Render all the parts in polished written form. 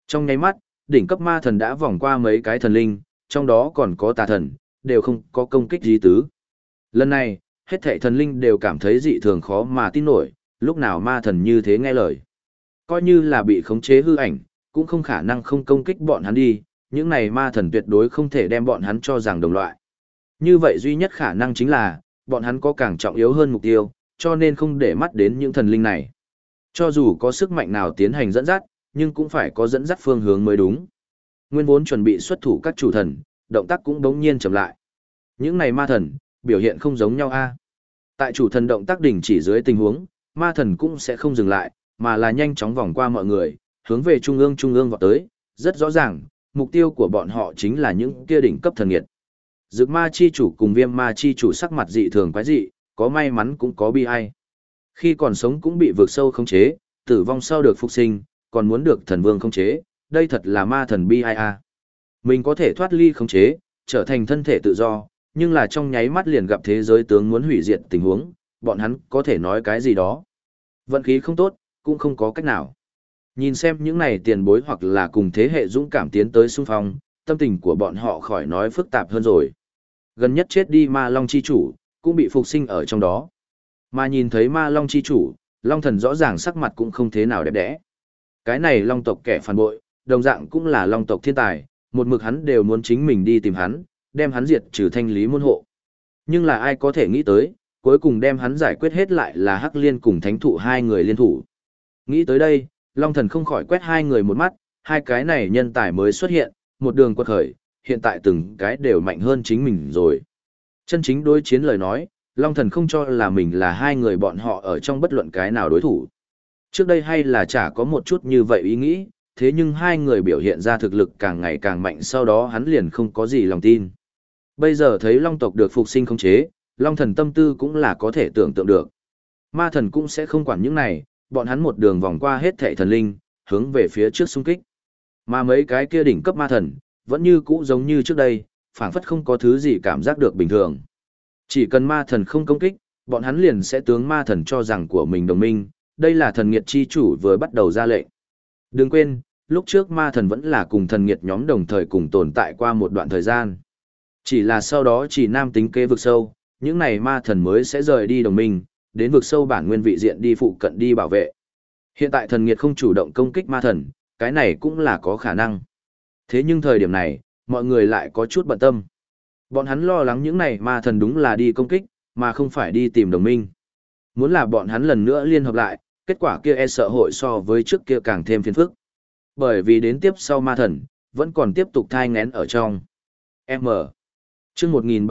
Trong nháy mắt, đỉnh cấp ma thần đã vòng qua mấy cái thần linh, trong đó còn có tà thần, đều không có công kích gì tứ. Lần này, hết thảy thần linh đều cảm thấy dị thường khó mà tin nổi, lúc nào ma thần như thế nghe lời. Coi như là bị khống chế hư ảnh, cũng không khả năng không công kích bọn hắn đi, những này ma thần tuyệt đối không thể đem bọn hắn cho rằng đồng loại. Như vậy duy nhất khả năng chính là, bọn hắn có càng trọng yếu hơn mục tiêu, cho nên không để mắt đến những thần linh này. Cho dù có sức mạnh nào tiến hành dẫn dắt, nhưng cũng phải có dẫn dắt phương hướng mới đúng. Nguyên vốn chuẩn bị xuất thủ các chủ thần, động tác cũng đống nhiên chậm lại. Những này ma thần, biểu hiện không giống nhau a. Tại chủ thần động tác đỉnh chỉ dưới tình huống, ma thần cũng sẽ không dừng lại, mà là nhanh chóng vòng qua mọi người, hướng về trung ương vọt tới, rất rõ ràng, mục tiêu của bọn họ chính là những kia đỉnh cấp thần nghiệt. Dực ma chi chủ cùng viêm ma chi chủ sắc mặt dị thường quái dị, có may mắn cũng có bi ai. Khi còn sống cũng bị vượt sâu khống chế, tử vong sau được phục sinh, còn muốn được thần vương khống chế, đây thật là ma thần bi ai a. Mình có thể thoát ly khống chế, trở thành thân thể tự do, nhưng là trong nháy mắt liền gặp thế giới tướng muốn hủy diệt tình huống, bọn hắn có thể nói cái gì đó. Vận khí không tốt, cũng không có cách nào. Nhìn xem những này tiền bối hoặc là cùng thế hệ dũng cảm tiến tới xung phong, tâm tình của bọn họ khỏi nói phức tạp hơn rồi. Gần nhất chết đi ma long chi chủ, cũng bị phục sinh ở trong đó. Mà nhìn thấy ma long chi chủ, long thần rõ ràng sắc mặt cũng không thế nào đẹp đẽ. Cái này long tộc kẻ phản bội, đồng dạng cũng là long tộc thiên tài, một mực hắn đều muốn chính mình đi tìm hắn, đem hắn diệt trừ thanh lý môn hộ. Nhưng là ai có thể nghĩ tới, cuối cùng đem hắn giải quyết hết lại là Hắc Liên cùng Thánh Thụ hai người liên thủ. Nghĩ tới đây, Long Thần không khỏi quét hai người một mắt, hai cái này nhân tài mới xuất hiện, một đường quật khởi, hiện tại từng cái đều mạnh hơn chính mình rồi. Chân chính đối chiến lời nói, Long Thần không cho là mình là hai người bọn họ ở trong bất luận cái nào đối thủ. Trước đây hay là chả có một chút như vậy ý nghĩ, thế nhưng hai người biểu hiện ra thực lực càng ngày càng mạnh, sau đó hắn liền không có gì lòng tin. Bây giờ thấy Long tộc được phục sinh khống chế, Long Thần tâm tư cũng là có thể tưởng tượng được. Ma thần cũng sẽ không quản những này, bọn hắn một đường vòng qua hết thảy thần linh, hướng về phía trước xung kích. Mà mấy cái kia đỉnh cấp ma thần, vẫn như cũ giống như trước đây, phảng phất không có thứ gì cảm giác được bình thường. Chỉ cần ma thần không công kích, bọn hắn liền sẽ tướng ma thần cho rằng của mình đồng minh, đây là thần nghiệt chi chủ vừa bắt đầu ra lệnh. Đừng quên, lúc trước ma thần vẫn là cùng thần nghiệt nhóm đồng thời cùng tồn tại qua một đoạn thời gian. Chỉ là sau đó chỉ nam tính kế vực sâu, những này ma thần mới sẽ rời đi đồng minh, đến vực sâu bản nguyên vị diện đi phụ cận đi bảo vệ. Hiện tại thần nghiệt không chủ động công kích ma thần, cái này cũng là có khả năng. Thế nhưng thời điểm này, mọi người lại có chút bận tâm. Bọn hắn lo lắng những này ma thần đúng là đi công kích, mà không phải đi tìm đồng minh. Muốn là bọn hắn lần nữa liên hợp lại, kết quả kia e sợ hội so với trước kia càng thêm phiền phức. Bởi vì đến tiếp sau ma thần, vẫn còn tiếp tục thai nghén ở trong. M. Chương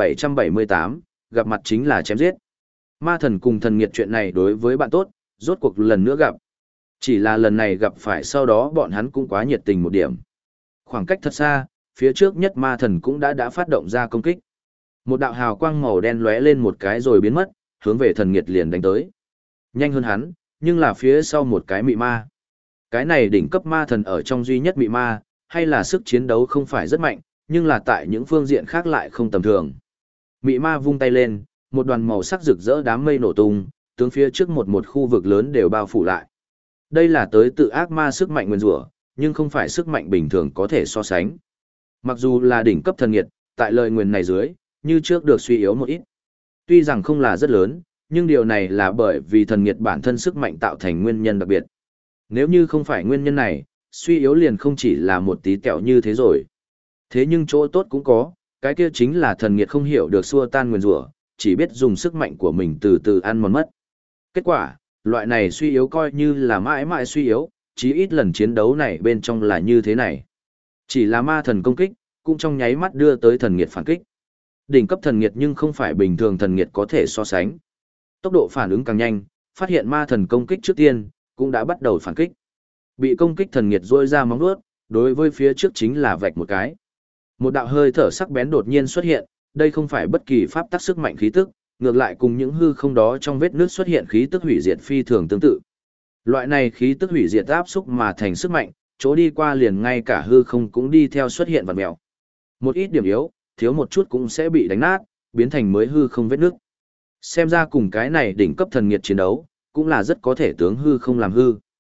1778, gặp mặt chính là chém giết. Ma thần cùng thần nghiệt chuyện này đối với bạn tốt, rốt cuộc lần nữa gặp. Chỉ là lần này gặp phải sau đó bọn hắn cũng quá nhiệt tình một điểm. Khoảng cách thật xa, phía trước nhất ma thần cũng đã phát động ra công kích. Một đạo hào quang màu đen lóe lên một cái rồi biến mất, hướng về thần nghiệt liền đánh tới. Nhanh hơn hắn, nhưng là phía sau một cái mị ma. Cái này đỉnh cấp ma thần ở trong duy nhất mị ma, hay là sức chiến đấu không phải rất mạnh, nhưng là tại những phương diện khác lại không tầm thường. Mị ma vung tay lên, một đoàn màu sắc rực rỡ đám mây nổ tung, tướng phía trước một khu vực lớn đều bao phủ lại. Đây là tới tự ác ma sức mạnh nguyên rủa, nhưng không phải sức mạnh bình thường có thể so sánh. Mặc dù là đỉnh cấp thần nghiệt, tại lời nguyền này dưới, như trước được suy yếu một ít. Tuy rằng không là rất lớn, nhưng điều này là bởi vì thần nghiệt bản thân sức mạnh tạo thành nguyên nhân đặc biệt. Nếu như không phải nguyên nhân này, suy yếu liền không chỉ là một tí kẹo như thế rồi. Thế nhưng chỗ tốt cũng có, cái kia chính là thần nghiệt không hiểu được xua tan nguyên rủa, chỉ biết dùng sức mạnh của mình từ từ ăn mòn mất. Kết quả, loại này suy yếu coi như là mãi mãi suy yếu, chí ít lần chiến đấu này bên trong là như thế này. Chỉ là ma thần công kích, cũng trong nháy mắt đưa tới thần nghiệt phản kích. Đỉnh cấp thần nghiệt nhưng không phải bình thường thần nghiệt có thể so sánh. Tốc độ phản ứng càng nhanh, phát hiện ma thần công kích trước tiên, cũng đã bắt đầu phản kích. Bị công kích thần nghiệt rôi ra móng vuốt, đối với phía trước chính là vạch một cái. Một đạo hơi thở sắc bén đột nhiên xuất hiện, đây không phải bất kỳ pháp tắc sức mạnh khí tức, ngược lại cùng những hư không đó trong vết nước xuất hiện khí tức hủy diệt phi thường tương tự. Loại này khí tức hủy diệt áp xúc mà thành sức mạnh, chỗ đi qua liền ngay cả hư không cũng đi theo xuất hiện vặn mèo. Một ít điểm yếu, thiếu một chút cũng sẽ bị đánh nát, biến thành mới hư không vết nước. Xem ra cùng cái này đỉnh cấp thần nghiệt chiến đấu, cũng là rất có thể tướng hư không làm hư.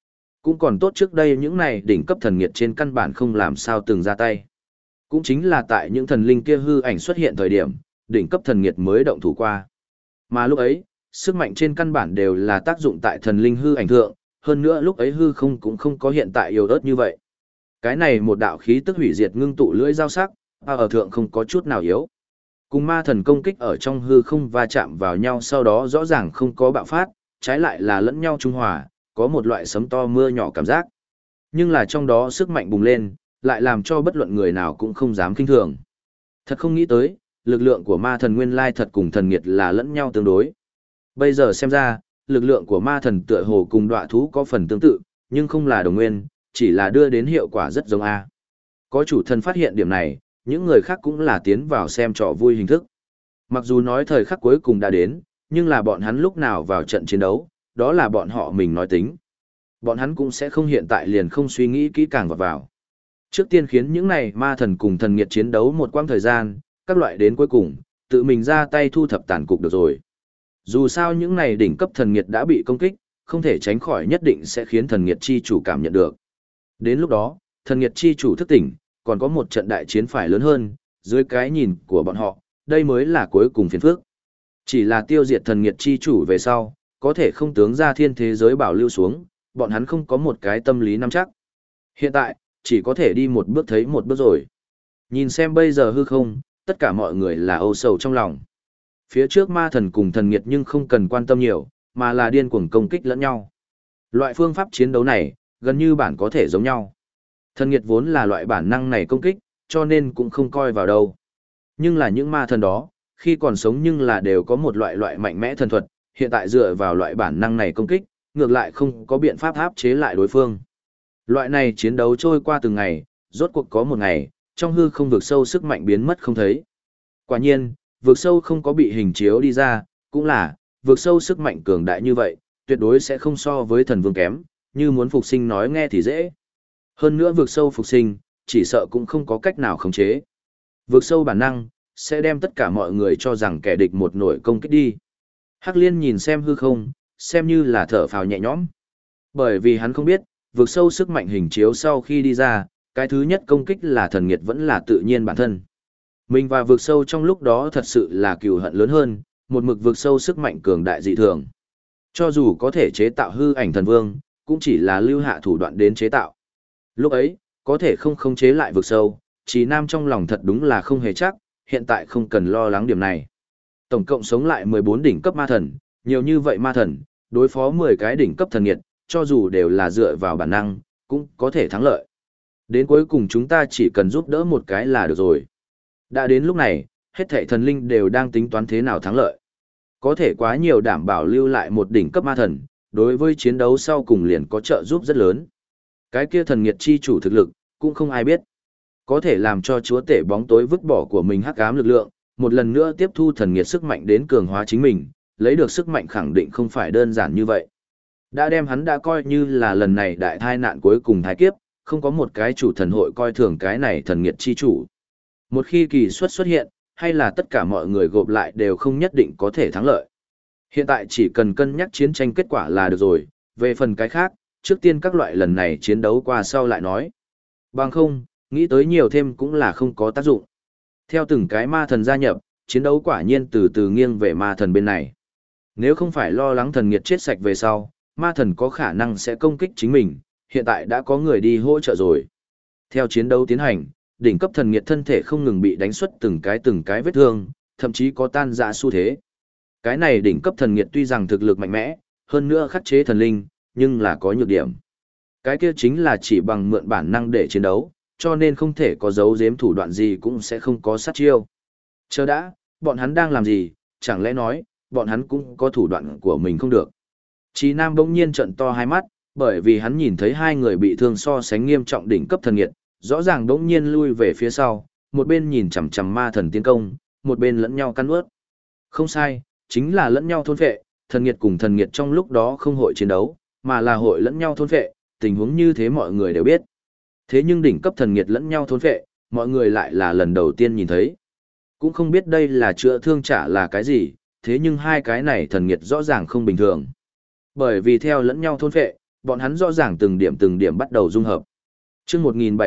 Cũng còn tốt trước đây những này đỉnh cấp thần nghiệt trên căn bản không làm sao từng ra tay. Cũng chính là tại những thần linh kia hư ảnh xuất hiện thời điểm, đỉnh cấp thần nghiệt mới động thủ qua. Mà lúc ấy, sức mạnh trên căn bản đều là tác dụng tại thần linh hư ảnh thượng, hơn nữa lúc ấy hư không cũng không có hiện tại yếu ớt như vậy. Cái này một đạo khí tức hủy diệt ngưng tụ lưỡi dao sắc, ở thượng không có chút nào yếu. Cùng ma thần công kích ở trong hư không va chạm vào nhau sau đó rõ ràng không có bạo phát, trái lại là lẫn nhau trung hòa, có một loại sấm to mưa nhỏ cảm giác. Nhưng là trong đó sức mạnh bùng lên, lại làm cho bất luận người nào cũng không dám kinh thường. Thật không nghĩ tới, lực lượng của ma thần nguyên lai thật cùng thần nghiệt là lẫn nhau tương đối. Bây giờ xem ra, lực lượng của ma thần tựa hồ cùng đọa thú có phần tương tự, nhưng không là đồng nguyên, chỉ là đưa đến hiệu quả rất giống A. Có chủ thần phát hiện điểm này, những người khác cũng là tiến vào xem trò vui hình thức. Mặc dù nói thời khắc cuối cùng đã đến, nhưng là bọn hắn lúc nào vào trận chiến đấu, đó là bọn họ mình nói tính. Bọn hắn cũng sẽ không hiện tại liền không suy nghĩ kỹ càng vào. Trước tiên khiến những này ma thần cùng thần nghiệt chiến đấu một quãng thời gian, các loại đến cuối cùng, tự mình ra tay thu thập tàn cục được rồi. Dù sao những này đỉnh cấp thần nghiệt đã bị công kích, không thể tránh khỏi nhất định sẽ khiến thần nghiệt chi chủ cảm nhận được. Đến lúc đó, thần nghiệt chi chủ thức tỉnh, còn có một trận đại chiến phải lớn hơn, dưới cái nhìn của bọn họ, đây mới là cuối cùng phiền phức. Chỉ là tiêu diệt thần nghiệt chi chủ về sau, có thể không tướng ra thiên thế giới bảo lưu xuống, bọn hắn không có một cái tâm lý nắm chắc. Hiện tại, chỉ có thể đi một bước thấy một bước rồi. Nhìn xem bây giờ hư không, tất cả mọi người là âu sầu trong lòng. Phía trước ma thần cùng thần nghiệt nhưng không cần quan tâm nhiều, mà là điên cuồng công kích lẫn nhau. Loại phương pháp chiến đấu này, gần như bản có thể giống nhau. Thần nghiệt vốn là loại bản năng này công kích, cho nên cũng không coi vào đâu. Nhưng là những ma thần đó, khi còn sống nhưng là đều có một loại mạnh mẽ thần thuật, hiện tại dựa vào loại bản năng này công kích, ngược lại không có biện pháp áp chế lại đối phương. Loại này chiến đấu trôi qua từng ngày, rốt cuộc có một ngày, trong hư không vực sâu sức mạnh biến mất không thấy. Quả nhiên, vực sâu không có bị hình chiếu đi ra, cũng là, vực sâu sức mạnh cường đại như vậy, tuyệt đối sẽ không so với thần vương kém, như muốn phục sinh nói nghe thì dễ. Hơn nữa vực sâu phục sinh, chỉ sợ cũng không có cách nào khống chế. Vực sâu bản năng, sẽ đem tất cả mọi người cho rằng kẻ địch một nổi công kích đi. Hắc Liên nhìn xem hư không, xem như là thở phào nhẹ nhõm. Bởi vì hắn không biết, vực sâu sức mạnh hình chiếu sau khi đi ra, cái thứ nhất công kích là thần nghiệt vẫn là tự nhiên bản thân. Mình và vực sâu trong lúc đó thật sự là cừu hận lớn hơn, một mực vực sâu sức mạnh cường đại dị thường. Cho dù có thể chế tạo hư ảnh thần vương, cũng chỉ là lưu hạ thủ đoạn đến chế tạo. Lúc ấy, có thể không khống chế lại vực sâu, Trí Nam trong lòng thật đúng là không hề chắc, hiện tại không cần lo lắng điểm này. Tổng cộng sống lại 14 đỉnh cấp ma thần, nhiều như vậy ma thần, đối phó 10 cái đỉnh cấp thần nghiệt, cho dù đều là dựa vào bản năng, cũng có thể thắng lợi. Đến cuối cùng chúng ta chỉ cần giúp đỡ một cái là được rồi. Đã đến lúc này, hết thảy thần linh đều đang tính toán thế nào thắng lợi. Có thể quá nhiều đảm bảo lưu lại một đỉnh cấp ma thần, đối với chiến đấu sau cùng liền có trợ giúp rất lớn. Cái kia thần nghiệt chi chủ thực lực, cũng không ai biết. Có thể làm cho chúa tể bóng tối vứt bỏ của mình hắc ám lực lượng, một lần nữa tiếp thu thần nghiệt sức mạnh đến cường hóa chính mình, lấy được sức mạnh khẳng định không phải đơn giản như vậy. Đã đem hắn đã coi như là lần này đại tai nạn cuối cùng thái kiếp, không có một cái chủ thần hội coi thường cái này thần nghiệt chi chủ. Một khi kỳ xuất xuất hiện, hay là tất cả mọi người gộp lại đều không nhất định có thể thắng lợi. Hiện tại chỉ cần cân nhắc chiến tranh kết quả là được rồi, về phần cái khác, trước tiên các loại lần này chiến đấu qua sau lại nói. Bằng không, nghĩ tới nhiều thêm cũng là không có tác dụng. Theo từng cái ma thần gia nhập, chiến đấu quả nhiên từ từ nghiêng về ma thần bên này. Nếu không phải lo lắng thần nghiệt chết sạch về sau, ma thần có khả năng sẽ công kích chính mình, hiện tại đã có người đi hỗ trợ rồi. Theo chiến đấu tiến hành, đỉnh cấp thần nghiệt thân thể không ngừng bị đánh xuất từng cái vết thương, thậm chí có tan rã xu thế. Cái này đỉnh cấp thần nghiệt tuy rằng thực lực mạnh mẽ, hơn nữa khắc chế thần linh, nhưng là có nhược điểm. Cái kia chính là chỉ bằng mượn bản năng để chiến đấu, cho nên không thể có dấu giếm thủ đoạn gì cũng sẽ không có sát chiêu. Chờ đã, bọn hắn đang làm gì, chẳng lẽ nói, bọn hắn cũng có thủ đoạn của mình không được. Chí Nam bỗng nhiên trợn to hai mắt, bởi vì hắn nhìn thấy hai người bị thương so sánh nghiêm trọng đỉnh cấp thần nghiệt, rõ ràng bỗng nhiên lui về phía sau, một bên nhìn chằm chằm ma thần tiến công, một bên lẫn nhau cắn ướt. Không sai, chính là lẫn nhau thôn phệ, thần nghiệt cùng thần nghiệt trong lúc đó không hội chiến đấu, mà là hội lẫn nhau thôn phệ, tình huống như thế mọi người đều biết. Thế nhưng đỉnh cấp thần nghiệt lẫn nhau thôn phệ, mọi người lại là lần đầu tiên nhìn thấy. Cũng không biết đây là chữa thương trả là cái gì, thế nhưng hai cái này thần nghiệt rõ ràng không bình thường. Bởi vì theo lẫn nhau thôn phệ, bọn hắn rõ ràng từng điểm bắt đầu dung hợp. Chương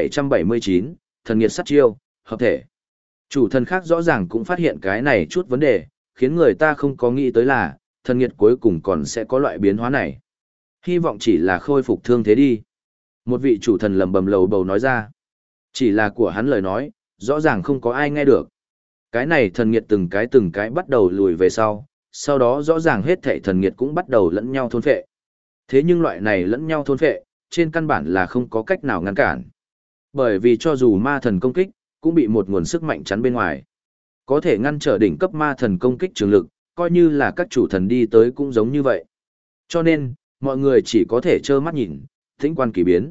1779, thần nghiệt sát chiêu, hợp thể. Chủ thần khác rõ ràng cũng phát hiện cái này chút vấn đề, khiến người ta không có nghĩ tới là, thần nghiệt cuối cùng còn sẽ có loại biến hóa này. Hy vọng chỉ là khôi phục thương thế đi. Một vị chủ thần lầm bầm lầu bầu nói ra. Chỉ là của hắn lời nói, rõ ràng không có ai nghe được. Cái này thần nghiệt từng cái bắt đầu lùi về sau đó rõ ràng hết thảy thần nghiệt cũng bắt đầu lẫn nhau thôn phệ. Thế nhưng loại này lẫn nhau thôn phệ, trên căn bản là không có cách nào ngăn cản. Bởi vì cho dù ma thần công kích, cũng bị một nguồn sức mạnh chắn bên ngoài. Có thể ngăn trở đỉnh cấp ma thần công kích trường lực, coi như là các chủ thần đi tới cũng giống như vậy. Cho nên, mọi người chỉ có thể trơ mắt nhìn, tĩnh quan kỳ biến.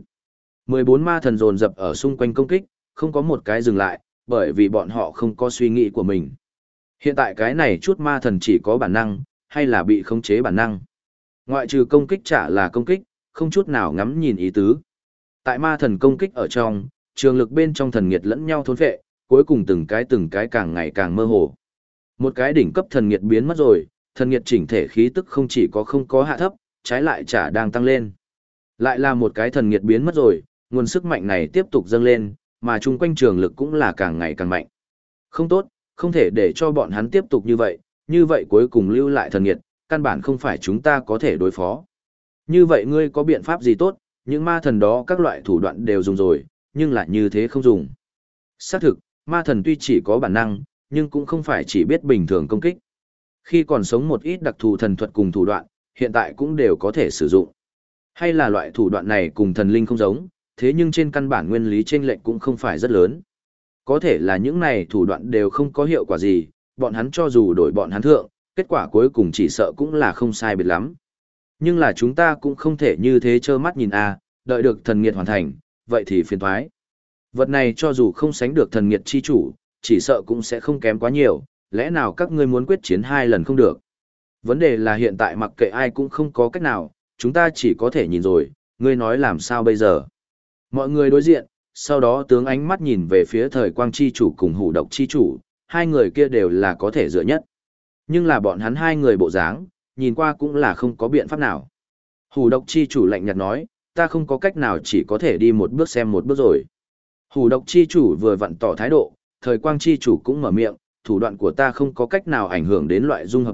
14 ma thần dồn dập ở xung quanh công kích, không có một cái dừng lại, bởi vì bọn họ không có suy nghĩ của mình. Hiện tại cái này chút ma thần chỉ có bản năng, hay là bị khống chế bản năng. Ngoại trừ công kích trả là công kích, không chút nào ngắm nhìn ý tứ. Tại ma thần công kích ở trong, trường lực bên trong thần nghiệt lẫn nhau thôn phệ, cuối cùng từng cái càng ngày càng mơ hồ. Một cái đỉnh cấp thần nghiệt biến mất rồi, thần nghiệt chỉnh thể khí tức không chỉ có không có hạ thấp, trái lại chả đang tăng lên. Lại là một cái thần nghiệt biến mất rồi, nguồn sức mạnh này tiếp tục dâng lên, mà chung quanh trường lực cũng là càng ngày càng mạnh. Không tốt, không thể để cho bọn hắn tiếp tục như vậy cuối cùng lưu lại thần nghiệt, căn bản không phải chúng ta có thể đối phó. Như vậy ngươi có biện pháp gì tốt, những ma thần đó các loại thủ đoạn đều dùng rồi, nhưng lại như thế không dùng. Xác thực, ma thần tuy chỉ có bản năng, nhưng cũng không phải chỉ biết bình thường công kích. Khi còn sống một ít đặc thù thần thuật cùng thủ đoạn, hiện tại cũng đều có thể sử dụng. Hay là loại thủ đoạn này cùng thần linh không giống, thế nhưng trên căn bản nguyên lý chênh lệch cũng không phải rất lớn. Có thể là những này thủ đoạn đều không có hiệu quả gì, bọn hắn cho dù đổi bọn hắn thượng, kết quả cuối cùng chỉ sợ cũng là không sai biệt lắm. Nhưng là chúng ta cũng không thể như thế trơ mắt nhìn đợi được thần nghiệt hoàn thành, vậy thì phiền toái. Vật này cho dù không sánh được thần nghiệt chi chủ, chỉ sợ cũng sẽ không kém quá nhiều, lẽ nào các ngươi muốn quyết chiến 2 lần không được. Vấn đề là hiện tại mặc kệ ai cũng không có cách nào, chúng ta chỉ có thể nhìn rồi, ngươi nói làm sao bây giờ. Mọi người đối diện, sau đó tướng ánh mắt nhìn về phía thời quang chi chủ cùng hủ độc chi chủ, hai người kia đều là có thể dựa nhất. Nhưng là bọn hắn hai người bộ dáng, nhìn qua cũng là không có biện pháp nào. Hủ độc chi chủ lạnh nhạt nói, ta không có cách nào chỉ có thể đi một bước xem một bước rồi. Hủ độc chi chủ vừa vặn tỏ thái độ, thời quang chi chủ cũng mở miệng, thủ đoạn của ta không có cách nào ảnh hưởng đến loại dung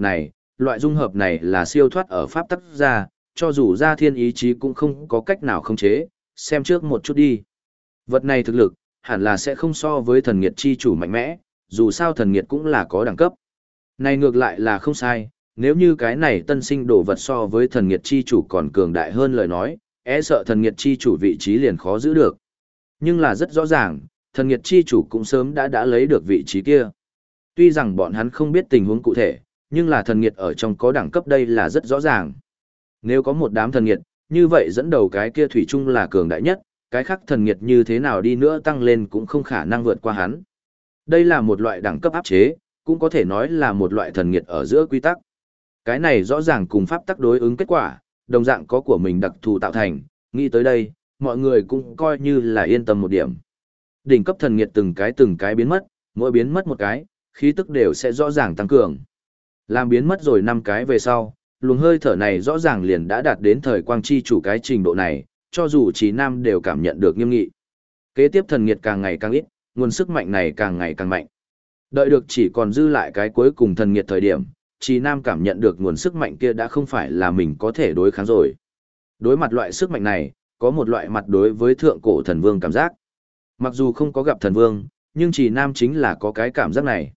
hợp này là siêu thoát ở pháp tắc ra, cho dù ra thiên ý chí cũng không có cách nào khống chế, xem trước một chút đi. Vật này thực lực, hẳn là sẽ không so với thần nghiệt chi chủ mạnh mẽ, dù sao thần nghiệt cũng là có đẳng cấp. Này ngược lại là không sai, nếu như cái này tân sinh đồ vật so với thần nghiệt chi chủ còn cường đại hơn lời nói, sợ thần nghiệt chi chủ vị trí liền khó giữ được. Nhưng là rất rõ ràng, thần nghiệt chi chủ cũng sớm đã lấy được vị trí kia. Tuy rằng bọn hắn không biết tình huống cụ thể, nhưng là thần nghiệt ở trong có đẳng cấp đây là rất rõ ràng. Nếu có một đám thần nghiệt, như vậy dẫn đầu cái kia thủy chung là cường đại nhất, cái khác thần nghiệt như thế nào đi nữa tăng lên cũng không khả năng vượt qua hắn. Đây là một loại đẳng cấp áp chế, cũng có thể nói là một loại thần nghiệt ở giữa quy tắc. Cái này rõ ràng cùng pháp tắc đối ứng kết quả, đồng dạng có của mình đặc thù tạo thành, nghĩ tới đây, mọi người cũng coi như là yên tâm một điểm. Đỉnh cấp thần nghiệt từng cái biến mất, mỗi biến mất một cái, khí tức đều sẽ rõ ràng tăng cường. Làm biến mất rồi 5 cái về sau, luồng hơi thở này rõ ràng liền đã đạt đến thời quang chi chủ cái trình độ này, cho dù Trí Nam đều cảm nhận được nghiêm nghị. Kế tiếp thần nghiệt càng ngày càng ít, nguồn sức mạnh này càng ngày càng mạnh. Đợi được chỉ còn dư lại cái cuối cùng thần nghiệt thời điểm, Trí Nam cảm nhận được nguồn sức mạnh kia đã không phải là mình có thể đối kháng rồi. Đối mặt loại sức mạnh này, có một loại mặt đối với thượng cổ thần vương cảm giác. Mặc dù không có gặp thần vương, nhưng Trí Nam chính là có cái cảm giác này.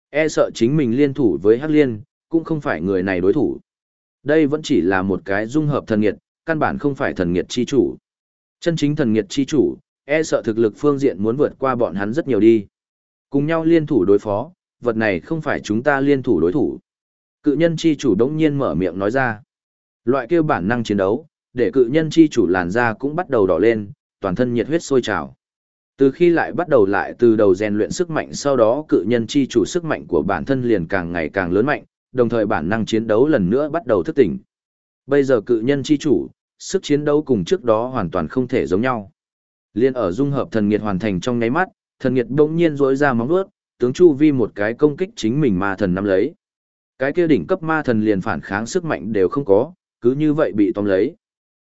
Sợ chính mình liên thủ với Hắc Liên, cũng không phải người này đối thủ. Đây vẫn chỉ là một cái dung hợp thần nghiệt, căn bản không phải thần nghiệt chi chủ. Chân chính thần nghiệt chi chủ, sợ thực lực phương diện muốn vượt qua bọn hắn rất nhiều đi. Cùng nhau liên thủ đối phó, vật này không phải chúng ta liên thủ đối thủ. Cự nhân chi chủ đống nhiên mở miệng nói ra. Loại kêu bản năng chiến đấu, để cự nhân chi chủ làn da cũng bắt đầu đỏ lên, toàn thân nhiệt huyết sôi trào. Từ khi lại bắt đầu lại từ đầu rèn luyện sức mạnh, sau đó cự nhân chi chủ sức mạnh của bản thân liền càng ngày càng lớn mạnh, đồng thời bản năng chiến đấu lần nữa bắt đầu thức tỉnh. Bây giờ cự nhân chi chủ, sức chiến đấu cùng trước đó hoàn toàn không thể giống nhau. Liên ở dung hợp thần nghiệt hoàn thành trong nháy mắt, thần nghiệt bỗng nhiên rỗi ra móng vuốt, tướng chu vi một cái công kích chính mình ma thần nắm lấy. Cái kia đỉnh cấp ma thần liền phản kháng sức mạnh đều không có, cứ như vậy bị tóm lấy.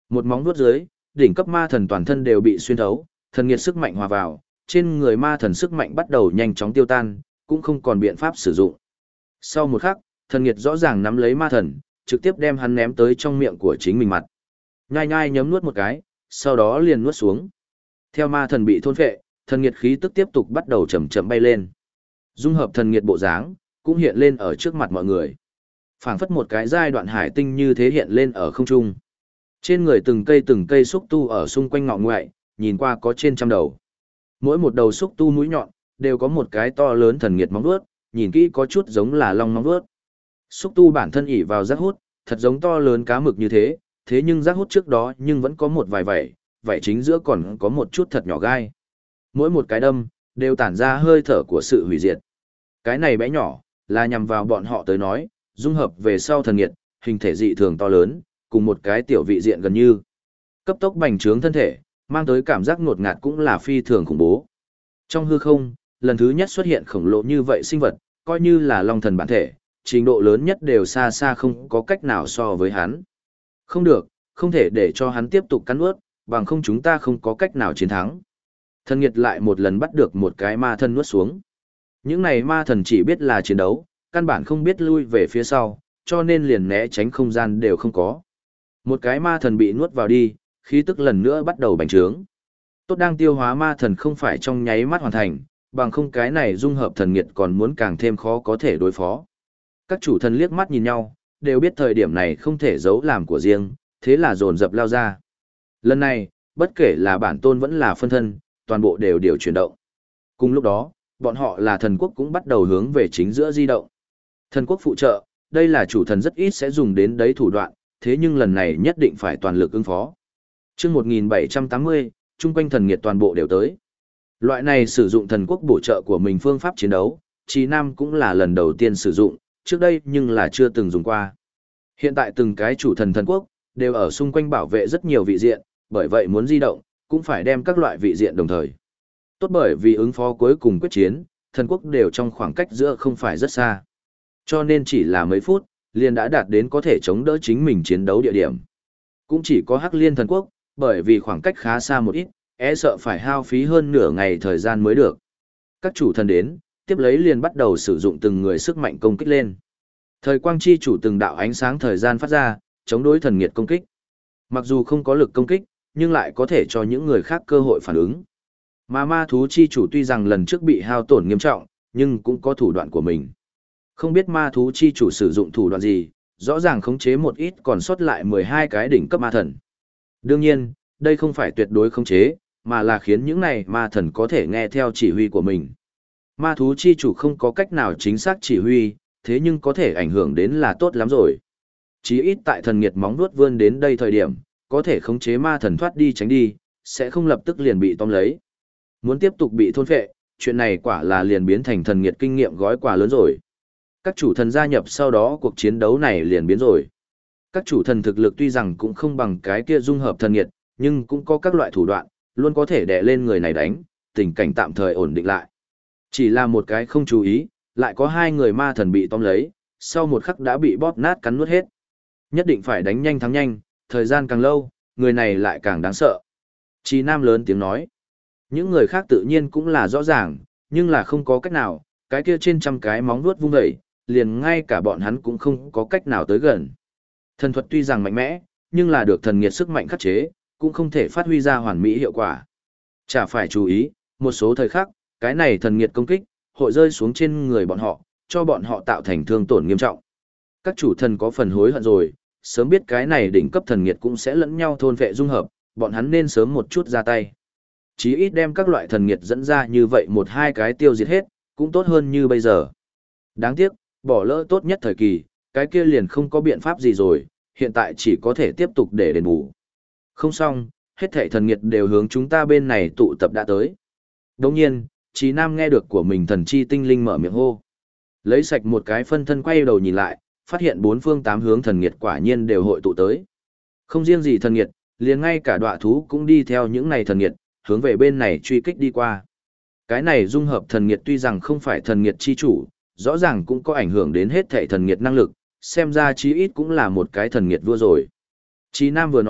Một móng vuốt dưới, đỉnh cấp ma thần toàn thân đều bị xuyên thấu, thần nghiệt sức mạnh hòa vào, trên người ma thần sức mạnh bắt đầu nhanh chóng tiêu tan, cũng không còn biện pháp sử dụng. Sau một khắc, thần nghiệt rõ ràng nắm lấy ma thần, trực tiếp đem hắn ném tới trong miệng của chính mình mặt. Nhai nhai nhấm nuốt một cái, sau đó liền nuốt xuống. Theo ma thần bị thôn phệ, thần nghiệt khí tức tiếp tục bắt đầu chậm chậm bay lên. Dung hợp thần nghiệt bộ dáng, cũng hiện lên ở trước mặt mọi người. Phảng phất một cái giai đoạn hải tinh như thế hiện lên ở không trung. Trên người từng cây xúc tu ở xung quanh ngọ ngoại, nhìn qua có trên trăm đầu. Mỗi một đầu xúc tu mũi nhọn, đều có một cái to lớn thần nghiệt móng vuốt, nhìn kỹ có chút giống là long móng vuốt. Xúc tu bản thân ỉ vào rác hút, thật giống to lớn cá mực như thế, thế nhưng rác hút trước đó nhưng vẫn có một vài vảy, vảy chính giữa còn có một chút thật nhỏ gai. Mỗi một cái đâm, đều tản ra hơi thở của sự hủy diệt. Cái này bé nhỏ, là nhằm vào bọn họ tới nói, dung hợp về sau thần nghiệt, hình thể dị thường to lớn, cùng một cái tiểu vị diện gần như. Cấp tốc bành trướng thân thể, mang tới cảm giác ngột ngạt cũng là phi thường khủng bố. Trong hư không, lần thứ nhất xuất hiện khổng lồ như vậy sinh vật, coi như là long thần bản thể, trình độ lớn nhất đều xa xa không có cách nào so với hắn. Không được, không thể để cho hắn tiếp tục cắn ướt, bằng không chúng ta không có cách nào chiến thắng. Thần nghiệt lại một lần bắt được một cái ma thần nuốt xuống. Những này ma thần chỉ biết là chiến đấu, căn bản không biết lui về phía sau, cho nên liền né tránh không gian đều không có. Một cái ma thần bị nuốt vào đi, khí tức lần nữa bắt đầu bành trướng. Tốt đang tiêu hóa ma thần không phải trong nháy mắt hoàn thành, bằng không cái này dung hợp thần nghiệt còn muốn càng thêm khó có thể đối phó. Các chủ thần liếc mắt nhìn nhau, đều biết thời điểm này không thể giấu làm của riêng, thế là dồn dập lao ra. Lần này, bất kể là bản tôn vẫn là phân thân, toàn bộ đều chuyển động. Cùng lúc đó, bọn họ là thần quốc cũng bắt đầu hướng về chính giữa di động. Thần quốc phụ trợ, đây là chủ thần rất ít sẽ dùng đến đấy thủ đoạn, thế nhưng lần này nhất định phải toàn lực ứng phó. Chương 1780, chung quanh thần nghiệt toàn bộ đều tới. Loại này sử dụng thần quốc bổ trợ của mình phương pháp chiến đấu, Chí Nam cũng là lần đầu tiên sử dụng, trước đây nhưng là chưa từng dùng qua. Hiện tại từng cái chủ thần thần quốc, đều ở xung quanh bảo vệ rất nhiều vị diện, bởi vậy muốn di động, cũng phải đem các loại vị diện đồng thời. Tốt bởi vì ứng phó cuối cùng quyết chiến, thần quốc đều trong khoảng cách giữa không phải rất xa. Cho nên chỉ là mấy phút, liền đã đạt đến có thể chống đỡ chính mình chiến đấu địa điểm. Cũng chỉ có Hắc Liên thần quốc, bởi vì khoảng cách khá xa một ít, e sợ phải hao phí hơn nửa ngày thời gian mới được. Các chủ thần đến, tiếp lấy liền bắt đầu sử dụng từng người sức mạnh công kích lên. Thời quang chi chủ từng đạo ánh sáng thời gian phát ra, chống đối thần nghiệt công kích. Mặc dù không có lực công kích, nhưng lại có thể cho những người khác cơ hội phản ứng. Mà ma thú chi chủ tuy rằng lần trước bị hao tổn nghiêm trọng, nhưng cũng có thủ đoạn của mình. Không biết ma thú chi chủ sử dụng thủ đoạn gì, rõ ràng khống chế một ít còn sót lại 12 cái đỉnh cấp ma thần. Đương nhiên, đây không phải tuyệt đối khống chế, mà là khiến những này ma thần có thể nghe theo chỉ huy của mình. Ma thú chi chủ không có cách nào chính xác chỉ huy, thế nhưng có thể ảnh hưởng đến là tốt lắm rồi. Chí ít tại thần nghiệt móng vuốt vươn đến đây thời điểm, có thể khống chế ma thần thoát đi tránh đi, sẽ không lập tức liền bị tóm lấy. Muốn tiếp tục bị thôn phệ, chuyện này quả là liền biến thành thần nghiệt kinh nghiệm gói quà lớn rồi. Các chủ thần gia nhập sau đó cuộc chiến đấu này liền biến rồi. Các chủ thần thực lực tuy rằng cũng không bằng cái kia dung hợp thần nghiệt, nhưng cũng có các loại thủ đoạn, luôn có thể đè lên người này đánh, tình cảnh tạm thời ổn định lại. Chỉ là một cái không chú ý, lại có hai người ma thần bị tóm lấy, sau một khắc đã bị bóp nát cắn nuốt hết. Nhất định phải đánh nhanh thắng nhanh, thời gian càng lâu, người này lại càng đáng sợ. Chí Nam lớn tiếng nói. Những người khác tự nhiên cũng là rõ ràng, nhưng là không có cách nào, cái kia trên trăm cái móng vuốt vung dậy, liền ngay cả bọn hắn cũng không có cách nào tới gần. Thần thuật tuy rằng mạnh mẽ, nhưng là được thần nghiệt sức mạnh khắc chế, cũng không thể phát huy ra hoàn mỹ hiệu quả. Chả phải chú ý, một số thời khắc, cái này thần nghiệt công kích, hội rơi xuống trên người bọn họ, cho bọn họ tạo thành thương tổn nghiêm trọng. Các chủ thần có phần hối hận rồi, sớm biết cái này đỉnh cấp thần nghiệt cũng sẽ lẫn nhau thôn vệ dung hợp, bọn hắn nên sớm một chút ra tay. Chí ít đem các loại thần nghiệt dẫn ra như vậy một hai cái tiêu diệt hết, cũng tốt hơn như bây giờ. Đáng tiếc, bỏ lỡ tốt nhất thời kỳ, cái kia liền không có biện pháp gì rồi, hiện tại chỉ có thể tiếp tục để đền bù. Không xong, hết thảy thần nghiệt đều hướng chúng ta bên này tụ tập đã tới. Đồng nhiên, Chí Nam nghe được của mình thần chi tinh linh mở miệng hô. Lấy sạch một cái phân thân quay đầu nhìn lại, phát hiện bốn phương tám hướng thần nghiệt quả nhiên đều hội tụ tới. Không riêng gì thần nghiệt, liền ngay cả đọa thú cũng đi theo những này thần nghiệt, hướng về bên này truy kích đi qua. Cái này dung hợp thần nghiệt tuy rằng không phải thần nghiệt chi chủ, rõ ràng cũng có ảnh hưởng đến hết thảy thần nghiệt năng lực, xem ra chí ít cũng là một cái thần nghiệt vua rồi. Chí Nam vừa nói,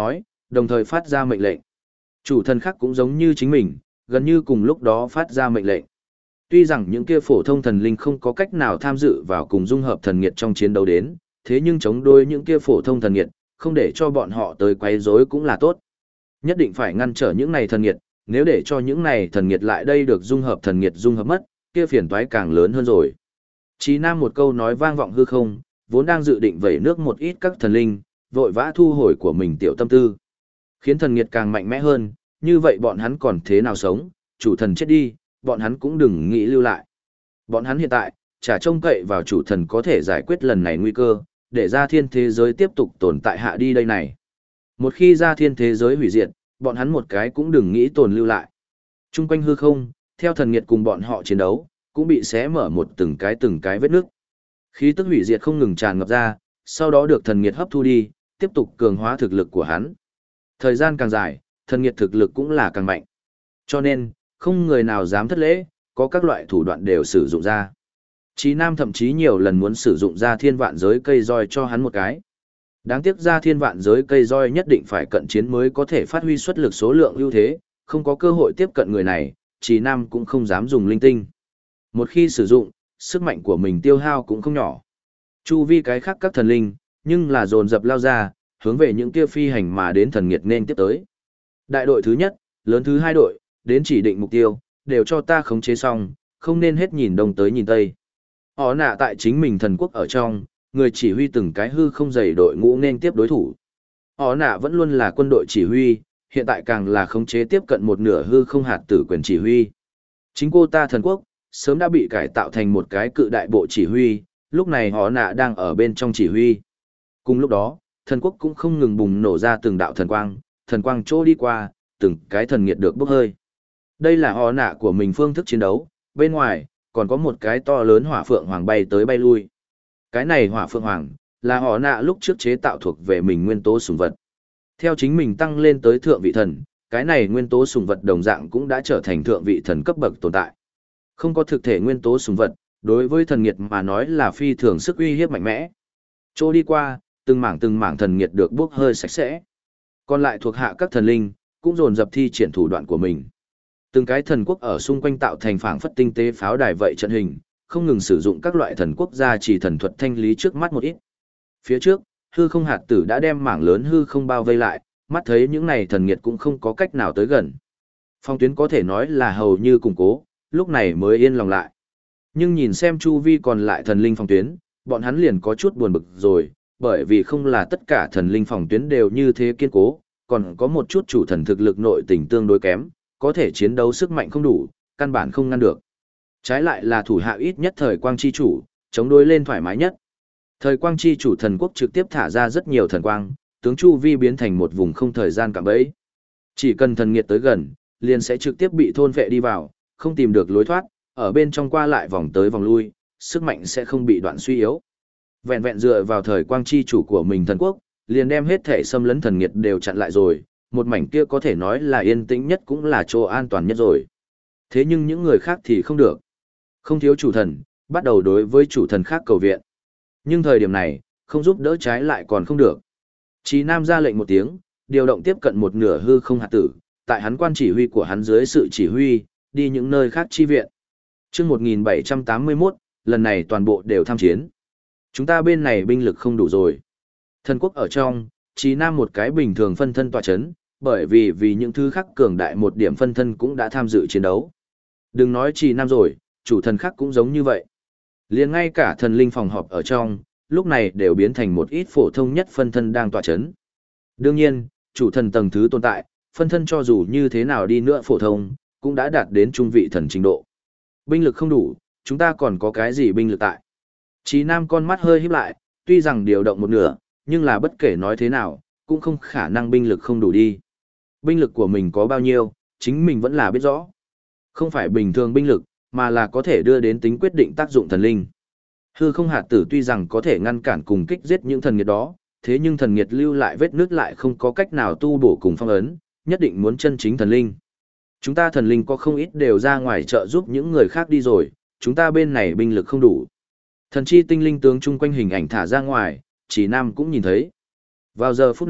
đồng thời phát ra mệnh lệnh. Chủ thần khác cũng giống như chính mình, gần như cùng lúc đó phát ra mệnh lệnh. Tuy rằng những kia phổ thông thần linh không có cách nào tham dự vào cùng dung hợp thần nghiệt trong chiến đấu đến, thế nhưng chống đối những kia phổ thông thần nghiệt, không để cho bọn họ tới quấy rối cũng là tốt. Nhất định phải ngăn trở những này thần nghiệt, nếu để cho những này thần nghiệt lại đây được dung hợp thần nghiệt dung hợp mất, kia phiền toái càng lớn hơn rồi. Chí Nam một câu nói vang vọng hư không, vốn đang dự định vẩy nước một ít các thần linh, vội vã thu hồi của mình tiểu tâm tư. Khiến thần nghiệt càng mạnh mẽ hơn, như vậy bọn hắn còn thế nào sống, chủ thần chết đi, bọn hắn cũng đừng nghĩ lưu lại. Bọn hắn hiện tại, chả trông cậy vào chủ thần có thể giải quyết lần này nguy cơ, để ra thiên thế giới tiếp tục tồn tại hạ đi đây này. Một khi ra thiên thế giới hủy diệt, bọn hắn một cái cũng đừng nghĩ tồn lưu lại. Trung quanh hư không, theo thần nghiệt cùng bọn họ chiến đấu, cũng bị xé mở một từng cái vết nước. Khí tức hủy diệt không ngừng tràn ngập ra, sau đó được thần nghiệt hấp thu đi, tiếp tục cường hóa thực lực của hắn. Thời gian càng dài, thần nghiệt thực lực cũng là càng mạnh. Cho nên, không người nào dám thất lễ, có các loại thủ đoạn đều sử dụng ra. Chí Nam thậm chí nhiều lần muốn sử dụng ra thiên vạn giới cây roi cho hắn một cái. Đáng tiếc ra thiên vạn giới cây roi nhất định phải cận chiến mới có thể phát huy xuất lực số lượng ưu thế, không có cơ hội tiếp cận người này, Chí Nam cũng không dám dùng linh tinh. Một khi sử dụng, sức mạnh của mình tiêu hao cũng không nhỏ. Chu vi cái khác các thần linh, nhưng là dồn dập lao ra, hướng về những kia phi hành mà đến thần nghiệt nên tiếp tới. Đại đội thứ nhất, lớn thứ hai đội, đến chỉ định mục tiêu, đều cho ta khống chế xong, không nên hết nhìn đông tới nhìn tây. Họ nạ tại chính mình thần quốc ở trong, người chỉ huy từng cái hư không dày đội ngũ nên tiếp đối thủ. Họ nạ vẫn luôn là quân đội chỉ huy, hiện tại càng là khống chế tiếp cận một nửa hư không hạt tử quyền chỉ huy. Chính cô ta thần quốc, sớm đã bị cải tạo thành một cái cự đại bộ chỉ huy, lúc này họ nạ đang ở bên trong chỉ huy. Cùng lúc đó, thần quốc cũng không ngừng bùng nổ ra từng đạo thần quang trô đi qua, từng cái thần nghiệt được bốc hơi. Đây là họ nạ của mình phương thức chiến đấu, bên ngoài, còn có một cái to lớn hỏa phượng hoàng bay tới bay lui. Cái này hỏa phượng hoàng, là họ nạ lúc trước chế tạo thuộc về mình nguyên tố sủng vật. Theo chính mình tăng lên tới thượng vị thần, cái này nguyên tố sủng vật đồng dạng cũng đã trở thành thượng vị thần cấp bậc tồn tại. Không có thực thể nguyên tố sủng vật, đối với thần nghiệt mà nói là phi thường sức uy hiếp mạnh mẽ. Trô đi qua, từng mảng thần nghiệt được bốc hơi sạch sẽ. Còn lại thuộc hạ các thần linh, cũng dồn dập thi triển thủ đoạn của mình. Từng cái thần quốc ở xung quanh tạo thành phảng phất tinh tế pháo đài vậy trận hình, không ngừng sử dụng các loại thần quốc gia chỉ thần thuật thanh lý trước mắt một ít. Phía trước, hư không hạt tử đã đem mảng lớn hư không bao vây lại, mắt thấy những này thần nghiệt cũng không có cách nào tới gần. Phong tuyến có thể nói là hầu như củng cố, lúc này mới yên lòng lại. Nhưng nhìn xem chu vi còn lại thần linh phòng tuyến, bọn hắn liền có chút buồn bực rồi, bởi vì không là tất cả thần linh phòng tuyến đều như thế kiên cố, còn có một chút chủ thần thực lực nội tình tương đối kém, có thể chiến đấu sức mạnh không đủ, căn bản không ngăn được. Trái lại là thủ hạ ít nhất thời quang chi chủ, chống đối lên thoải mái nhất. Thời quang chi chủ thần quốc trực tiếp thả ra rất nhiều thần quang, tướng chu vi biến thành một vùng không thời gian cạm bẫy. Chỉ cần thần nghiệt tới gần, liền sẽ trực tiếp bị thôn vệ đi vào, không tìm được lối thoát, ở bên trong qua lại vòng tới vòng lui, sức mạnh sẽ không bị đoạn suy yếu. Vẹn vẹn dựa vào thời quang chi chủ của mình thần quốc, liền đem hết thể xâm lấn thần nghiệt đều chặn lại rồi, một mảnh kia có thể nói là yên tĩnh nhất cũng là chỗ an toàn nhất rồi. Thế nhưng những người khác thì không được. Không thiếu chủ thần, bắt đầu đối với chủ thần khác cầu viện. Nhưng thời điểm này, không giúp đỡ trái lại còn không được. Chí Nam ra lệnh một tiếng, điều động tiếp cận một nửa hư không hạt tử, tại hắn quan chỉ huy của hắn dưới sự chỉ huy, đi những nơi khác chi viện. Chương 1781, lần này toàn bộ đều tham chiến. Chúng ta bên này binh lực không đủ rồi. Thần quốc ở trong, Chí Nam một cái bình thường phân thân tọa chấn, bởi vì những thứ khác cường đại một điểm phân thân cũng đã tham dự chiến đấu. Đừng nói Chí Nam rồi, chủ thần khác cũng giống như vậy. Liền ngay cả thần linh phòng họp ở trong, lúc này đều biến thành một ít phổ thông nhất phân thân đang tọa chấn. Đương nhiên, chủ thần tầng thứ tồn tại, phân thân cho dù như thế nào đi nữa phổ thông, cũng đã đạt đến trung vị thần trình độ. Binh lực không đủ, chúng ta còn có cái gì binh lực tại? Chí Nam con mắt hơi híp lại, tuy rằng điều động một nửa, nhưng là bất kể nói thế nào, cũng không khả năng binh lực không đủ đi. Binh lực của mình có bao nhiêu, chính mình vẫn là biết rõ. Không phải bình thường binh lực, mà là có thể đưa đến tính quyết định tác dụng thần linh. Hư không hạt tử tuy rằng có thể ngăn cản cùng kích giết những thần nghiệt đó, thế nhưng thần nghiệt lưu lại vết nứt lại không có cách nào tu bổ cùng phong ấn, nhất định muốn chân chính thần linh. Chúng ta thần linh có không ít đều ra ngoài trợ giúp những người khác đi rồi, chúng ta bên này binh lực không đủ. Thần chi tinh linh tướng chung quanh hình ảnh thả ra ngoài, Chí Nam cũng nhìn thấy. Vào giờ phút này,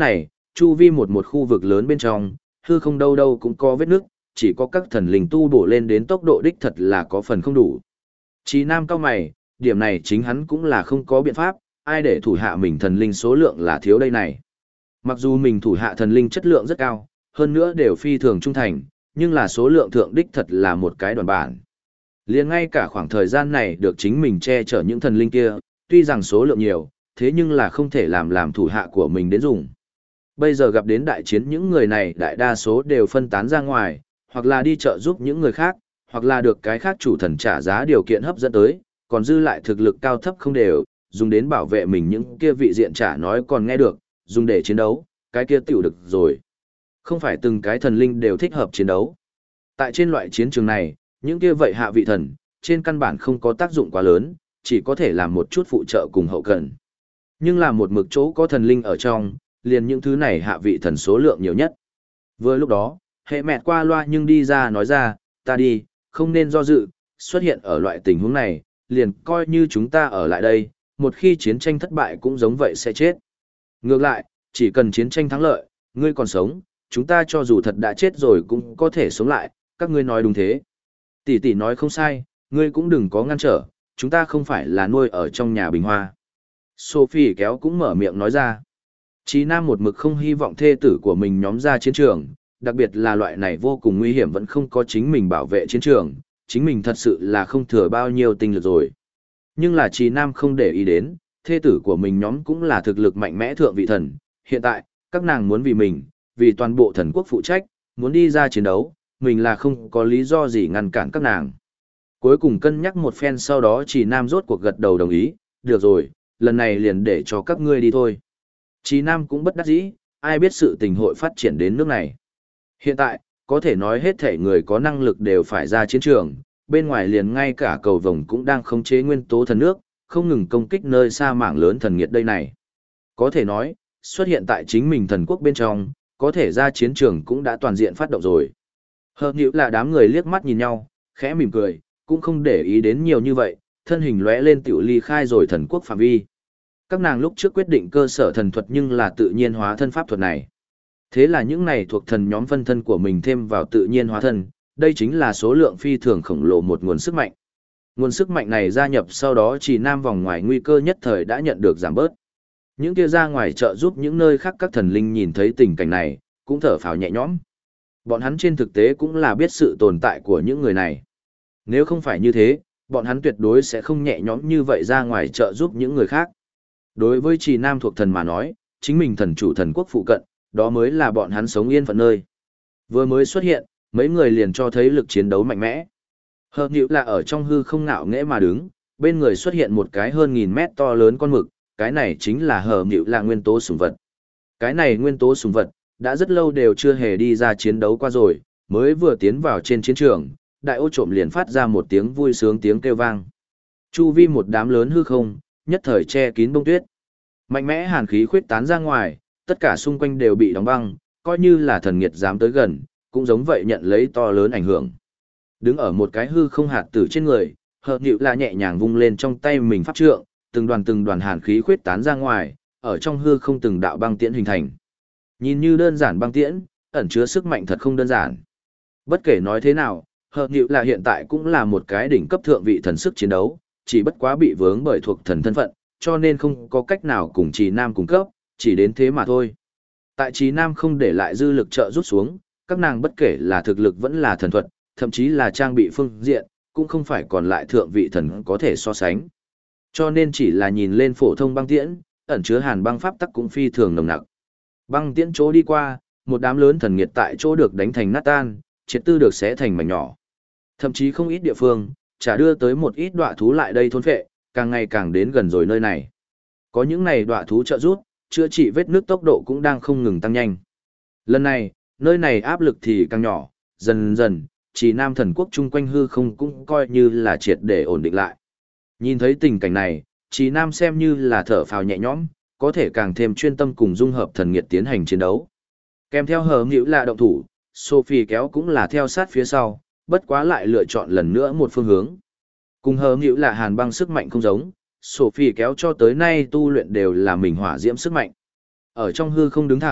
chu vi một khu vực lớn bên trong, hư không đâu đâu cũng có vết nước, chỉ có các thần linh tu bổ lên đến tốc độ đích thật là có phần không đủ. Chí Nam cao mày, điểm này chính hắn cũng là không có biện pháp, ai để thủ hạ mình thần linh số lượng là thiếu đây này. Mặc dù mình thủ hạ thần linh chất lượng rất cao, hơn nữa đều phi thường trung thành, nhưng là số lượng thượng đích thật là một cái đoàn bản. Liền ngay cả khoảng thời gian này được chính mình che chở những thần linh kia, tuy rằng số lượng nhiều, thế nhưng là không thể làm thủ hạ của mình đến dùng. Bây giờ gặp đến đại chiến những người này đại đa số đều phân tán ra ngoài, hoặc là đi chợ giúp những người khác, hoặc là được cái khác chủ thần trả giá điều kiện hấp dẫn tới, còn dư lại thực lực cao thấp không đều, dùng đến bảo vệ mình những kia vị diện trả nói còn nghe được, dùng để chiến đấu, cái kia tiểu được rồi. Không phải từng cái thần linh đều thích hợp chiến đấu. Tại trên loại chiến trường này, những kia vậy hạ vị thần, trên căn bản không có tác dụng quá lớn, chỉ có thể làm một chút phụ trợ cùng hậu cần. Nhưng là một mực chỗ có thần linh ở trong, liền những thứ này hạ vị thần số lượng nhiều nhất. Vừa lúc đó, hệ mẹt qua loa nhưng đi ra nói ra, ta đi, không nên do dự, xuất hiện ở loại tình huống này, liền coi như chúng ta ở lại đây, một khi chiến tranh thất bại cũng giống vậy sẽ chết. Ngược lại, chỉ cần chiến tranh thắng lợi, ngươi còn sống, chúng ta cho dù thật đã chết rồi cũng có thể sống lại, các ngươi nói đúng thế. Tỷ tỷ nói không sai, ngươi cũng đừng có ngăn trở, chúng ta không phải là nuôi ở trong nhà bình hoa. Sophie kéo cũng mở miệng nói ra. Chí Nam một mực không hy vọng thê tử của mình nhóm ra chiến trường, đặc biệt là loại này vô cùng nguy hiểm vẫn không có chính mình bảo vệ chiến trường, chính mình thật sự là không thừa bao nhiêu tinh lực rồi. Nhưng là Chí Nam không để ý đến, thê tử của mình nhóm cũng là thực lực mạnh mẽ thượng vị thần, hiện tại, các nàng muốn vì mình, vì toàn bộ thần quốc phụ trách, muốn đi ra chiến đấu, mình là không có lý do gì ngăn cản các nàng. Cuối cùng cân nhắc một phen sau đó Chí Nam rốt cuộc gật đầu đồng ý, được rồi, lần này liền để cho các ngươi đi thôi. Chí Nam cũng bất đắc dĩ, ai biết sự tình hội phát triển đến nước này. Hiện tại, có thể nói hết thể người có năng lực đều phải ra chiến trường, bên ngoài liền ngay cả cầu vồng cũng đang khống chế nguyên tố thần nước, không ngừng công kích nơi xa mảng lớn thần nghiệt đây này. Có thể nói, xuất hiện tại chính mình thần quốc bên trong, có thể ra chiến trường cũng đã toàn diện phát động rồi. Hợp nhữ là đám người liếc mắt nhìn nhau, khẽ mỉm cười, cũng không để ý đến nhiều như vậy, thân hình lóe lên tiểu ly khai rồi thần quốc phạm vi. Các nàng lúc trước quyết định cơ sở thần thuật nhưng là tự nhiên hóa thân pháp thuật này. Thế là những này thuộc thần nhóm phân thân của mình thêm vào tự nhiên hóa thân, đây chính là số lượng phi thường khổng lồ một nguồn sức mạnh. Nguồn sức mạnh này gia nhập sau đó chỉ nam vòng ngoài nguy cơ nhất thời đã nhận được giảm bớt. Những kia ra ngoài trợ giúp những nơi khác các thần linh nhìn thấy tình cảnh này, cũng thở phào nhẹ nhõm. Bọn hắn trên thực tế cũng là biết sự tồn tại của những người này. Nếu không phải như thế, bọn hắn tuyệt đối sẽ không nhẹ nhõm như vậy ra ngoài trợ giúp những người khác. Đối với Trì Nam thuộc thần mà nói, chính mình thần chủ thần quốc phụ cận, đó mới là bọn hắn sống yên phận nơi. Vừa mới xuất hiện, mấy người liền cho thấy lực chiến đấu mạnh mẽ. Hợp nhữ là ở trong hư không ngạo nghễ mà đứng, bên người xuất hiện một cái hơn 1000 mét to lớn con mực, cái này chính là hợp nhữ là nguyên tố sủng vật. Cái này nguyên tố sủng vật, đã rất lâu đều chưa hề đi ra chiến đấu qua rồi, mới vừa tiến vào trên chiến trường, đại ô trộm liền phát ra một tiếng vui sướng tiếng kêu vang. Chu vi một đám lớn hư không, nhất thời che kín bông tuyết. Mạnh mẽ hàn khí khuyết tán ra ngoài, tất cả xung quanh đều bị đóng băng, coi như là thần nghiệt dám tới gần, cũng giống vậy nhận lấy to lớn ảnh hưởng. Đứng ở một cái hư không hạt tử trên người, hợp nhịu là nhẹ nhàng vung lên trong tay mình pháp trượng, từng đoàn hàn khí khuyết tán ra ngoài, ở trong hư không từng đạo băng tiễn hình thành. Nhìn như đơn giản băng tiễn, ẩn chứa sức mạnh thật không đơn giản. Bất kể nói thế nào, hợp nhịu là hiện tại cũng là một cái đỉnh cấp thượng vị thần sức chiến đấu, chỉ bất quá bị vướng bởi thuộc thần thân phận, cho nên không có cách nào cùng Trì Nam cung cấp, chỉ đến thế mà thôi. Tại Trì Nam không để lại dư lực trợ rút xuống, các nàng bất kể là thực lực vẫn là thần thuật, thậm chí là trang bị phương diện, cũng không phải còn lại thượng vị thần có thể so sánh. Cho nên chỉ là nhìn lên phổ thông băng tiễn, ẩn chứa hàn băng pháp tắc cũng phi thường nồng nặc. Băng tiễn chỗ đi qua, một đám lớn thần nghiệt tại chỗ được đánh thành nát tan, triệt tư được xé thành mảnh nhỏ. Thậm chí không ít địa phương, chả đưa tới một ít đọa thú lại đây thôn phệ, càng ngày càng đến gần rồi nơi này. Có những này đọa thú trợ giúp, chữa trị vết nước tốc độ cũng đang không ngừng tăng nhanh. Lần này, nơi này áp lực thì càng nhỏ, dần dần, chỉ Nam thần quốc chung quanh hư không cũng coi như là triệt để ổn định lại. Nhìn thấy tình cảnh này, chỉ Nam xem như là thở phào nhẹ nhõm, có thể càng thêm chuyên tâm cùng dung hợp thần nghiệt tiến hành chiến đấu. Kèm theo hờ nghĩu là động thủ, Sophie kéo cũng là theo sát phía sau, bất quá lại lựa chọn lần nữa một phương hướng. Cùng hờ nghĩu là hàn băng sức mạnh không giống, Sophie kéo cho tới nay tu luyện đều là mình hỏa diễm sức mạnh. Ở trong hư không đứng thẳng,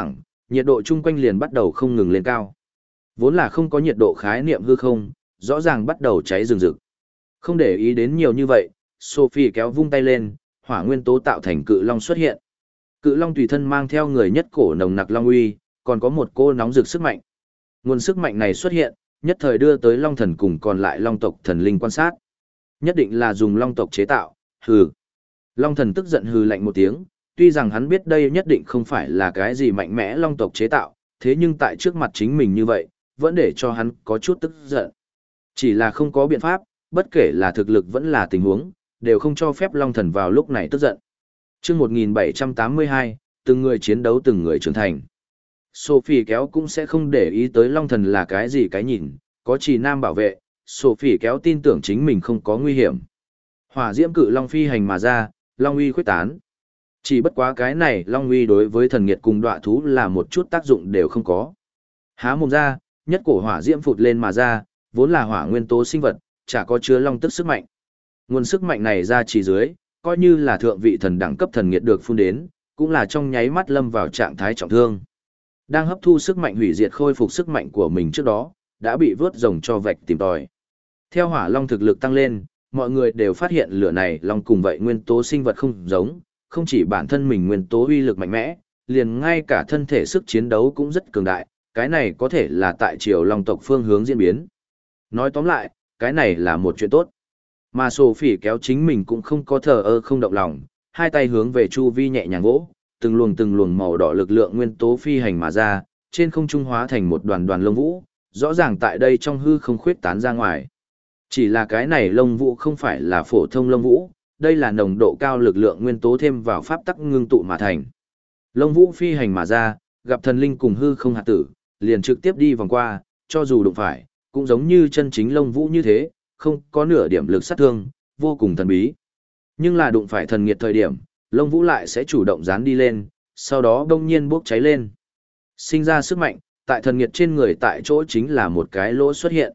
nhiệt độ chung quanh liền bắt đầu không ngừng lên cao. Vốn là không có nhiệt độ khái niệm hư không, rõ ràng bắt đầu cháy rừng rực. Không để ý đến nhiều như vậy, Sophie kéo vung tay lên, hỏa nguyên tố tạo thành cự long xuất hiện. Cự long tùy thân mang theo người nhất cổ nồng nặc long uy, còn có một cô nóng rực sức mạnh. Nguồn sức mạnh này xuất hiện, nhất thời đưa tới long thần cùng còn lại long tộc thần linh quan sát. Nhất định là dùng long tộc chế tạo, hừ. Long thần tức giận hừ lạnh một tiếng, tuy rằng hắn biết đây nhất định không phải là cái gì mạnh mẽ long tộc chế tạo, thế nhưng tại trước mặt chính mình như vậy, vẫn để cho hắn có chút tức giận. Chỉ là không có biện pháp, bất kể là thực lực vẫn là tình huống, đều không cho phép long thần vào lúc này tức giận. Chương 1782, từng người chiến đấu từng người trưởng thành. Sophie kéo cũng sẽ không để ý tới long thần là cái gì cái nhìn, có Trì Nam bảo vệ, Sophie kéo tin tưởng chính mình không có nguy hiểm. Hỏa diễm cự long phi hành mà ra, long uy khuếch tán. Chỉ bất quá cái này long uy đối với thần nghiệt cùng đọa thú là một chút tác dụng đều không có. Há mồm ra, nhất cổ hỏa diễm phụt lên mà ra, vốn là hỏa nguyên tố sinh vật, chả có chứa long tức sức mạnh. Nguồn sức mạnh này ra chỉ dưới, coi như là thượng vị thần đẳng cấp thần nghiệt được phun đến, cũng là trong nháy mắt lâm vào trạng thái trọng thương. Đang hấp thu sức mạnh hủy diệt khôi phục sức mạnh của mình trước đó, đã bị vớt rồng cho vạch tìm tòi. Theo hỏa long thực lực tăng lên, mọi người đều phát hiện lửa này long cùng vậy nguyên tố sinh vật không giống, không chỉ bản thân mình nguyên tố uy lực mạnh mẽ, liền ngay cả thân thể sức chiến đấu cũng rất cường đại, cái này có thể là tại triều long tộc phương hướng diễn biến. Nói tóm lại, cái này là một chuyện tốt. Mà Sophie kéo chính mình cũng không có thờ ơ không động lòng, hai tay hướng về chu vi nhẹ nhàng vỗ, từng luồng màu đỏ lực lượng nguyên tố phi hành mà ra, trên không trung hóa thành một đoàn đoàn lông vũ, rõ ràng tại đây trong hư không khuyết tán ra ngoài. Chỉ là cái này lông vũ không phải là phổ thông lông vũ, đây là nồng độ cao lực lượng nguyên tố thêm vào pháp tắc ngưng tụ mà thành. Lông vũ phi hành mà ra, gặp thần linh cùng hư không hạt tử, liền trực tiếp đi vòng qua, cho dù đụng phải, cũng giống như chân chính lông vũ như thế, không có nửa điểm lực sát thương, vô cùng thần bí. Nhưng là đụng phải thần nghiệt thời điểm, lông vũ lại sẽ chủ động dán đi lên, sau đó đông nhiên bốc cháy lên. Sinh ra sức mạnh, tại thần nghiệt trên người tại chỗ chính là một cái lỗ xuất hiện.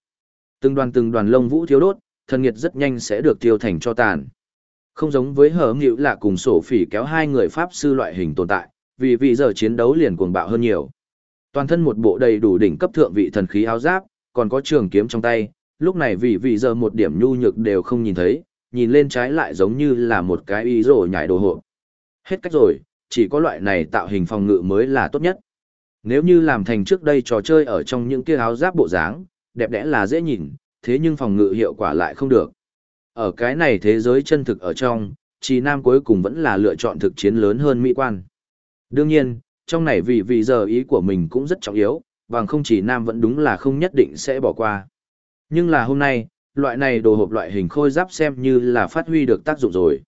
Từng đoàn lông vũ thiếu đốt, thần nghiệt rất nhanh sẽ được tiêu thành cho tàn. Không giống với hở nghịu là cùng sổ phỉ kéo hai người pháp sư loại hình tồn tại, vì giờ chiến đấu liền cuồng bạo hơn nhiều. Toàn thân một bộ đầy đủ đỉnh cấp thượng vị thần khí áo giáp, còn có trường kiếm trong tay, lúc này vì giờ một điểm nhu nhược đều không nhìn thấy, nhìn lên trái lại giống như là một cái y rổ nhảy đồ hộp. Hết cách rồi, chỉ có loại này tạo hình phòng ngự mới là tốt nhất. Nếu như làm thành trước đây trò chơi ở trong những kia áo giáp bộ dáng, đẹp đẽ là dễ nhìn, thế nhưng phòng ngự hiệu quả lại không được. Ở cái này thế giới chân thực ở trong, Trì Nam cuối cùng vẫn là lựa chọn thực chiến lớn hơn mỹ quan. Đương nhiên, trong này vì giờ ý của mình cũng rất trọng yếu, bằng không Trì Nam vẫn đúng là không nhất định sẽ bỏ qua. Nhưng là hôm nay, loại này đồ hộp loại hình khôi giáp xem như là phát huy được tác dụng rồi.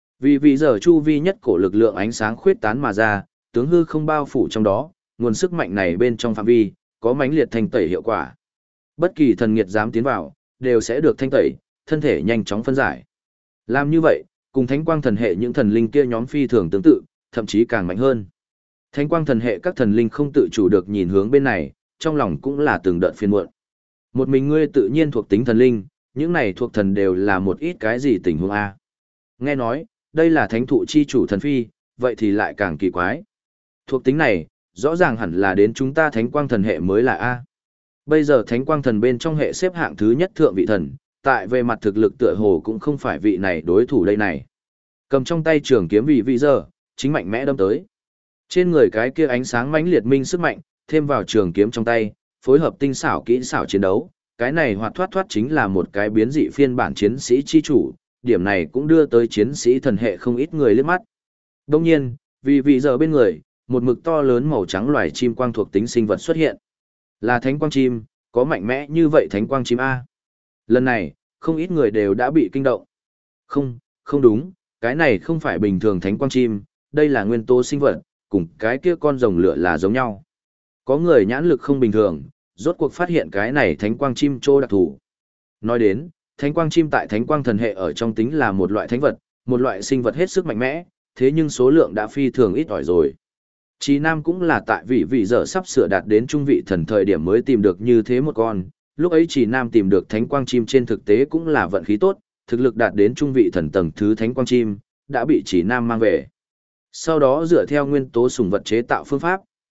Vì giờ chu vi nhất cổ lực lượng ánh sáng khuyết tán mà ra, tướng hư không bao phủ trong đó, nguồn sức mạnh này bên trong phạm vi, có mãnh liệt thanh tẩy hiệu quả. Bất kỳ thần nghiệt dám tiến vào, đều sẽ được thanh tẩy, thân thể nhanh chóng phân giải. Làm như vậy, cùng thánh quang thần hệ những thần linh kia nhóm phi thường tương tự, thậm chí càng mạnh hơn. Thánh quang thần hệ các thần linh không tự chủ được nhìn hướng bên này, trong lòng cũng là từng đợt phiền muộn. Một mình ngươi tự nhiên thuộc tính thần linh, những này thuộc thần đều là một ít cái gì tình huống A. Nghe nói, đây là thánh thụ chi chủ thần phi, vậy thì lại càng kỳ quái. Thuộc tính này, rõ ràng hẳn là đến chúng ta thánh quang thần hệ mới là A. Bây giờ thánh quang thần bên trong hệ xếp hạng thứ nhất thượng vị thần, tại về mặt thực lực tựa hồ cũng không phải vị này đối thủ đây này. Cầm trong tay trường kiếm vì giờ, chính mạnh mẽ đâm tới. Trên người cái kia ánh sáng mãnh liệt minh sức mạnh, thêm vào trường kiếm trong tay, phối hợp tinh xảo kỹ xảo chiến đấu, cái này hoạt thoát chính là một cái biến dị phiên bản chiến sĩ chi chủ, điểm này cũng đưa tới chiến sĩ thần hệ không ít người liếc mắt. Đồng nhiên, vì giờ bên người, một mực to lớn màu trắng loài chim quang thuộc tính sinh vật xuất hiện. Là thánh quang chim, có mạnh mẽ như vậy thánh quang chim A. Lần này, không ít người đều đã bị kinh động. Không đúng, cái này không phải bình thường thánh quang chim, đây là nguyên tố sinh vật, cùng cái kia con rồng lửa là giống nhau. Có người nhãn lực không bình thường, rốt cuộc phát hiện cái này thánh quang chim trô đặc thù. Nói đến, thánh quang chim tại thánh quang thần hệ ở trong tính là một loại thánh vật, một loại sinh vật hết sức mạnh mẽ, thế nhưng số lượng đã phi thường ít ỏi rồi. Chí Nam cũng là tại vị giờ sắp sửa đạt đến trung vị thần thời điểm mới tìm được như thế một con, lúc ấy Chí Nam tìm được thánh quang chim trên thực tế cũng là vận khí tốt, thực lực đạt đến trung vị thần tầng thứ thánh quang chim, đã bị Chí Nam mang về. Sau đó dựa theo nguyên tố sủng vật chế tạo phương pháp,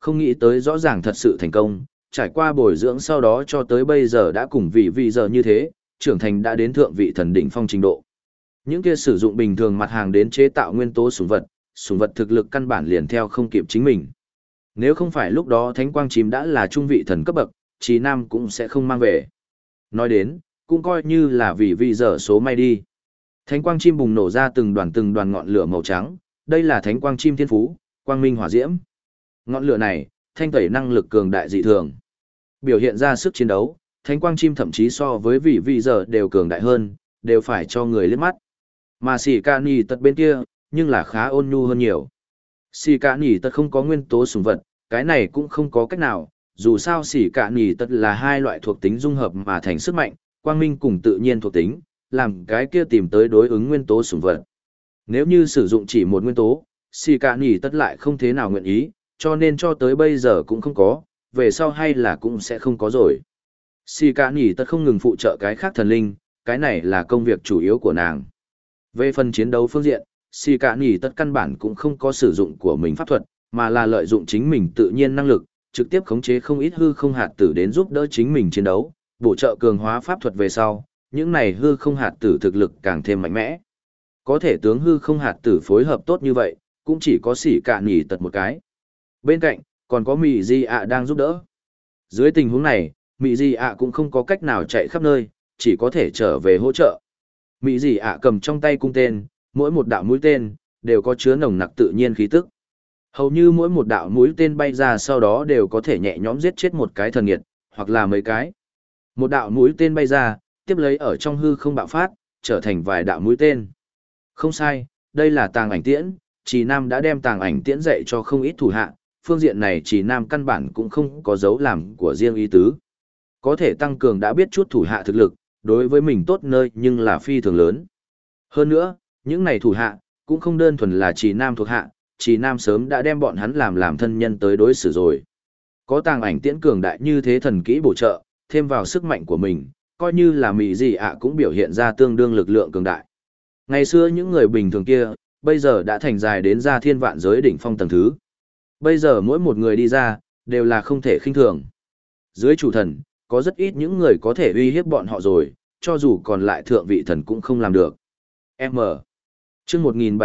không nghĩ tới rõ ràng thật sự thành công, trải qua bồi dưỡng sau đó cho tới bây giờ đã cùng vị giờ như thế, trưởng thành đã đến thượng vị thần đỉnh phong trình độ. Những kia sử dụng bình thường mặt hàng đến chế tạo nguyên tố sủng vật thực lực căn bản liền theo không kịp chính mình. Nếu không phải lúc đó Thánh Quang Chim đã là trung vị thần cấp bậc, Chí Nam cũng sẽ không mang về. Nói đến, cũng coi như là vì vị giờ số may đi. Thánh Quang Chim bùng nổ ra từng đoàn ngọn lửa màu trắng, đây là Thánh Quang Chim thiên phú, quang minh hỏa diễm. Ngọn lửa này, thanh tẩy năng lực cường đại dị thường. Biểu hiện ra sức chiến đấu, Thánh Quang Chim thậm chí so với vị giờ đều cường đại hơn, đều phải cho người liếc mắt. Mà Sĩ Ca Nỉ Tật bên kia, nhưng là khá ôn nhu hơn nhiều. Sĩ Ca Nỉ Tật không có nguyên tố sủng vật, cái này cũng không có cách nào, dù sao Sĩ Ca Nỉ Tật là hai loại thuộc tính dung hợp mà thành sức mạnh, quang minh cùng tự nhiên thuộc tính, làm cái kia tìm tới đối ứng nguyên tố sủng vật. Nếu như sử dụng chỉ một nguyên tố, Sĩ Ca Nỉ Tật lại không thế nào nguyện ý, cho nên cho tới bây giờ cũng không có, về sau hay là cũng sẽ không có rồi. Sĩ Ca Nỉ Tật không ngừng phụ trợ cái khác thần linh, cái này là công việc chủ yếu của nàng. Về phần chiến đấu phương diện, Sĩ Ca Nỉ Tật căn bản cũng không có sử dụng của mình pháp thuật, mà là lợi dụng chính mình tự nhiên năng lực, trực tiếp khống chế không ít hư không hạt tử đến giúp đỡ chính mình chiến đấu, bổ trợ cường hóa pháp thuật về sau, những này hư không hạt tử thực lực càng thêm mạnh mẽ. Có thể tướng hư không hạt tử phối hợp tốt như vậy, cũng chỉ có Sĩ Ca Nỉ Tật một cái. Bên cạnh, còn có Mị Di ạ đang giúp đỡ. Dưới tình huống này, Mị Di ạ cũng không có cách nào chạy khắp nơi, chỉ có thể trở về hỗ trợ. Mị Di ạ cầm trong tay cung tên, mỗi một đạo mũi tên, đều có chứa nồng nặc tự nhiên khí tức. Hầu như mỗi một đạo mũi tên bay ra sau đó đều có thể nhẹ nhõm giết chết một cái thần nghiệt, hoặc là mấy cái. Một đạo mũi tên bay ra, tiếp lấy ở trong hư không bạo phát, trở thành vài đạo mũi tên. Không sai, đây là tàng ảnh tiễn, Trì Nam đã đem tàng ảnh tiễn dạy cho không ít thủ hạ, phương diện này Trì Nam căn bản cũng không có dấu làm của riêng ý tứ. Có thể tăng cường đã biết chút thủ hạ thực lực, đối với mình tốt nơi nhưng là phi thường lớn. Hơn nữa, những này thủ hạ, cũng không đơn thuần là Trì Nam thuộc hạ, Trì Nam sớm đã đem bọn hắn làm thân nhân tới đối xử rồi. Có tàng ảnh tiễn cường đại như thế thần kỹ bổ trợ, thêm vào sức mạnh của mình, coi như là Mị Di ạ cũng biểu hiện ra tương đương lực lượng cường đại. Ngày xưa những người bình thường kia, bây giờ đã thành dài đến ra thiên vạn giới đỉnh phong tầng thứ. Bây giờ mỗi một người đi ra, đều là không thể khinh thường. Dưới chủ thần, có rất ít những người có thể uy hiếp bọn họ rồi, cho dù còn lại thượng vị thần cũng không làm được. M. Chương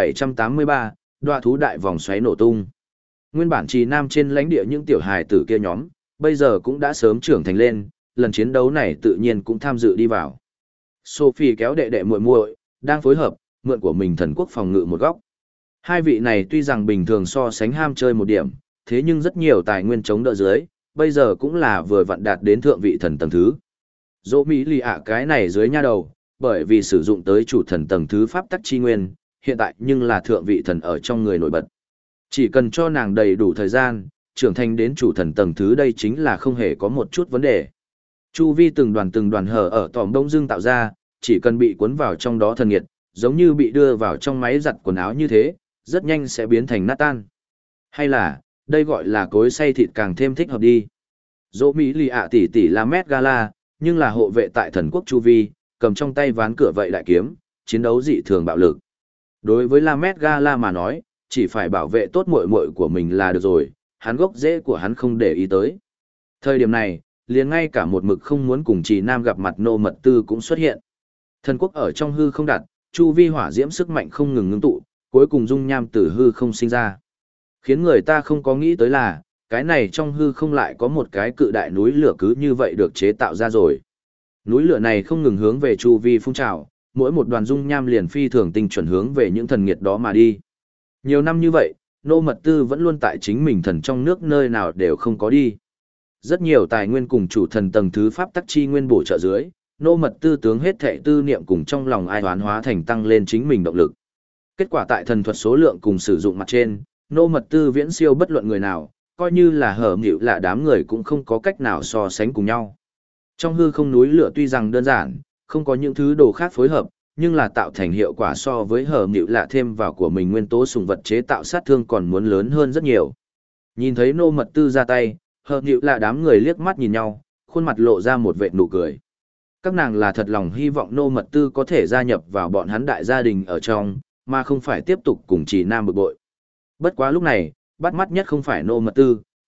1783, Đoạ thú đại vòng xoáy nổ tung. Nguyên bản Trì Nam trên lãnh địa những tiểu hài tử kia nhóm, bây giờ cũng đã sớm trưởng thành lên, lần chiến đấu này tự nhiên cũng tham dự đi vào. Sophie kéo đệ đệ muội muội, đang phối hợp, mượn của mình thần quốc phòng ngự một góc. Hai vị này tuy rằng bình thường so sánh ham chơi một điểm, thế nhưng rất nhiều tài nguyên chống đỡ dưới, bây giờ cũng là vừa vặn đạt đến thượng vị thần tầng thứ. Dỗ Mỹ lì ạ cái này dưới nha đầu, bởi vì sử dụng tới chủ thần tầng thứ pháp tắc chi nguyên, hiện tại nhưng là thượng vị thần ở trong người nổi bật. Chỉ cần cho nàng đầy đủ thời gian, trưởng thành đến chủ thần tầng thứ đây chính là không hề có một chút vấn đề. Chu vi từng đoàn hở ở tòm đông dương tạo ra, chỉ cần bị cuốn vào trong đó thần nghiệt, giống như bị đưa vào trong máy giặt quần áo như thế, rất nhanh sẽ biến thành nát tan. Hay là, đây gọi là cối xay thịt càng thêm thích hợp đi. Dỗ Mỹ lì ạ tỷ tỷ là Met Gala, nhưng là hộ vệ tại thần quốc Chu Vi, cầm trong tay ván cửa vậy đại kiếm, chiến đấu dị thường bạo lực. Đối với La Met Gala mà nói, chỉ phải bảo vệ tốt muội muội của mình là được rồi, hắn gốc rễ của hắn không để ý tới. Thời điểm này, liền ngay cả một mực không muốn cùng Trì Nam gặp mặt Nô Mật Tư cũng xuất hiện. Thần quốc ở trong hư không đặt, chu vi hỏa diễm sức mạnh không ngừng ngưng tụ, cuối cùng dung nham từ hư không sinh ra. Khiến người ta không có nghĩ tới là, cái này trong hư không lại có một cái cự đại núi lửa cứ như vậy được chế tạo ra rồi. Núi lửa này không ngừng hướng về chu vi phun trào, mỗi một đoàn dung nham liền phi thường tinh chuẩn hướng về những thần nghiệt đó mà đi. Nhiều năm như vậy, Nô Mật Tư vẫn luôn tại chính mình thần trong nước nơi nào đều không có đi. Rất nhiều tài nguyên cùng chủ thần tầng thứ pháp tắc chi nguyên bổ trợ dưới, Nô Mật Tư tướng hết thệ tư niệm cùng trong lòng ai oán hóa thành tăng lên chính mình động lực. Kết quả tại thần thuật số lượng cùng sử dụng mặt trên, Nô Mật Tư viễn siêu bất luận người nào, coi như là hở nghịu là đám người cũng không có cách nào so sánh cùng nhau. Trong hư không núi lửa tuy rằng đơn giản, không có những thứ đồ khác phối hợp, nhưng là tạo thành hiệu quả so với hở nghịu lạ thêm vào của mình nguyên tố sùng vật chế tạo sát thương còn muốn lớn hơn rất nhiều. Nhìn thấy Nô Mật Tư ra tay, hở nghịu lạ đám người liếc mắt nhìn nhau, khuôn mặt lộ ra một vệt nụ cười. Các nàng là thật lòng hy vọng Nô Mật Tư có thể gia nhập vào bọn hắn đại gia đình ở trong, mà không phải tiếp tục cùng Trì Nam bực bội. Bất quá lúc này, bắt mắt nhất không phải Nô Mật Tư,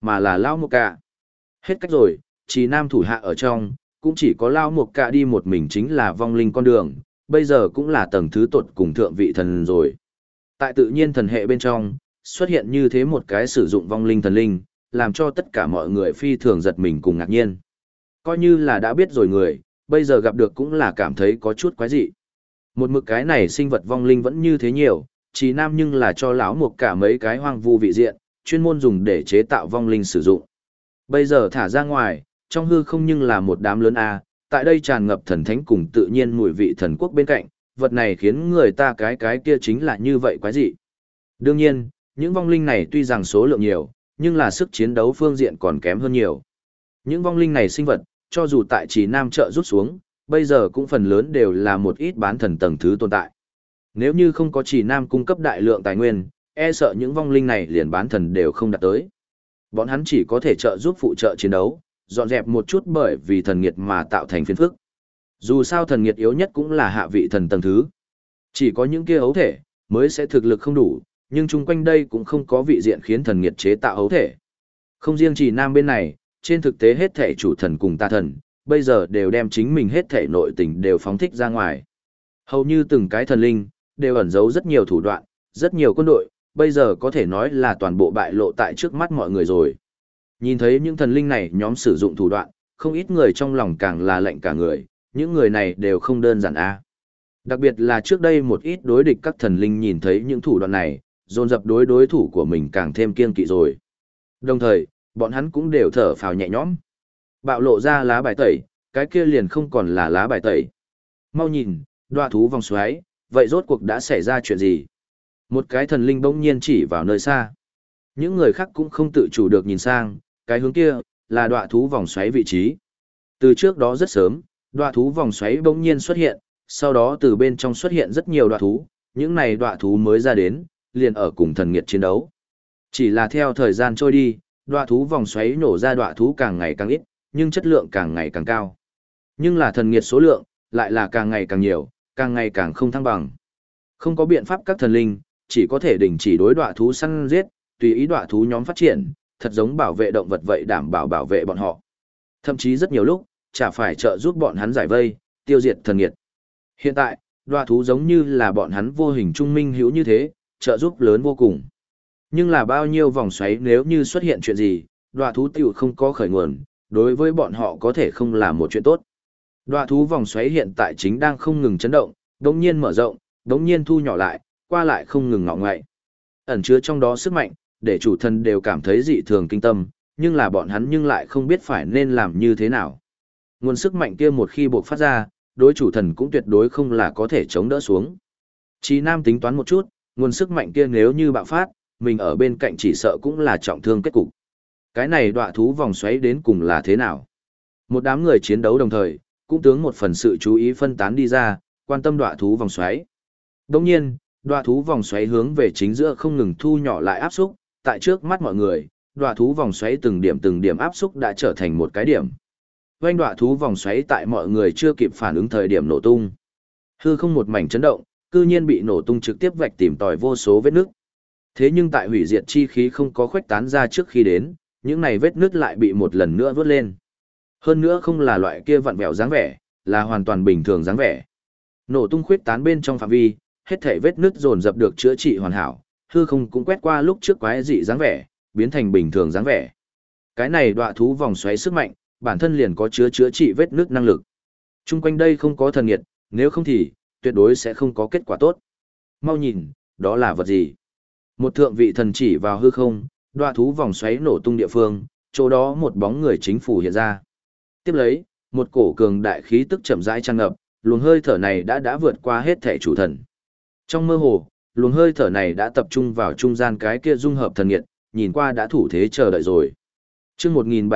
mà là Lão Một Cạ. Hết cách rồi, Trì Nam thủ hạ ở trong, cũng chỉ có Lão Một Cạ đi một mình chính là vong linh con đường, bây giờ cũng là tầng thứ tột cùng thượng vị thần rồi. Tại tự nhiên thần hệ bên trong, xuất hiện như thế một cái sử dụng vong linh thần linh, làm cho tất cả mọi người phi thường giật mình cùng ngạc nhiên. Coi như là đã biết rồi người, bây giờ gặp được cũng là cảm thấy có chút quái dị. Một mực cái này sinh vật vong linh vẫn như thế nhiều, Trì Nam nhưng là cho lão một cả mấy cái hoang vu vị diện, chuyên môn dùng để chế tạo vong linh sử dụng. Bây giờ thả ra ngoài, trong hư không nhưng là một đám lớn A, tại đây tràn ngập thần thánh cùng tự nhiên mùi vị thần quốc bên cạnh, vật này khiến người ta cái kia chính là như vậy quái dị. Đương nhiên, những vong linh này tuy rằng số lượng nhiều, nhưng là sức chiến đấu phương diện còn kém hơn nhiều. Những vong linh này sinh vật, cho dù tại Trì Nam trợ rút xuống, bây giờ cũng phần lớn đều là một ít bán thần tầng thứ tồn tại. Nếu như không có Trì Nam cung cấp đại lượng tài nguyên, e sợ những vong linh này liền bán thần đều không đạt tới. Bọn hắn chỉ có thể trợ giúp phụ trợ chiến đấu, dọn dẹp một chút bởi vì thần nghiệt mà tạo thành phiền phức. Dù sao thần nghiệt yếu nhất cũng là hạ vị thần tầng thứ. Chỉ có những kia ấu thể, mới sẽ thực lực không đủ, nhưng chung quanh đây cũng không có vị diện khiến thần nghiệt chế tạo ấu thể. Không riêng Trì Nam bên này, trên thực tế hết thể chủ thần cùng tà thần, bây giờ đều đem chính mình hết thể nội tình đều phóng thích ra ngoài. Hầu như từng cái thần linh, đều ẩn giấu rất nhiều thủ đoạn, rất nhiều quân đội, bây giờ có thể nói là toàn bộ bại lộ tại trước mắt mọi người rồi. Nhìn thấy những thần linh này nhóm sử dụng thủ đoạn, không ít người trong lòng càng là lạnh cả người, những người này đều không đơn giản a. Đặc biệt là trước đây một ít đối địch các thần linh nhìn thấy những thủ đoạn này, dồn dập đối thủ của mình càng thêm kiên kỵ rồi. Đồng thời, bọn hắn cũng đều thở phào nhẹ nhõm. Bạo lộ ra lá bài tẩy, cái kia liền không còn là lá bài tẩy. Mau nhìn, đoạ thú vòng xoáy, vậy rốt cuộc đã xảy ra chuyện gì? Một cái thần linh bỗng nhiên chỉ vào nơi xa. Những người khác cũng không tự chủ được nhìn sang, cái hướng kia, là đoạ thú vòng xoáy vị trí. Từ trước đó rất sớm, đoạ thú vòng xoáy bỗng nhiên xuất hiện, sau đó từ bên trong xuất hiện rất nhiều đoạ thú, những này đoạ thú mới ra đến, liền ở cùng thần nghiệt chiến đấu. Chỉ là theo thời gian trôi đi, đoạ thú vòng xoáy nổ ra đoạ thú càng ngày càng ít, nhưng chất lượng càng ngày càng cao. Nhưng là thần nghiệt số lượng, lại là càng ngày càng nhiều, càng ngày càng không thăng bằng. Không có biện pháp các thần linh, chỉ có thể đình chỉ đối đoạ thú săn giết, tùy ý đoạ thú nhóm phát triển, thật giống bảo vệ động vật vậy đảm bảo vệ bọn họ. Thậm chí rất nhiều lúc, chả phải trợ giúp bọn hắn giải vây, tiêu diệt thần nghiệt. Hiện tại, đoạ thú giống như là bọn hắn vô hình trung minh hữu như thế, trợ giúp lớn vô cùng. Nhưng là bao nhiêu vòng xoáy nếu như xuất hiện chuyện gì, đoạ thú tiểu không có khởi nguồn, đối với bọn họ có thể không là một chuyện tốt. Đoạ thú vòng xoáy hiện tại chính đang không ngừng chấn động, đống nhiên mở rộng, đống nhiên thu nhỏ lại, qua lại không ngừng ngọ ngoại. Ẩn chứa trong đó sức mạnh, để chủ thần đều cảm thấy dị thường kinh tâm, nhưng là bọn hắn nhưng lại không biết phải nên làm như thế nào. Nguồn sức mạnh kia một khi bộc phát ra, đối chủ thần cũng tuyệt đối không là có thể chống đỡ xuống. Chí Nam tính toán một chút, nguồn sức mạnh kia nếu như bạo phát, mình ở bên cạnh chỉ sợ cũng là trọng thương kết cục. Cái này đoạ thú vòng xoáy đến cùng là thế nào? Một đám người chiến đấu đồng thời, cũng tướng một phần sự chú ý phân tán đi ra, quan tâm đoạ thú vòng xoáy. Đồng nhiên, đoạ thú vòng xoáy hướng về chính giữa không ngừng thu nhỏ lại áp xúc, tại trước mắt mọi người, đoạ thú vòng xoáy từng điểm áp xúc đã trở thành một cái điểm. Oanh đoạ thú vòng xoáy tại mọi người chưa kịp phản ứng thời điểm nổ tung. Hư không một mảnh chấn động, cư nhiên bị nổ tung trực tiếp vạch tìm tòi vô số vết nước. Thế nhưng tại hủy diệt chi khí không có khuếch tán ra trước khi đến, những này vết nứt lại bị một lần nữa vớt lên. Hơn nữa không là loại kia vặn vẹo dáng vẻ, là hoàn toàn bình thường dáng vẻ. Nổ tung khuếch tán bên trong phạm vi, hết thảy vết nứt dồn dập được chữa trị hoàn hảo, hư không cũng quét qua lúc trước quái dị dáng vẻ, biến thành bình thường dáng vẻ. Cái này đoạ thú vòng xoáy sức mạnh, bản thân liền có chữa trị vết nứt năng lực. Trung quanh đây không có thần nghiệt, nếu không thì tuyệt đối sẽ không có kết quả tốt. Mau nhìn, đó là vật gì? Một thượng vị thần chỉ vào hư không, đoạ thú vòng xoáy nổ tung địa phương, chỗ đó một bóng người chính phủ hiện ra. Tiếp lấy, một cổ cường đại khí tức chậm rãi tràn ngập, luồng hơi thở này đã vượt qua hết thể chủ thần. Trong mơ hồ, luồng hơi thở này đã tập trung vào trung gian cái kia dung hợp thần nghiệt, nhìn qua đã thủ thế chờ đợi rồi. Chương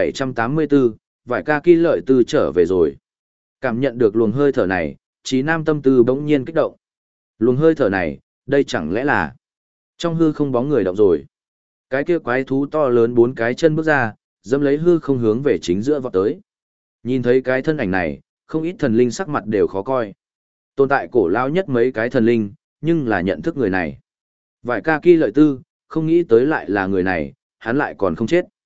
1784, vải ca kỳ lợi tư trở về rồi. Cảm nhận được luồng hơi thở này, Chí Nam tâm tư bỗng nhiên kích động. Luồng hơi thở này, đây chẳng lẽ là... Trong hư không bóng người động rồi. Cái kia quái thú to lớn bốn cái chân bước ra, dẫm lấy hư không hướng về chính giữa vọt tới. Nhìn thấy cái thân ảnh này, không ít thần linh sắc mặt đều khó coi. Tồn tại cổ lao nhất mấy cái thần linh, nhưng là nhận thức người này. Vải ca kỳ lợi tư, không nghĩ tới lại là người này, hắn lại còn không chết.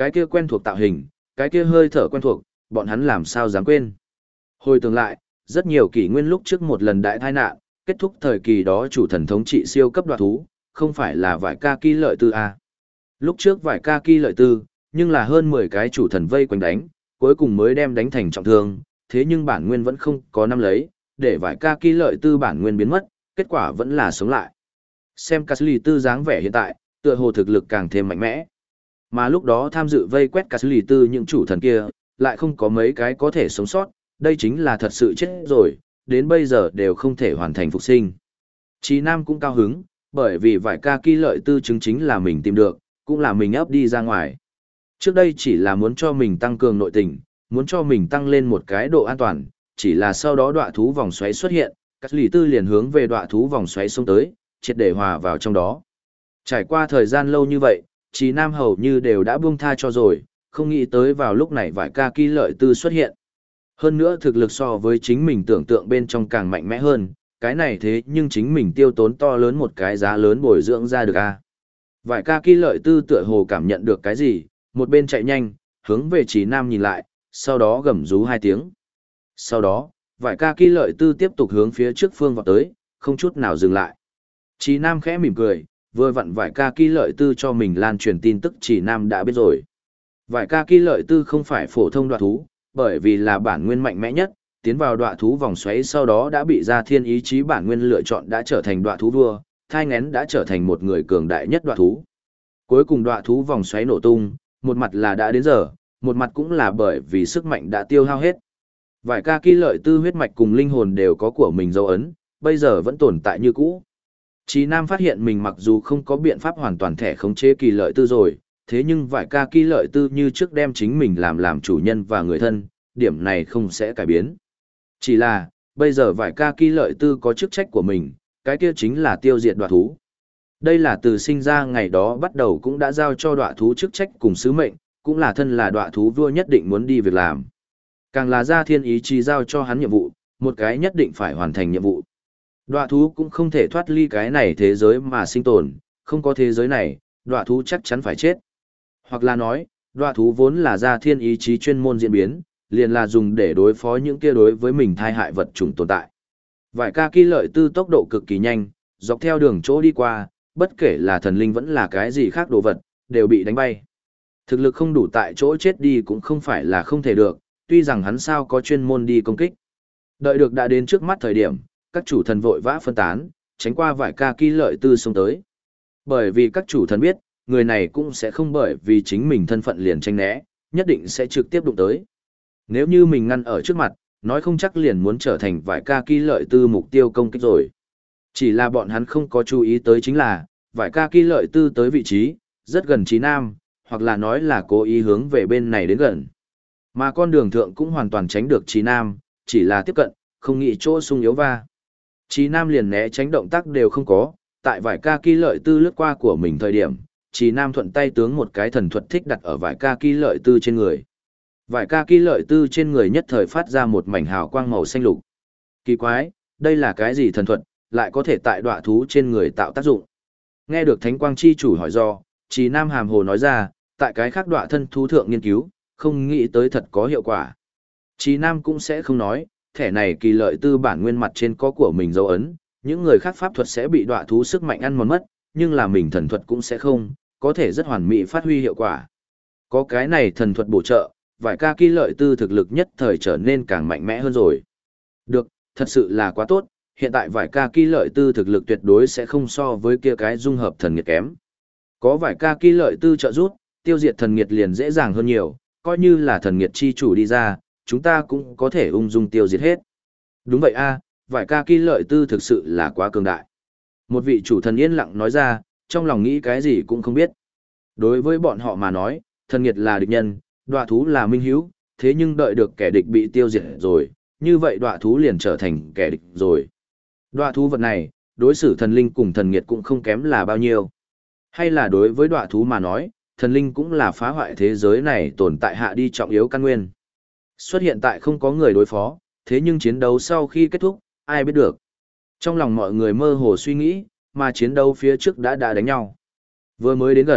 Cái kia quen thuộc tạo hình, cái kia hơi thở quen thuộc, bọn hắn làm sao dám quên. Hồi tưởng lại, rất nhiều kỷ nguyên lúc trước một lần đại tai nạn, kết thúc thời kỳ đó chủ thần thống trị siêu cấp đoạt thú, không phải là vải ca kỳ lợi tư à. Lúc trước vải ca kỳ lợi tư, nhưng là hơn 10 cái chủ thần vây quanh đánh, cuối cùng mới đem đánh thành trọng thương, thế nhưng bản nguyên vẫn không có nắm lấy, để vải ca kỳ lợi tư bản nguyên biến mất, kết quả vẫn là sống lại. Xem Casly tư dáng vẻ hiện tại, tựa hồ thực lực càng thêm mạnh mẽ. Mà lúc đó tham dự vây quét Casly tư những chủ thần kia, lại không có mấy cái có thể sống sót, đây chính là thật sự chết rồi, đến bây giờ đều không thể hoàn thành phục sinh. Chí Nam cũng cao hứng, bởi vì vải ca kỳ lợi tư chứng chính là mình tìm được, cũng là mình ấp đi ra ngoài. Trước đây chỉ là muốn cho mình tăng cường nội tình, muốn cho mình tăng lên một cái độ an toàn, chỉ là sau đó đọa thú vòng xoáy xuất hiện, các lì tư liền hướng về đọa thú vòng xoáy xông tới, triệt để hòa vào trong đó. Trải qua thời gian lâu như vậy, Chí Nam hầu như đều đã buông tha cho rồi, không nghĩ tới vào lúc này vải ca kỳ lợi tư xuất hiện. Hơn nữa thực lực so với chính mình tưởng tượng bên trong càng mạnh mẽ hơn, cái này thế nhưng chính mình tiêu tốn to lớn một cái giá lớn bồi dưỡng ra được a. Vải ca kỳ lợi tư tựa hồ cảm nhận được cái gì, một bên chạy nhanh, hướng về Chí Nam nhìn lại, sau đó gầm rú 2 tiếng. Sau đó, vải ca kỳ lợi tư tiếp tục hướng phía trước phương vào tới, không chút nào dừng lại. Chí Nam khẽ mỉm cười, vừa vặn vải ca kỳ lợi tư cho mình lan truyền tin tức Chí Nam đã biết rồi. Vải ca kỳ lợi tư không phải phổ thông đoạt thú, bởi vì là bản nguyên mạnh mẽ nhất, tiến vào đoạt thú vòng xoáy sau đó đã bị gia thiên ý chí bản nguyên lựa chọn đã trở thành đoạt thú vua, thai ngén đã trở thành một người cường đại nhất đoạt thú. Cuối cùng đoạt thú vòng xoáy nổ tung, một mặt là đã đến giờ, một mặt cũng là bởi vì sức mạnh đã tiêu hao hết. Vải ca kỳ lợi tư huyết mạch cùng linh hồn đều có của mình dấu ấn, bây giờ vẫn tồn tại như cũ. Chí Nam phát hiện mình mặc dù không có biện pháp hoàn toàn thẻ khống chế kỳ lợi tư rồi, thế nhưng vải ca kỳ lợi tư như trước đem chính mình làm chủ nhân và người thân, điểm này không sẽ cải biến. Chỉ là, bây giờ vải ca kỳ lợi tư có chức trách của mình, cái kia chính là tiêu diệt đoạt thú. Đây là từ sinh ra ngày đó bắt đầu cũng đã giao cho đoạt thú chức trách cùng sứ mệnh, cũng là thân là đoạt thú vua nhất định muốn đi việc làm. Càng là gia thiên ý chí giao cho hắn nhiệm vụ, một cái nhất định phải hoàn thành nhiệm vụ. Đoạt thú cũng không thể thoát ly cái này thế giới mà sinh tồn, không có thế giới này, đoạt thú chắc chắn phải chết. Hoặc là nói, đoạt thú vốn là gia thiên ý chí chuyên môn diễn biến, liền là dùng để đối phó những kia đối với mình thai hại vật chủng tồn tại. Vải ca kỳ lợi tư tốc độ cực kỳ nhanh, dọc theo đường chỗ đi qua, bất kể là thần linh vẫn là cái gì khác đồ vật, đều bị đánh bay. Thực lực không đủ tại chỗ chết đi cũng không phải là không thể được, tuy rằng hắn sao có chuyên môn đi công kích. Đợi được đã đến trước mắt thời điểm, các chủ thần vội vã phân tán, tránh qua vải ca kỳ lợi tư xông tới. Bởi vì các chủ thần biết, người này cũng sẽ không bởi vì chính mình thân phận liền tranh né, nhất định sẽ trực tiếp đụng tới. Nếu như mình ngăn ở trước mặt, nói không chắc liền muốn trở thành vải ca kỳ lợi tư mục tiêu công kích rồi. Chỉ là bọn hắn không có chú ý tới chính là, vải ca kỳ lợi tư tới vị trí, rất gần Chí Nam, hoặc là nói là cố ý hướng về bên này đến gần. Mà con đường thượng cũng hoàn toàn tránh được Chí Nam, chỉ là tiếp cận, không nghĩ chỗ sung yếu va. Chí Nam liền né tránh động tác đều không có, tại vải ca kỳ lợi tư lướt qua của mình thời điểm, Chí Nam thuận tay tướng một cái thần thuật thích đặt ở vải ca kỳ lợi tư trên người. Vải ca kỳ lợi tư trên người nhất thời phát ra một mảnh hào quang màu xanh lục. Kỳ quái, đây là cái gì thần thuật, lại có thể tại đọa thú trên người tạo tác dụng. Nghe được Thánh Quang Chi chủ hỏi do, Chí Nam hàm hồ nói ra, tại cái khác đọa thân thú thượng nghiên cứu, không nghĩ tới thật có hiệu quả. Chí Nam cũng sẽ không nói, thẻ này kỳ lợi tư bản nguyên mặt trên có của mình dấu ấn, những người khác pháp thuật sẽ bị đọa thú sức mạnh ăn mòn mất, nhưng là mình thần thuật cũng sẽ không, có thể rất hoàn mỹ phát huy hiệu quả. Có cái này thần thuật bổ trợ, vải ca kỳ lợi tư thực lực nhất thời trở nên càng mạnh mẽ hơn rồi. Được, thật sự là quá tốt, hiện tại vải ca kỳ lợi tư thực lực tuyệt đối sẽ không so với kia cái dung hợp thần nghiệt kém. Có vải ca kỳ lợi tư trợ giúp, tiêu diệt thần nghiệt liền dễ dàng hơn nhiều, coi như là thần nghiệt chi chủ đi ra, chúng ta cũng có thể ung dung tiêu diệt hết. Đúng vậy a, vải ca kỳ lợi tư thực sự là quá cường đại. Một vị chủ thần yên lặng nói ra, trong lòng nghĩ cái gì cũng không biết. Đối với bọn họ mà nói, thần nghiệt là địch nhân, đọa thú là minh hữu, thế nhưng đợi được kẻ địch bị tiêu diệt rồi, như vậy đọa thú liền trở thành kẻ địch rồi. Đọa thú vật này, đối xử thần linh cùng thần nghiệt cũng không kém là bao nhiêu. Hay là đối với đọa thú mà nói, thần linh cũng là phá hoại thế giới này tồn tại hạ đi trọng yếu căn nguyên. Xuất hiện tại không có người đối phó, thế nhưng chiến đấu sau khi kết thúc, ai biết được. Trong lòng mọi người mơ hồ suy nghĩ, mà chiến đấu phía trước đã đánh nhau. Vừa mới đến gần,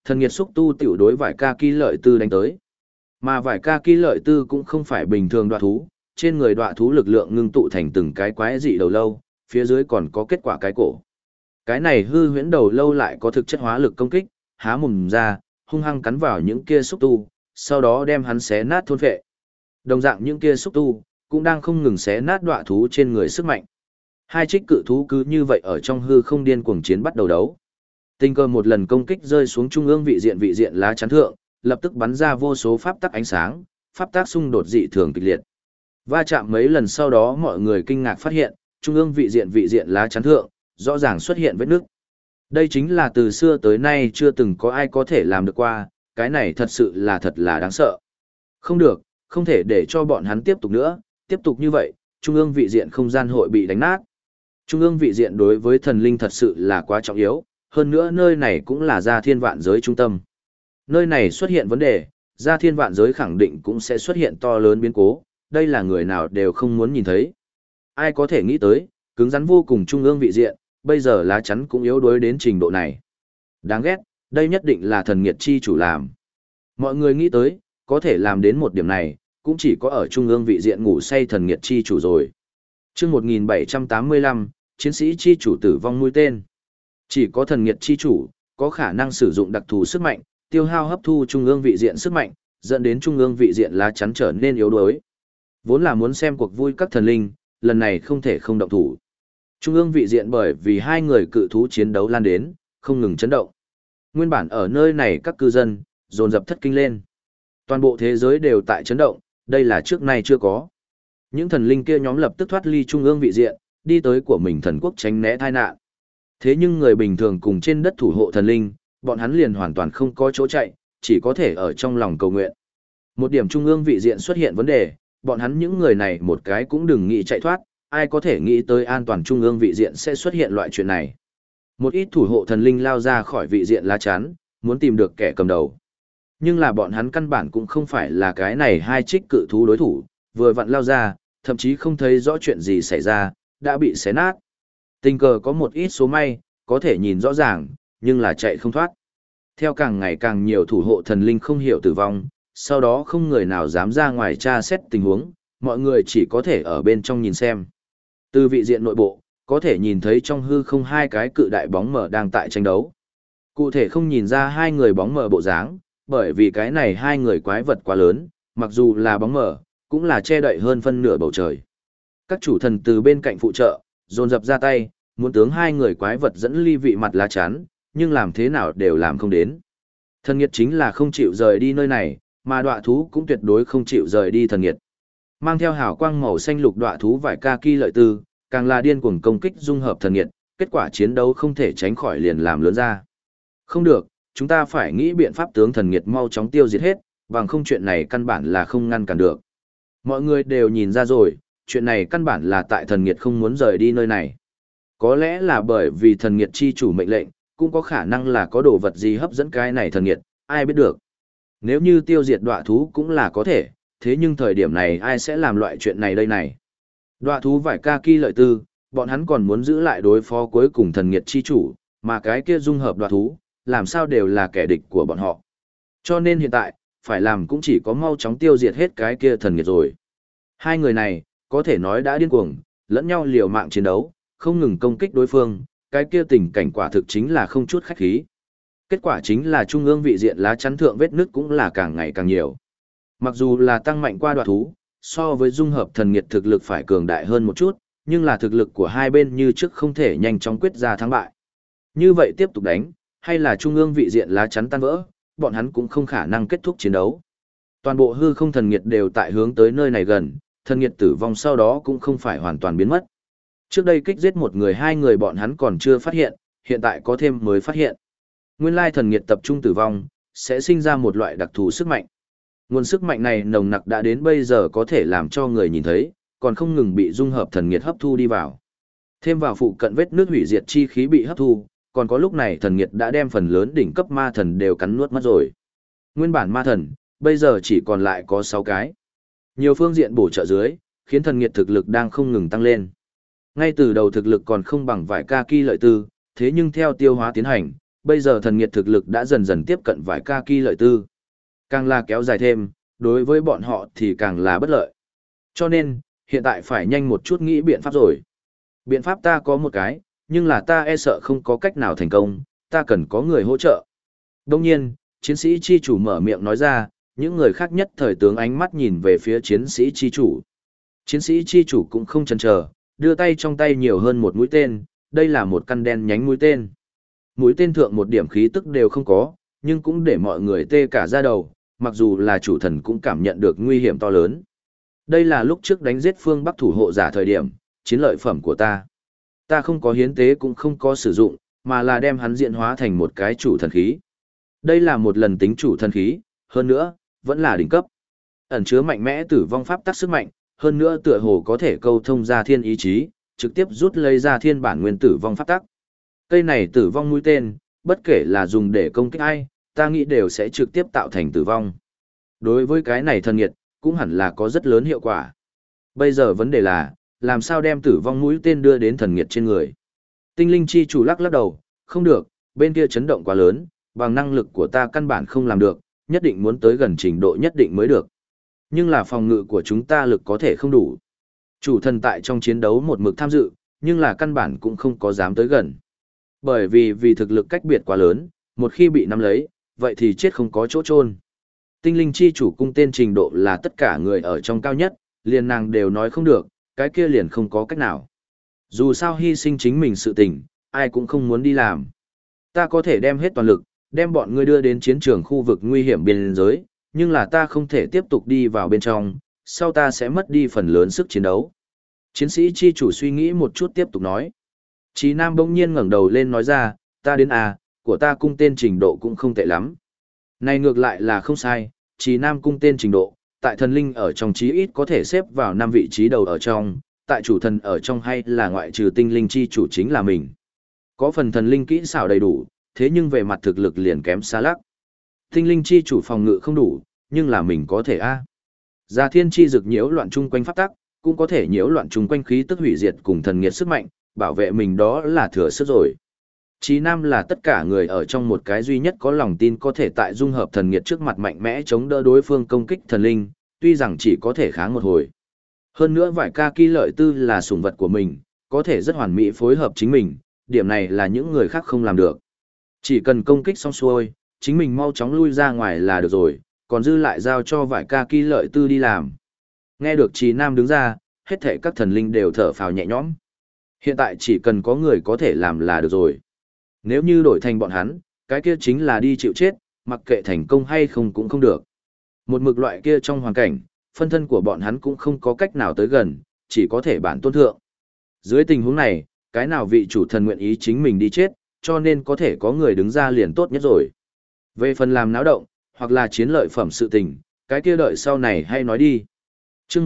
thần nghiệt xúc tu tiểu đối vải ca kỳ lợi tư đánh tới. Mà vải ca kỳ lợi tư cũng không phải bình thường đoạ thú, trên người đoạ thú lực lượng ngưng tụ thành từng cái quái dị đầu lâu, phía dưới còn có kết quả cái cổ. Cái này hư huyễn đầu lâu lại có thực chất hóa lực công kích, há mồm ra, hung hăng cắn vào những kia xúc tu, sau đó đem hắn xé nát thôn phệ. Đồng dạng những kia xúc tu cũng đang không ngừng xé nát đoạ thú trên người sức mạnh. Hai trích cự thú cứ như vậy ở trong hư không điên cuồng chiến bắt đầu đấu. Tình cờ một lần công kích rơi xuống trung ương vị diện lá chắn thượng, lập tức bắn ra vô số pháp tắc ánh sáng, pháp tắc xung đột dị thường kịch liệt. Va chạm mấy lần sau đó mọi người kinh ngạc phát hiện, trung ương vị diện lá chắn thượng, rõ ràng xuất hiện vết nước. Đây chính là từ xưa tới nay chưa từng có ai có thể làm được qua, cái này thật là đáng sợ. Không được, không thể để cho bọn hắn tiếp tục nữa, tiếp tục như vậy, trung ương vị diện không gian hội bị đánh nát. Trung ương vị diện đối với thần linh thật sự là quá trọng yếu, hơn nữa nơi này cũng là gia thiên vạn giới trung tâm. Nơi này xuất hiện vấn đề, gia thiên vạn giới khẳng định cũng sẽ xuất hiện to lớn biến cố, đây là người nào đều không muốn nhìn thấy. Ai có thể nghĩ tới, cứng rắn vô cùng trung ương vị diện, bây giờ lá chắn cũng yếu đuối đến trình độ này. Đáng ghét, đây nhất định là thần nghiệt chi chủ làm. Mọi người nghĩ tới, có thể làm đến một điểm này, cũng chỉ có ở trung ương vị diện ngủ say thần nghiệt chi chủ rồi. Chương 1785, chiến sĩ chi chủ tử vong mũi tên. Chỉ có thần nghiệt chi chủ, có khả năng sử dụng đặc thù sức mạnh, tiêu hao hấp thu trung ương vị diện sức mạnh, dẫn đến trung ương vị diện lá chắn trở nên yếu đuối. Vốn là muốn xem cuộc vui các thần linh, lần này không thể không động thủ. Trung ương vị diện bởi vì hai người cự thú chiến đấu lan đến, không ngừng chấn động. Nguyên bản ở nơi này các cư dân, dồn dập thất kinh lên. Toàn bộ thế giới đều tại chấn động, đây là trước nay chưa có. Những thần linh kia nhóm lập tức thoát ly trung ương vị diện, đi tới của mình thần quốc tránh né tai nạn. Thế nhưng người bình thường cùng trên đất thủ hộ thần linh, bọn hắn liền hoàn toàn không có chỗ chạy, chỉ có thể ở trong lòng cầu nguyện. Một điểm trung ương vị diện xuất hiện vấn đề, bọn hắn những người này một cái cũng đừng nghĩ chạy thoát, ai có thể nghĩ tới an toàn trung ương vị diện sẽ xuất hiện loại chuyện này. Một ít thủ hộ thần linh lao ra khỏi vị diện lá chắn, muốn tìm được kẻ cầm đầu. Nhưng là bọn hắn căn bản cũng không phải là cái này hai trích cự thú đối thủ, vừa vặn lao ra, thậm chí không thấy rõ chuyện gì xảy ra, đã bị xé nát. Tình cờ có một ít số may, có thể nhìn rõ ràng, nhưng là chạy không thoát. Theo càng ngày càng nhiều thủ hộ thần linh không hiểu tử vong, sau đó không người nào dám ra ngoài tra xét tình huống, mọi người chỉ có thể ở bên trong nhìn xem. Từ vị diện nội bộ, có thể nhìn thấy trong hư không hai cái cự đại bóng mờ đang tại tranh đấu. Cụ thể không nhìn ra hai người bóng mờ bộ dáng, bởi vì cái này hai người quái vật quá lớn, mặc dù là bóng mờ, cũng là che đậy hơn phân nửa bầu trời. Các chủ thần từ bên cạnh phụ trợ, dồn dập ra tay, muốn tướng hai người quái vật dẫn ly vị mặt lá chắn, nhưng làm thế nào đều làm không đến. Thần nghiệt chính là không chịu rời đi nơi này, mà đọa thú cũng tuyệt đối không chịu rời đi thần nghiệt. Mang theo hào quang màu xanh lục đọa thú vải ca kỳ lợi tư, càng là điên cuồng công kích dung hợp thần nghiệt, kết quả chiến đấu không thể tránh khỏi liền làm lớn ra. Không được, chúng ta phải nghĩ biện pháp tướng thần nghiệt mau chóng tiêu diệt hết, bằng không chuyện này căn bản là không ngăn cản được. Mọi người đều nhìn ra rồi, chuyện này căn bản là tại thần nghiệt không muốn rời đi nơi này. Có lẽ là bởi vì thần nghiệt chi chủ mệnh lệnh, cũng có khả năng là có đồ vật gì hấp dẫn cái này thần nghiệt, ai biết được. Nếu như tiêu diệt đọa thú cũng là có thể, thế nhưng thời điểm này ai sẽ làm loại chuyện này đây này. Đọa thú vải ca kỳ lợi tư, bọn hắn còn muốn giữ lại đối phó cuối cùng thần nghiệt chi chủ, mà cái kia dung hợp đọa thú, làm sao đều là kẻ địch của bọn họ. Cho nên hiện tại, phải làm cũng chỉ có mau chóng tiêu diệt hết cái kia thần nghiệt rồi. Hai người này, có thể nói đã điên cuồng, lẫn nhau liều mạng chiến đấu, không ngừng công kích đối phương, cái kia tình cảnh quả thực chính là không chút khách khí. Kết quả chính là trung ương vị diện lá chắn thượng vết nứt cũng là càng ngày càng nhiều. Mặc dù là tăng mạnh qua đoạt thú, so với dung hợp thần nghiệt thực lực phải cường đại hơn một chút, nhưng là thực lực của hai bên như trước không thể nhanh chóng quyết ra thắng bại. Như vậy tiếp tục đánh, hay là trung ương vị diện lá chắn tan vỡ, bọn hắn cũng không khả năng kết thúc chiến đấu. Toàn bộ hư không thần nghiệt đều tại hướng tới nơi này gần, thần nghiệt tử vong sau đó cũng không phải hoàn toàn biến mất. Trước đây kích giết một người hai người bọn hắn còn chưa phát hiện, hiện tại có thêm mới phát hiện. Nguyên lai thần nghiệt tập trung tử vong, sẽ sinh ra một loại đặc thù sức mạnh. Nguồn sức mạnh này nồng nặc đã đến bây giờ có thể làm cho người nhìn thấy, còn không ngừng bị dung hợp thần nghiệt hấp thu đi vào. Thêm vào phụ cận vết nước hủy diệt chi khí bị hấp thu, còn có lúc này thần nghiệt đã đem phần lớn đỉnh cấp ma thần đều cắn nuốt mất rồi. Nguyên bản ma thần, bây giờ chỉ còn lại có 6 cái. Nhiều phương diện bổ trợ dưới, khiến thần nghiệt thực lực đang không ngừng tăng lên. Ngay từ đầu thực lực còn không bằng vài ca kỳ lợi tư, thế nhưng theo tiêu hóa tiến hành, bây giờ thần nghiệt thực lực đã dần dần tiếp cận vài ca kỳ lợi tư. Càng là kéo dài thêm, đối với bọn họ thì càng là bất lợi. Cho nên, hiện tại phải nhanh một chút nghĩ biện pháp rồi. Biện pháp ta có một cái, nhưng là ta e sợ không có cách nào thành công, ta cần có người hỗ trợ. Đông nhiên, chiến sĩ chi chủ mở miệng nói ra, những người khác nhất thời tướng ánh mắt nhìn về phía chiến sĩ chi chủ. Chiến sĩ chi chủ cũng không chần chờ, đưa tay trong tay nhiều hơn một mũi tên, đây là một căn đen nhánh mũi tên. Mũi tên thượng một điểm khí tức đều không có, nhưng cũng để mọi người tê cả da đầu, mặc dù là chủ thần cũng cảm nhận được nguy hiểm to lớn. Đây là lúc trước đánh giết phương Bắc thủ hộ giả thời điểm, chiến lợi phẩm của ta. Ta không có hiến tế cũng không có sử dụng, mà là đem hắn diễn hóa thành một cái chủ thần khí. Đây là một lần tính chủ thần khí, hơn nữa, vẫn là đỉnh cấp. Ẩn chứa mạnh mẽ tử vong pháp tắc sức mạnh, hơn nữa tựa hồ có thể câu thông ra thiên ý chí, trực tiếp rút lấy ra thiên bản nguyên tử vong pháp tắc. Cây này tử vong mũi tên, bất kể là dùng để công kích ai, ta nghĩ đều sẽ trực tiếp tạo thành tử vong. Đối với cái này thần nghiệt, cũng hẳn là có rất lớn hiệu quả. Bây giờ vấn đề là, làm sao đem tử vong mũi tên đưa đến thần nghiệt trên người. Tinh linh chi chủ lắc lắc đầu, không được, bên kia chấn động quá lớn, bằng năng lực của ta căn bản không làm được, nhất định muốn tới gần trình độ nhất định mới được. Nhưng là phòng ngự của chúng ta lực có thể không đủ. Chủ thần tại trong chiến đấu một mực tham dự, nhưng là căn bản cũng không có dám tới gần. Bởi vì thực lực cách biệt quá lớn, một khi bị nắm lấy, vậy thì chết không có chỗ chôn. Tinh linh chi chủ cung tên trình độ là tất cả người ở trong cao nhất, liền nàng đều nói không được, cái kia liền không có cách nào. Dù sao hy sinh chính mình sự tình, ai cũng không muốn đi làm. Ta có thể đem hết toàn lực, đem bọn ngươi đưa đến chiến trường khu vực nguy hiểm biên giới, nhưng là ta không thể tiếp tục đi vào bên trong, sau ta sẽ mất đi phần lớn sức chiến đấu. Chiến sĩ chi chủ suy nghĩ một chút tiếp tục nói. Chí Nam bỗng nhiên ngẩng đầu lên nói ra, ta đến của ta cung tên trình độ cũng không tệ lắm. Này ngược lại là không sai, Chí Nam cung tên trình độ, tại thần linh ở trong chí ít có thể xếp vào 5 vị trí đầu ở trong, tại chủ thần ở trong hay là ngoại trừ tinh linh chi chủ chính là mình. Có phần thần linh kỹ xảo đầy đủ, thế nhưng về mặt thực lực liền kém xa lắc. Tinh linh chi chủ phòng ngự không đủ, nhưng là mình có thể Gia thiên chi dực nhiễu loạn chung quanh pháp tắc, cũng có thể nhiễu loạn chung quanh khí tức hủy diệt cùng thần nghiệt sức mạnh, bảo vệ mình đó là thừa sức rồi. Chí Nam là tất cả người ở trong một cái duy nhất có lòng tin có thể tại dung hợp thần nghiệt trước mặt mạnh mẽ chống đỡ đối phương công kích thần linh, tuy rằng chỉ có thể kháng một hồi. Hơn nữa vải ca kỳ lợi tư là sủng vật của mình, có thể rất hoàn mỹ phối hợp chính mình, điểm này là những người khác không làm được. Chỉ cần công kích xong xuôi, chính mình mau chóng lui ra ngoài là được rồi, còn dư lại giao cho vải ca kỳ lợi tư đi làm. Nghe được Chí Nam đứng ra, hết thảy các thần linh đều thở phào nhẹ nhõm. Hiện tại chỉ cần có người có thể làm là được rồi. Nếu như đổi thành bọn hắn, cái kia chính là đi chịu chết, mặc kệ thành công hay không cũng không được. Một mực loại kia trong hoàn cảnh, phân thân của bọn hắn cũng không có cách nào tới gần, chỉ có thể bản tôn thượng. Dưới tình huống này, cái nào vị chủ thần nguyện ý chính mình đi chết, cho nên có thể có người đứng ra liền tốt nhất rồi. Về phần làm náo động, hoặc là chiến lợi phẩm sự tình, cái kia đợi sau này hay nói đi. Chương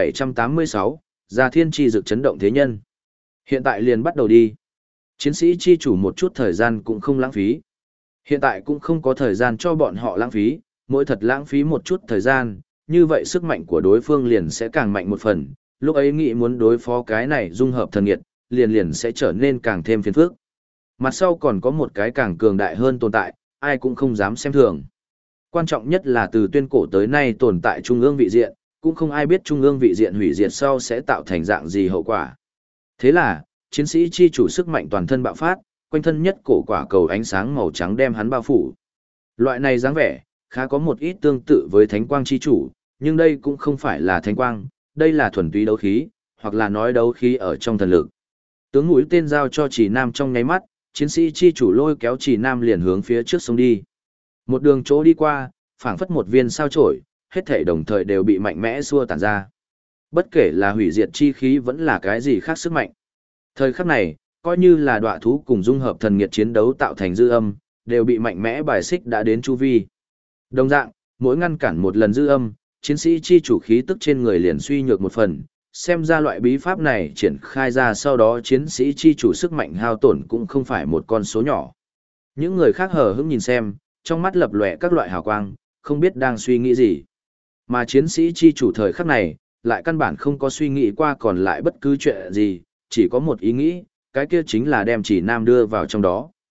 1786, Gia Thiên Chi dực chấn động thế nhân. Hiện tại liền bắt đầu đi. Chiến sĩ chi chủ một chút thời gian cũng không lãng phí. Hiện tại cũng không có thời gian cho bọn họ lãng phí, mỗi thật lãng phí một chút thời gian, như vậy sức mạnh của đối phương liền sẽ càng mạnh một phần, lúc ấy nghĩ muốn đối phó cái này dung hợp thần nghiệt, liền sẽ trở nên càng thêm phiền phức. Mặt sau còn có một cái càng cường đại hơn tồn tại, ai cũng không dám xem thường. Quan trọng nhất là từ tuyên cổ tới nay tồn tại trung ương vị diện, cũng không ai biết trung ương vị diện hủy diệt sau sẽ tạo thành dạng gì hậu quả. Thế là, chiến sĩ chi chủ sức mạnh toàn thân bạo phát, quanh thân nhất cổ quả cầu ánh sáng màu trắng đem hắn bao phủ. Loại này dáng vẻ, khá có một ít tương tự với thánh quang chi chủ, nhưng đây cũng không phải là thánh quang, đây là thuần túy đấu khí, hoặc là nói đấu khí ở trong thần lực. Tướng mũi tên giao cho Chỉ Nam trong nháy mắt, chiến sĩ chi chủ lôi kéo Chỉ Nam liền hướng phía trước sông đi. Một đường chỗ đi qua, phảng phất một viên sao chổi, hết thảy đồng thời đều bị mạnh mẽ xua tản ra. Bất kể là hủy diệt chi khí vẫn là cái gì khác sức mạnh. Thời khắc này, coi như là đọa thú cùng dung hợp thần nghiệt chiến đấu tạo thành dư âm, đều bị mạnh mẽ bài xích đã đến chu vi. Đồng dạng, mỗi ngăn cản một lần dư âm, chiến sĩ chi chủ khí tức trên người liền suy nhược một phần, xem ra loại bí pháp này triển khai ra sau đó chiến sĩ chi chủ sức mạnh hao tổn cũng không phải một con số nhỏ. Những người khác hờ hững nhìn xem, trong mắt lập lòe các loại hào quang, không biết đang suy nghĩ gì. Mà chiến sĩ chi chủ thời khắc này, lại căn bản không có suy nghĩ qua còn lại bất cứ chuyện gì, chỉ có một ý nghĩ, cái kia chính là đem Chỉ Nam đưa vào trong đó.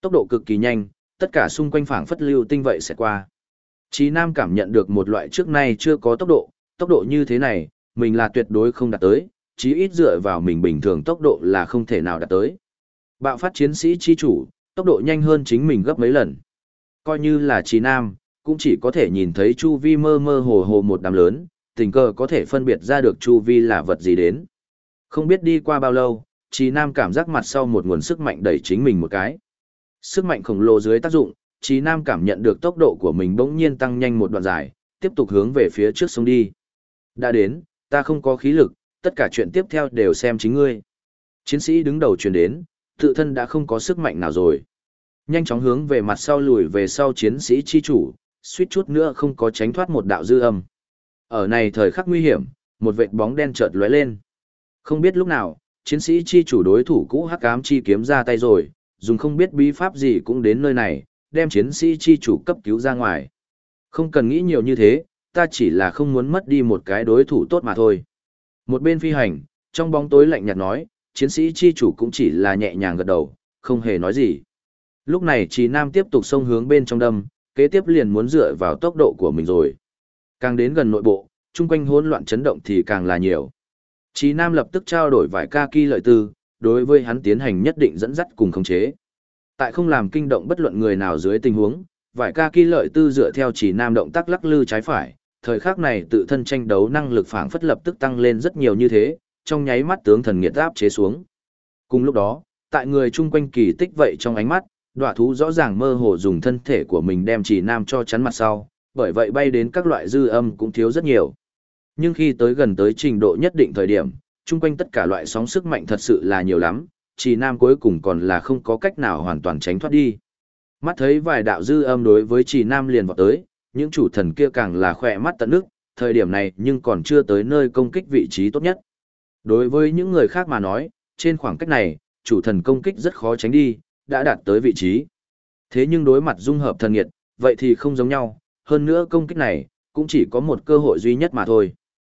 tốc độ cực kỳ nhanh, tất cả xung quanh phảng phất lưu tinh vậy sẽ qua. Chí Nam cảm nhận được một loại trước nay chưa có tốc độ như thế này, mình là tuyệt đối không đạt tới, chí ít dựa vào mình bình thường tốc độ là không thể nào đạt tới. Bạo phát chiến sĩ chi chủ, tốc độ nhanh hơn chính mình gấp mấy lần. Coi như là Chí Nam, cũng chỉ có thể nhìn thấy chu vi mơ mơ hồ hồ một đám lớn, tình cờ có thể phân biệt ra được chu vi là vật gì đến. Không biết đi qua bao lâu, Chí Nam cảm giác mặt sau một nguồn sức mạnh đẩy chính mình một cái. Sức mạnh khổng lồ dưới tác dụng, Chí Nam cảm nhận được tốc độ của mình bỗng nhiên tăng nhanh một đoạn dài, tiếp tục hướng về phía trước sông đi. Đã đến, ta không có khí lực, tất cả chuyện tiếp theo đều xem chính ngươi. Chiến sĩ đứng đầu truyền đến, tự thân đã không có sức mạnh nào rồi. Nhanh chóng hướng về mặt sau lùi về sau chiến sĩ chi chủ, suýt chút nữa không có tránh thoát một đạo dư âm. Ở này thời khắc nguy hiểm, một vệt bóng đen chợt lóe lên. Không biết lúc nào, chiến sĩ chi chủ đối thủ cũ hắc ám chi kiếm ra tay rồi, dùng không biết bí pháp gì cũng đến nơi này, đem chiến sĩ chi chủ cấp cứu ra ngoài. Không cần nghĩ nhiều như thế, ta chỉ là không muốn mất đi một cái đối thủ tốt mà thôi. Một bên phi hành, trong bóng tối lạnh nhạt nói, chiến sĩ chi chủ cũng chỉ là nhẹ nhàng gật đầu, không hề nói gì. Lúc này Chí Nam tiếp tục xông hướng bên trong đâm, kế tiếp liền muốn dựa vào tốc độ của mình rồi. Càng đến gần nội bộ, chung quanh hỗn loạn chấn động thì càng là nhiều. Chí Nam lập tức trao đổi vài kaki lợi tư, đối với hắn tiến hành nhất định dẫn dắt cùng khống chế. Tại không làm kinh động bất luận người nào dưới tình huống, vài kaki lợi tư dựa theo Chí Nam động tác lắc lư trái phải, thời khắc này tự thân tranh đấu năng lực phảng phất lập tức tăng lên rất nhiều như thế, trong nháy mắt tướng thần nghiệt áp chế xuống. Cùng lúc đó, tại người chung quanh kỳ tích vậy trong ánh mắt, đọa thú rõ ràng mơ hồ dùng thân thể của mình đem Chí Nam cho chắn mặt sau, bởi vậy bay đến các loại dư âm cũng thiếu rất nhiều. Nhưng khi tới gần tới trình độ nhất định thời điểm, chung quanh tất cả loại sóng sức mạnh thật sự là nhiều lắm, Chí Nam cuối cùng còn là không có cách nào hoàn toàn tránh thoát đi. Mắt thấy vài đạo dư âm đối với Chí Nam liền vọt tới, những chủ thần kia càng là khỏe mắt tận nước, thời điểm này nhưng còn chưa tới nơi công kích vị trí tốt nhất. Đối với những người khác mà nói, trên khoảng cách này, chủ thần công kích rất khó tránh đi, đã đạt tới vị trí. Thế nhưng đối mặt dung hợp thần nghiệt, vậy thì không giống nhau, hơn nữa công kích này, cũng chỉ có một cơ hội duy nhất mà thôi.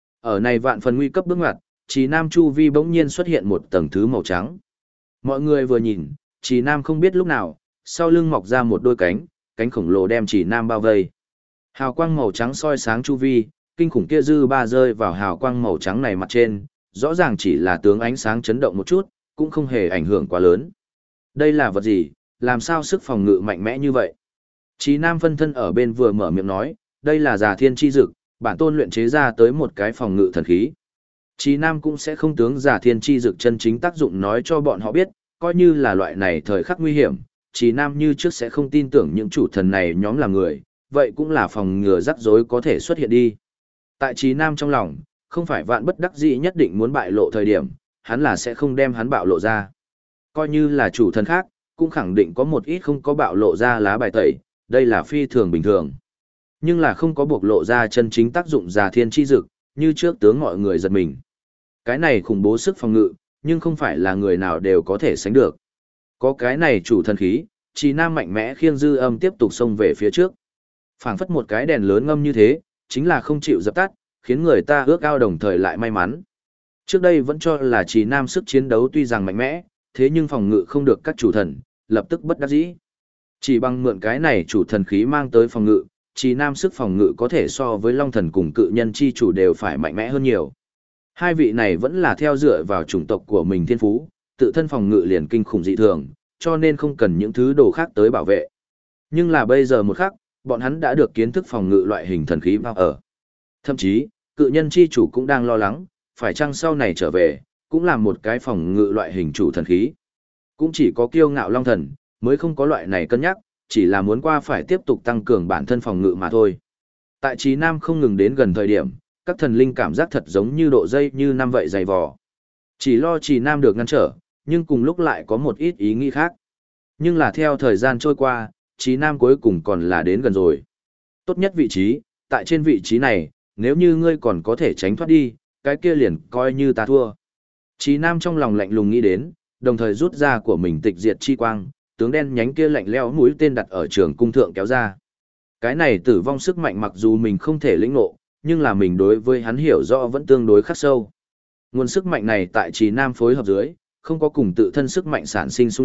Ở này vạn phần nguy cấp bước ngoặt, Chí Nam chu vi bỗng nhiên xuất hiện một tầng thứ màu trắng. Mọi người vừa nhìn, Chí Nam không biết lúc nào, sau lưng mọc ra một đôi cánh, cánh khổng lồ đem Chí Nam bao vây. Hào quang màu trắng soi sáng chu vi, kinh khủng kia dư ba rơi vào hào quang màu trắng này mặt trên, rõ ràng chỉ là tướng ánh sáng chấn động một chút, cũng không hề ảnh hưởng quá lớn. Đây là vật gì, làm sao sức phòng ngự mạnh mẽ như vậy? Chí Nam phân thân ở bên vừa mở miệng nói, đây là Già Thiên Chi Dực, bản tôn luyện chế ra tới một cái phòng ngự thần khí. Chí Nam cũng sẽ không tướng Già Thiên Chi Dực chân chính tác dụng nói cho bọn họ biết, coi như là loại này thời khắc nguy hiểm, Chí Nam như trước sẽ không tin tưởng những chủ thần này nhóm là người, vậy cũng là phòng ngừa rắc rối có thể xuất hiện đi. Tại Chí Nam trong lòng, không phải vạn bất đắc dĩ nhất định muốn bại lộ thời điểm, hắn là sẽ không đem hắn bạo lộ ra. Coi như là chủ thần khác, cũng khẳng định có một ít không có bạo lộ ra lá bài tẩy, đây là phi thường bình thường. Nhưng là không có bộc lộ ra chân chính tác dụng Già Thiên Chi Dực, như trước tướng mọi người giật mình. Cái này khủng bố sức phòng ngự, nhưng không phải là người nào đều có thể sánh được. Có cái này chủ thần khí, Chí Nam mạnh mẽ khiêng dư âm tiếp tục xông về phía trước. Phảng phất một cái đèn lớn ngâm như thế, chính là không chịu dập tắt, khiến người ta ước ao đồng thời lại may mắn. Trước đây vẫn cho là Chí Nam sức chiến đấu tuy rằng mạnh mẽ, thế nhưng phòng ngự không được các chủ thần, lập tức bất đắc dĩ. Chỉ bằng mượn cái này chủ thần khí mang tới phòng ngự, Chí Nam sức phòng ngự có thể so với Long Thần cùng cự nhân chi chủ đều phải mạnh mẽ hơn nhiều. Hai vị này vẫn là theo dựa vào chủng tộc của mình thiên phú, tự thân phòng ngự liền kinh khủng dị thường, cho nên không cần những thứ đồ khác tới bảo vệ. Nhưng là bây giờ một khắc, bọn hắn đã được kiến thức phòng ngự loại hình thần khí vào ở. Thậm chí, cự nhân chi chủ cũng đang lo lắng, phải chăng sau này trở về, cũng là một cái phòng ngự loại hình chủ thần khí. Cũng chỉ có kiêu ngạo Long Thần, mới không có loại này cân nhắc, chỉ là muốn qua phải tiếp tục tăng cường bản thân phòng ngự mà thôi. Tại Chí Nam không ngừng đến gần thời điểm, các thần linh cảm giác thật giống như độ dây như năm vậy dày vò. Chỉ lo Chí Nam được ngăn trở, nhưng cùng lúc lại có một ít ý nghĩ khác. Nhưng là theo thời gian trôi qua, Chí Nam cuối cùng còn là đến gần rồi. Tốt nhất vị trí, tại trên vị trí này, nếu như ngươi còn có thể tránh thoát đi, cái kia liền coi như ta thua. Chí Nam trong lòng lạnh lùng nghĩ đến, đồng thời rút ra của mình tịch diệt chi quang, tướng đen nhánh kia lạnh lẽo mũi tên đặt ở trường cung thượng kéo ra. Cái này tử vong sức mạnh mặc dù mình không thể lĩnh ngộ, nhưng là mình đối với hắn hiểu rõ vẫn tương đối khắc sâu. Nguồn sức mạnh này tại Chí Nam phối hợp dưới, không có cùng tự thân sức mạnh sản sinh xung đột,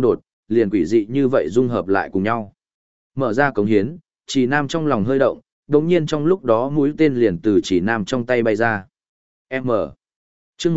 liền quỷ dị như vậy dung hợp lại cùng nhau. Mở ra cống hiến, Chỉ Nam trong lòng hơi động, đột nhiên trong lúc đó mũi tên liền từ Chỉ Nam trong tay bay ra. M. Chương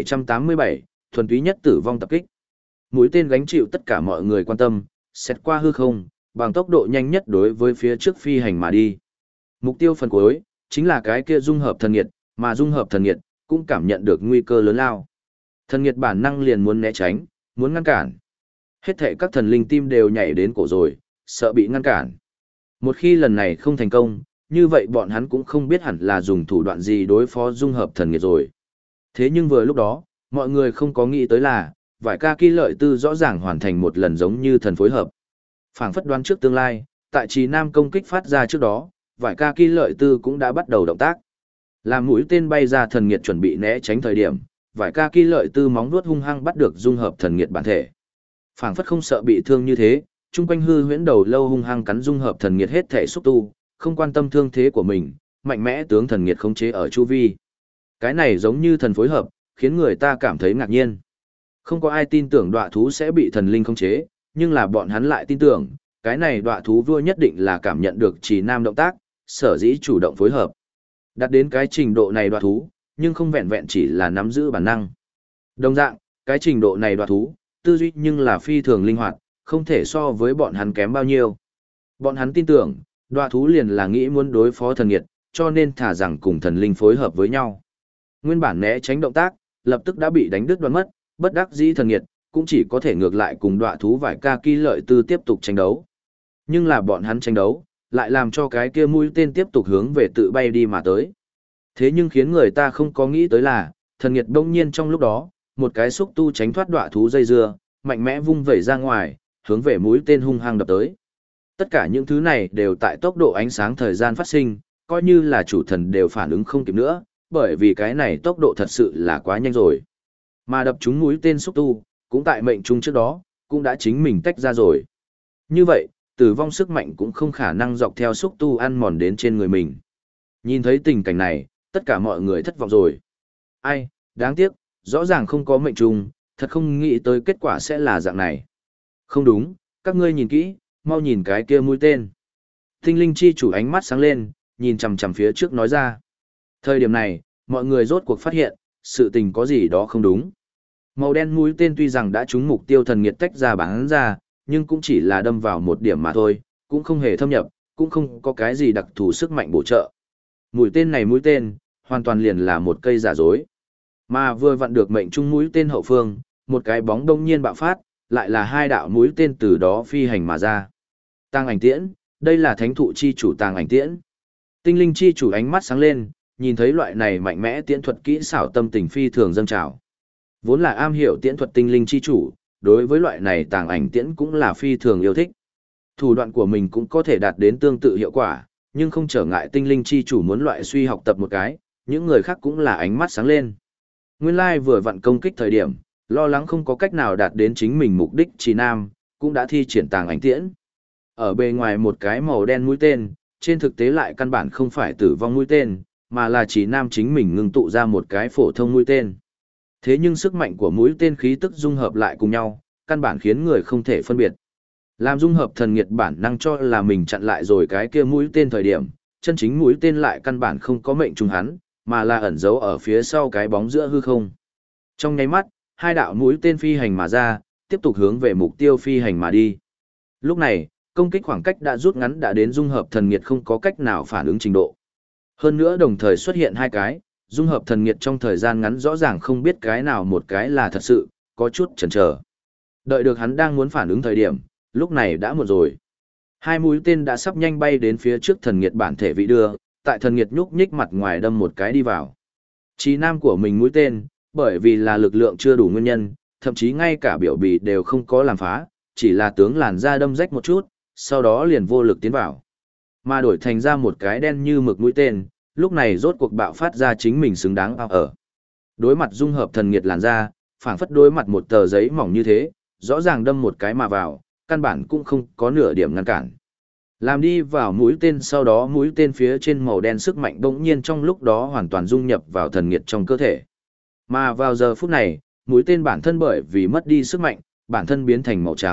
1787, thuần túy nhất tử vong tập kích. Mũi tên gánh chịu tất cả mọi người quan tâm, xét qua hư không, bằng tốc độ nhanh nhất đối với phía trước phi hành mà đi. Mục tiêu phần cuối chính là cái kia dung hợp thần nghiệt, mà dung hợp thần nghiệt cũng cảm nhận được nguy cơ lớn lao. Thần nghiệt bản năng liền muốn né tránh, muốn ngăn cản. Hết thảy các thần linh tim đều nhảy đến cổ rồi, sợ bị ngăn cản. Một khi lần này không thành công, như vậy bọn hắn cũng không biết hẳn là dùng thủ đoạn gì đối phó dung hợp thần nghiệt rồi. Thế nhưng vừa lúc đó, mọi người không có nghĩ tới là, vải ca kỳ lợi tư rõ ràng hoàn thành một lần giống như thần phối hợp. Phảng phất đoán trước tương lai, tại Trì Nam công kích phát ra trước đó, vải ca kỳ lợi tư cũng đã bắt đầu động tác. Làm mũi tên bay ra thần nghiệt chuẩn bị né tránh thời điểm, vải ca kỳ lợi tư móng vuốt hung hăng bắt được dung hợp thần nghiệt bản thể. Phảng phất không sợ bị thương như thế, chung quanh hư huyễn đầu lâu hung hăng cắn dung hợp thần nghiệt hết thể xúc tu, không quan tâm thương thế của mình, mạnh mẽ tướng thần nghiệt khống chế ở chu vi. Cái này giống như thần phối hợp, khiến người ta cảm thấy ngạc nhiên. Không có ai tin tưởng đọa thú sẽ bị thần linh khống chế, nhưng là bọn hắn lại tin tưởng, cái này đọa thú vua nhất định là cảm nhận được Trì Nam động tác, sở dĩ chủ động phối hợp. Đạt đến cái trình độ này đọa thú, nhưng không vẹn vẹn chỉ là nắm giữ bản năng. Đồng dạng, cái trình độ này đọa thú, tư duy nhưng là phi thường linh hoạt, không thể so với bọn hắn kém bao nhiêu. Bọn hắn tin tưởng, đọa thú liền là nghĩ muốn đối phó thần nghiệt, cho nên thả rằng cùng thần linh phối hợp với nhau. Nguyên bản né tránh động tác, lập tức đã bị đánh đứt đoạn mất, bất đắc dĩ thần nghiệt, cũng chỉ có thể ngược lại cùng đọa thú vải ca kỳ lợi tư tiếp tục tranh đấu. Nhưng là bọn hắn tranh đấu, lại làm cho cái kia mũi tên tiếp tục hướng về tự bay đi mà tới. Thế nhưng khiến người ta không có nghĩ tới là, thần nghiệt đông nhiên trong lúc đó, một cái xúc tu tránh thoát đọa thú dây dưa, mạnh mẽ vung vẩy ra ngoài, hướng về mũi tên hung hăng đập tới. Tất cả những thứ này đều tại tốc độ ánh sáng thời gian phát sinh, coi như là chủ thần đều phản ứng không kịp nữa, bởi vì cái này tốc độ thật sự là quá nhanh rồi. Mà đập trúng mũi tên xúc tu, cũng tại mệnh trung trước đó, cũng đã chính mình tách ra rồi. Như vậy, tử vong sức mạnh cũng không khả năng dọc theo xúc tu ăn mòn đến trên người mình. Nhìn thấy tình cảnh này, tất cả mọi người thất vọng rồi. Ai, đáng tiếc, rõ ràng không có mệnh trùng, thật không nghĩ tới kết quả sẽ là dạng này. Không đúng, các ngươi nhìn kỹ, mau nhìn cái kia mũi tên. Tinh linh chi chủ ánh mắt sáng lên, nhìn chằm chằm phía trước nói ra. Thời điểm này, mọi người rốt cuộc phát hiện, sự tình có gì đó không đúng. Màu đen mũi tên tuy rằng đã trúng mục tiêu thần nghiệt tách ra bắn ra, nhưng cũng chỉ là đâm vào một điểm mà thôi, cũng không hề thâm nhập, cũng không có cái gì đặc thù sức mạnh bổ trợ. Mũi tên, hoàn toàn liền là một cây giả dối. Mà vừa vặn được mệnh trung mũi tên hậu phương, một cái bóng đông nhiên bạo phát, lại là hai đạo mũi tên từ đó phi hành mà ra. Tàng ảnh tiễn, đây là thánh thụ chi chủ tàng ảnh tiễn. Tinh linh chi chủ ánh mắt sáng lên, nhìn thấy loại này mạnh mẽ tiễn thuật kỹ xảo tâm tình phi thường dâng trào. Vốn là am hiểu tiễn thuật tinh linh chi chủ, đối với loại này tàng ảnh tiễn cũng là phi thường yêu thích. Thủ đoạn của mình cũng có thể đạt đến tương tự hiệu quả, nhưng không trở ngại tinh linh chi chủ muốn loại suy học tập một cái, những người khác cũng là ánh mắt sáng lên. Nguyên lai vừa vặn công kích thời điểm, lo lắng không có cách nào đạt đến chính mình mục đích Trì Nam, cũng đã thi triển tàng ảnh tiễn. Ở bề ngoài một cái màu đen mũi tên, trên thực tế lại căn bản không phải tử vong mũi tên, mà là Trì Nam chính mình ngưng tụ ra một cái phổ thông mũi tên. Thế nhưng sức mạnh của mũi tên khí tức dung hợp lại cùng nhau, căn bản khiến người không thể phân biệt. Làm dung hợp thần nghiệt bản năng cho là mình chặn lại rồi cái kia mũi tên thời điểm, chân chính mũi tên lại căn bản không có mệnh trùng hắn, mà là ẩn giấu ở phía sau cái bóng giữa hư không. Trong nháy mắt, hai đạo mũi tên phi hành mà ra, tiếp tục hướng về mục tiêu phi hành mà đi. Lúc này, công kích khoảng cách đã rút ngắn đã đến dung hợp thần nghiệt không có cách nào phản ứng trình độ. Hơn nữa đồng thời xuất hiện hai cái, dung hợp thần nghiệt trong thời gian ngắn rõ ràng không biết cái nào một cái là thật sự, có chút chần chờ. Đợi được hắn đang muốn phản ứng thời điểm, lúc này đã muộn rồi. Hai mũi tên đã sắp nhanh bay đến phía trước thần nghiệt bản thể vị đưa, tại thần nghiệt nhúc nhích mặt ngoài đâm một cái đi vào. Chí nam của mình mũi tên, bởi vì là lực lượng chưa đủ nguyên nhân, thậm chí ngay cả biểu bì đều không có làm phá, chỉ là tướng làn da đâm rách một chút, sau đó liền vô lực tiến vào. Mà đổi thành ra một cái đen như mực mũi tên, lúc này rốt cuộc bạo phát ra chính mình xứng đáng ở. Đối mặt dung hợp thần nghiệt làn da, phảng phất đối mặt một tờ giấy mỏng như thế, rõ ràng đâm một cái mà vào, căn bản cũng không có nửa điểm ngăn cản. Làm đi vào mũi tên sau đó mũi tên phía trên màu đen sức mạnh bỗng nhiên trong lúc đó hoàn toàn dung nhập vào thần nghiệt trong cơ thể. Mà vào giờ phút này, mũi tên bản thân bởi vì mất đi sức mạnh, bản thân biến thành màu trắng,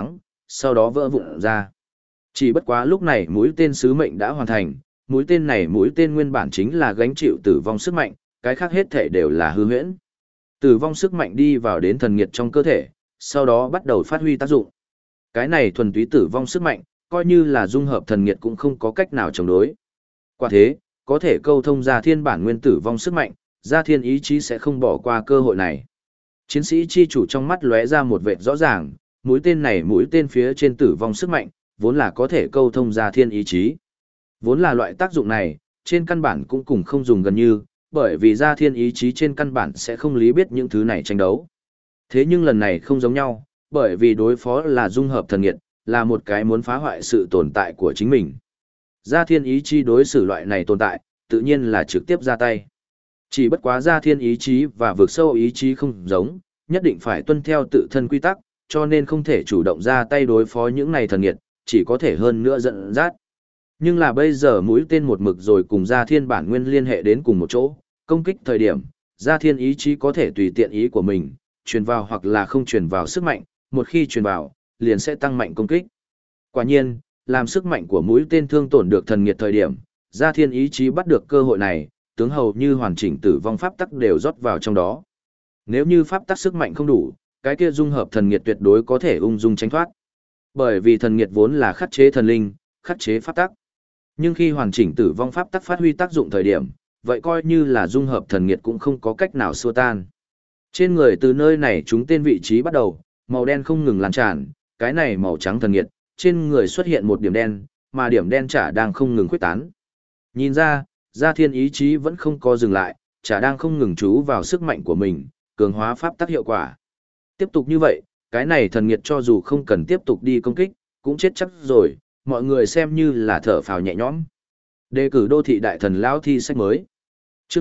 sau đó vỡ vụn ra. Chỉ bất quá lúc này mũi tên sứ mệnh đã hoàn thành, mũi tên nguyên bản chính là gánh chịu tử vong sức mạnh, cái khác hết thể đều là hư huyễn. Tử vong sức mạnh đi vào đến thần nghiệt trong cơ thể, sau đó bắt đầu phát huy tác dụng. Cái này thuần túy tử vong sức mạnh, coi như là dung hợp thần nghiệt cũng không có cách nào chống đối. Quả thế, có thể câu thông ra thiên bản nguyên tử vong sức mạnh, ra thiên ý chí sẽ không bỏ qua cơ hội này. Chiến sĩ chi chủ trong mắt lóe ra một vệt rõ ràng, mũi tên phía trên tử vong sức mạnh, vốn là có thể câu thông ra thiên ý chí. Vốn là loại tác dụng này, trên căn bản cũng cùng không dùng gần như, bởi vì ra thiên ý chí trên căn bản sẽ không lý biết những thứ này tranh đấu. Thế nhưng lần này không giống nhau, bởi vì đối phó là dung hợp thần nghiệt, là một cái muốn phá hoại sự tồn tại của chính mình. Ra thiên ý chí đối xử loại này tồn tại, tự nhiên là trực tiếp ra tay. Chỉ bất quá ra thiên ý chí và vượt sâu ý chí không giống, nhất định phải tuân theo tự thân quy tắc, cho nên không thể chủ động ra tay đối phó những này thần nghiệt, chỉ có thể hơn nữa dẫn dắt. Nhưng là bây giờ mũi tên một mực rồi cùng ra thiên bản nguyên liên hệ đến cùng một chỗ, công kích thời điểm, ra thiên ý chí có thể tùy tiện ý của mình, truyền vào hoặc là không truyền vào sức mạnh, một khi truyền vào, liền sẽ tăng mạnh công kích. Quả nhiên, làm sức mạnh của mũi tên thương tổn được thần nghiệt thời điểm, ra thiên ý chí bắt được cơ hội này, tướng hầu như hoàn chỉnh tử vong pháp tắc đều rót vào trong đó. Nếu như pháp tắc sức mạnh không đủ, cái kia dung hợp thần nghiệt tuyệt đối có thể ung dung tránh thoát. Bởi vì thần nghiệt vốn là khắc chế thần linh, khắc chế pháp tắc. Nhưng khi hoàn chỉnh tử vong pháp tắc phát huy tác dụng thời điểm, vậy coi như là dung hợp thần nghiệt cũng không có cách nào xua tan. Trên người từ nơi này chúng tên vị trí bắt đầu, màu đen không ngừng lan tràn, cái này màu trắng thần nghiệt, trên người xuất hiện một điểm đen, mà điểm đen chả đang không ngừng khuếch tán. Nhìn ra, gia thiên ý chí vẫn không có dừng lại, chả đang không ngừng chú vào sức mạnh của mình, cường hóa pháp tắc hiệu quả. Tiếp tục như vậy, cái này thần nghiệt cho dù không cần tiếp tục đi công kích, cũng chết chắc rồi, mọi người xem như là thở phào nhẹ nhõm. Đề cử đô thị đại thần lão thi sách mới. Chương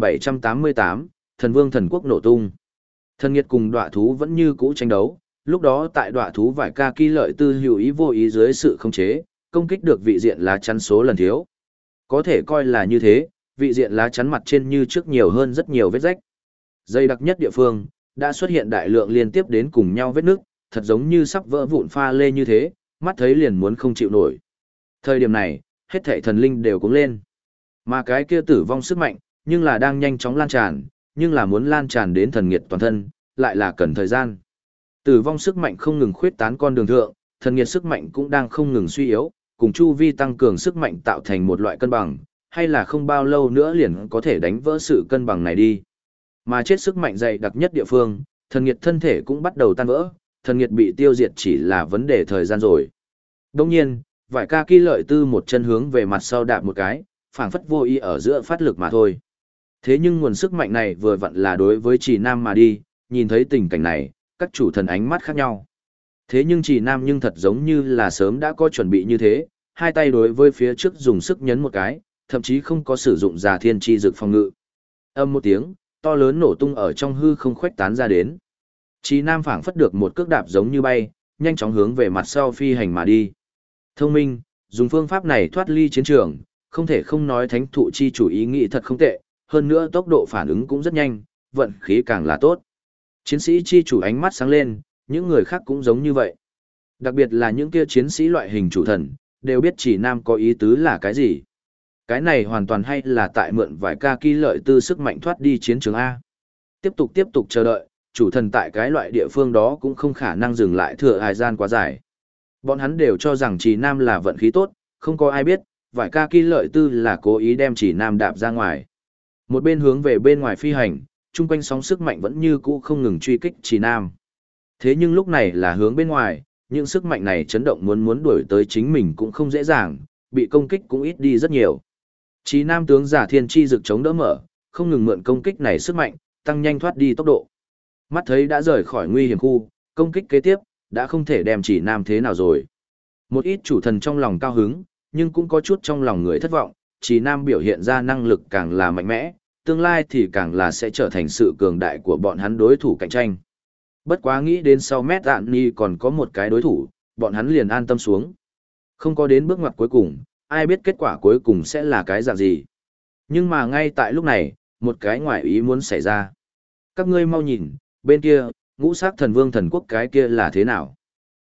1788, Thần Vương thần quốc nổ tung. Thần nghiệt cùng đọa thú vẫn như cũ tranh đấu, lúc đó tại đọa thú vải ca kỳ lợi tư hữu ý vô ý dưới sự khống chế, công kích được vị diện lá chắn số lần thiếu. Có thể coi là như thế, vị diện lá chắn mặt trên như trước nhiều hơn rất nhiều vết rách. Dây đặc nhất địa phương, đã xuất hiện đại lượng liên tiếp đến cùng nhau vết nước, thật giống như sắp vỡ vụn pha lê như thế, mắt thấy liền muốn không chịu nổi. Thời điểm này, hết thảy thần linh đều cuống lên. Mà cái kia tử vong sức mạnh, nhưng là đang nhanh chóng lan tràn, nhưng là muốn lan tràn đến thần nghiệt toàn thân, lại là cần thời gian. Tử vong sức mạnh không ngừng khuyết tán con đường thượng, thần nghiệt sức mạnh cũng đang không ngừng suy yếu, cùng chu vi tăng cường sức mạnh tạo thành một loại cân bằng, hay là không bao lâu nữa liền có thể đánh vỡ sự cân bằng này đi. Mà chết sức mạnh dày đặc nhất địa phương, thần nghiệt thân thể cũng bắt đầu tan vỡ, thần nghiệt bị tiêu diệt chỉ là vấn đề thời gian rồi. Đồng nhiên, vải ca kỳ lợi tư một chân hướng về mặt sau đạp một cái, phảng phất vô ý ở giữa phát lực mà thôi. Thế nhưng nguồn sức mạnh này vừa vặn là đối với Trì Nam mà đi, nhìn thấy tình cảnh này, các chủ thần ánh mắt khác nhau. Thế nhưng Trì Nam nhưng thật giống như là sớm đã có chuẩn bị như thế, hai tay đối với phía trước dùng sức nhấn một cái, thậm chí không có sử dụng già thiên chi dược phòng ngự. Âm một tiếng, to lớn nổ tung ở trong hư không khuếch tán ra đến. Trì Nam phảng phất được một cước đạp giống như bay, nhanh chóng hướng về mặt sau phi hành mà đi. Thông minh, dùng phương pháp này thoát ly chiến trường, không thể không nói thánh thụ chi chủ ý nghĩ thật không tệ, hơn nữa tốc độ phản ứng cũng rất nhanh, vận khí càng là tốt. Chiến sĩ chi chủ ánh mắt sáng lên, những người khác cũng giống như vậy. Đặc biệt là những kia chiến sĩ loại hình chủ thần, đều biết Trì Nam có ý tứ là cái gì. Cái này hoàn toàn hay là tại mượn vài ca kỳ lợi tư sức mạnh thoát đi chiến trường A. Tiếp tục chờ đợi, chủ thần tại cái loại địa phương đó cũng không khả năng dừng lại thừa thời gian quá dài. Bọn hắn đều cho rằng Trì Nam là vận khí tốt, không có ai biết, vài ca kỳ lợi tư là cố ý đem Trì Nam đạp ra ngoài. Một bên hướng về bên ngoài phi hành, chung quanh sóng sức mạnh vẫn như cũ không ngừng truy kích Trì Nam. Thế nhưng lúc này là hướng bên ngoài, những sức mạnh này chấn động muốn đuổi tới chính mình cũng không dễ dàng, bị công kích cũng ít đi rất nhiều. Trì Nam tướng giả thiên chi dực chống đỡ mở, không ngừng mượn công kích này sức mạnh, tăng nhanh thoát đi tốc độ. Mắt thấy đã rời khỏi nguy hiểm khu, công kích kế tiếp, đã không thể đem Trì Nam thế nào rồi. Một ít chủ thần trong lòng cao hứng, nhưng cũng có chút trong lòng người thất vọng, Trì Nam biểu hiện ra năng lực càng là mạnh mẽ, tương lai thì càng là sẽ trở thành sự cường đại của bọn hắn đối thủ cạnh tranh. Bất quá nghĩ đến sau Mét Ạn Ni còn có một cái đối thủ, bọn hắn liền an tâm xuống. Không có đến bước ngoặt cuối cùng, ai biết kết quả cuối cùng sẽ là cái dạng gì. Nhưng mà ngay tại lúc này, một cái ngoại ý muốn xảy ra. Các ngươi mau nhìn, bên kia, ngũ sắc thần vương thần quốc cái kia là thế nào?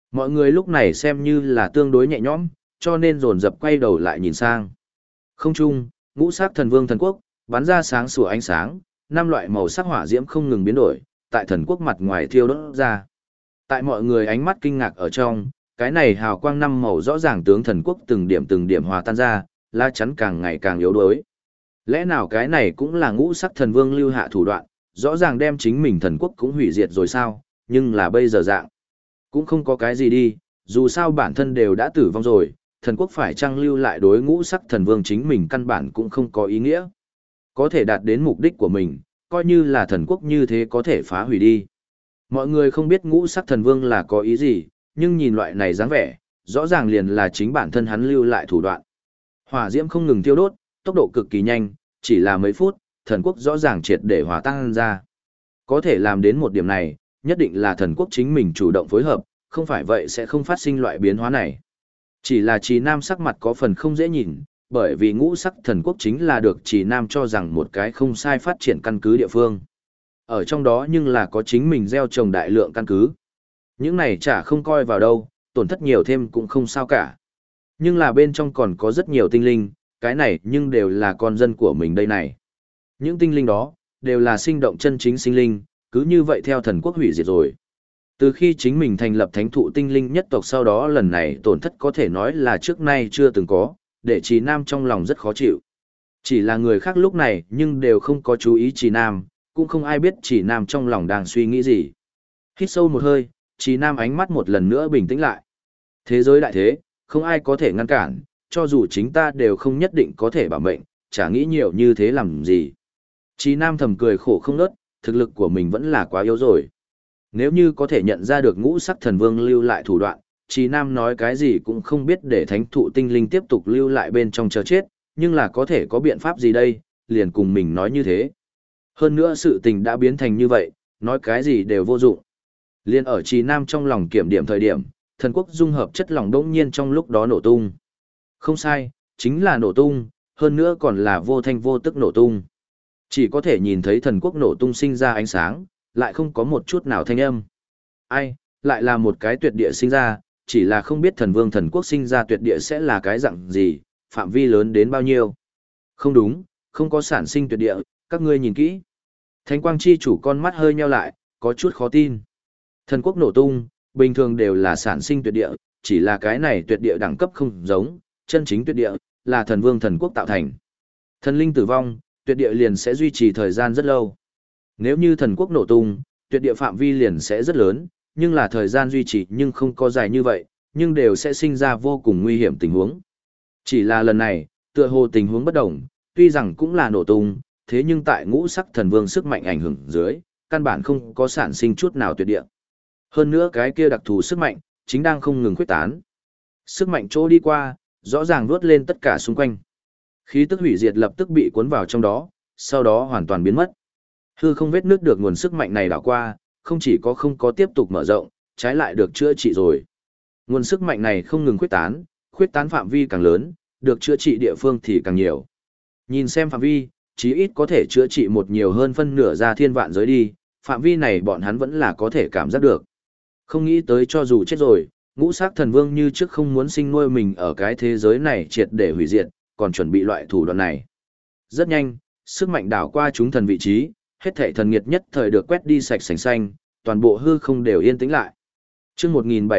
Mọi người lúc này xem như là tương đối nhẹ nhõm, cho nên dồn dập quay đầu lại nhìn sang. Không trung, ngũ sắc thần vương thần quốc, bắn ra sáng sủa ánh sáng, năm loại màu sắc hỏa diễm không ngừng biến đổi, tại thần quốc mặt ngoài thiêu đốt ra. Tại mọi người ánh mắt kinh ngạc ở trong, cái này hào quang năm màu rõ ràng tướng thần quốc từng điểm hòa tan ra, lá chắn càng ngày càng yếu đuối. Lẽ nào cái này cũng là ngũ sắc thần vương lưu hạ thủ đoạn, rõ ràng đem chính mình thần quốc cũng hủy diệt rồi sao, nhưng là bây giờ dạng. Cũng không có cái gì đi, dù sao bản thân đều đã tử vong rồi, thần quốc phải trang lưu lại đối ngũ sắc thần vương chính mình căn bản cũng không có ý nghĩa. Có thể đạt đến mục đích của mình, coi như là thần quốc như thế có thể phá hủy đi. Mọi người không biết ngũ sắc thần vương là có ý gì, nhưng nhìn loại này dáng vẻ, rõ ràng liền là chính bản thân hắn lưu lại thủ đoạn. Hỏa diễm không ngừng tiêu đốt, tốc độ cực kỳ nhanh, chỉ là mấy phút, thần quốc rõ ràng triệt để hòa tan ra. Có thể làm đến một điểm này, nhất định là thần quốc chính mình chủ động phối hợp, không phải vậy sẽ không phát sinh loại biến hóa này. Chỉ là Trì Nam sắc mặt có phần không dễ nhìn, bởi vì ngũ sắc thần quốc chính là được Trì Nam cho rằng một cái không sai phát triển căn cứ địa phương. Ở trong đó nhưng là có chính mình gieo trồng đại lượng căn cứ. Những này chả không coi vào đâu, tổn thất nhiều thêm cũng không sao cả. Nhưng là bên trong còn có rất nhiều tinh linh, cái này nhưng đều là con dân của mình đây này. Những tinh linh đó, đều là sinh động chân chính sinh linh, cứ như vậy theo thần quốc hủy diệt rồi. Từ khi chính mình thành lập thánh thụ tinh linh nhất tộc sau đó lần này tổn thất có thể nói là trước nay chưa từng có, để Trì Nam trong lòng rất khó chịu. Chỉ là người khác lúc này nhưng đều không có chú ý Trì Nam, cũng không ai biết Trì Nam trong lòng đang suy nghĩ gì. Hít sâu một hơi, Trì Nam ánh mắt một lần nữa bình tĩnh lại. Thế giới đại thế, không ai có thể ngăn cản, cho dù chính ta đều không nhất định có thể bảo mệnh, chả nghĩ nhiều như thế làm gì. Trì Nam thầm cười khổ không nớt, thực lực của mình vẫn là quá yếu rồi. Nếu như có thể nhận ra được ngũ sắc thần vương lưu lại thủ đoạn, Trì Nam nói cái gì cũng không biết để thánh thụ tinh linh tiếp tục lưu lại bên trong chờ chết, nhưng là có thể có biện pháp gì đây, liền cùng mình nói như thế. Hơn nữa sự tình đã biến thành như vậy, nói cái gì đều vô dụng. Liên ở Trì Nam trong lòng kiểm điểm thời điểm, thần quốc dung hợp chất lỏng đống nhiên trong lúc đó nổ tung. Không sai, chính là nổ tung, hơn nữa còn là vô thanh vô tức nổ tung. Chỉ có thể nhìn thấy thần quốc nổ tung sinh ra ánh sáng, lại không có một chút nào thanh âm. Ai, lại là một cái tuyệt địa sinh ra, chỉ là không biết thần vương thần quốc sinh ra tuyệt địa sẽ là cái dạng gì, phạm vi lớn đến bao nhiêu. Không đúng, không có sản sinh tuyệt địa, các ngươi nhìn kỹ. Thánh quang chi chủ con mắt hơi nheo lại, có chút khó tin. Thần quốc nổ tung, bình thường đều là sản sinh tuyệt địa, chỉ là cái này tuyệt địa đẳng cấp không giống, chân chính tuyệt địa, là thần vương thần quốc tạo thành. Thần linh tử vong, tuyệt địa liền sẽ duy trì thời gian rất lâu. Nếu như thần quốc nổ tung, tuyệt địa phạm vi liền sẽ rất lớn, nhưng là thời gian duy trì nhưng không có dài như vậy, nhưng đều sẽ sinh ra vô cùng nguy hiểm tình huống. Chỉ là lần này, tựa hồ tình huống bất đồng, tuy rằng cũng là nổ tung, thế nhưng tại ngũ sắc thần vương sức mạnh ảnh hưởng dưới, căn bản không có sản sinh chút nào tuyệt địa. Hơn nữa cái kia đặc thù sức mạnh, chính đang không ngừng khuếch tán. Sức mạnh chỗ đi qua, rõ ràng vuốt lên tất cả xung quanh. Khí tức hủy diệt lập tức bị cuốn vào trong đó, sau đó hoàn toàn biến mất. Hư không vết nước được nguồn sức mạnh này đảo qua, không chỉ có không có tiếp tục mở rộng, trái lại được chữa trị rồi. Nguồn sức mạnh này không ngừng khuyết tán phạm vi càng lớn, được chữa trị địa phương thì càng nhiều. Nhìn xem phạm vi, chí ít có thể chữa trị một nhiều hơn phân nửa ra thiên vạn giới đi, phạm vi này bọn hắn vẫn là có thể cảm giác được. Không nghĩ tới cho dù chết rồi, ngũ sắc thần vương như trước không muốn sinh nuôi mình ở cái thế giới này triệt để hủy diệt, còn chuẩn bị loại thủ đoạn này. Rất nhanh, sức mạnh đảo qua chúng thần vị trí, hết thảy thần nghiệt nhất thời được quét đi sạch sành xanh, toàn bộ hư không đều yên tĩnh lại. Chương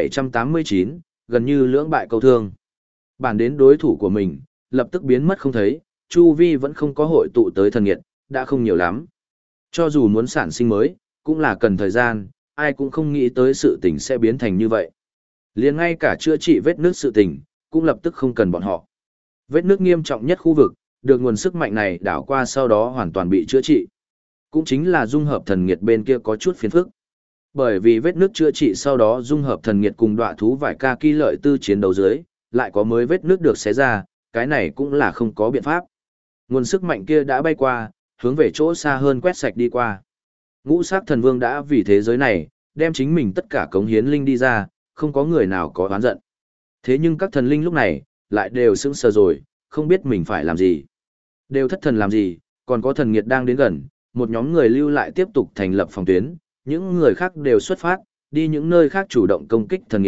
1789, gần như lưỡng bại câu thương. Bản đến đối thủ của mình, lập tức biến mất không thấy, chu vi vẫn không có hội tụ tới thần nghiệt, đã không nhiều lắm. Cho dù muốn sản sinh mới, cũng là cần thời gian, ai cũng không nghĩ tới sự tình sẽ biến thành như vậy. Liền ngay cả chữa trị vết nước sự tình, cũng lập tức không cần bọn họ. Vết nước nghiêm trọng nhất khu vực, được nguồn sức mạnh này đảo qua sau đó hoàn toàn bị chữa trị. Cũng chính là dung hợp thần nghiệt bên kia có chút phiền phức. Bởi vì vết nước chữa trị sau đó dung hợp thần nghiệt cùng đọa thú vải ca kỳ lợi tư chiến đấu dưới, lại có mới vết nước được xé ra, cái này cũng là không có biện pháp. Nguồn sức mạnh kia đã bay qua, hướng về chỗ xa hơn quét sạch đi qua. Ngũ sắc thần vương đã vì thế giới này, đem chính mình tất cả cống hiến linh đi ra, không có người nào có oán giận. Thế nhưng các thần linh lúc này, lại đều sững sờ rồi, không biết mình phải làm gì. Đều thất thần làm gì, còn có thần nghiệt đang đến gần, một nhóm người lưu lại tiếp tục thành lập phòng tuyến, những người khác đều xuất phát, đi những nơi khác chủ động công kích thần nghiệt,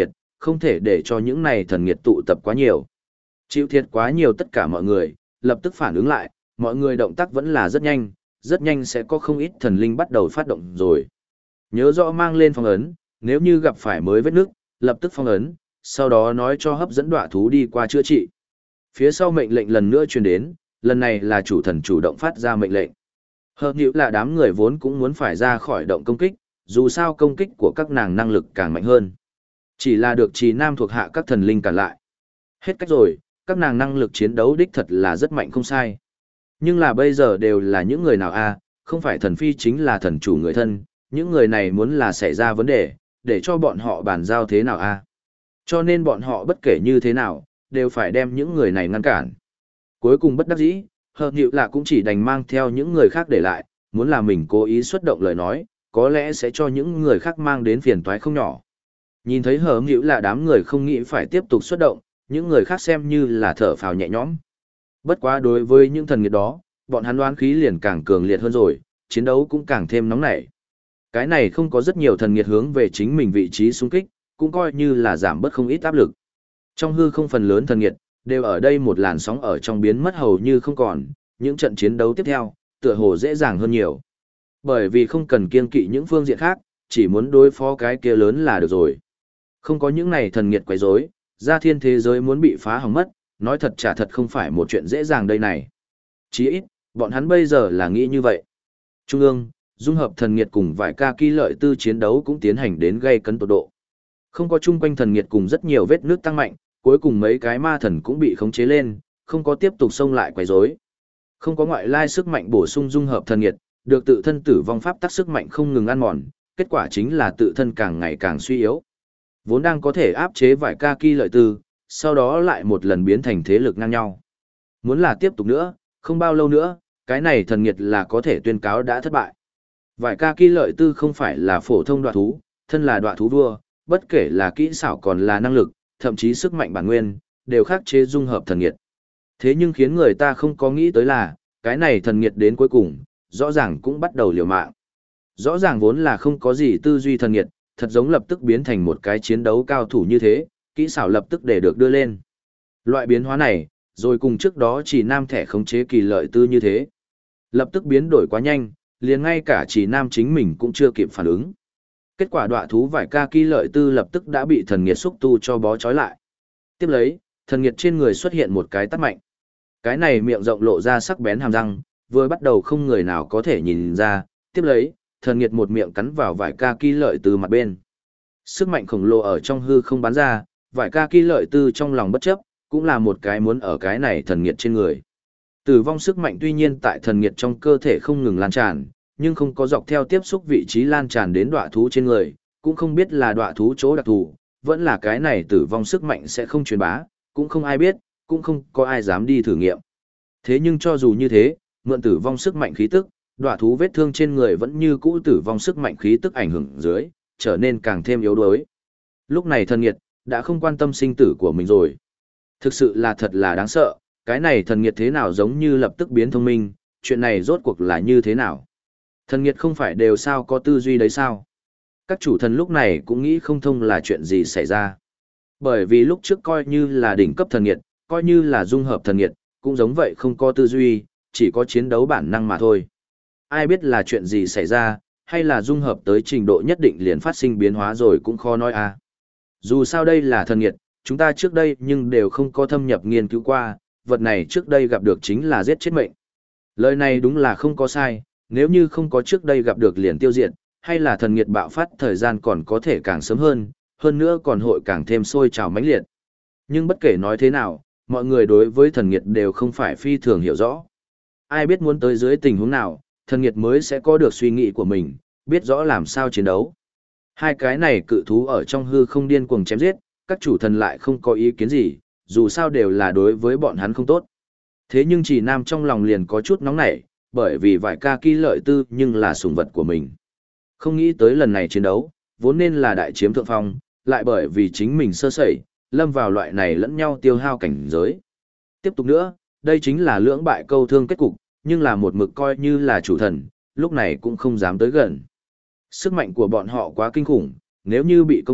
không thể để cho những này thần nghiệt tụ tập quá nhiều. Chịu thiệt quá nhiều tất cả mọi người, lập tức phản ứng lại, mọi người động tác vẫn là rất nhanh sẽ có không ít thần linh bắt đầu phát động rồi. Nhớ rõ mang lên phong ấn, nếu như gặp phải mới vết nước, lập tức phong ấn, sau đó nói cho hấp dẫn đọa thú đi qua chữa trị. Phía sau mệnh lệnh lần nữa truyền đến, lần này là chủ thần chủ động phát ra mệnh lệnh. Hợp nhữ là đám người vốn cũng muốn phải ra khỏi động công kích, dù sao công kích của các nàng năng lực càng mạnh hơn. Chỉ là được Trì Nam thuộc hạ các thần linh cản lại. Hết cách rồi, các nàng năng lực chiến đấu đích thật là rất mạnh không sai. Nhưng là bây giờ đều là những người nào a, không phải thần phi chính là thần chủ người thân, những người này muốn là xảy ra vấn đề, để cho bọn họ bàn giao thế nào a. Cho nên bọn họ bất kể như thế nào, đều phải đem những người này ngăn cản. Cuối cùng bất đắc dĩ, hợp nhịu là cũng chỉ đành mang theo những người khác để lại, muốn là mình cố ý xuất động lời nói, có lẽ sẽ cho những người khác mang đến phiền toái không nhỏ. Nhìn thấy hở nhịu là đám người không nghĩ phải tiếp tục xuất động, những người khác xem như là thở phào nhẹ nhõm. Bất quá đối với những thần nghiệt đó, bọn hắn đoán khí liền càng cường liệt hơn rồi, chiến đấu cũng càng thêm nóng nảy. Cái này không có rất nhiều thần nghiệt hướng về chính mình vị trí xung kích, cũng coi như là giảm bớt không ít áp lực. Trong hư không phần lớn thần nghiệt, đều ở đây một làn sóng ở trong biến mất hầu như không còn, những trận chiến đấu tiếp theo, tựa hồ dễ dàng hơn nhiều. Bởi vì không cần kiêng kỵ những phương diện khác, chỉ muốn đối phó cái kia lớn là được rồi. Không có những này thần nghiệt quấy rối, gia thiên thế giới muốn bị phá hỏng mất, nói thật chả thật không phải một chuyện dễ dàng đây này. Chí ít, bọn hắn bây giờ là nghĩ như vậy. Trung ương, dung hợp thần nghiệt cùng vài ca kỳ lợi tư chiến đấu cũng tiến hành đến gây cấn tột độ. Không có chung quanh thần nghiệt cùng rất nhiều vết nước tăng mạnh, cuối cùng mấy cái ma thần cũng bị khống chế lên, không có tiếp tục xông lại quấy rối. Không có ngoại lai sức mạnh bổ sung dung hợp thần nghiệt, được tự thân tử vong pháp tắc sức mạnh không ngừng ăn mòn, kết quả chính là tự thân càng ngày càng suy yếu. Vốn đang có thể áp chế vài ca kỳ lợi tư, sau đó lại một lần biến thành thế lực ngang nhau. Muốn là tiếp tục nữa, không bao lâu nữa, cái này thần nghiệt là có thể tuyên cáo đã thất bại. Vài ca kỳ lợi tư không phải là phổ thông đoạ thú, thân là đoạ thú vua, bất kể là kỹ xảo còn là năng lực, thậm chí sức mạnh bản nguyên, đều khắc chế dung hợp thần nghiệt. Thế nhưng khiến người ta không có nghĩ tới là, cái này thần nghiệt đến cuối cùng, rõ ràng cũng bắt đầu liều mạng. Rõ ràng vốn là không có gì tư duy thần nghiệt, thật giống lập tức biến thành một cái chiến đấu cao thủ như thế, kỹ xảo lập tức để được đưa lên. Loại biến hóa này, rồi cùng trước đó chỉ nam thẻ khống chế kỳ lợi tư như thế. Lập tức biến đổi quá nhanh, liền ngay cả chỉ nam chính mình cũng chưa kịp phản ứng. Kết quả đọa thú vải ca kỳ lợi tư lập tức đã bị thần nghiệt xúc tu cho bó trói lại. Tiếp lấy, thần nghiệt trên người xuất hiện một cái tát mạnh. Cái này miệng rộng lộ ra sắc bén hàm răng, vừa bắt đầu không người nào có thể nhìn ra, tiếp lấy, thần nghiệt một miệng cắn vào vải ca kỳ lợi tư mặt bên. Sức mạnh khổng lồ ở trong hư không bắn ra, vải ca kỳ lợi tư trong lòng bất chấp, cũng là một cái muốn ở cái này thần nghiệt trên người. Tử vong sức mạnh tuy nhiên tại thần nghiệt trong cơ thể không ngừng lan tràn, nhưng không có dọc theo tiếp xúc vị trí lan tràn đến đọa thú trên người, cũng không biết là đọa thú chỗ đặc thù, vẫn là cái này tử vong sức mạnh sẽ không truyền bá, cũng không ai biết, cũng không có ai dám đi thử nghiệm. Thế nhưng cho dù như thế, mượn tử vong sức mạnh khí tức, đọa thú vết thương trên người vẫn như cũ tử vong sức mạnh khí tức ảnh hưởng dưới, trở nên càng thêm yếu đuối. Lúc này thần nghiệt đã không quan tâm sinh tử của mình rồi. Thực sự là thật là đáng sợ, cái này thần nghiệt thế nào giống như lập tức biến thông minh, chuyện này rốt cuộc là như thế nào? Thần nghiệt không phải đều sao có tư duy đấy sao? Các chủ thần lúc này cũng nghĩ không thông là chuyện gì xảy ra. Bởi vì lúc trước coi như là đỉnh cấp thần nghiệt, coi như là dung hợp thần nghiệt, cũng giống vậy không có tư duy, chỉ có chiến đấu bản năng mà thôi. Ai biết là chuyện gì xảy ra, hay là dung hợp tới trình độ nhất định liền phát sinh biến hóa rồi cũng khó nói à. Dù sao đây là thần nghiệt, chúng ta trước đây nhưng đều không có thâm nhập nghiên cứu qua, vật này trước đây gặp được chính là giết chết mệnh. Lời này đúng là không có sai, nếu như không có trước đây gặp được liền tiêu diệt, hay là thần nghiệt bạo phát thời gian còn có thể càng sớm hơn nữa còn hội càng thêm sôi trào mãnh liệt. Nhưng bất kể nói thế nào, mọi người đối với thần nghiệt đều không phải phi thường hiểu rõ. Ai biết muốn tới dưới tình huống nào, thần nghiệt mới sẽ có được suy nghĩ của mình, biết rõ làm sao chiến đấu. Hai cái này cự thú ở trong hư không điên cuồng chém giết, các chủ thần lại không có ý kiến gì, dù sao đều là đối với bọn hắn không tốt. Thế nhưng chỉ nam trong lòng liền có chút nóng nảy, bởi vì vài ca kỳ lợi tư nhưng là sủng vật của mình. Không nghĩ tới lần này chiến đấu, vốn nên là đại chiếm thượng phong, lại bởi vì chính mình sơ sẩy, lâm vào loại này lẫn nhau tiêu hao cảnh giới. Tiếp tục nữa, đây chính là lưỡng bại câu thương kết cục, nhưng là một mực coi như là chủ thần, lúc này cũng không dám tới gần. Sức mạnh của bọn họ quá kinh khủng, nếu như bị công kích,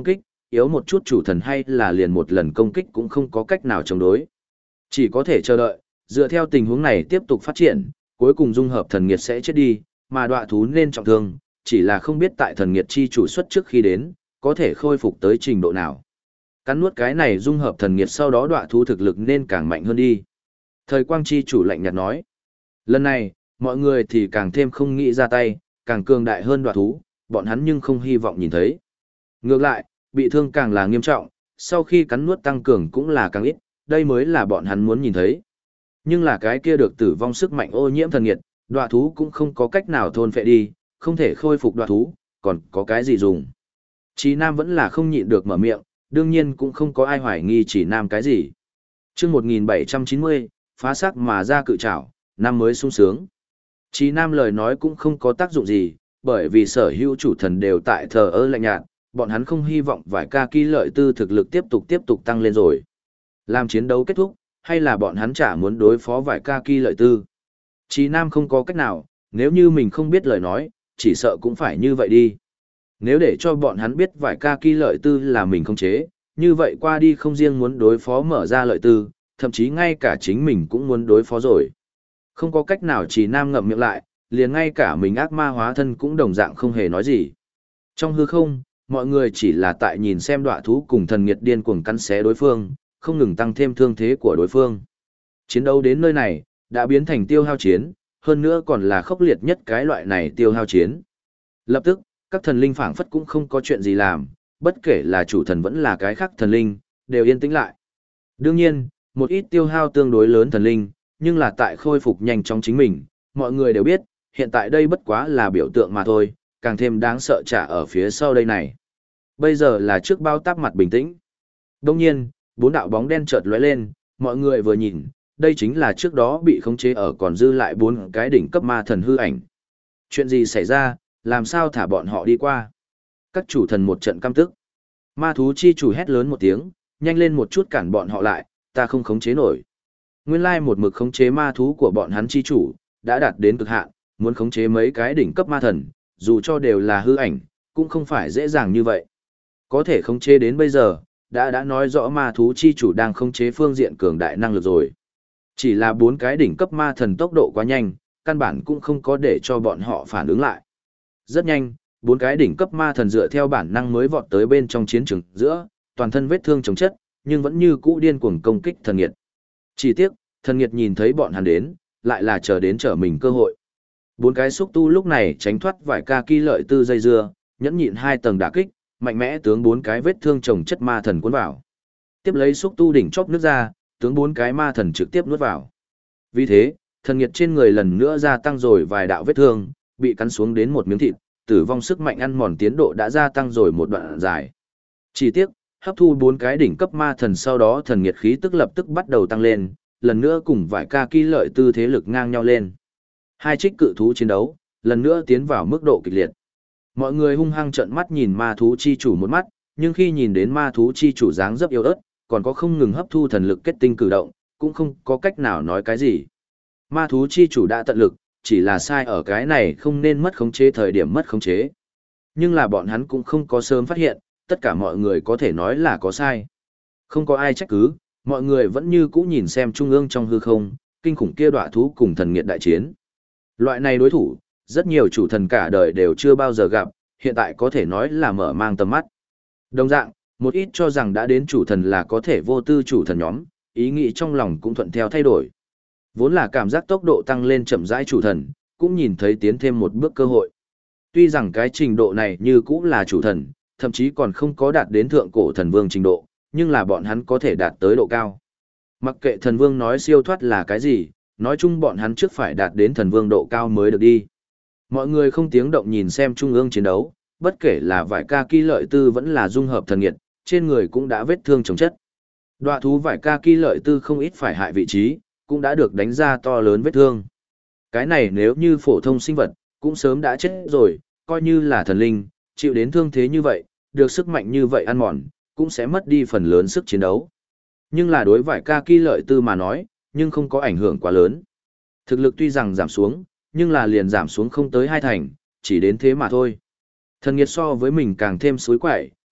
yếu một chút chủ thần hay là liền một lần công kích cũng không có cách nào chống đối. Chỉ có thể chờ đợi, dựa theo tình huống này tiếp tục phát triển, cuối cùng dung hợp thần nghiệt sẽ chết đi, mà đọa thú nên trọng thương, chỉ là không biết tại thần nghiệt chi chủ xuất trước khi đến, có thể khôi phục tới trình độ nào. Cắn nuốt cái này dung hợp thần nghiệt sau đó đọa thú thực lực nên càng mạnh hơn đi. Thời quang chi chủ lạnh nhạt nói. Lần này, mọi người thì càng thêm không nghĩ ra tay, càng cường đại hơn đọa thú, bọn hắn nhưng không hy vọng nhìn thấy. Ngược lại, bị thương càng là nghiêm trọng, sau khi cắn nuốt tăng cường cũng là càng ít, đây mới là bọn hắn muốn nhìn thấy. Nhưng là cái kia được tử vong sức mạnh ô nhiễm thần nghiệt, đọa thú cũng không có cách nào thôn phệ đi, không thể khôi phục đọa thú, còn có cái gì dùng. Chí Nam vẫn là không nhịn được mở miệng, đương nhiên cũng không có ai hoài nghi Chỉ Nam cái gì. Chương 1790, phá xác mà ra cự trảo, năm mới sung sướng. Chí Nam lời nói cũng không có tác dụng gì, bởi vì sở hữu chủ thần đều tại thờ ơ lạnh nhạt, bọn hắn không hy vọng vài ca kỳ lợi tư thực lực tiếp tục tăng lên rồi. Làm chiến đấu kết thúc, hay là bọn hắn chả muốn đối phó vài ca kỳ lợi tư. Chí Nam không có cách nào, nếu như mình không biết lời nói, chỉ sợ cũng phải như vậy đi. Nếu để cho bọn hắn biết vài ca kỳ lợi tư là mình không chế, như vậy qua đi không riêng muốn đối phó mở ra lợi tư, thậm chí ngay cả chính mình cũng muốn đối phó rồi. Không có cách nào Chí Nam ngậm miệng lại, liền ngay cả mình ác ma hóa thân cũng đồng dạng không hề nói gì. Trong hư không, mọi người chỉ là tại nhìn xem đọa thú cùng thần nghiệt điên cuồng cắn xé đối phương, không ngừng tăng thêm thương thế của đối phương. Chiến đấu đến nơi này, đã biến thành tiêu hao chiến, hơn nữa còn là khốc liệt nhất cái loại này tiêu hao chiến. Lập tức, các thần linh phảng phất cũng không có chuyện gì làm, bất kể là chủ thần vẫn là cái khác thần linh, đều yên tĩnh lại. Đương nhiên, một ít tiêu hao tương đối lớn thần linh, nhưng là tại khôi phục nhanh chóng chính mình, mọi người đều biết, hiện tại đây bất quá là biểu tượng mà thôi, càng thêm đáng sợ trả ở phía sau đây này. Bây giờ là trước bao táp mặt bình tĩnh. Đông nhiên, bốn đạo bóng đen chợt lóe lên, mọi người vừa nhìn, đây chính là trước đó bị khống chế ở còn dư lại bốn cái đỉnh cấp ma thần hư ảnh. Chuyện gì xảy ra, làm sao thả bọn họ đi qua? Các chủ thần một trận căm tức. Ma thú chi chủ hét lớn một tiếng, nhanh lên một chút cản bọn họ lại, ta không khống chế nổi. Nguyên lai một mực khống chế ma thú của bọn hắn chi chủ, đã đạt đến cực hạn, muốn khống chế mấy cái đỉnh cấp ma thần, dù cho đều là hư ảnh, cũng không phải dễ dàng như vậy. Có thể khống chế đến bây giờ, đã nói rõ ma thú chi chủ đang khống chế phương diện cường đại năng lực rồi. Chỉ là bốn cái đỉnh cấp ma thần tốc độ quá nhanh, căn bản cũng không có để cho bọn họ phản ứng lại. Rất nhanh, bốn cái đỉnh cấp ma thần dựa theo bản năng mới vọt tới bên trong chiến trường giữa, toàn thân vết thương chống chất, nhưng vẫn như cũ điên cuồng công kích thần nghiệt. Chỉ tiếc, thần nghiệt nhìn thấy bọn hắn đến, lại là chờ đến trở mình cơ hội. Bốn cái xúc tu lúc này tránh thoát vài ca kỳ lợi tư dây dưa, nhẫn nhịn hai tầng đả kích, mạnh mẽ tướng bốn cái vết thương chồng chất ma thần cuốn vào. Tiếp lấy xúc tu đỉnh chóp nước ra, tướng bốn cái ma thần trực tiếp nuốt vào. Vì thế, thần nghiệt trên người lần nữa gia tăng rồi vài đạo vết thương, bị cắn xuống đến một miếng thịt, tử vong sức mạnh ăn mòn tiến độ đã gia tăng rồi một đoạn dài. Chỉ tiếc, hấp thu bốn cái đỉnh cấp ma thần sau đó thần nghiệt khí tức lập tức bắt đầu tăng lên, lần nữa cùng vài ca kỳ lợi tư thế lực ngang nhau lên. Hai trích cự thú chiến đấu, lần nữa tiến vào mức độ kịch liệt. Mọi người hung hăng trợn mắt nhìn ma thú chi chủ một mắt, nhưng khi nhìn đến ma thú chi chủ dáng dấp yếu ớt, còn có không ngừng hấp thu thần lực kết tinh cử động, cũng không có cách nào nói cái gì. Ma thú chi chủ đã tận lực, chỉ là sai ở cái này không nên mất khống chế thời điểm mất khống chế. Nhưng là bọn hắn cũng không có sớm phát hiện, tất cả mọi người có thể nói là có sai. Không có ai trách cứ, mọi người vẫn như cũ nhìn xem trung ương trong hư không, kinh khủng kia đọa thú cùng thần nghiệt đại chiến. Loại này đối thủ, rất nhiều chủ thần cả đời đều chưa bao giờ gặp, hiện tại có thể nói là mở mang tầm mắt. Đồng dạng, một ít cho rằng đã đến chủ thần là có thể vô tư chủ thần nhóm, ý nghĩ trong lòng cũng thuận theo thay đổi. Vốn là cảm giác tốc độ tăng lên chậm rãi chủ thần, cũng nhìn thấy tiến thêm một bước cơ hội. Tuy rằng cái trình độ này như cũng là chủ thần, thậm chí còn không có đạt đến thượng cổ thần vương trình độ, nhưng là bọn hắn có thể đạt tới độ cao. Mặc kệ thần vương nói siêu thoát là cái gì, nói chung bọn hắn trước phải đạt đến thần vương độ cao mới được đi. Mọi người không tiếng động nhìn xem trung ương chiến đấu, bất kể là vải ca kỳ lợi tư vẫn là dung hợp thần nghiệt, trên người cũng đã vết thương chồng chất. Đoạ thú vải ca kỳ lợi tư không ít phải hại vị trí, cũng đã được đánh ra to lớn vết thương. Cái này nếu như phổ thông sinh vật, cũng sớm đã chết rồi, coi như là thần linh, chịu đến thương thế như vậy, được sức mạnh như vậy ăn mòn, cũng sẽ mất đi phần lớn sức chiến đấu. Nhưng là đối vải ca kỳ lợi tư mà nói, nhưng không có ảnh hưởng quá lớn. Thực lực tuy rằng giảm xuống, nhưng là liền giảm xuống không tới 2 thành, chỉ đến thế mà thôi. Thần nghiệt so với mình càng thêm suối quậy,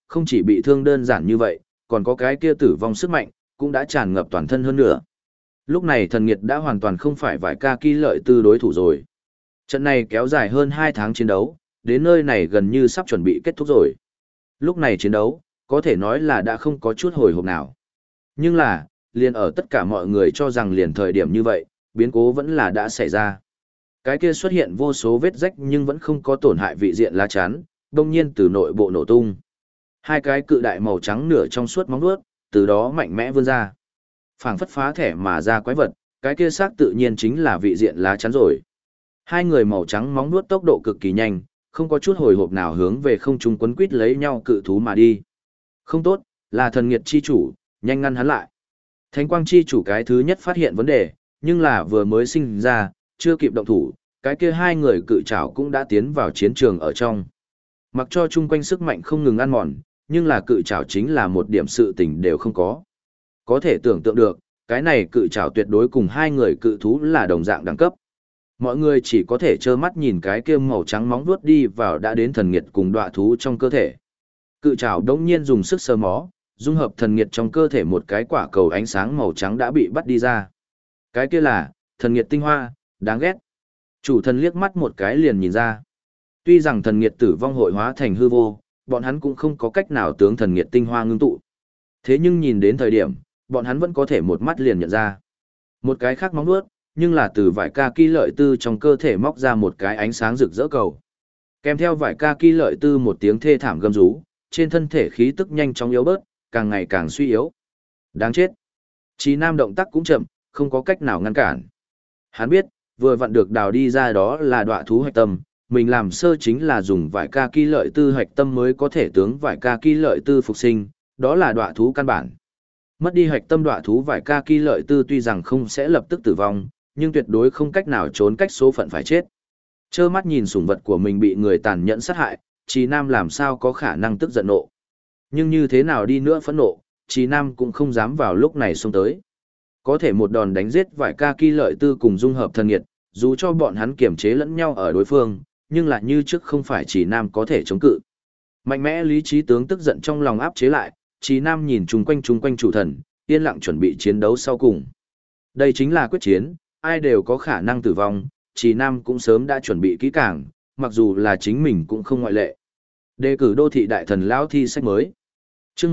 không chỉ bị thương đơn giản như vậy, còn có cái kia tử vong sức mạnh, cũng đã tràn ngập toàn thân hơn nữa. Lúc này thần nghiệt đã hoàn toàn không phải vài ca kỳ lợi tư đối thủ rồi. Trận này kéo dài hơn 2 tháng chiến đấu, đến nơi này gần như sắp chuẩn bị kết thúc rồi. Lúc này chiến đấu, có thể nói là đã không có chút hồi hộp nào. Nhưng là, liền ở tất cả mọi người cho rằng liền thời điểm như vậy, biến cố vẫn là đã xảy ra. Cái kia xuất hiện vô số vết rách nhưng vẫn không có tổn hại vị diện lá chắn, đông nhiên từ nội bộ nổ tung. Hai cái cự đại màu trắng nửa trong suốt móng vuốt, từ đó mạnh mẽ vươn ra. Phảng phất phá thẻ mà ra quái vật, cái kia xác tự nhiên chính là vị diện lá chắn rồi. Hai người màu trắng móng vuốt tốc độ cực kỳ nhanh, không có chút hồi hộp nào hướng về không trung quấn quít lấy nhau cự thú mà đi. Không tốt, là thần nghiệt chi chủ, nhanh ngăn hắn lại. Thánh quang chi chủ cái thứ nhất phát hiện vấn đề, nhưng là vừa mới sinh ra, chưa kịp động thủ, cái kia hai người cự trảo cũng đã tiến vào chiến trường ở trong. Mặc cho chung quanh sức mạnh không ngừng ăn mòn, nhưng là cự trảo chính là một điểm sự tình đều không có. Có thể tưởng tượng được, cái này cự trảo tuyệt đối cùng hai người cự thú là đồng dạng đẳng cấp. Mọi người chỉ có thể trơ mắt nhìn cái kia màu trắng móng vuốt đi vào đã đến thần nghiệt cùng đọa thú trong cơ thể. Cự trảo đống nhiên dùng sức sờ mó, dung hợp thần nghiệt trong cơ thể một cái quả cầu ánh sáng màu trắng đã bị bắt đi ra. Cái kia là thần nghiệt tinh hoa, đáng ghét. Chủ thần liếc mắt một cái liền nhìn ra. Tuy rằng thần nghiệt tử vong hội hóa thành hư vô, bọn hắn cũng không có cách nào tướng thần nghiệt tinh hoa ngưng tụ. Thế nhưng nhìn đến thời điểm, bọn hắn vẫn có thể một mắt liền nhận ra. Một cái khác móng vuốt, nhưng là từ vải ca kỳ lợi tư trong cơ thể móc ra một cái ánh sáng rực rỡ cầu. Kèm theo vải ca kỳ lợi tư một tiếng thê thảm gầm rú, trên thân thể khí tức nhanh chóng yếu bớt, càng ngày càng suy yếu. Đáng chết. Chí Nam động tác cũng chậm, không có cách nào ngăn cản. Hắn biết, vừa vặn được đào đi ra đó là đọa thú hạch tâm, mình làm sơ chính là dùng vải ca kỳ lợi tư hạch tâm mới có thể tướng vải ca kỳ lợi tư phục sinh, đó là đọa thú căn bản. Mất đi hạch tâm đọa thú vải ca kỳ lợi tư tuy rằng không sẽ lập tức tử vong, nhưng tuyệt đối không cách nào trốn cách số phận phải chết. Trơ mắt nhìn sủng vật của mình bị người tàn nhẫn sát hại, Chí Nam làm sao có khả năng tức giận nộ. Nhưng như thế nào đi nữa phẫn nộ, Chí Nam cũng không dám vào lúc này xông tới. Có thể một đòn đánh giết vài ca kỳ lợi tư cùng dung hợp thần nghiệt, dù cho bọn hắn kiềm chế lẫn nhau ở đối phương, nhưng lại như trước không phải Chí Nam có thể chống cự. Mạnh mẽ lý trí tướng tức giận trong lòng áp chế lại, Chí Nam nhìn chung quanh chủ thần, yên lặng chuẩn bị chiến đấu sau cùng. Đây chính là quyết chiến, ai đều có khả năng tử vong, Chí Nam cũng sớm đã chuẩn bị kỹ càng, mặc dù là chính mình cũng không ngoại lệ. Đề cử đô thị đại thần lão thi sách mới. Chương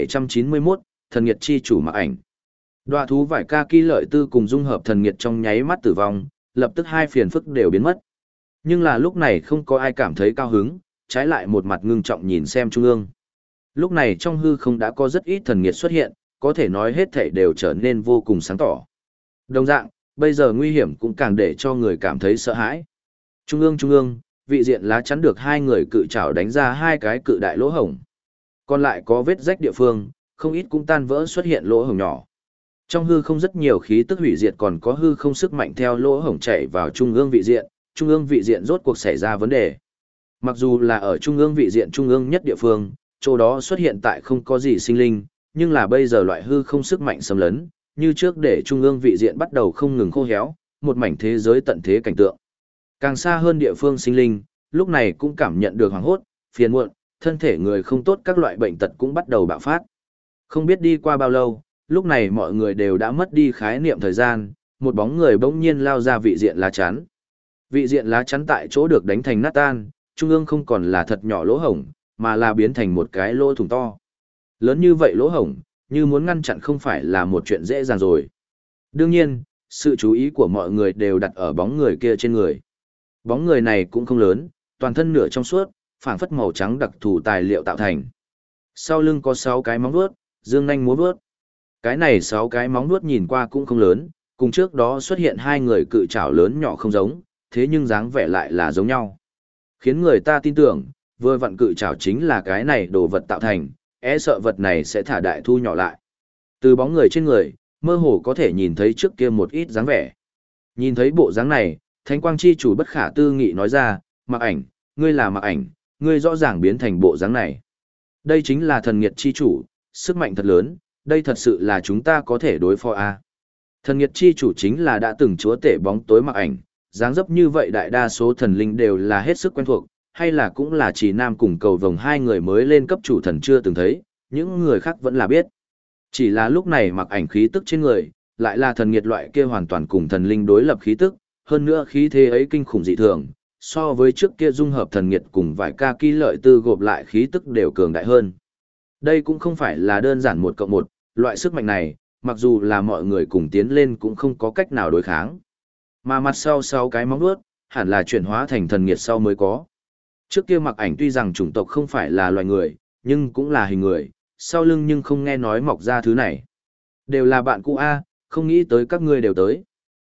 1791, thần nghiệt chi chủ mặc ảnh. Đoạ thú vải ca kỳ lợi tư cùng dung hợp thần nghiệt trong nháy mắt tử vong, lập tức hai phiền phức đều biến mất. Nhưng là lúc này không có ai cảm thấy cao hứng, trái lại một mặt ngưng trọng nhìn xem trung ương. Lúc này trong hư không đã có rất ít thần nghiệt xuất hiện, có thể nói hết thảy đều trở nên vô cùng sáng tỏ. Đồng dạng, bây giờ nguy hiểm cũng càng để cho người cảm thấy sợ hãi. Trung ương, vị diện lá chắn được hai người cự trảo đánh ra hai cái cự đại lỗ hổng. Còn lại có vết rách địa phương, không ít cũng tan vỡ xuất hiện lỗ hổng nhỏ. Trong hư không rất nhiều khí tức hủy diệt còn có hư không sức mạnh theo lỗ hổng chảy vào trung ương vị diện rốt cuộc xảy ra vấn đề. Mặc dù là ở trung ương vị diện trung ương nhất địa phương, chỗ đó xuất hiện tại không có gì sinh linh, nhưng là bây giờ loại hư không sức mạnh xâm lấn, như trước để trung ương vị diện bắt đầu không ngừng khô héo, một mảnh thế giới tận thế cảnh tượng. Càng xa hơn địa phương sinh linh, lúc này cũng cảm nhận được hoảng hốt, phiền muộn, thân thể người không tốt các loại bệnh tật cũng bắt đầu bạo phát. Không biết đi qua bao lâu, lúc này mọi người đều đã mất đi khái niệm thời gian, một bóng người bỗng nhiên lao ra vị diện lá chắn. Vị diện lá chắn tại chỗ được đánh thành nát tan, trung ương không còn là thật nhỏ lỗ hổng, mà là biến thành một cái lỗ thủng to. Lớn như vậy lỗ hổng, như muốn ngăn chặn không phải là một chuyện dễ dàng rồi. Đương nhiên, sự chú ý của mọi người đều đặt ở bóng người kia trên người. Bóng người này cũng không lớn, toàn thân nửa trong suốt, phảng phất màu trắng đặc thù tài liệu tạo thành. Sau lưng có 6 cái móng vuốt, dương nanh múa vuốt. Cái này 6 cái móng vuốt nhìn qua cũng không lớn, cùng trước đó xuất hiện hai người cự trảo lớn nhỏ không giống, thế nhưng dáng vẻ lại là giống nhau. Khiến người ta tin tưởng, vừa vặn cự trảo chính là cái này đồ vật tạo thành, sợ vật này sẽ thả đại thu nhỏ lại. Từ bóng người trên người, mơ hồ có thể nhìn thấy trước kia một ít dáng vẻ. Nhìn thấy bộ dáng này, Thánh Quang chi chủ bất khả tư nghị nói ra, Mặc Ảnh, ngươi là Mặc Ảnh, ngươi rõ ràng biến thành bộ dáng này. Đây chính là thần nghiệt chi chủ, sức mạnh thật lớn, đây thật sự là chúng ta có thể đối phó a. Thần nghiệt chi chủ chính là đã từng chúa tể bóng tối Mặc Ảnh, dáng dấp như vậy đại đa số thần linh đều là hết sức quen thuộc, hay là cũng là chỉ Nam cùng Cầu Vồng hai người mới lên cấp chủ thần chưa từng thấy, những người khác vẫn là biết. Chỉ là lúc này mặc ảnh khí tức trên người, lại là thần nghiệt loại kia hoàn toàn cùng thần linh đối lập khí tức, hơn nữa khí thế ấy kinh khủng dị thường, so với trước kia dung hợp thần nghiệt cùng vài ca kỳ lợi tư gộp lại khí tức đều cường đại hơn. Đây cũng không phải là đơn giản 1+1, loại sức mạnh này, mặc dù là mọi người cùng tiến lên cũng không có cách nào đối kháng. Mà mặt sau 6 cái móng vuốt, hẳn là chuyển hóa thành thần nghiệt sau mới có. Trước kia mặc ảnh tuy rằng chủng tộc không phải là loài người, nhưng cũng là hình người, sau lưng nhưng không nghe nói mọc ra thứ này. Đều là bạn cũ A, không nghĩ tới các ngươi đều tới.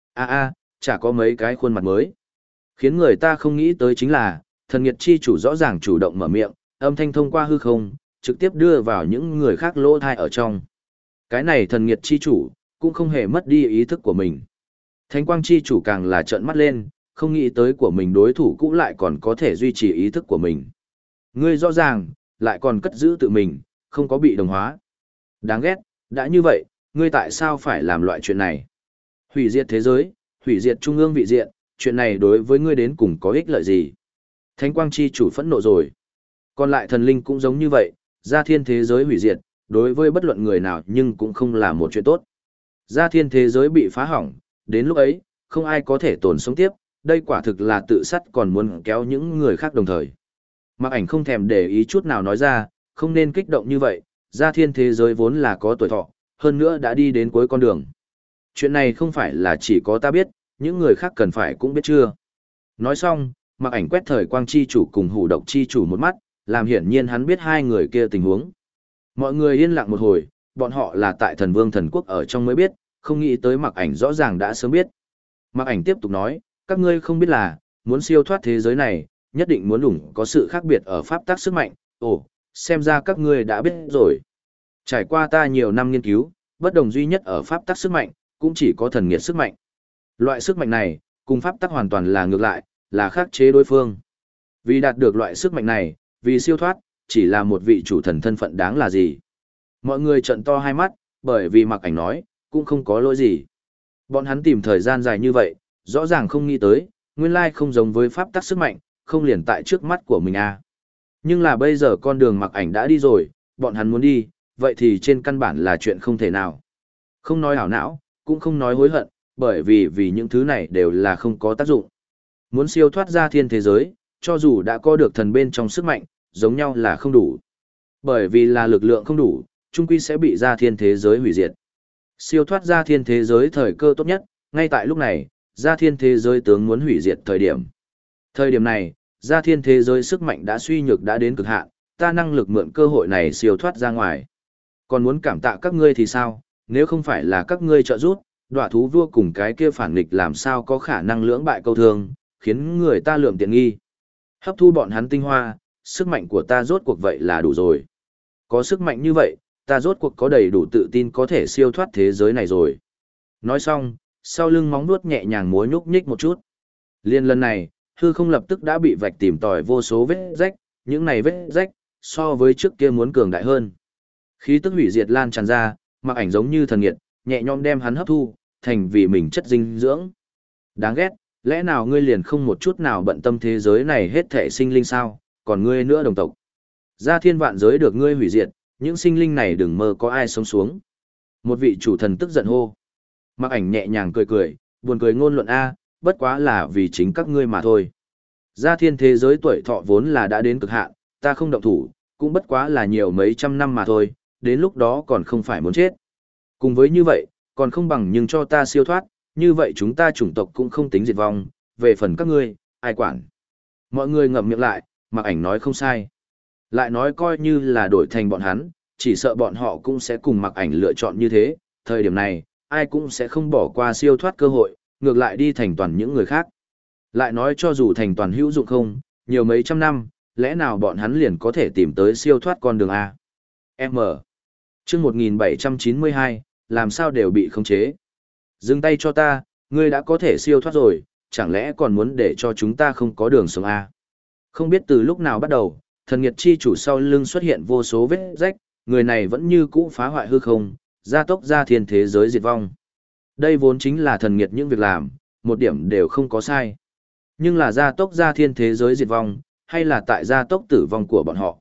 Chả có mấy cái khuôn mặt mới. Khiến người ta không nghĩ tới chính là, thần nghiệt chi chủ rõ ràng chủ động mở miệng, âm thanh thông qua hư không, trực tiếp đưa vào những người khác lỗ thai ở trong. Cái này thần nghiệt chi chủ, cũng không hề mất đi ý thức của mình. Thánh quang chi chủ càng là trợn mắt lên, không nghĩ tới của mình đối thủ cũ lại còn có thể duy trì ý thức của mình. Ngươi rõ ràng, lại còn cất giữ tự mình, không có bị đồng hóa. Đáng ghét, đã như vậy, ngươi tại sao phải làm loại chuyện này? Hủy diệt thế giới, hủy diệt trung ương vị diện, chuyện này đối với ngươi đến cùng có ích lợi gì? Thánh quang chi chủ phẫn nộ rồi. Còn lại thần linh cũng giống như vậy, gia thiên thế giới hủy diệt, đối với bất luận người nào nhưng cũng không là một chuyện tốt. Gia thiên thế giới bị phá hỏng, đến lúc ấy, không ai có thể tồn sống tiếp, đây quả thực là tự sát còn muốn kéo những người khác đồng thời. Mặc ảnh không thèm để ý chút nào nói ra, không nên kích động như vậy, gia thiên thế giới vốn là có tuổi thọ, hơn nữa đã đi đến cuối con đường. Chuyện này không phải là chỉ có ta biết, những người khác cần phải cũng biết chưa. Nói xong, mặc ảnh quét thời quang chi chủ cùng hủ độc chi chủ một mắt, làm hiển nhiên hắn biết hai người kia tình huống. Mọi người yên lặng một hồi, bọn họ là tại thần vương thần quốc ở trong mới biết, không nghĩ tới mặc ảnh rõ ràng đã sớm biết. Mặc ảnh tiếp tục nói, các ngươi không biết là, muốn siêu thoát thế giới này, nhất định muốn đủng có sự khác biệt ở pháp tắc sức mạnh, xem ra các ngươi đã biết rồi. Trải qua ta nhiều năm nghiên cứu, bất đồng duy nhất ở pháp tắc sức mạnh, cũng chỉ có thần nghiệt sức mạnh. Loại sức mạnh này, cùng pháp tắc hoàn toàn là ngược lại, là khắc chế đối phương. Vì đạt được loại sức mạnh này, vì siêu thoát, chỉ là một vị chủ thần thân phận đáng là gì. Mọi người trợn to hai mắt, bởi vì mặc ảnh nói, cũng không có lỗi gì. Bọn hắn tìm thời gian dài như vậy, rõ ràng không nghĩ tới, nguyên lai không giống với pháp tắc sức mạnh, không liền tại trước mắt của mình à. Nhưng là bây giờ con đường mặc ảnh đã đi rồi, bọn hắn muốn đi, vậy thì trên căn bản là chuyện không thể nào. Không nói ảo não, cũng không nói hối hận, bởi vì những thứ này đều là không có tác dụng. Muốn siêu thoát ra thiên thế giới, cho dù đã có được thần bên trong sức mạnh, giống nhau là không đủ. Bởi vì là lực lượng không đủ, chung quy sẽ bị ra thiên thế giới hủy diệt. Siêu thoát ra thiên thế giới thời cơ tốt nhất, ngay tại lúc này, ra thiên thế giới tướng muốn hủy diệt thời điểm. Thời điểm này, ra thiên thế giới sức mạnh đã suy nhược đã đến cực hạn, ta năng lực mượn cơ hội này siêu thoát ra ngoài. Còn muốn cảm tạ các ngươi thì sao, nếu không phải là các ngươi trợ giúp, đọa thú vua cùng cái kia phản nghịch làm sao có khả năng lưỡng bại câu thương, khiến người ta lượm tiện nghi. Hấp thu bọn hắn tinh hoa, sức mạnh của ta rốt cuộc vậy là đủ rồi. Có sức mạnh như vậy, ta rốt cuộc có đầy đủ tự tin có thể siêu thoát thế giới này rồi. Nói xong, sau lưng móng nuốt nhẹ nhàng múa nhúc nhích một chút. Liên lần này, hư không lập tức đã bị vạch tìm tòi vô số vết rách, những này vết rách, so với trước kia muốn cường đại hơn. Khí tức hủy diệt lan tràn ra, mặc ảnh giống như thần nghiệt, nhẹ nhõm đem hắn hấp thu, thành vì mình chất dinh dưỡng. Đáng ghét, lẽ nào ngươi liền không một chút nào bận tâm thế giới này hết thể sinh linh sao, còn ngươi nữa đồng tộc. Ra thiên vạn giới được ngươi hủy diệt, những sinh linh này đừng mơ có ai sống xuống. Một vị chủ thần tức giận hô. Mặc ảnh nhẹ nhàng cười cười, buồn cười ngôn luận A, bất quá là vì chính các ngươi mà thôi. Ra thiên thế giới tuổi thọ vốn là đã đến cực hạn, ta không động thủ, cũng bất quá là nhiều mấy trăm năm mà thôi, đến lúc đó còn không phải muốn chết. Cùng với như vậy, còn không bằng nhưng cho ta siêu thoát, như vậy chúng ta chủng tộc cũng không tính diệt vong, về phần các ngươi, ai quản. Mọi người ngậm miệng lại, mặc ảnh nói không sai. Lại nói coi như là đổi thành bọn hắn, chỉ sợ bọn họ cũng sẽ cùng mặc ảnh lựa chọn như thế, thời điểm này, ai cũng sẽ không bỏ qua siêu thoát cơ hội, ngược lại đi thành toàn những người khác. Lại nói cho dù thành toàn hữu dụng không, nhiều mấy trăm năm, lẽ nào bọn hắn liền có thể tìm tới siêu thoát con đường A. M. Chương 1792, làm sao đều bị khống chế. Dừng tay cho ta, ngươi đã có thể siêu thoát rồi, chẳng lẽ còn muốn để cho chúng ta không có đường sống A. Không biết từ lúc nào bắt đầu, thần nghiệt chi chủ sau lưng xuất hiện vô số vết rách, người này vẫn như cũ phá hoại hư không, gia tốc ra thiên thế giới diệt vong. Đây vốn chính là thần nghiệt những việc làm, một điểm đều không có sai. Nhưng là gia tốc ra thiên thế giới diệt vong, hay là tại gia tốc tử vong của bọn họ.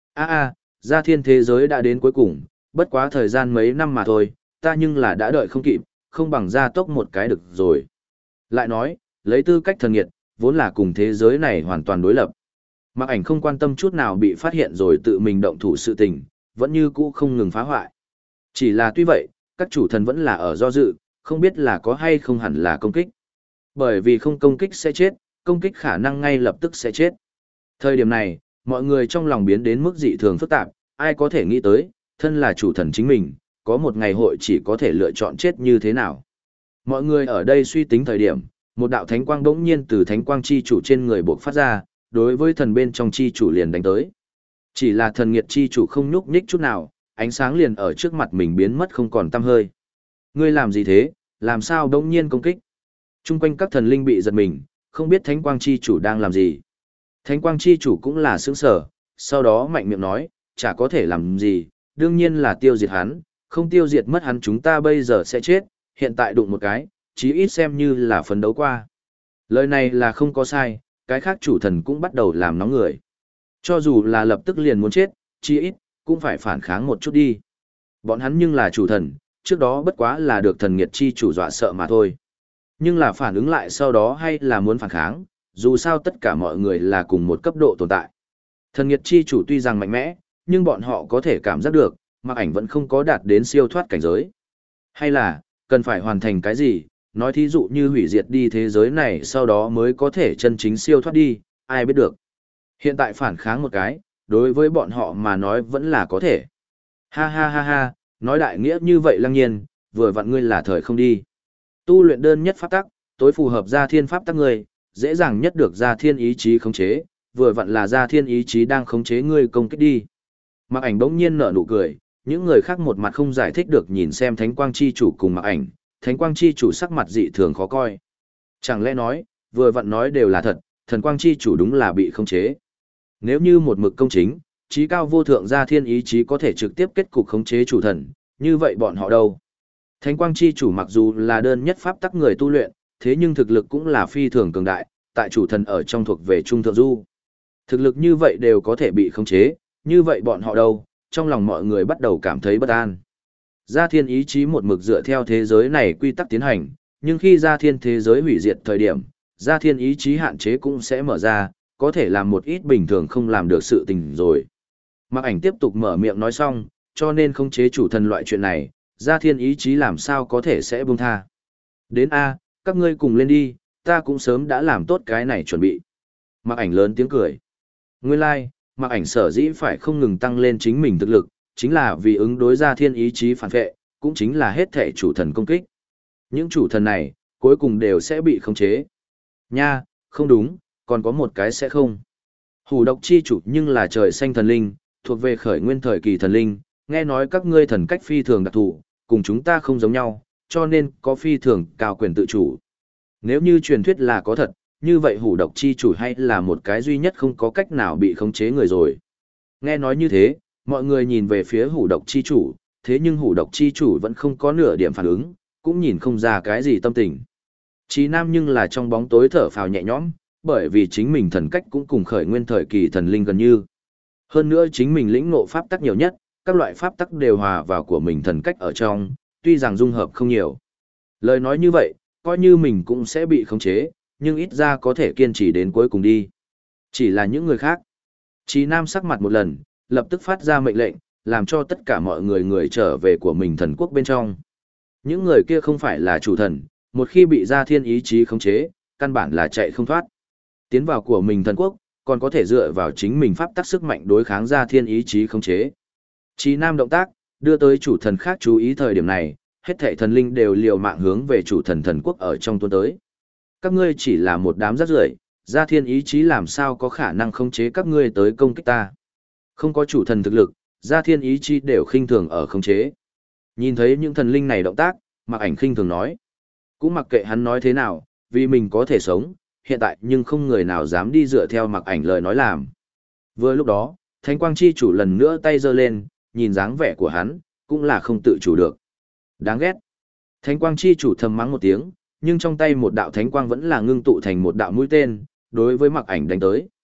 Gia thiên thế giới đã đến cuối cùng, bất quá thời gian mấy năm mà thôi, ta nhưng là đã đợi không kịp, không bằng gia tốc một cái được rồi. Lại nói, lấy tư cách thần nghiệt, vốn là cùng thế giới này hoàn toàn đối lập. Mạc Ảnh không quan tâm chút nào bị phát hiện rồi tự mình động thủ sự tình, vẫn như cũ không ngừng phá hoại. Chỉ là tuy vậy, các chủ thần vẫn là ở do dự, không biết là có hay không hẳn là công kích. Bởi vì không công kích sẽ chết, công kích khả năng ngay lập tức sẽ chết. Thời điểm này, mọi người trong lòng biến đến mức dị thường phức tạp, ai có thể nghĩ tới, thân là chủ thần chính mình, có một ngày hội chỉ có thể lựa chọn chết như thế nào. Mọi người ở đây suy tính thời điểm, một đạo thánh quang bỗng nhiên từ thánh quang chi chủ trên người buộc phát ra, đối với thần bên trong chi chủ liền đánh tới. Chỉ là thần nghiệt chi chủ không nhúc nhích chút nào, ánh sáng liền ở trước mặt mình biến mất không còn tăm hơi. Ngươi làm gì thế, làm sao bỗng nhiên công kích? Trung quanh các thần linh bị giật mình, không biết thánh quang chi chủ đang làm gì. Thánh quang chi chủ cũng là sướng sở, sau đó mạnh miệng nói, chả có thể làm gì, đương nhiên là tiêu diệt hắn, không tiêu diệt mất hắn chúng ta bây giờ sẽ chết, hiện tại đụng một cái, chí ít xem như là phấn đấu qua. Lời này là không có sai, cái khác chủ thần cũng bắt đầu làm nóng người. Cho dù là lập tức liền muốn chết, chí ít, cũng phải phản kháng một chút đi. Bọn hắn nhưng là chủ thần, trước đó bất quá là được thần nghiệt chi chủ dọa sợ mà thôi. Nhưng là phản ứng lại sau đó hay là muốn phản kháng, dù sao tất cả mọi người là cùng một cấp độ tồn tại. Thần nghiệt chi chủ tuy rằng mạnh mẽ, nhưng bọn họ có thể cảm giác được, Mạc Ảnh vẫn không có đạt đến siêu thoát cảnh giới. Hay là, cần phải hoàn thành cái gì, nói thí dụ như hủy diệt đi thế giới này sau đó mới có thể chân chính siêu thoát đi, ai biết được. Hiện tại phản kháng một cái, đối với bọn họ mà nói vẫn là có thể. Ha ha ha ha, nói đại nghĩa như vậy Lăng Nhiên, vừa vặn ngươi là thời không đi. Tu luyện đơn nhất pháp tắc, tối phù hợp gia thiên pháp tắc ngươi, dễ dàng nhất được gia thiên ý chí khống chế, vừa vặn là gia thiên ý chí đang khống chế ngươi công kích đi. Mạc Ảnh bỗng nhiên nở nụ cười, những người khác một mặt không giải thích được nhìn xem Thánh Quang Chi Chủ cùng Mạc Ảnh, Thánh Quang Chi Chủ sắc mặt dị thường khó coi. Chẳng lẽ nói, vừa vặn nói đều là thật, Thần Quang Chi Chủ đúng là bị khống chế. Nếu như một mực công chính, trí cao vô thượng gia thiên ý chí có thể trực tiếp kết cục khống chế chủ thần, như vậy bọn họ đâu? Thánh Quang Chi Chủ mặc dù là đơn nhất pháp tắc người tu luyện, thế nhưng thực lực cũng là phi thường cường đại, tại chủ thần ở trong thuộc về trung thượng du. Thực lực như vậy đều có thể bị khống chế, như vậy bọn họ đâu? Trong lòng mọi người bắt đầu cảm thấy bất an. Gia thiên ý chí một mực dựa theo thế giới này quy tắc tiến hành, nhưng khi gia thiên thế giới hủy diệt thời điểm, gia thiên ý chí hạn chế cũng sẽ mở ra, có thể làm một ít bình thường không làm được sự tình rồi. Mạc Ảnh tiếp tục mở miệng nói xong, cho nên khống chế chủ thần loại chuyện này, gia thiên ý chí làm sao có thể sẽ buông tha. Đến A, các ngươi cùng lên đi, ta cũng sớm đã làm tốt cái này chuẩn bị. Mạc Ảnh lớn tiếng cười. Nguyên lai, Mạc Ảnh sở dĩ phải không ngừng tăng lên chính mình thực lực, chính là vì ứng đối gia thiên ý chí phản vệ, cũng chính là hết thể chủ thần công kích. Những chủ thần này, cuối cùng đều sẽ bị khống chế. Nha, không đúng, còn có một cái sẽ không. Hủ độc chi chủ nhưng là trời xanh thần linh, thuộc về khởi nguyên thời kỳ thần linh, nghe nói các ngươi thần cách phi thường đặc thù, cùng chúng ta không giống nhau, cho nên có phi thường cao quyền tự chủ. Nếu như truyền thuyết là có thật, như vậy hủ độc chi chủ hay là một cái duy nhất không có cách nào bị khống chế người rồi. Nghe nói như thế, mọi người nhìn về phía hủ độc chi chủ, thế nhưng hủ độc chi chủ vẫn không có nửa điểm phản ứng, cũng nhìn không ra cái gì tâm tình. Chí Nam nhưng là trong bóng tối thở phào nhẹ nhõm, bởi vì chính mình thần cách cũng cùng khởi nguyên thời kỳ thần linh gần như. Hơn nữa chính mình lĩnh ngộ pháp tắc nhiều nhất, các loại pháp tắc đều hòa vào của mình thần cách ở trong, tuy rằng dung hợp không nhiều. Lời nói như vậy, coi như mình cũng sẽ bị khống chế, nhưng ít ra có thể kiên trì đến cuối cùng đi. Chỉ là những người khác. Chí Nam sắc mặt một lần, lập tức phát ra mệnh lệnh, làm cho tất cả mọi người trở về của mình thần quốc bên trong. Những người kia không phải là chủ thần, một khi bị gia thiên ý chí khống chế, căn bản là chạy không thoát. Tiến vào của mình thần quốc, còn có thể dựa vào chính mình pháp tắc sức mạnh đối kháng gia thiên ý chí khống chế. Chí Nam động tác, đưa tới chủ thần khác chú ý thời điểm này, hết thảy thần linh đều liều mạng hướng về chủ thần thần quốc ở trong tuôn tới. Các ngươi chỉ là một đám rác rưởi, gia thiên ý chí làm sao có khả năng khống chế các ngươi tới công kích ta. Không có chủ thần thực lực, gia thiên ý chí đều khinh thường ở khống chế. Nhìn thấy những thần linh này động tác, Mạc Ảnh khinh thường nói. Cũng mặc kệ hắn nói thế nào, vì mình có thể sống, hiện tại nhưng không người nào dám đi dựa theo Mạc Ảnh lời nói làm. Vừa lúc đó, Thánh Quang Chi Chủ lần nữa tay giơ lên, nhìn dáng vẻ của hắn, cũng là không tự chủ được. Đáng ghét. Thánh Quang Chi Chủ thầm mắng một tiếng, nhưng trong tay một đạo Thánh Quang vẫn là ngưng tụ thành một đạo mũi tên, đối với Mạc Ảnh đánh tới.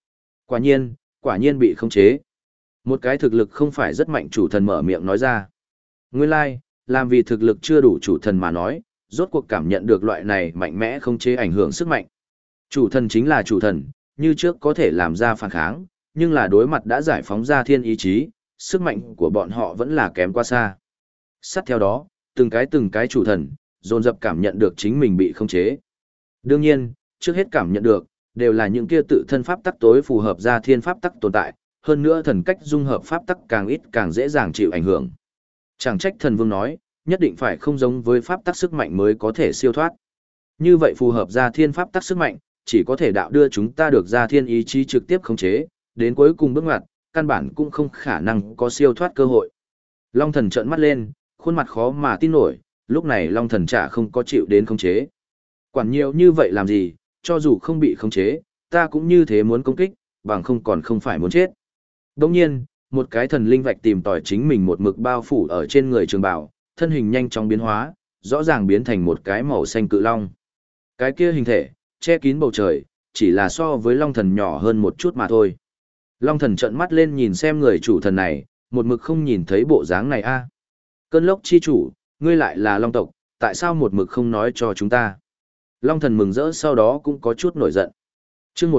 Quả nhiên bị khống chế. Một cái thực lực không phải rất mạnh chủ thần mở miệng nói ra. Nguyên lai, làm vì thực lực chưa đủ chủ thần mà nói, rốt cuộc cảm nhận được loại này mạnh mẽ khống chế ảnh hưởng sức mạnh. Chủ thần chính là chủ thần, như trước có thể làm ra phản kháng, nhưng là đối mặt đã giải phóng ra thiên ý chí, sức mạnh của bọn họ vẫn là kém quá xa. Sát theo đó, từng cái chủ thần, dồn dập cảm nhận được chính mình bị khống chế. Đương nhiên, trước hết cảm nhận được, đều là những kia tự thân pháp tắc tối phù hợp ra thiên pháp tắc tồn tại, hơn nữa thần cách dung hợp pháp tắc càng ít càng dễ dàng chịu ảnh hưởng. Chẳng trách thần vương nói, nhất định phải không giống với pháp tắc sức mạnh mới có thể siêu thoát. Như vậy phù hợp ra thiên pháp tắc sức mạnh, chỉ có thể đạo đưa chúng ta được ra thiên ý chí trực tiếp khống chế, đến cuối cùng bước ngoặt, căn bản cũng không khả năng có siêu thoát cơ hội. Long thần trợn mắt lên, khuôn mặt khó mà tin nổi, lúc này Long thần chả không có chịu đến khống chế. Quản nhiều như vậy làm gì, cho dù không bị khống chế, ta cũng như thế muốn công kích, bằng không còn không phải muốn chết. Đồng nhiên, một cái thần linh vạch tìm tòi chính mình một mực bao phủ ở trên người trường bảo, thân hình nhanh chóng biến hóa, rõ ràng biến thành một cái màu xanh cự long. Cái kia hình thể, che kín bầu trời, chỉ là so với long thần nhỏ hơn một chút mà thôi. Long thần trợn mắt lên nhìn xem người chủ thần này, một mực không nhìn thấy bộ dáng này a. Cơn lốc chi chủ, ngươi lại là long tộc, tại sao một mực không nói cho chúng ta? Long thần mừng rỡ sau đó cũng có chút nổi giận. Chương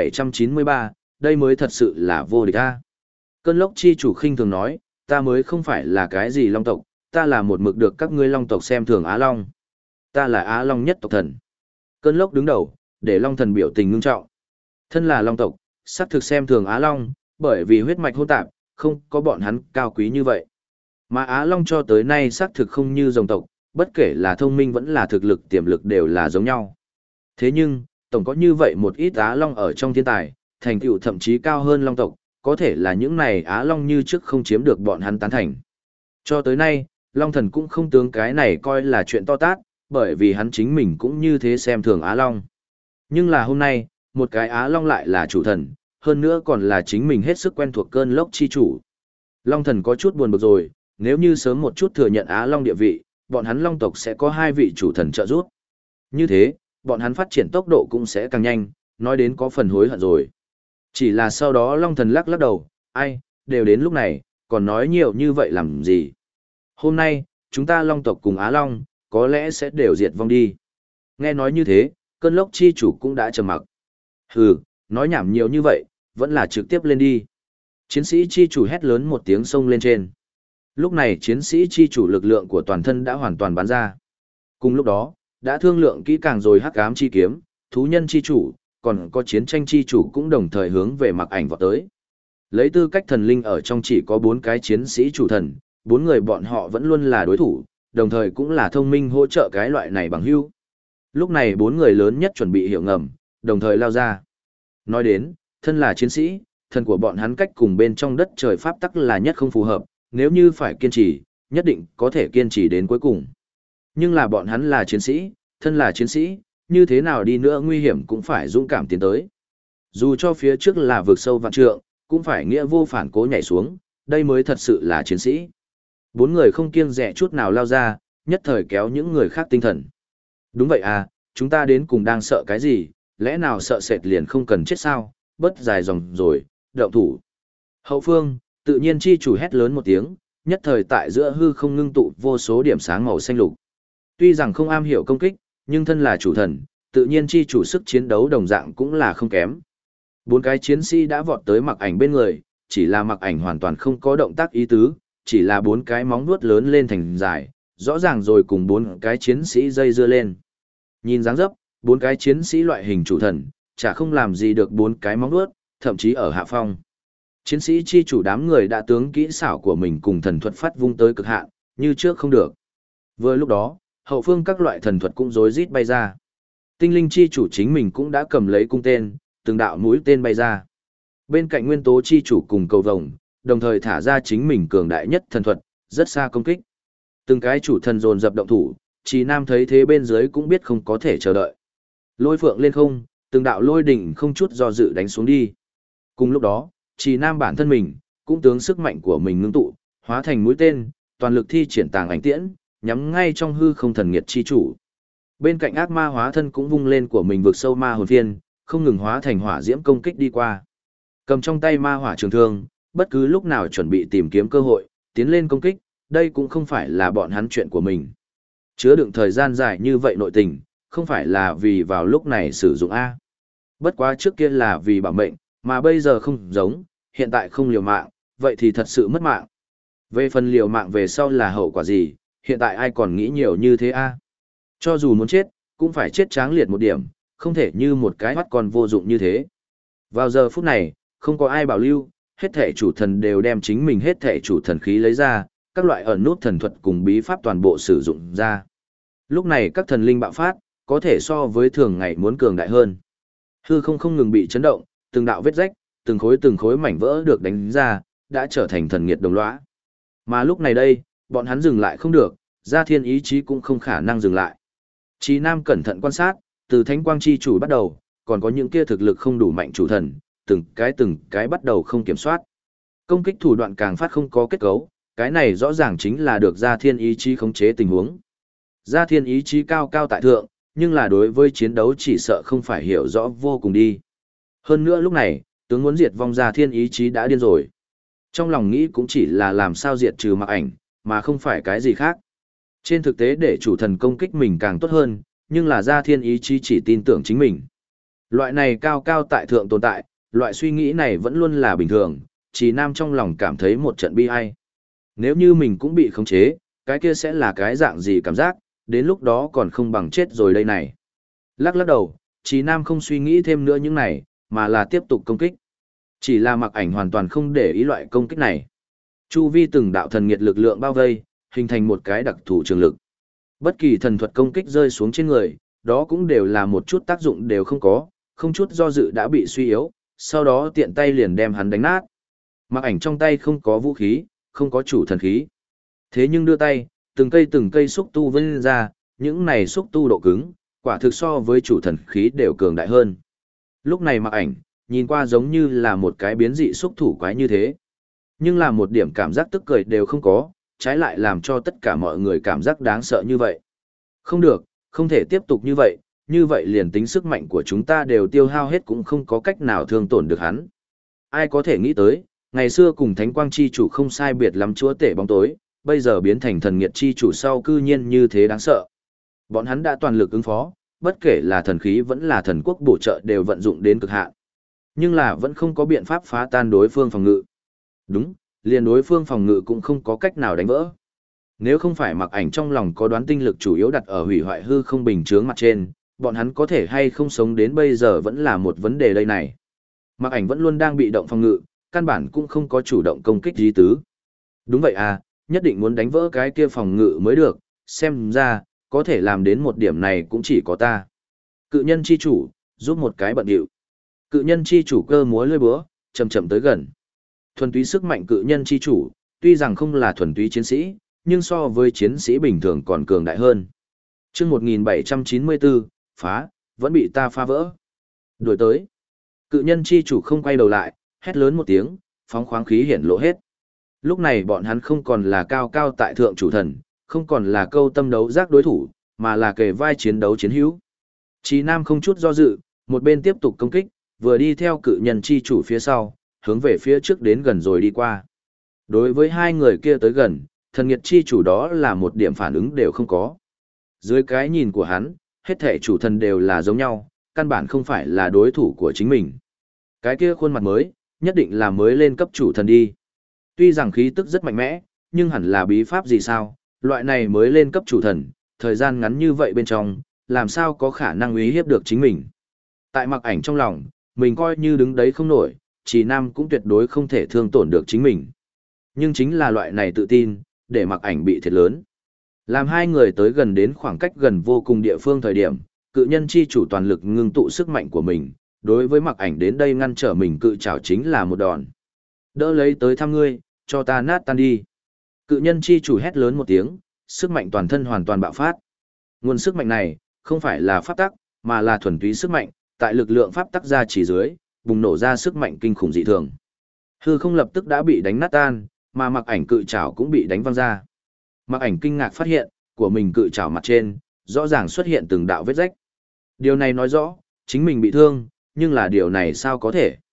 1793, đây mới thật sự là vô địch a. Cơn lốc chi chủ khinh thường nói, ta mới không phải là cái gì long tộc, ta là một mực được các ngươi long tộc xem thường Á Long. Ta là Á Long nhất tộc thần. Cơn lốc đứng đầu, để long thần biểu tình ngưng trọng. Thân là long tộc, xác thực xem thường Á Long, bởi vì huyết mạch hỗn tạp, không có bọn hắn cao quý như vậy. Mà Á Long cho tới nay xác thực không như rồng tộc, bất kể là thông minh vẫn là thực lực tiềm lực đều là giống nhau. Thế nhưng, tổng có như vậy một ít Á Long ở trong thiên tài, thành tựu thậm chí cao hơn long tộc, có thể là những này Á Long như trước không chiếm được bọn hắn tán thành. Cho tới nay, Long thần cũng không tướng cái này coi là chuyện to tát, bởi vì hắn chính mình cũng như thế xem thường Á Long. Nhưng là hôm nay, một cái Á Long lại là chủ thần, hơn nữa còn là chính mình hết sức quen thuộc cơn lốc chi chủ. Long thần có chút buồn bực rồi, nếu như sớm một chút thừa nhận Á Long địa vị, bọn hắn Long tộc sẽ có hai vị chủ thần trợ giúp. Như thế, bọn hắn phát triển tốc độ cũng sẽ càng nhanh, nói đến có phần hối hận rồi. Chỉ là sau đó Long thần lắc lắc đầu, ai, đều đến lúc này, còn nói nhiều như vậy làm gì. Hôm nay, chúng ta Long tộc cùng Á Long, có lẽ sẽ đều diệt vong đi. Nghe nói như thế, cơn lốc chi chủ cũng đã trầm mặc. Hừ, nói nhảm nhiều như vậy, vẫn là trực tiếp lên đi. Chiến sĩ chi chủ hét lớn một tiếng xông lên trên. Lúc này chiến sĩ chi chủ lực lượng của toàn thân đã hoàn toàn bắn ra. Cùng lúc đó, đã thương lượng kỹ càng rồi hắc ám chi kiếm, thú nhân chi chủ, còn có chiến tranh chi chủ cũng đồng thời hướng về Mặc Ảnh vọt tới. Lấy tư cách thần linh ở trong chỉ có 4 cái chiến sĩ chủ thần, 4 người bọn họ vẫn luôn là đối thủ, đồng thời cũng là thông minh hỗ trợ cái loại này bằng hữu. Lúc này 4 người lớn nhất chuẩn bị hiệu ngầm, đồng thời lao ra. Nói đến, thân là chiến sĩ, thần của bọn hắn cách cùng bên trong đất trời pháp tắc là nhất không phù hợp, nếu như phải kiên trì, nhất định có thể kiên trì đến cuối cùng. Nhưng là bọn hắn là chiến sĩ, thân là chiến sĩ, như thế nào đi nữa nguy hiểm cũng phải dũng cảm tiến tới. Dù cho phía trước là vực sâu vạn trượng, cũng phải nghĩa vô phản cố nhảy xuống, đây mới thật sự là chiến sĩ. 4 người không kiêng dè chút nào lao ra, nhất thời kéo những người khác tinh thần. Đúng vậy à, chúng ta đến cùng đang sợ cái gì, lẽ nào sợ sệt liền không cần chết sao, bớt dài dòng rồi, động thủ. Hậu phương, tự nhiên chi chủ hét lớn một tiếng, nhất thời tại giữa hư không ngưng tụ vô số điểm sáng màu xanh lục. Tuy rằng không am hiểu công kích, nhưng thân là chủ thần, tự nhiên chi chủ sức chiến đấu đồng dạng cũng là không kém. 4 cái chiến sĩ đã vọt tới Mặc Ảnh bên người, chỉ là Mặc Ảnh hoàn toàn không có động tác ý tứ, chỉ là 4 cái móng vuốt lớn lên thành dài, rõ ràng rồi cùng 4 cái chiến sĩ dây dưa lên. Nhìn dáng dấp, 4 cái chiến sĩ loại hình chủ thần, chả không làm gì được 4 cái móng vuốt, thậm chí ở hạ phong. Chiến sĩ chi chủ đám người đã tướng kỹ xảo của mình cùng thần thuật phát vung tới cực hạn, như trước không được. Vừa lúc đó, hậu phương các loại thần thuật cũng rối rít bay ra. Tinh linh chi chủ chính mình cũng đã cầm lấy cung tên, từng đạo mũi tên bay ra. Bên cạnh nguyên tố chi chủ cùng cầu vồng, đồng thời thả ra chính mình cường đại nhất thần thuật, rất xa công kích. Từng cái chủ thần dồn dập động thủ, Trì Nam thấy thế bên dưới cũng biết không có thể chờ đợi. Lôi phượng lên không, từng đạo lôi đỉnh không chút do dự đánh xuống đi. Cùng lúc đó, Trì Nam bản thân mình, cũng tướng sức mạnh của mình ngưng tụ, hóa thành mũi tên, toàn lực thi triển tàng ảnh tiễn, nhắm ngay trong hư không thần nghiệt chi chủ. Bên cạnh ác ma hóa thân cũng vung lên của mình vực sâu ma hồn phiên, không ngừng hóa thành hỏa diễm công kích đi qua. Cầm trong tay ma hỏa trường thương, bất cứ lúc nào chuẩn bị tìm kiếm cơ hội, tiến lên công kích, đây cũng không phải là bọn hắn chuyện của mình. Chứa đựng thời gian dài như vậy nội tình, không phải là vì vào lúc này sử dụng A. Bất quá trước kia là vì bảo mệnh, mà bây giờ không giống, hiện tại không liều mạng, vậy thì thật sự mất mạng. Về phần liều mạng về sau là hậu quả gì, hiện tại ai còn nghĩ nhiều như thế A. Cho dù muốn chết, cũng phải chết tráng liệt một điểm, không thể như một cái mắt còn vô dụng như thế. Vào giờ phút này, không có ai bảo lưu, hết thể chủ thần đều đem chính mình hết thể chủ thần khí lấy ra, các loại ẩn nút thần thuật cùng bí pháp toàn bộ sử dụng ra. Lúc này các thần linh bạo phát, có thể so với thường ngày muốn cường đại hơn. Hư không ngừng bị chấn động, từng đạo vết rách, từng khối mảnh vỡ được đánh ra, đã trở thành thần nghiệt đồng lõa. Mà lúc này đây, bọn hắn dừng lại không được, gia thiên ý chí cũng không khả năng dừng lại. Chí Nam cẩn thận quan sát, từ Thánh Quang Chi Chủ bắt đầu, còn có những kia thực lực không đủ mạnh chủ thần, từng cái bắt đầu không kiểm soát. Công kích thủ đoạn càng phát không có kết cấu, cái này rõ ràng chính là được gia thiên ý chí khống chế tình huống. Gia thiên ý chí cao cao tại thượng, nhưng là đối với chiến đấu chỉ sợ không phải hiểu rõ vô cùng đi. Hơn nữa lúc này, tướng muốn diệt vong gia thiên ý chí đã điên rồi. Trong lòng nghĩ cũng chỉ là làm sao diệt trừ Mặc Ảnh, mà không phải cái gì khác. Trên thực tế để chủ thần công kích mình càng tốt hơn, nhưng là gia thiên ý chí chỉ tin tưởng chính mình. Loại này cao cao tại thượng tồn tại, loại suy nghĩ này vẫn luôn là bình thường, Chỉ Nam trong lòng cảm thấy một trận bi ai. Nếu như mình cũng bị khống chế, cái kia sẽ là cái dạng gì cảm giác, đến lúc đó còn không bằng chết rồi đây này. Lắc đầu, Chỉ Nam không suy nghĩ thêm nữa những này, mà là tiếp tục công kích. Chỉ là Mặc Ảnh hoàn toàn không để ý loại công kích này. Chu vi từng đạo thần nghiệt lực lượng bao vây, hình thành một cái đặc thù trường lực. Bất kỳ thần thuật công kích rơi xuống trên người, đó cũng đều là một chút tác dụng đều không có, không chút do dự đã bị suy yếu, sau đó tiện tay liền đem hắn đánh nát. Mặc Ảnh trong tay không có vũ khí, không có chủ thần khí. Thế nhưng đưa tay, từng cây xúc tu vươn ra, những này xúc tu độ cứng, quả thực so với chủ thần khí đều cường đại hơn. Lúc này Mặc Ảnh, nhìn qua giống như là một cái biến dị xúc thủ quái như thế. Nhưng là một điểm cảm giác tức cười đều không có, trái lại làm cho tất cả mọi người cảm giác đáng sợ như vậy. Không được, không thể tiếp tục như vậy liền tính sức mạnh của chúng ta đều tiêu hao hết cũng không có cách nào thương tổn được hắn. Ai có thể nghĩ tới, ngày xưa cùng Thánh Quang Chi Chủ không sai biệt lắm chúa tể bóng tối, bây giờ biến thành thần nghiệt chi chủ sau cư nhiên như thế đáng sợ. Bọn hắn đã toàn lực ứng phó, bất kể là thần khí vẫn là thần quốc bổ trợ đều vận dụng đến cực hạn. Nhưng là vẫn không có biện pháp phá tan đối phương phòng ngự. Đúng, liền đối phương phòng ngự cũng không có cách nào đánh vỡ. Nếu không phải Mặc Ảnh trong lòng có đoán tinh lực chủ yếu đặt ở hủy hoại hư không bình chướng mặt trên, bọn hắn có thể hay không sống đến bây giờ vẫn là một vấn đề đây này. Mặc Ảnh vẫn luôn đang bị động phòng ngự, căn bản cũng không có chủ động công kích gì tứ. Đúng vậy à, nhất định muốn đánh vỡ cái kia phòng ngự mới được, xem ra, có thể làm đến một điểm này cũng chỉ có ta. Cự nhân chi chủ, giúp một cái bận điệu. Cự nhân chi chủ cơ múa lưỡi búa, chậm chậm tới gần. Thuần túy sức mạnh cự nhân chi chủ, tuy rằng không là thuần túy chiến sĩ, nhưng so với chiến sĩ bình thường còn cường đại hơn. Chương 1794, phá, vẫn bị ta phá vỡ. Đuổi tới. Cự nhân chi chủ không quay đầu lại, hét lớn một tiếng, phóng khoáng khí hiển lộ hết. Lúc này bọn hắn không còn là cao cao tại thượng chủ thần, không còn là câu tâm đấu giác đối thủ, mà là kề vai chiến đấu chiến hữu. Chí Nam không chút do dự, một bên tiếp tục công kích, vừa đi theo cự nhân chi chủ phía sau, hướng về phía trước đến gần rồi đi qua. Đối với hai người kia tới gần, thần nghiệt chi chủ đó là một điểm phản ứng đều không có. Dưới cái nhìn của hắn, hết thể chủ thần đều là giống nhau, căn bản không phải là đối thủ của chính mình. Cái kia khuôn mặt mới, nhất định là mới lên cấp chủ thần đi. Tuy rằng khí tức rất mạnh mẽ, nhưng hẳn là bí pháp gì sao, loại này mới lên cấp chủ thần, thời gian ngắn như vậy bên trong, làm sao có khả năng uy hiếp được chính mình. Tại Mặc Ảnh trong lòng, mình coi như đứng đấy không nổi, Chỉ Nam cũng tuyệt đối không thể thương tổn được chính mình. Nhưng chính là loại này tự tin, để Mặc Ảnh bị thiệt lớn. Làm hai người tới gần đến khoảng cách gần vô cùng địa phương thời điểm, cự nhân chi chủ toàn lực ngưng tụ sức mạnh của mình, đối với Mặc Ảnh đến đây ngăn trở mình cự trảo chính là một đòn. Đỡ lấy tới thăm ngươi, cho ta nát tan đi. Cự nhân chi chủ hét lớn một tiếng, sức mạnh toàn thân hoàn toàn bạo phát. Nguồn sức mạnh này, không phải là pháp tắc, mà là thuần túy sức mạnh, tại lực lượng pháp tắc ra chỉ dưới, bùng nổ ra sức mạnh kinh khủng dị thường. Hư không lập tức đã bị đánh nát tan, mà Mặc Ảnh cự trảo cũng bị đánh văng ra. Mặc Ảnh kinh ngạc phát hiện, của mình cự trảo mặt trên, rõ ràng xuất hiện từng đạo vết rách. Điều này nói rõ, chính mình bị thương, nhưng là điều này sao có thể?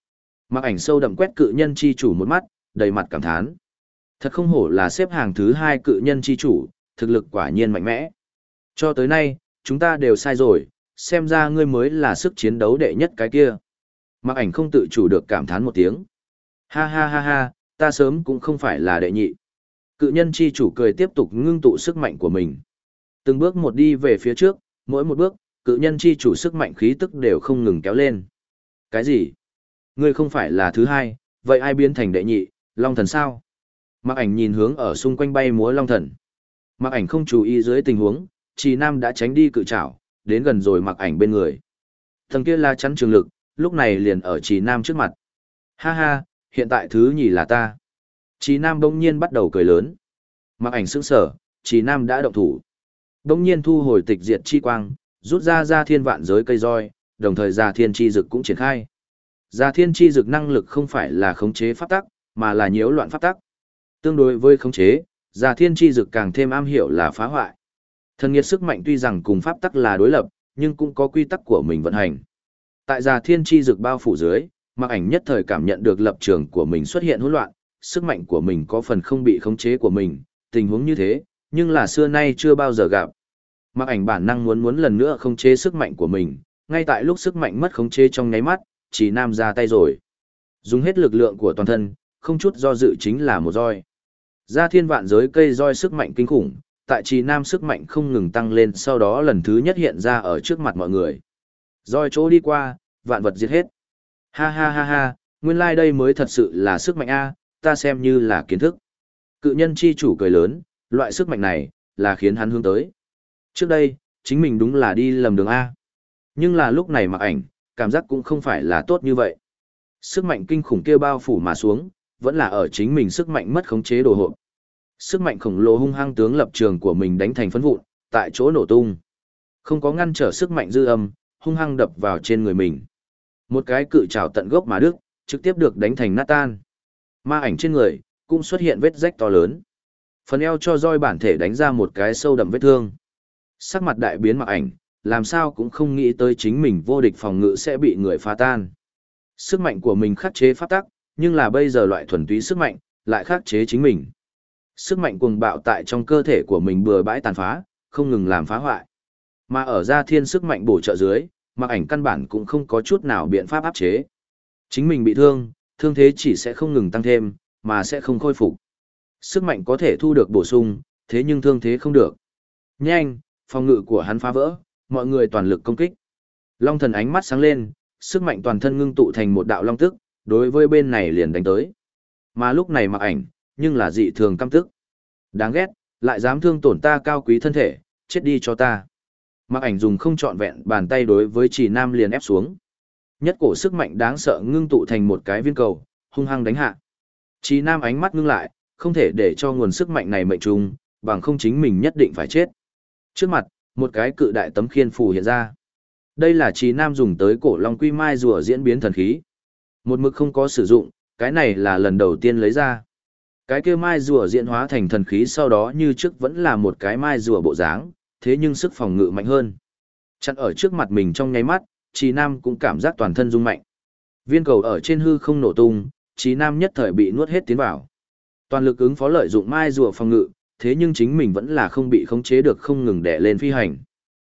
Mặc ảnh sâu đậm quét cự nhân chi chủ một mắt, đầy mặt cảm thán. Thật không hổ là xếp hàng thứ 2 cự nhân chi chủ, thực lực quả nhiên mạnh mẽ. Cho tới nay, chúng ta đều sai rồi, xem ra ngươi mới là sức chiến đấu đệ nhất cái kia. Mặc ảnh không tự chủ được cảm thán một tiếng. Ha ha ha ha, ta sớm cũng không phải là đệ nhị. Cự nhân chi chủ cười tiếp tục ngưng tụ sức mạnh của mình. Từng bước một đi về phía trước, mỗi một bước, cự nhân chi chủ sức mạnh khí tức đều không ngừng kéo lên. Cái gì? Ngươi không phải là thứ 2, vậy ai biến thành đệ nhị, Long Thần sao? Mặc ảnh nhìn hướng ở xung quanh bay múa Long Thần. Mặc ảnh không chú ý dưới tình huống, Trì Nam đã tránh đi cự trảo, đến gần rồi mặc ảnh bên người. Thằng kia la chắn trường lực, lúc này liền ở Trì Nam trước mặt. Ha ha, hiện tại thứ nhì là ta. Trì Nam bỗng nhiên bắt đầu cười lớn. Mặc ảnh sững sờ, Trì Nam đã động thủ. Bỗng nhiên thu hồi tịch diệt chi quang, rút ra thiên vạn giới cây roi, đồng thời ra thiên chi dực cũng triển khai. Ra thiên chi dực năng lực không phải là khống chế pháp tắc, mà là nhiễu loạn pháp tắc. Tương đối với khống chế, ra thiên chi dực càng thêm am hiểu là phá hoại. Thần nghiệt sức mạnh tuy rằng cùng pháp tắc là đối lập, nhưng cũng có quy tắc của mình vận hành. Tại già thiên chi dực bao phủ dưới, mặc ảnh nhất thời cảm nhận được lập trường của mình xuất hiện hỗn loạn, sức mạnh của mình có phần không bị khống chế của mình, tình huống như thế, nhưng là xưa nay chưa bao giờ gặp. Mặc ảnh bản năng muốn lần nữa khống chế sức mạnh của mình, ngay tại lúc sức mạnh mất khống chế trong nháy mắt, Trì Nam ra tay rồi. Dùng hết lực lượng của toàn thân, không chút do dự chính là một roi. Ra thiên vạn giới cây roi sức mạnh kinh khủng, tại Trì Nam sức mạnh không ngừng tăng lên, sau đó lần thứ nhất hiện ra ở trước mặt mọi người. Roi chỗ đi qua, vạn vật diệt hết. Ha ha ha ha, nguyên lai đây mới thật sự là sức mạnh A, ta xem như là kiến thức. Cự nhân chi chủ cười lớn, loại sức mạnh này, là khiến hắn hướng tới. Trước đây, chính mình đúng là đi lầm đường A. Nhưng là lúc này mặc ảnh, cảm giác cũng không phải là tốt như vậy. Sức mạnh kinh khủng kia bao phủ mà xuống, vẫn là ở chính mình sức mạnh mất khống chế đồ hộp. Sức mạnh khổng lồ hung hăng tướng lập trường của mình đánh thành phấn vụn, tại chỗ nổ tung. Không có ngăn trở sức mạnh dư âm, hung hăng đập vào trên người mình. Một cái cự trảo tận gốc mà đứt, trực tiếp được đánh thành nát tan. Ma ảnh trên người, cũng xuất hiện vết rách to lớn. Phần eo cho roi bản thể đánh ra một cái sâu đậm vết thương. Sắc mặt đại biến mặc ảnh, làm sao cũng không nghĩ tới chính mình vô địch phòng ngự sẽ bị người phá tan. Sức mạnh của mình khắc chế pháp tắc, nhưng là bây giờ loại thuần túy sức mạnh, lại khắc chế chính mình. Sức mạnh cuồng bạo tại trong cơ thể của mình bừa bãi tàn phá, không ngừng làm phá hoại. Mà ở ra thiên sức mạnh bổ trợ dưới, mặc ảnh căn bản cũng không có chút nào biện pháp áp chế. Chính mình bị thương, thương thế chỉ sẽ không ngừng tăng thêm, mà sẽ không khôi phục. Sức mạnh có thể thu được bổ sung, thế nhưng thương thế không được. Nhanh, phòng ngự của hắn phá vỡ, mọi người toàn lực công kích. Long thần ánh mắt sáng lên, sức mạnh toàn thân ngưng tụ thành một đạo long tức, đối với bên này liền đánh tới. Mà lúc này mặc ảnh, nhưng là dị thường căm tức. Đáng ghét, lại dám thương tổn ta cao quý thân thể, chết đi cho ta. Mặc ảnh dùng không trọn vẹn bàn tay đối với Trì Nam liền ép xuống. Nhất cổ sức mạnh đáng sợ ngưng tụ thành một cái viên cầu, hung hăng đánh hạ. Trì Nam ánh mắt ngưng lại, không thể để cho nguồn sức mạnh này mệnh trùng, bằng không chính mình nhất định phải chết. Trước mặt, một cái cự đại tấm khiên phù hiện ra. Đây là Trì Nam dùng tới cổ long quy mai rùa diễn biến thần khí. Một mực không có sử dụng, cái này là lần đầu tiên lấy ra. Cái kia mai rùa diễn hóa thành thần khí sau đó như trước vẫn là một cái mai rùa bộ dáng, thế nhưng sức phòng ngự mạnh hơn. Chặn ở trước mặt mình trong nháy mắt, Trì Nam cũng cảm giác toàn thân rung mạnh. Viên cầu ở trên hư không nổ tung, Trì Nam nhất thời bị nuốt hết tiến vào. Toàn lực ứng phó lợi dụng mai rùa phòng ngự, thế nhưng chính mình vẫn là không bị khống chế được, không ngừng đè lên phi hành.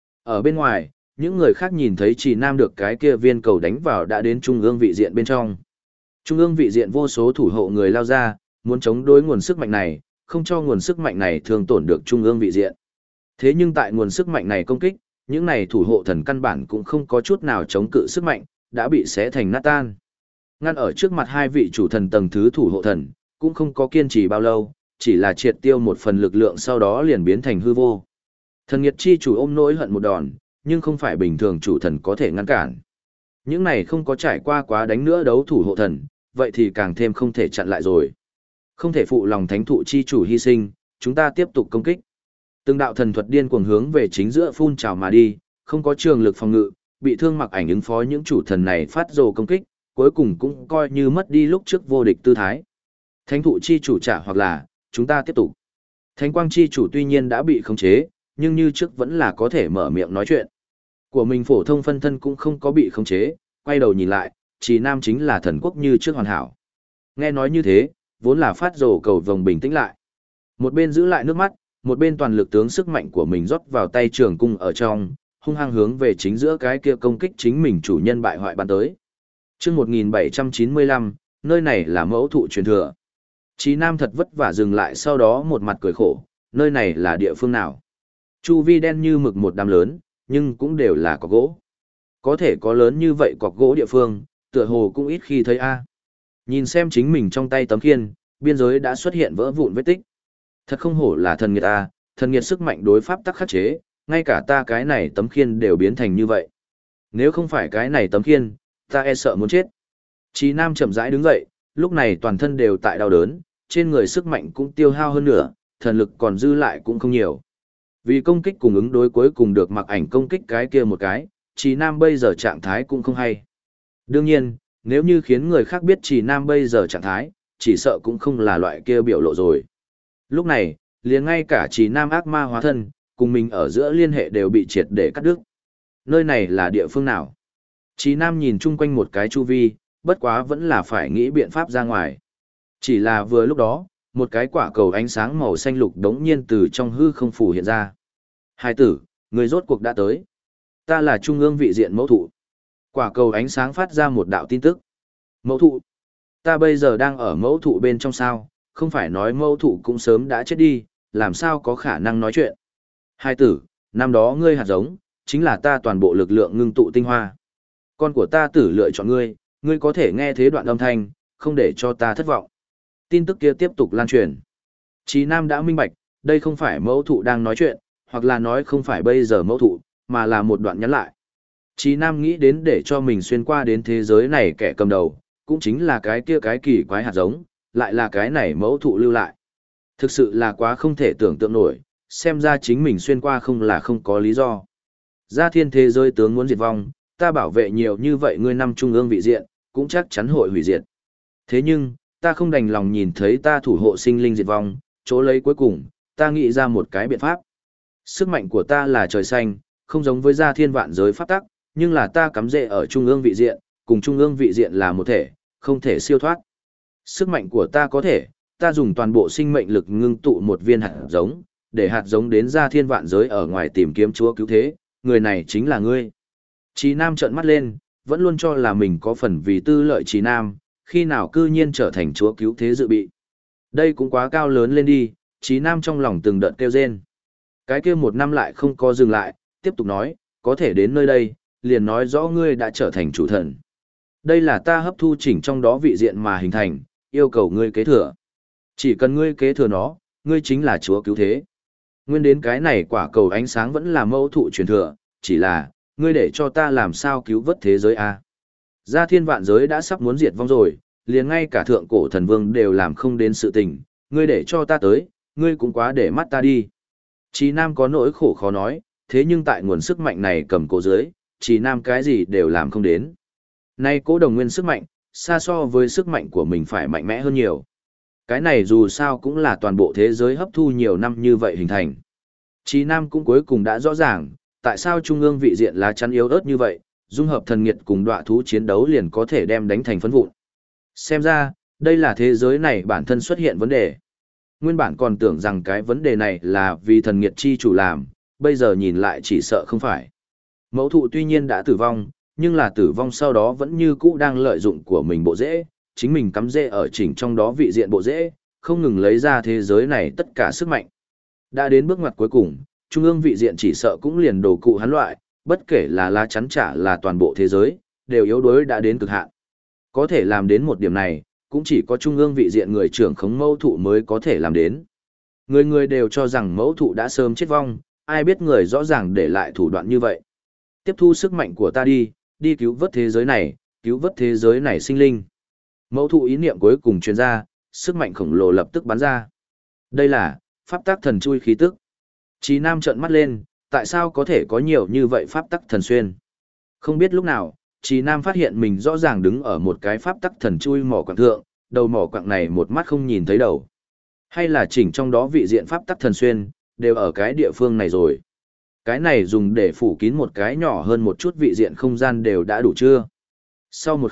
Ở bên ngoài, những người khác nhìn thấy Trì Nam được cái kia viên cầu đánh vào đã đến trung ương vị diện bên trong. Trung ương vị diện vô số thủ hộ người lao ra, muốn chống đối nguồn sức mạnh này, không cho nguồn sức mạnh này thương tổn được trung ương vị diện. Thế nhưng tại nguồn sức mạnh này công kích, những này thủ hộ thần căn bản cũng không có chút nào chống cự sức mạnh, đã bị xé thành nát tan. Ngăn ở trước mặt hai vị chủ thần tầng thứ thủ hộ thần, cũng không có kiên trì bao lâu, chỉ là triệt tiêu một phần lực lượng sau đó liền biến thành hư vô. Thần nghiệt chi chủ ôm nỗi hận một đòn, nhưng không phải bình thường chủ thần có thể ngăn cản. Những này không có trải qua quá đánh nữa đấu thủ hộ thần, vậy thì càng thêm không thể chặn lại rồi. Không thể phụ lòng thánh thụ chi chủ hy sinh, chúng ta tiếp tục công kích. Từng đạo thần thuật điên cuồng hướng về chính giữa phun trào mà đi, không có trường lực phòng ngự, bị thương mặc ảnh ứng phó những chủ thần này phát rồ công kích, cuối cùng cũng coi như mất đi lúc trước vô địch tư thái. Thánh thụ chi chủ trả hoặc là, chúng ta tiếp tục. Thánh quang chi chủ tuy nhiên đã bị khống chế, nhưng như trước vẫn là có thể mở miệng nói chuyện. Của mình phổ thông phân thân cũng không có bị khống chế, quay đầu nhìn lại, Trì Nam chính là thần quốc như trước hoàn hảo. Nghe nói như thế, vốn là phát rồ cầu vồng bình tĩnh lại. Một bên giữ lại nước mắt, một bên toàn lực tướng sức mạnh của mình rót vào tay trường cung ở trong, hung hăng hướng về chính giữa cái kia công kích chính mình chủ nhân bại hoại bắn tới. Chương 1795, nơi này là mẫu thụ truyền thừa. Chí Nam thật vất vả dừng lại, sau đó một mặt cười khổ, nơi này là địa phương nào? Chu vi đen như mực một đám lớn, nhưng cũng đều là cọc gỗ. Có thể có lớn như vậy cọc gỗ địa phương, tựa hồ cũng ít khi thấy a. Nhìn xem chính mình trong tay tấm khiên, biên giới đã xuất hiện vỡ vụn vết tích. Thật không hổ là thần nghiệt a, thần nghiệt sức mạnh đối pháp tắc khắc chế, ngay cả ta cái này tấm khiên đều biến thành như vậy. Nếu không phải cái này tấm khiên, ta e sợ muốn chết. Chí Nam chậm rãi đứng dậy, lúc này toàn thân đều tại đau đớn, trên người sức mạnh cũng tiêu hao hơn nữa, thần lực còn dư lại cũng không nhiều. Vì công kích cùng ứng đối cuối cùng được mặc ảnh công kích cái kia một cái, Chí Nam bây giờ trạng thái cũng không hay. Đương nhiên, nếu như khiến người khác biết Chí Nam bây giờ trạng thái, chỉ sợ cũng không là loại kia biểu lộ rồi. Lúc này, liền ngay cả Chí Nam ác ma hóa thân, cùng mình ở giữa liên hệ đều bị triệt để cắt đứt. Nơi này là địa phương nào? Chí Nam nhìn chung quanh một cái chu vi, bất quá vẫn là phải nghĩ biện pháp ra ngoài. Chỉ là vừa lúc đó, một cái quả cầu ánh sáng màu xanh lục đống nhiên từ trong hư không phủ hiện ra. Hai tử, người rốt cuộc đã tới. Ta là trung ương vị diện mẫu thụ. Quả cầu ánh sáng phát ra một đạo tin tức. Mẫu thụ. Ta bây giờ đang ở mẫu thụ bên trong sao, không phải nói mẫu thụ cũng sớm đã chết đi, làm sao có khả năng nói chuyện. Hai tử, năm đó ngươi hạt giống, chính là ta toàn bộ lực lượng ngưng tụ tinh hoa. Con của ta tử lựa chọn ngươi, ngươi có thể nghe thế đoạn âm thanh, không để cho ta thất vọng. Tin tức kia tiếp tục lan truyền. Chí Nam đã minh bạch, đây không phải mẫu thụ đang nói chuyện, hoặc là nói không phải bây giờ mẫu thụ, mà là một đoạn nhắn lại. Chí Nam nghĩ đến để cho mình xuyên qua đến thế giới này kẻ cầm đầu, cũng chính là cái kia cái kỳ quái hạt giống, lại là cái này mẫu thụ lưu lại. Thực sự là quá không thể tưởng tượng nổi, xem ra chính mình xuyên qua không là không có lý do. Gia thiên thế giới tướng muốn diệt vong, ta bảo vệ nhiều như vậy ngươi năm trung ương vị diện, cũng chắc chắn hội hủy diệt. Thế nhưng, ta không đành lòng nhìn thấy ta thủ hộ sinh linh diệt vong, chỗ lấy cuối cùng, ta nghĩ ra một cái biện pháp. Sức mạnh của ta là trời xanh, không giống với gia thiên vạn giới pháp tắc, nhưng là ta cắm rễ ở trung ương vị diện, cùng trung ương vị diện là một thể, không thể siêu thoát. Sức mạnh của ta có thể, ta dùng toàn bộ sinh mệnh lực ngưng tụ một viên hạt giống, để hạt giống đến gia thiên vạn giới ở ngoài tìm kiếm Chúa cứu thế, người này chính là ngươi. Chí Nam trợn mắt lên, vẫn luôn cho là mình có phần vì tư lợi Chí Nam, khi nào cư nhiên trở thành Chúa cứu thế dự bị. Đây cũng quá cao lớn lên đi, Chí Nam trong lòng từng đợt kêu rên. Cái kia một năm lại không có dừng lại, tiếp tục nói, có thể đến nơi đây, liền nói rõ ngươi đã trở thành chủ thần. Đây là ta hấp thu chỉnh trong đó vị diện mà hình thành, yêu cầu ngươi kế thừa. Chỉ cần ngươi kế thừa nó, ngươi chính là Chúa cứu thế. Nguyên đến cái này quả cầu ánh sáng vẫn là mẫu thụ truyền thừa, chỉ là, ngươi để cho ta làm sao cứu vớt thế giới a? Gia thiên vạn giới đã sắp muốn diệt vong rồi, liền ngay cả thượng cổ thần vương đều làm không đến sự tình, ngươi để cho ta tới, ngươi cũng quá để mắt ta đi. Chí Nam có nỗi khổ khó nói, thế nhưng tại nguồn sức mạnh này cầm cố dưới, Chí Nam cái gì đều làm không đến. Nay cố đồng nguyên sức mạnh, xa so với sức mạnh của mình phải mạnh mẽ hơn nhiều. Cái này dù sao cũng là toàn bộ thế giới hấp thu nhiều năm như vậy hình thành. Chí Nam cũng cuối cùng đã rõ ràng, tại sao trung ương vị diện lá chắn yếu ớt như vậy, dung hợp thần nghiệt cùng đọa thú chiến đấu liền có thể đem đánh thành phấn vụn. Xem ra, đây là thế giới này bản thân xuất hiện vấn đề. Nguyên bản còn tưởng rằng cái vấn đề này là vì thần nghiệt chi chủ làm, bây giờ nhìn lại chỉ sợ không phải. Mẫu thụ tuy nhiên đã tử vong, nhưng là tử vong sau đó vẫn như cũ đang lợi dụng của mình bộ rễ, chính mình cắm rễ ở chỉnh trong đó vị diện bộ rễ, không ngừng lấy ra thế giới này tất cả sức mạnh. Đã đến bước ngoặt cuối cùng, trung ương vị diện chỉ sợ cũng liền đồ cụ hắn loại, bất kể là lá chắn trả là toàn bộ thế giới, đều yếu đuối đã đến cực hạn. Có thể làm đến một điểm này, cũng chỉ có trung ương vị diện người trưởng khống mẫu thụ mới có thể làm đến. Người người đều cho rằng mẫu thụ đã sớm chết vong, ai biết người rõ ràng để lại thủ đoạn như vậy. Tiếp thu sức mạnh của ta đi cứu vớt thế giới này, cứu vớt thế giới này sinh linh. Mẫu thụ ý niệm cuối cùng truyền ra, sức mạnh khổng lồ lập tức bắn ra. Đây là pháp tắc thần chui khí tức. Chí Nam trợn mắt lên, tại sao có thể có nhiều như vậy pháp tắc thần xuyên? Không biết lúc nào, Chí Nam phát hiện mình rõ ràng đứng ở một cái pháp tắc thần chui mỏ quặng thượng, đầu mỏ quặng này một mắt không nhìn thấy đầu. Hay là chỉnh trong đó vị diện pháp tắc thần xuyên, đều ở cái địa phương này rồi. Cái này dùng để phủ kín một cái nhỏ hơn một chút vị diện không gian đều đã đủ chưa? Sau một khắc,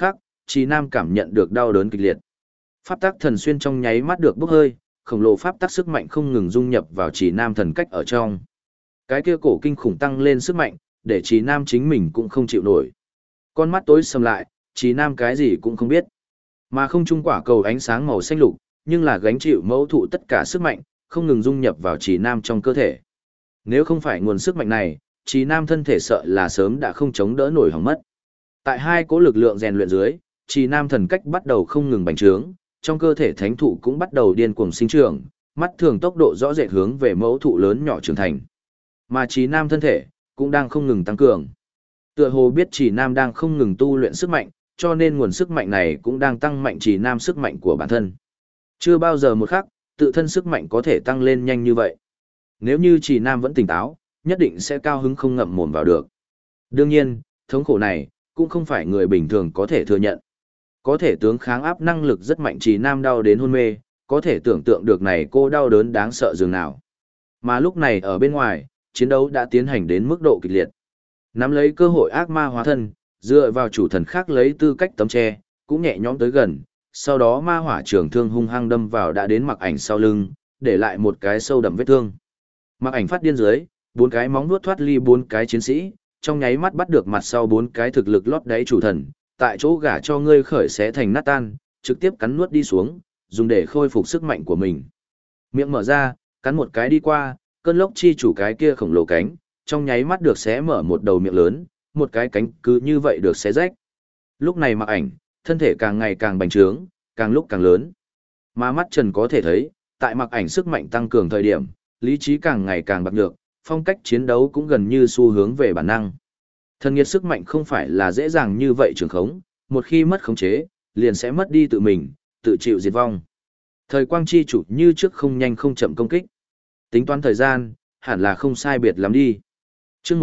Trì Nam cảm nhận được đau đớn kịch liệt. Pháp tắc thần xuyên trong nháy mắt được bốc hơi, khổng lồ pháp tắc sức mạnh không ngừng dung nhập vào Trì Nam thần cách ở trong. Cái kia cổ kinh khủng tăng lên sức mạnh, để Trì Nam chính mình cũng không chịu nổi. Con mắt tối sầm lại, Trì Nam cái gì cũng không biết. Mà không trung quả cầu ánh sáng màu xanh lục, nhưng là gánh chịu mẫu thụ tất cả sức mạnh, không ngừng dung nhập vào Trì Nam trong cơ thể. Nếu không phải nguồn sức mạnh này, Trì Nam thân thể sợ là sớm đã không chống đỡ nổi hỏng mất. Tại hai cỗ lực lượng rèn luyện dưới, Trì Nam thần cách bắt đầu không ngừng bành trướng, trong cơ thể thánh thụ cũng bắt đầu điên cuồng sinh trưởng, mắt thường tốc độ rõ rệt hướng về mẫu thụ lớn nhỏ trưởng thành. Mà Trì Nam thân thể cũng đang không ngừng tăng cường. Tựa hồ biết Trì Nam đang không ngừng tu luyện sức mạnh, cho nên nguồn sức mạnh này cũng đang tăng mạnh Trì Nam sức mạnh của bản thân. Chưa bao giờ một khắc, tự thân sức mạnh có thể tăng lên nhanh như vậy. Nếu như Trì Nam vẫn tỉnh táo, nhất định sẽ cao hứng không ngậm mồm vào được. Đương nhiên, thống khổ này cũng không phải người bình thường có thể thừa nhận. Có thể tướng kháng áp năng lực rất mạnh Trì Nam đau đến hôn mê, có thể tưởng tượng được này cô đau đớn đáng sợ dường nào. Mà lúc này ở bên ngoài, chiến đấu đã tiến hành đến mức độ kịch liệt. Nắm lấy cơ hội ác ma hóa thân, dựa vào chủ thần khác lấy tư cách tấm che, cũng nhẹ nhõm tới gần, sau đó ma hỏa trường thương hung hăng đâm vào đã đến Mặc Ảnh sau lưng, để lại một cái sâu đậm vết thương. Mặc Ảnh phát điên dưới, bốn cái móng vuốt thoát ly bốn cái chiến sĩ, trong nháy mắt bắt được mặt sau bốn cái thực lực lót đáy chủ thần, tại chỗ gả cho ngươi khởi xé thành nát tan, trực tiếp cắn nuốt đi xuống, dùng để khôi phục sức mạnh của mình. Miệng mở ra, cắn một cái đi qua, cơn lốc chi chủ cái kia khổng lồ cánh, trong nháy mắt được xé mở một đầu miệng lớn, một cái cánh cứ như vậy được xé rách. Lúc này Mặc Ảnh, thân thể càng ngày càng bành trướng, càng lúc càng lớn. Mà mắt Trần có thể thấy, tại Mặc Ảnh sức mạnh tăng cường thời điểm, lý trí càng ngày càng bạc nhược, phong cách chiến đấu cũng gần như xu hướng về bản năng. Thần nghiệt sức mạnh không phải là dễ dàng như vậy trường khống, một khi mất khống chế, liền sẽ mất đi tự mình, tự chịu diệt vong. Thời quang chi chủ như trước không nhanh không chậm công kích. Tính toán thời gian, hẳn là không sai biệt lắm đi. Chương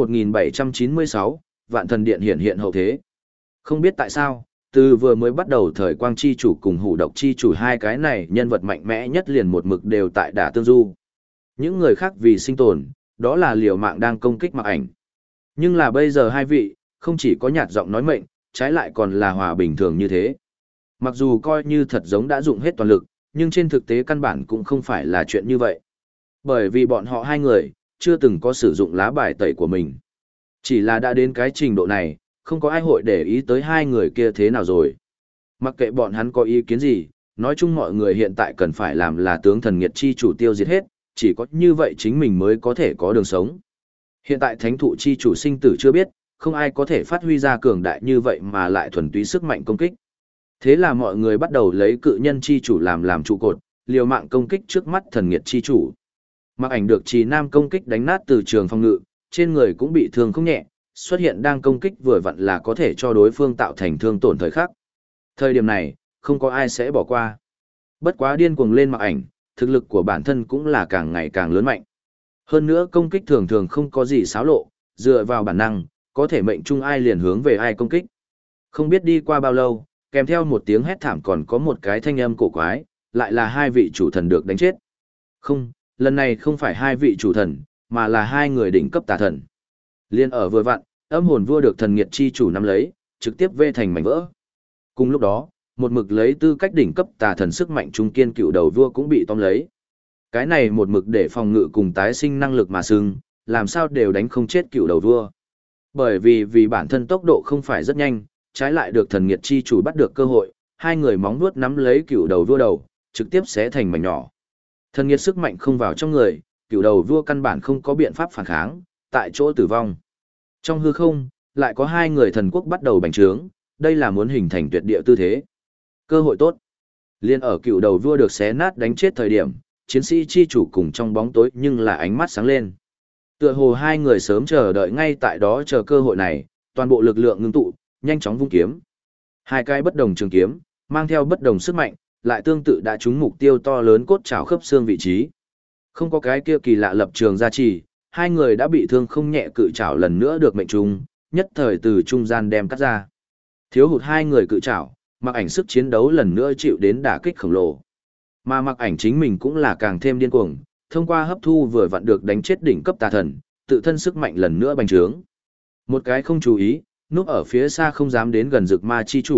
1796, Vạn Thần Điện hiện hiện hậu thế. Không biết tại sao, từ vừa mới bắt đầu thời quang chi chủ cùng hủ độc chi chủ hai cái này nhân vật mạnh mẽ nhất liền một mực đều tại đả tương du. Những người khác vì sinh tồn, đó là liều mạng đang công kích Mặc Ảnh. Nhưng là bây giờ hai vị, không chỉ có nhạt giọng nói mệnh, trái lại còn là hòa bình thường như thế. Mặc dù coi như thật giống đã dụng hết toàn lực, nhưng trên thực tế căn bản cũng không phải là chuyện như vậy. Bởi vì bọn họ hai người, chưa từng có sử dụng lá bài tẩy của mình. Chỉ là đã đến cái trình độ này, không có ai hội để ý tới hai người kia thế nào rồi. Mặc kệ bọn hắn có ý kiến gì, nói chung mọi người hiện tại cần phải làm là tướng thần nghiệt chi chủ tiêu diệt hết, chỉ có như vậy chính mình mới có thể có đường sống. Hiện tại thánh thụ chi chủ sinh tử chưa biết, không ai có thể phát huy ra cường đại như vậy mà lại thuần túy sức mạnh công kích. Thế là mọi người bắt đầu lấy cự nhân chi chủ làm trụ cột, liều mạng công kích trước mắt thần nghiệt chi chủ. Mặc Ảnh được Trì Nam công kích đánh nát từ trường phòng ngự, trên người cũng bị thương không nhẹ, xuất hiện đang công kích vừa vặn là có thể cho đối phương tạo thành thương tổn thời khắc. Thời điểm này, không có ai sẽ bỏ qua. Bất quá điên cuồng lên Mặc Ảnh, thực lực của bản thân cũng là càng ngày càng lớn mạnh. Hơn nữa công kích thường thường không có gì xáo lộ, dựa vào bản năng, có thể mệnh trung ai liền hướng về ai công kích. Không biết đi qua bao lâu, kèm theo một tiếng hét thảm còn có một cái thanh âm cổ quái, lại là hai vị chủ thần được đánh chết. Không, lần này không phải hai vị chủ thần, mà là hai người đỉnh cấp tà thần. Liên ở vừa vặn, âm hồn vua được thần nghiệt chi chủ nắm lấy, trực tiếp vê thành mảnh vỡ. Cùng lúc đó, một mực lấy tư cách đỉnh cấp tà thần sức mạnh trung kiên cựu đầu vua cũng bị tóm lấy. Cái này một mực để phòng ngự cùng tái sinh năng lực mà sưng, làm sao đều đánh không chết cựu đầu vua. Bởi vì bản thân tốc độ không phải rất nhanh, trái lại được thần nghiệt chi chủ bắt được cơ hội, hai người móng vuốt nắm lấy cựu đầu vua đầu, trực tiếp xé thành mảnh nhỏ. Thần nghiệt sức mạnh không vào trong người, cựu đầu vua căn bản không có biện pháp phản kháng, tại chỗ tử vong. Trong hư không, lại có hai người thần quốc bắt đầu bành trướng, đây là muốn hình thành tuyệt địa tư thế. Cơ hội tốt. Liên ở cựu đầu vua được xé nát đánh chết thời điểm, chiến sĩ chi chủ cùng trong bóng tối nhưng là ánh mắt sáng lên. Tựa hồ hai người sớm chờ đợi ngay tại đó chờ cơ hội này, toàn bộ lực lượng ngưng tụ, nhanh chóng vung kiếm. Hai cái bất đồng trường kiếm, mang theo bất đồng sức mạnh, lại tương tự đã trúng mục tiêu to lớn cốt trảo khớp xương vị trí. Không có cái kia kỳ lạ lập trường gia trì, hai người đã bị thương không nhẹ cự trảo lần nữa được mệnh trùng, nhất thời từ trung gian đem cắt ra. Thiếu hụt hai người cự trảo, Mặc Ảnh sức chiến đấu lần nữa chịu đến đả kích khổng lồ. Mà Mặc Ảnh chính mình cũng là càng thêm điên cuồng, thông qua hấp thu vừa vặn được đánh chết đỉnh cấp tà thần, tự thân sức mạnh lần nữa bành trướng. Một cái không chú ý, núp ở phía xa không dám đến gần Dực Ma chi chủ,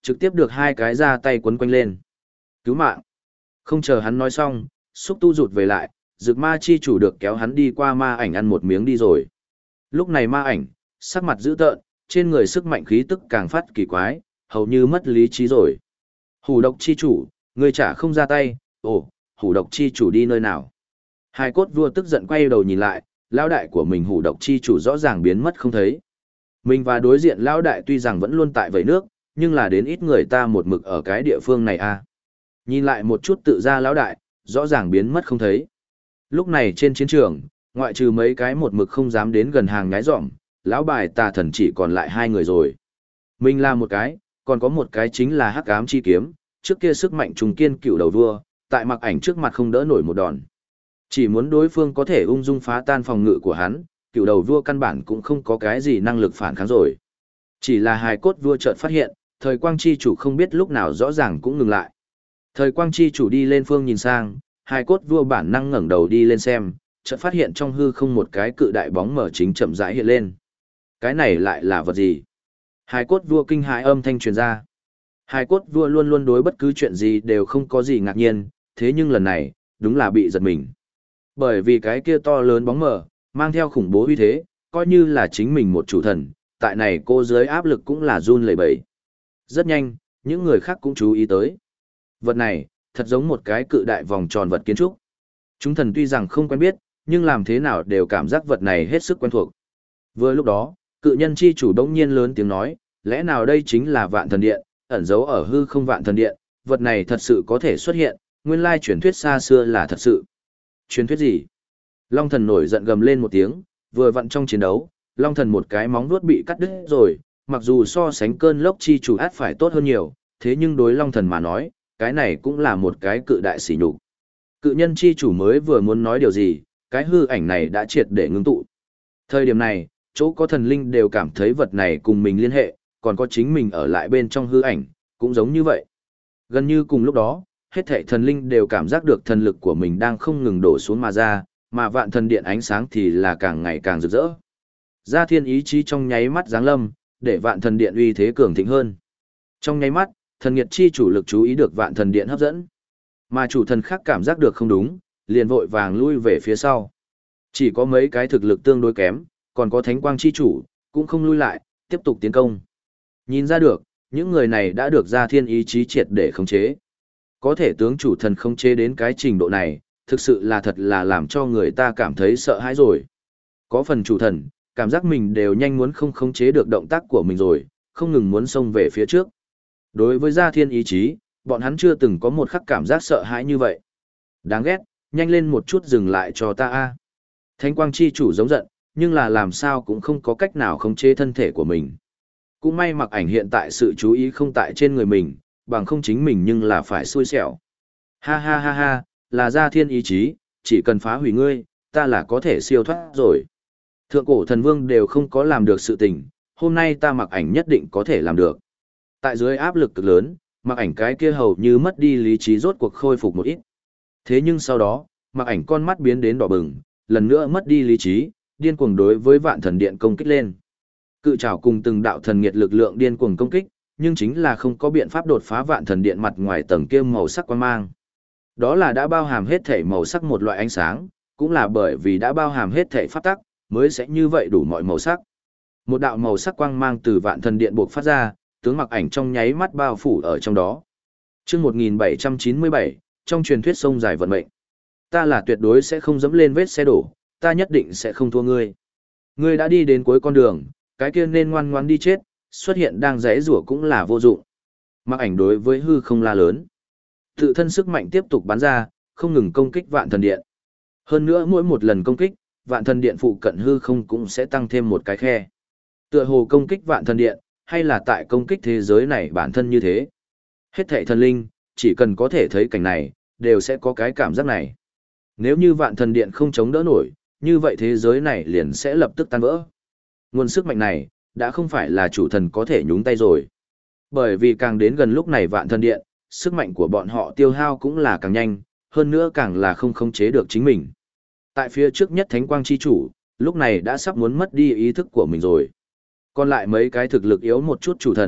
trực tiếp được hai cái ra tay quấn quanh lên. Cứu mạng! Không chờ hắn nói xong, xúc tu rụt về lại, Dực Ma chi chủ được kéo hắn đi qua ma ảnh ăn một miếng đi rồi. Lúc này ma ảnh, sắc mặt dữ tợn, trên người sức mạnh khí tức càng phát kỳ quái, hầu như mất lý trí rồi. Hủ độc chi chủ, ngươi chả không ra tay, ồ, hủ độc chi chủ đi nơi nào? Hai cốt vua tức giận quay đầu nhìn lại, lão đại của mình hủ độc chi chủ rõ ràng biến mất không thấy. Mình và đối diện lão đại tuy rằng vẫn luôn tại vẩy nước, nhưng là đến ít người ta một mực ở cái địa phương này à. Nhìn lại một chút tự ra lão đại, rõ ràng biến mất không thấy. Lúc này trên chiến trường, ngoại trừ mấy cái một mực không dám đến gần hàng nhái dọm, lão bài tà thần chỉ còn lại hai người rồi. Mình là một cái, còn có một cái chính là hắc ám chi kiếm, trước kia sức mạnh trùng kiên cựu đầu vua, tại mặc ảnh trước mặt không đỡ nổi một đòn. Chỉ muốn đối phương có thể ung dung phá tan phòng ngự của hắn, cựu đầu vua căn bản cũng không có cái gì năng lực phản kháng rồi. Chỉ là hài cốt vua chợt phát hiện, thời quang chi chủ không biết lúc nào rõ ràng cũng ngừng lại. Thời quang chi chủ đi lên phương nhìn sang, hài cốt vua bản năng ngẩng đầu đi lên xem, chợt phát hiện trong hư không một cái cự đại bóng mở chính chậm rãi hiện lên. Cái này lại là vật gì? Hài cốt vua kinh hãi âm thanh truyền ra. Hài cốt vua luôn luôn đối bất cứ chuyện gì đều không có gì ngạc nhiên, thế nhưng lần này, đúng là bị giật mình. Bởi vì cái kia to lớn bóng mờ, mang theo khủng bố uy thế, coi như là chính mình một chủ thần, tại này cô dưới áp lực cũng là run lẩy bẩy. Rất nhanh, những người khác cũng chú ý tới. Vật này, thật giống một cái cự đại vòng tròn vật kiến trúc. Chúng thần tuy rằng không quen biết, nhưng làm thế nào đều cảm giác vật này hết sức quen thuộc. Vừa lúc đó, cự nhân chi chủ đống nhiên lớn tiếng nói, lẽ nào đây chính là vạn thần điện, ẩn giấu ở hư không vạn thần điện, vật này thật sự có thể xuất hiện, nguyên lai truyền thuyết xa xưa là thật sự. Truyền thuyết gì? Long thần nổi giận gầm lên một tiếng, vừa vặn trong chiến đấu, Long thần một cái móng vuốt bị cắt đứt rồi, mặc dù so sánh cơn lốc chi chủ át phải tốt hơn nhiều, thế nhưng đối Long thần mà nói, cái này cũng là một cái cự đại sỉ nhục. Cự nhân chi chủ mới vừa muốn nói điều gì, cái hư ảnh này đã triệt để ngưng tụ. Thời điểm này, chỗ có thần linh đều cảm thấy vật này cùng mình liên hệ, còn có chính mình ở lại bên trong hư ảnh, cũng giống như vậy. Gần như cùng lúc đó, hết thảy thần linh đều cảm giác được thần lực của mình đang không ngừng đổ xuống mà ra, mà vạn thần điện ánh sáng thì là càng ngày càng rực rỡ. Gia thiên ý chí trong nháy mắt giáng lâm, để vạn thần điện uy thế cường thịnh hơn. Trong nháy mắt, thần nghiệt chi chủ lực chú ý được vạn thần điện hấp dẫn. Mà chủ thần khác cảm giác được không đúng, liền vội vàng lui về phía sau. Chỉ có mấy cái thực lực tương đối kém, còn có thánh quang chi chủ, cũng không lui lại, tiếp tục tiến công. Nhìn ra được, những người này đã được gia thiên ý chí triệt để khống chế. Có thể tướng chủ thần khống chế đến cái trình độ này, thực sự là thật là làm cho người ta cảm thấy sợ hãi rồi. Có phần chủ thần, cảm giác mình đều nhanh muốn không khống chế được động tác của mình rồi, không ngừng muốn xông về phía trước. Đối với gia thiên ý chí, bọn hắn chưa từng có một khắc cảm giác sợ hãi như vậy. Đáng ghét, nhanh lên một chút dừng lại cho ta a. Thánh quang chi chủ giống giận, nhưng là làm sao cũng không có cách nào khống chế thân thể của mình. Cũng may mặc ảnh hiện tại sự chú ý không tại trên người mình, bằng không chính mình nhưng là phải xui xẻo. Ha ha ha ha, là gia thiên ý chí, chỉ cần phá hủy ngươi, ta là có thể siêu thoát rồi. Thượng cổ thần vương đều không có làm được sự tình, hôm nay ta mặc ảnh nhất định có thể làm được. Tại dưới áp lực cực lớn, mặc ảnh cái kia hầu như mất đi lý trí rốt cuộc khôi phục một ít. Thế nhưng sau đó, mặc ảnh con mắt biến đến đỏ bừng, lần nữa mất đi lý trí, điên cuồng đối với vạn thần điện công kích lên. Cự trảo cùng từng đạo thần nghiệt lực lượng điên cuồng công kích, nhưng chính là không có biện pháp đột phá vạn thần điện mặt ngoài tầng kia màu sắc quang mang. Đó là đã bao hàm hết thể màu sắc một loại ánh sáng, cũng là bởi vì đã bao hàm hết thể pháp tắc, mới sẽ như vậy đủ mọi màu sắc. Một đạo màu sắc quang mang từ vạn thần điện buộc phát ra, tướng mặc ảnh trong nháy mắt bao phủ ở trong đó. Chương 1797, trong truyền thuyết sông dài vận mệnh. Ta là tuyệt đối sẽ không dẫm lên vết xe đổ, ta nhất định sẽ không thua ngươi. Ngươi đã đi đến cuối con đường, cái kia nên ngoan ngoãn đi chết, xuất hiện đang rẽ rủa cũng là vô dụng. Mặc ảnh đối với hư không la lớn. Tự thân sức mạnh tiếp tục bắn ra, không ngừng công kích vạn thần điện. Hơn nữa mỗi một lần công kích, vạn thần điện phụ cận hư không cũng sẽ tăng thêm một cái khe. Tựa hồ công kích vạn thần điện, hay là tại công kích thế giới này bản thân như thế. Hết thảy thần linh, chỉ cần có thể thấy cảnh này, đều sẽ có cái cảm giác này. Nếu như vạn thần điện không chống đỡ nổi, như vậy thế giới này liền sẽ lập tức tan vỡ. Nguồn sức mạnh này, đã không phải là chủ thần có thể nhúng tay rồi. Bởi vì càng đến gần lúc này vạn thần điện, sức mạnh của bọn họ tiêu hao cũng là càng nhanh, hơn nữa càng là không khống chế được chính mình. Tại phía trước nhất Thánh Quang Chi Chủ, lúc này đã sắp muốn mất đi ý thức của mình rồi. Còn lại mấy cái thực lực yếu một chút chủ thần,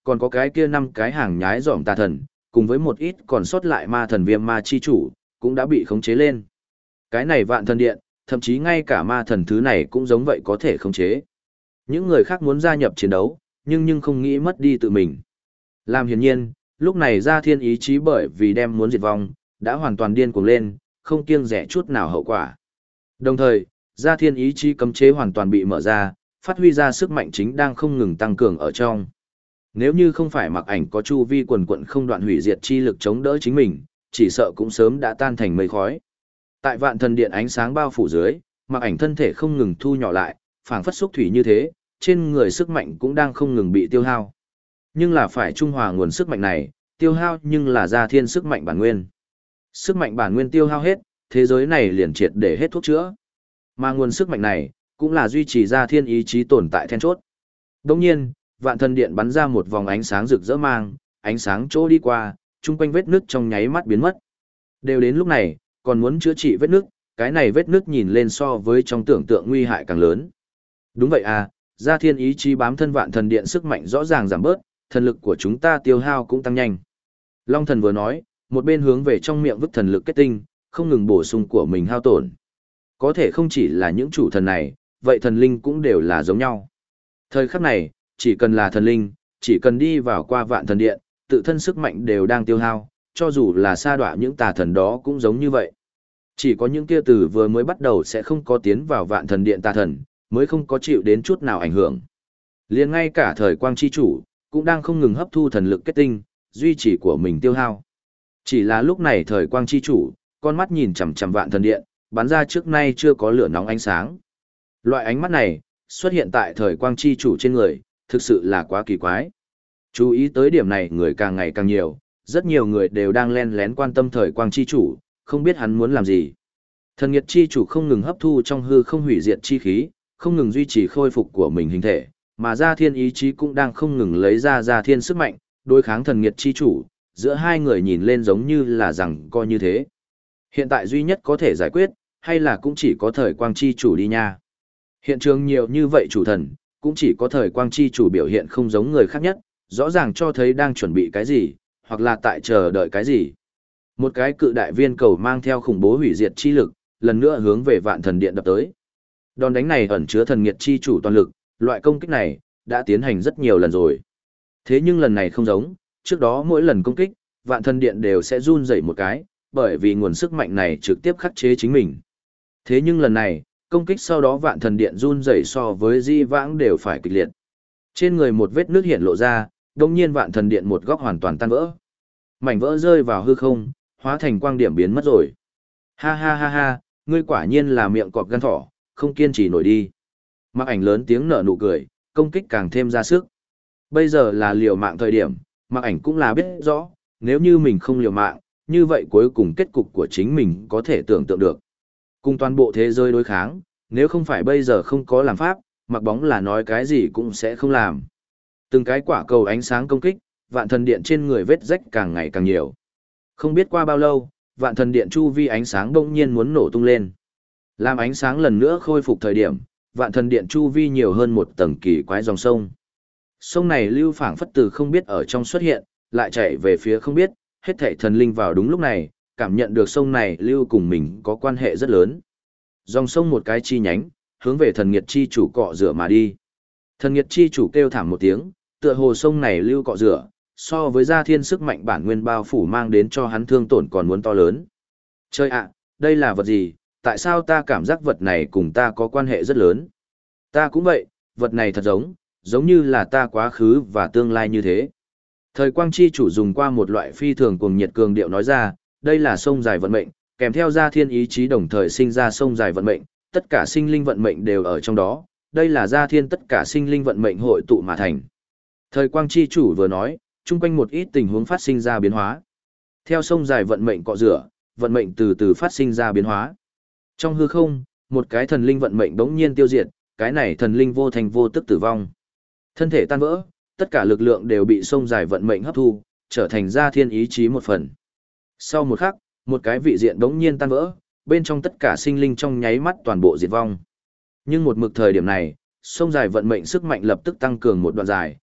còn có cái kia 5 cái hàng nhái dỏm tà thần, cùng với một ít còn sót lại ma thần viêm ma chi chủ, cũng đã bị khống chế lên. Cái này vạn thần điện, thậm chí ngay cả ma thần thứ này cũng giống vậy có thể khống chế. Những người khác muốn gia nhập chiến đấu, nhưng không nghĩ mất đi tự mình. Làm hiển nhiên, lúc này Gia Thiên ý chí bởi vì đem muốn diệt vong, đã hoàn toàn điên cuồng lên, không kiêng rẻ chút nào hậu quả. Đồng thời, Gia Thiên ý chí cấm chế hoàn toàn bị mở ra, phát huy ra sức mạnh chính đang không ngừng tăng cường ở trong. Nếu như không phải Mặc Ảnh có chu vi quần quận không đoạn hủy diệt chi lực chống đỡ chính mình, chỉ sợ cũng sớm đã tan thành mây khói. Tại vạn thần điện ánh sáng bao phủ dưới, Mặc Ảnh thân thể không ngừng thu nhỏ lại, phảng phất xúc thủy như thế, trên người sức mạnh cũng đang không ngừng bị tiêu hao. Nhưng là phải trung hòa nguồn sức mạnh này, tiêu hao nhưng là Gia Thiên sức mạnh bản nguyên. Sức mạnh bản nguyên tiêu hao hết, thế giới này liền triệt để hết thuốc chữa. Mà nguồn sức mạnh này, cũng là duy trì Gia Thiên ý chí tồn tại then chốt. Đồng nhiên, vạn thần điện bắn ra một vòng ánh sáng rực rỡ mang, ánh sáng chỗ đi qua, chung quanh vết nước trong nháy mắt biến mất. Đều đến lúc này, còn muốn chữa trị vết nước, cái này vết nước nhìn lên so với trong tưởng tượng nguy hại càng lớn. Đúng vậy à, Gia Thiên ý chí bám thân vạn thần điện sức mạnh rõ ràng giảm bớt, thần lực của chúng ta tiêu hao cũng tăng nhanh. Long thần vừa nói, một bên hướng về trong miệng vứt thần lực kết tinh, không ngừng bổ sung của mình hao tổn. Có thể không chỉ là những chủ thần này, vậy thần linh cũng đều là giống nhau. Thời khắc này, chỉ cần là thần linh, chỉ cần đi vào qua vạn thần điện, tự thân sức mạnh đều đang tiêu hao, cho dù là sa đọa những tà thần đó cũng giống như vậy. Chỉ có những kia từ vừa mới bắt đầu sẽ không có tiến vào vạn thần điện tà thần, mới không có chịu đến chút nào ảnh hưởng. Liền ngay cả thời quang chi chủ, cũng đang không ngừng hấp thu thần lực kết tinh, duy trì của mình tiêu hao. Chỉ là lúc này thời quang chi chủ, con mắt nhìn chằm chằm vạn thần điện, bắn ra trước nay chưa có lửa nóng ánh sáng. Loại ánh mắt này, xuất hiện tại thời quang chi chủ trên người, thực sự là quá kỳ quái. Chú ý tới điểm này người càng ngày càng nhiều, rất nhiều người đều đang len lén quan tâm thời quang chi chủ, không biết hắn muốn làm gì. Thần nghiệt chi chủ không ngừng hấp thu trong hư không hủy diệt chi khí, không ngừng duy trì khôi phục của mình hình thể, mà Gia Thiên ý chí cũng đang không ngừng lấy ra Gia Thiên sức mạnh, đối kháng thần nghiệt chi chủ, giữa hai người nhìn lên giống như là rằng coi như thế. Hiện tại duy nhất có thể giải quyết, hay là cũng chỉ có thời quang chi chủ đi nha. Hiện trường nhiều như vậy chủ thần, cũng chỉ có thời quang chi chủ biểu hiện không giống người khác nhất, rõ ràng cho thấy đang chuẩn bị cái gì, hoặc là tại chờ đợi cái gì. Một cái cự đại viên cầu mang theo khủng bố hủy diệt chi lực, lần nữa hướng về vạn thần điện đập tới. Đòn đánh này ẩn chứa thần nghiệt chi chủ toàn lực, loại công kích này đã tiến hành rất nhiều lần rồi. Thế nhưng lần này không giống, trước đó mỗi lần công kích, vạn thần điện đều sẽ run rẩy một cái, bởi vì nguồn sức mạnh này trực tiếp khắc chế chính mình. Thế nhưng lần này, công kích sau đó vạn thần điện run rẩy so với di vãng đều phải kịch liệt. Trên người một vết nước hiện lộ ra, đồng nhiên vạn thần điện một góc hoàn toàn tan vỡ. Mảnh vỡ rơi vào hư không, hóa thành quang điểm biến mất rồi. Ha ha ha ha, ngươi quả nhiên là miệng cọp gan thỏ, không kiên trì nổi đi. Mặc Ảnh lớn tiếng nở nụ cười, công kích càng thêm ra sức. Bây giờ là liều mạng thời điểm, Mặc Ảnh cũng là biết rõ, nếu như mình không liều mạng, như vậy cuối cùng kết cục của chính mình có thể tưởng tượng được. Cùng toàn bộ thế giới đối kháng, nếu không phải bây giờ không có làm pháp, Mặc Bóng là nói cái gì cũng sẽ không làm. Từng cái quả cầu ánh sáng công kích, vạn thần điện trên người vết rách càng ngày càng nhiều. Không biết qua bao lâu, vạn thần điện chu vi ánh sáng đông nhiên muốn nổ tung lên. Làm ánh sáng lần nữa khôi phục thời điểm, vạn thần điện chu vi nhiều hơn một tầng kỳ quái dòng sông. Sông này lưu phảng phất từ không biết ở trong xuất hiện, lại chạy về phía không biết, hết thảy thần linh vào đúng lúc này, cảm nhận được sông này lưu cùng mình có quan hệ rất lớn. Dòng sông một cái chi nhánh, hướng về thần nghiệt chi chủ cọ rửa mà đi. Thần nghiệt chi chủ kêu thảm một tiếng, tựa hồ sông này lưu cọ rửa, so với Gia Thiên sức mạnh bản nguyên bao phủ mang đến cho hắn thương tổn còn muốn to lớn. Chơi ạ, đây là vật gì, tại sao ta cảm giác vật này cùng ta có quan hệ rất lớn? Ta cũng vậy, vật này thật giống như là ta quá khứ và tương lai như thế. Thời quang chi chủ dùng qua một loại phi thường cuồng nhiệt cường điệu nói ra, đây là sông dài vận mệnh, kèm theo Gia Thiên ý chí đồng thời sinh ra sông dài vận mệnh, tất cả sinh linh vận mệnh đều ở trong đó, đây là Gia Thiên tất cả sinh linh vận mệnh hội tụ mà thành. Thời quang chi chủ vừa nói, chung quanh một ít tình huống phát sinh ra biến hóa. Theo sông dài vận mệnh cọ rửa, vận mệnh từ từ phát sinh ra biến hóa. Trong hư không, một cái thần linh vận mệnh bỗng nhiên tiêu diệt, cái này thần linh vô thành vô tức tử vong. Thân thể tan vỡ, tất cả lực lượng đều bị sông dài vận mệnh hấp thu, trở thành Gia Thiên ý chí một phần. Sau một khắc, một cái vị diện bỗng nhiên tan vỡ, bên trong tất cả sinh linh trong nháy mắt toàn bộ diệt vong. Nhưng một mực thời điểm này, sông dài vận mệnh sức mạnh lập tức tăng cường một đoạn dài,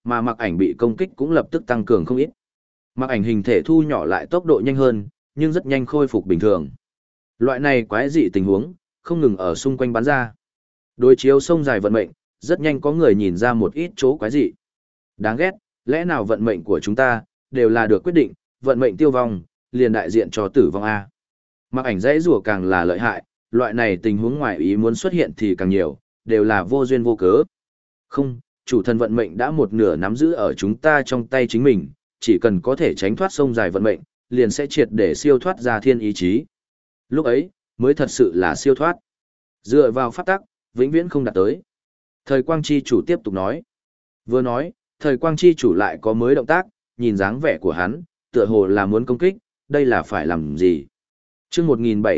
mà mặc ảnh bị công kích cũng lập tức tăng cường không ít. Mặc ảnh hình thể thu nhỏ lại tốc độ nhanh hơn, nhưng rất nhanh khôi phục bình thường. Loại này quái dị tình huống, không ngừng ở xung quanh bắn ra. Đối chiếu sông dài vận mệnh, rất nhanh có người nhìn ra một ít chỗ quái dị. Đáng ghét, lẽ nào vận mệnh của chúng ta, đều là được quyết định, vận mệnh tiêu vong, liền đại diện cho tử vong A. Mặc ảnh dãy rùa càng là lợi hại, loại này tình huống ngoài ý muốn xuất hiện thì càng nhiều, đều là vô duyên vô cớ. Không, chủ thần vận mệnh đã một nửa nắm giữ ở chúng ta trong tay chính mình, chỉ cần có thể tránh thoát sông dài vận mệnh, liền sẽ triệt để siêu thoát ra thiên ý chí. Lúc ấy, mới thật sự là siêu thoát. Dựa vào pháp tắc, vĩnh viễn không đạt tới. Thời quang chi chủ tiếp tục nói. Vừa nói, thời quang chi chủ lại có mới động tác, nhìn dáng vẻ của hắn, tựa hồ là muốn công kích, đây là phải làm gì? Chương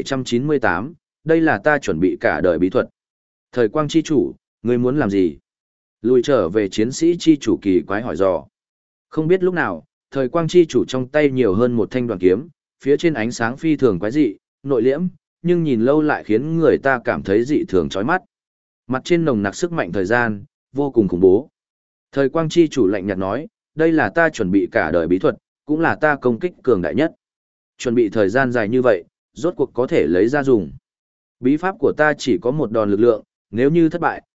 1798, đây là ta chuẩn bị cả đời bí thuật. Thời quang chi chủ, ngươi muốn làm gì? Lùi trở về chiến sĩ chi chủ kỳ quái hỏi dò. Không biết lúc nào, thời quang chi chủ trong tay nhiều hơn một thanh đoàn kiếm, phía trên ánh sáng phi thường quái dị, nội liễm, nhưng nhìn lâu lại khiến người ta cảm thấy dị thường chói mắt. Mặt trên nồng nặc sức mạnh thời gian, vô cùng khủng bố. Thời quang chi chủ lạnh nhạt nói, đây là ta chuẩn bị cả đời bí thuật, cũng là ta công kích cường đại nhất. Chuẩn bị thời gian dài như vậy, rốt cuộc có thể lấy ra dùng. Bí pháp của ta chỉ có một đòn lực lượng, nếu như thất bại,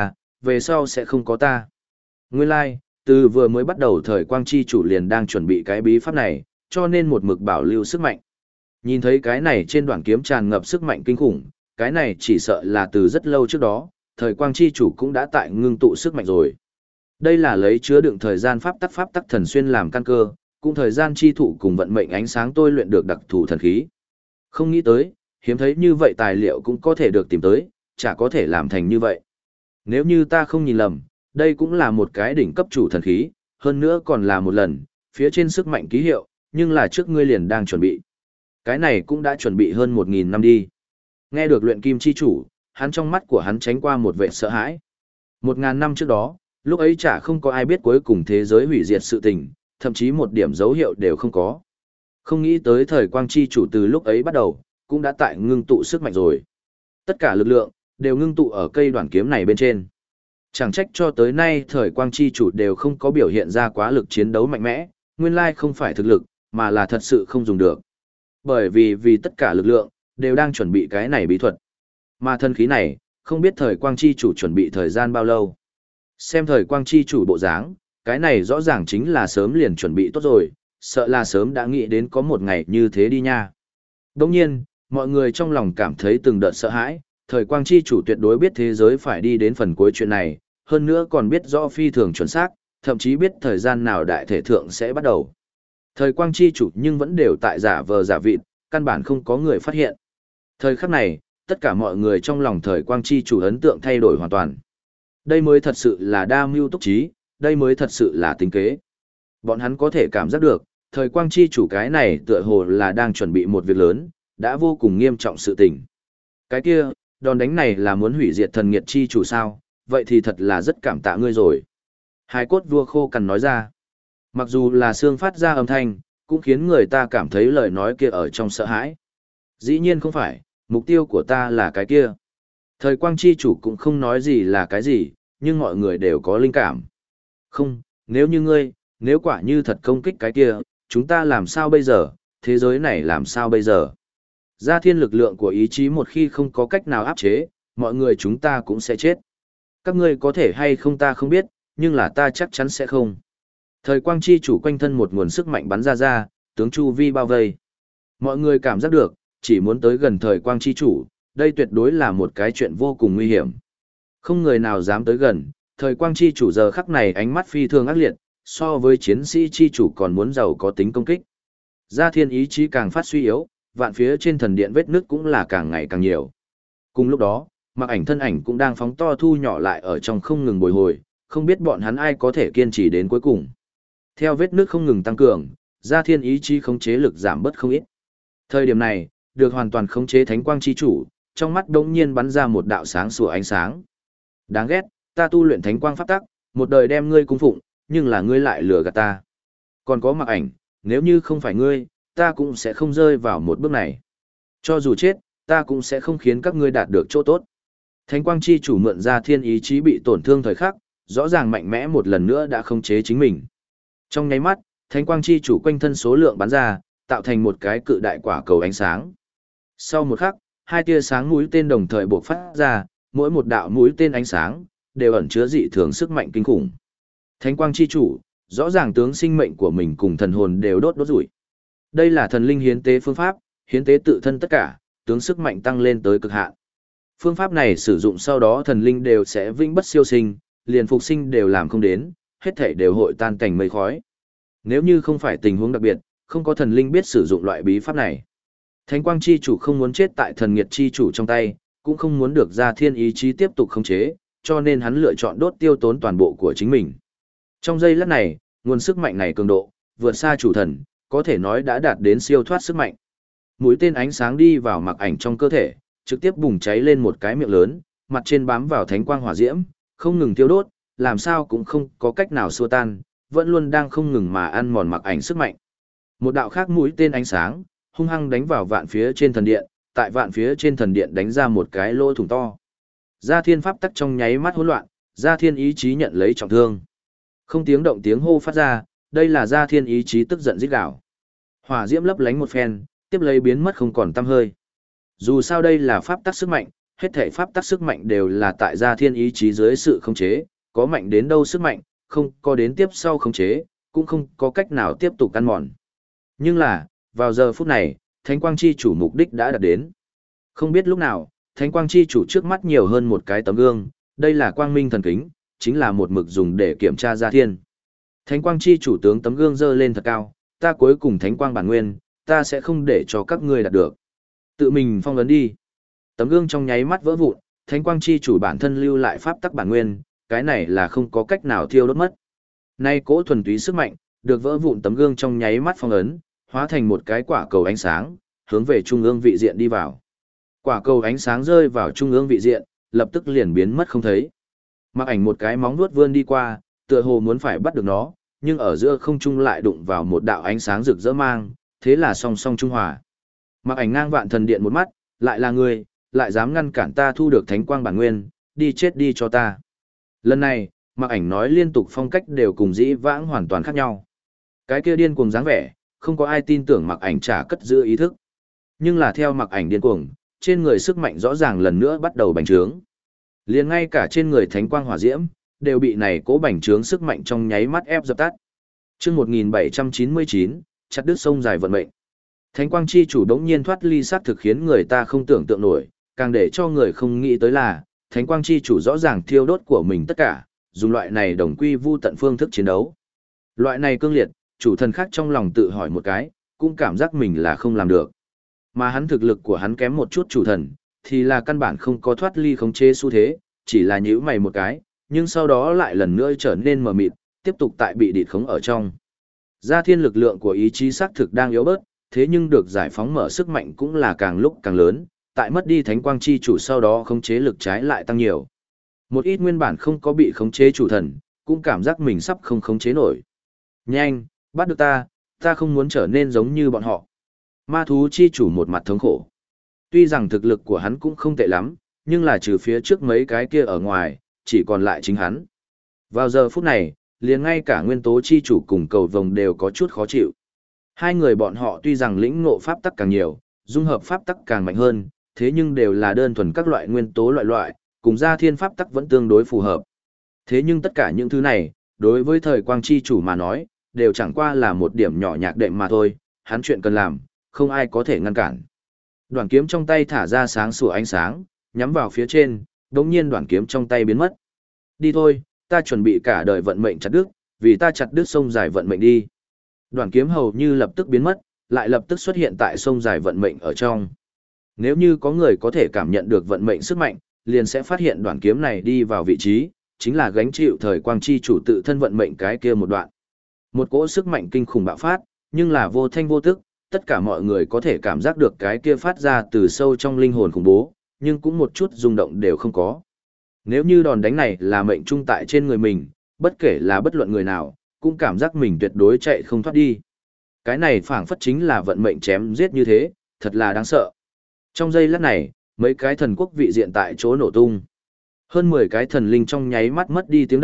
về sau sẽ không có ta. Nguyên lai, từ vừa mới bắt đầu thời quang chi chủ liền đang chuẩn bị cái bí pháp này, cho nên một mực bảo lưu sức mạnh. Nhìn thấy cái này trên đoạn kiếm tràn ngập sức mạnh kinh khủng, cái này chỉ sợ là từ rất lâu trước đó, thời quang chi chủ cũng đã tại ngưng tụ sức mạnh rồi. Đây là lấy chứa đựng thời gian pháp tắc thần xuyên làm căn cơ, cũng thời gian chi thụ cùng vận mệnh ánh sáng tôi luyện được đặc thù thần khí. Không nghĩ tới, hiếm thấy như vậy tài liệu cũng có thể được tìm tới, chả có thể làm thành như vậy. Nếu như ta không nhìn lầm, đây cũng là một cái đỉnh cấp chủ thần khí, hơn nữa còn là một lần, phía trên sức mạnh ký hiệu, nhưng là trước ngươi liền đang chuẩn bị. Cái này cũng đã chuẩn bị hơn 1000 năm đi. Nghe được luyện kim chi chủ, hắn trong mắt của hắn tránh qua một vẻ sợ hãi. 1000 năm trước đó, lúc ấy chả không có ai biết cuối cùng thế giới hủy diệt sự tình, thậm chí một điểm dấu hiệu đều không có. Không nghĩ tới thời quang chi chủ từ lúc ấy bắt đầu, cũng đã tại ngưng tụ sức mạnh rồi. Tất cả lực lượng, đều ngưng tụ ở cây đoạn kiếm này bên trên. Chẳng trách cho tới nay thời quang chi chủ đều không có biểu hiện ra quá lực chiến đấu mạnh mẽ, nguyên lai không phải thực lực, mà là thật sự không dùng được. Bởi vì tất cả lực lượng, đều đang chuẩn bị cái này bí thuật. Mà thân khí này, không biết thời quang chi chủ chuẩn bị thời gian bao lâu. Xem thời quang chi chủ bộ dáng, cái này rõ ràng chính là sớm liền chuẩn bị tốt rồi, sợ là sớm đã nghĩ đến có một ngày như thế đi nha. Đồng nhiên, mọi người trong lòng cảm thấy từng đợt sợ hãi, thời quang chi chủ tuyệt đối biết thế giới phải đi đến phần cuối chuyện này, hơn nữa còn biết rõ phi thường chuẩn xác, thậm chí biết thời gian nào đại thể thượng sẽ bắt đầu. Thời quang chi chủ nhưng vẫn đều tại giả vờ giả vịt, căn bản không có người phát hiện. Thời khắc này, tất cả mọi người trong lòng thời quang chi chủ ấn tượng thay đổi hoàn toàn. Đây mới thật sự là đa mưu túc trí, đây mới thật sự là tính kế. Bọn hắn có thể cảm giác được, thời quang chi chủ cái này tựa hồ là đang chuẩn bị một việc lớn, đã vô cùng nghiêm trọng sự tình. Cái kia, đòn đánh này là muốn hủy diệt thần nghiệt chi chủ sao, vậy thì thật là rất cảm tạ ngươi rồi. Hai cốt vua khô cằn nói ra. Mặc dù là xương phát ra âm thanh, cũng khiến người ta cảm thấy lời nói kia ở trong sợ hãi. Dĩ nhiên không phải, mục tiêu của ta là cái kia. Thời quang chi chủ cũng không nói gì là cái gì, nhưng mọi người đều có linh cảm. Không, nếu như ngươi, nếu quả như thật công kích cái kia, chúng ta làm sao bây giờ, thế giới này làm sao bây giờ? Gia thiên lực lượng của ý chí một khi không có cách nào áp chế, mọi người chúng ta cũng sẽ chết. Các ngươi có thể hay không ta không biết, nhưng là ta chắc chắn sẽ không. Thời quang chi chủ quanh thân một nguồn sức mạnh bắn ra, tướng chu vi bao vây. Mọi người cảm giác được, chỉ muốn tới gần thời quang chi chủ, đây tuyệt đối là một cái chuyện vô cùng nguy hiểm. Không người nào dám tới gần, thời quang chi chủ giờ khắc này ánh mắt phi thường ác liệt, so với chiến sĩ chi chủ còn muốn giàu có tính công kích. Gia thiên ý chí càng phát suy yếu, vạn phía trên thần điện vết nứt cũng là càng ngày càng nhiều. Cùng lúc đó, mặc ảnh thân ảnh cũng đang phóng to thu nhỏ lại ở trong không ngừng bồi hồi, không biết bọn hắn ai có thể kiên trì đến cuối cùng. Theo vết nứt không ngừng tăng cường, gia thiên ý chí khống chế lực giảm bớt không ít. Thời điểm này, được hoàn toàn khống chế thánh quang chi chủ, trong mắt đống nhiên bắn ra một đạo sáng sủa ánh sáng. Đáng ghét, ta tu luyện thánh quang pháp tắc, một đời đem ngươi cung phụng, nhưng là ngươi lại lừa gạt ta. Còn có mặc ảnh, nếu như không phải ngươi, ta cũng sẽ không rơi vào một bước này. Cho dù chết, ta cũng sẽ không khiến các ngươi đạt được chỗ tốt. Thánh quang chi chủ mượn ra thiên ý chí bị tổn thương thời khắc, rõ ràng mạnh mẽ một lần nữa đã khống chế chính mình. Trong nháy mắt, thánh quang chi chủ quanh thân số lượng bắn ra, tạo thành một cái cự đại quả cầu ánh sáng. Sau một khắc, hai tia sáng mũi tên đồng thời bộc phát ra, mỗi một đạo mũi tên ánh sáng đều ẩn chứa dị thường sức mạnh kinh khủng. Thánh quang chi chủ, rõ ràng tướng sinh mệnh của mình cùng thần hồn đều đốt rủi. Đây là thần linh hiến tế phương pháp, hiến tế tự thân tất cả, tướng sức mạnh tăng lên tới cực hạn. Phương pháp này sử dụng sau đó thần linh đều sẽ vĩnh bất siêu sinh, liền phục sinh đều làm không đến, hết thảy đều hội tan cảnh mây khói. Nếu như không phải tình huống đặc biệt, không có thần linh biết sử dụng loại bí pháp này. Thánh quang chi chủ không muốn chết tại thần nghiệt chi chủ trong tay, cũng không muốn được ra thiên ý chí tiếp tục khống chế, cho nên hắn lựa chọn đốt tiêu tốn toàn bộ của chính mình. Trong giây lát này, nguồn sức mạnh này cường độ, vượt xa chủ thần, có thể nói đã đạt đến siêu thoát sức mạnh. Mũi tên ánh sáng đi vào mặc ảnh trong cơ thể, trực tiếp bùng cháy lên một cái miệng lớn, mặt trên bám vào thánh quang hỏa diễm, không ngừng tiêu đốt, làm sao cũng không có cách nào xua tan, vẫn luôn đang không ngừng mà ăn mòn mặc ảnh sức mạnh. Một đạo khác mũi tên ánh sáng, hung hăng đánh vào vạn phía trên thần điện, tại vạn phía trên thần điện đánh ra một cái lỗ thủng to. Gia thiên pháp tắc trong nháy mắt hỗn loạn, gia thiên ý chí nhận lấy trọng thương. Không tiếng động tiếng hô phát ra, đây là gia thiên ý chí tức giận rít gào. Hỏa diễm lấp lánh một phen, tiếp lấy biến mất không còn tăm hơi. Dù sao đây là pháp tắc sức mạnh, hết thảy pháp tắc sức mạnh đều là tại gia thiên ý chí dưới sự khống chế, có mạnh đến đâu sức mạnh, không có đến tiếp sau khống chế, cũng không có cách nào tiếp tục ăn mòn. Nhưng là, vào giờ phút này, Thánh Quang Chi chủ mục đích đã đạt đến. Không biết lúc nào, Thánh Quang Chi chủ trước mắt nhiều hơn một cái tấm gương, đây là quang minh thần kính, chính là một mực dùng để kiểm tra gia thiên. Thánh Quang Chi chủ tướng tấm gương dơ lên thật cao, ta cuối cùng Thánh Quang bản nguyên, ta sẽ không để cho các ngươi đạt được. Tự mình phong ấn đi. Tấm gương trong nháy mắt vỡ vụn, Thánh Quang Chi chủ bản thân lưu lại pháp tắc bản nguyên, cái này là không có cách nào thiêu đốt mất. Nay cỗ thuần túy sức mạnh, được vỡ vụn tấm gương trong nháy mắt phong ấn, hóa thành một cái quả cầu ánh sáng, hướng về trung ương vị diện đi vào. Quả cầu ánh sáng rơi vào trung ương vị diện, lập tức liền biến mất không thấy. Mặc ảnh một cái móng vuốt vươn đi qua, tựa hồ muốn phải bắt được nó, nhưng ở giữa không trung lại đụng vào một đạo ánh sáng rực rỡ mang, thế là song song trung hòa. Mặc ảnh ngang vạn thần điện một mắt, lại là người, lại dám ngăn cản ta thu được thánh quang bản nguyên, đi chết đi cho ta. Lần này, mặc ảnh nói liên tục phong cách đều cùng dĩ vãng hoàn toàn khác nhau. Cái kia điên cuồng dáng vẻ, không có ai tin tưởng mặc ảnh trả cất giữ ý thức. Nhưng là theo mặc ảnh điên cuồng, trên người sức mạnh rõ ràng lần nữa bắt đầu bành trướng. Liền ngay cả trên người thánh quang hỏa diễm, đều bị này cố bành trướng sức mạnh trong nháy mắt ép dập tắt. Chương 1799, chặt đứt sông dài vận mệnh. Thánh quang chi chủ đống nhiên thoát ly sát thực khiến người ta không tưởng tượng nổi, càng để cho người không nghĩ tới là, thánh quang chi chủ rõ ràng thiêu đốt của mình tất cả, dùng loại này đồng quy vu tận phương thức chiến đấu. Loại này cương liệt, chủ thần khác trong lòng tự hỏi một cái, cũng cảm giác mình là không làm được. Mà hắn thực lực của hắn kém một chút chủ thần, thì là căn bản không có thoát ly khống chế xu thế, chỉ là nhíu mày một cái, nhưng sau đó lại lần nữa trở nên mờ mịt, tiếp tục tại bị địt khống ở trong. Gia thiên lực lượng của ý chí xác thực đang yếu bớt, thế nhưng được giải phóng mở sức mạnh cũng là càng lúc càng lớn, tại mất đi thánh quang chi chủ sau đó khống chế lực trái lại tăng nhiều. Một ít nguyên bản không có bị khống chế chủ thần, cũng cảm giác mình sắp không khống chế nổi. Nhanh, bắt được ta không muốn trở nên giống như bọn họ. Ma thú chi chủ một mặt thống khổ. Tuy rằng thực lực của hắn cũng không tệ lắm, nhưng là trừ phía trước mấy cái kia ở ngoài, chỉ còn lại chính hắn. Vào giờ phút này, liền ngay cả nguyên tố chi chủ cùng cầu vồng đều có chút khó chịu. Hai người bọn họ tuy rằng lĩnh ngộ pháp tắc càng nhiều, dung hợp pháp tắc càng mạnh hơn, thế nhưng đều là đơn thuần các loại nguyên tố loại, cùng gia thiên pháp tắc vẫn tương đối phù hợp. Thế nhưng tất cả những thứ này, đối với thời quang chi chủ mà nói, đều chẳng qua là một điểm nhỏ nhạc đệm mà thôi, hắn chuyện cần làm, không ai có thể ngăn cản. Đoạn kiếm trong tay thả ra sáng sủa ánh sáng, nhắm vào phía trên, đống nhiên đoạn kiếm trong tay biến mất. Đi thôi, ta chuẩn bị cả đời vận mệnh chặt đứt, vì ta chặt đứt sông dài vận mệnh đi. Đoạn kiếm hầu như lập tức biến mất, lại lập tức xuất hiện tại sông dài vận mệnh ở trong. Nếu như có người có thể cảm nhận được vận mệnh sức mạnh, liền sẽ phát hiện đoạn kiếm này đi vào vị trí, chính là gánh chịu thời quang chi chủ tự thân vận mệnh cái kia một đoạn. Một cỗ sức mạnh kinh khủng bạo phát, nhưng là vô thanh vô tức, tất cả mọi người có thể cảm giác được cái kia phát ra từ sâu trong linh hồn khủng bố, nhưng cũng một chút rung động đều không có. Nếu như đòn đánh này là mệnh trung tại trên người mình, bất kể là bất luận người nào, cũng cảm giác mình tuyệt đối chạy không thoát đi. Cái này phảng phất chính là vận mệnh chém giết như thế, thật là đáng sợ. Trong giây lát này, mấy cái thần quốc vị diện tại chỗ nổ tung. Hơn 10 cái thần linh trong nháy mắt mất đi tiếng động,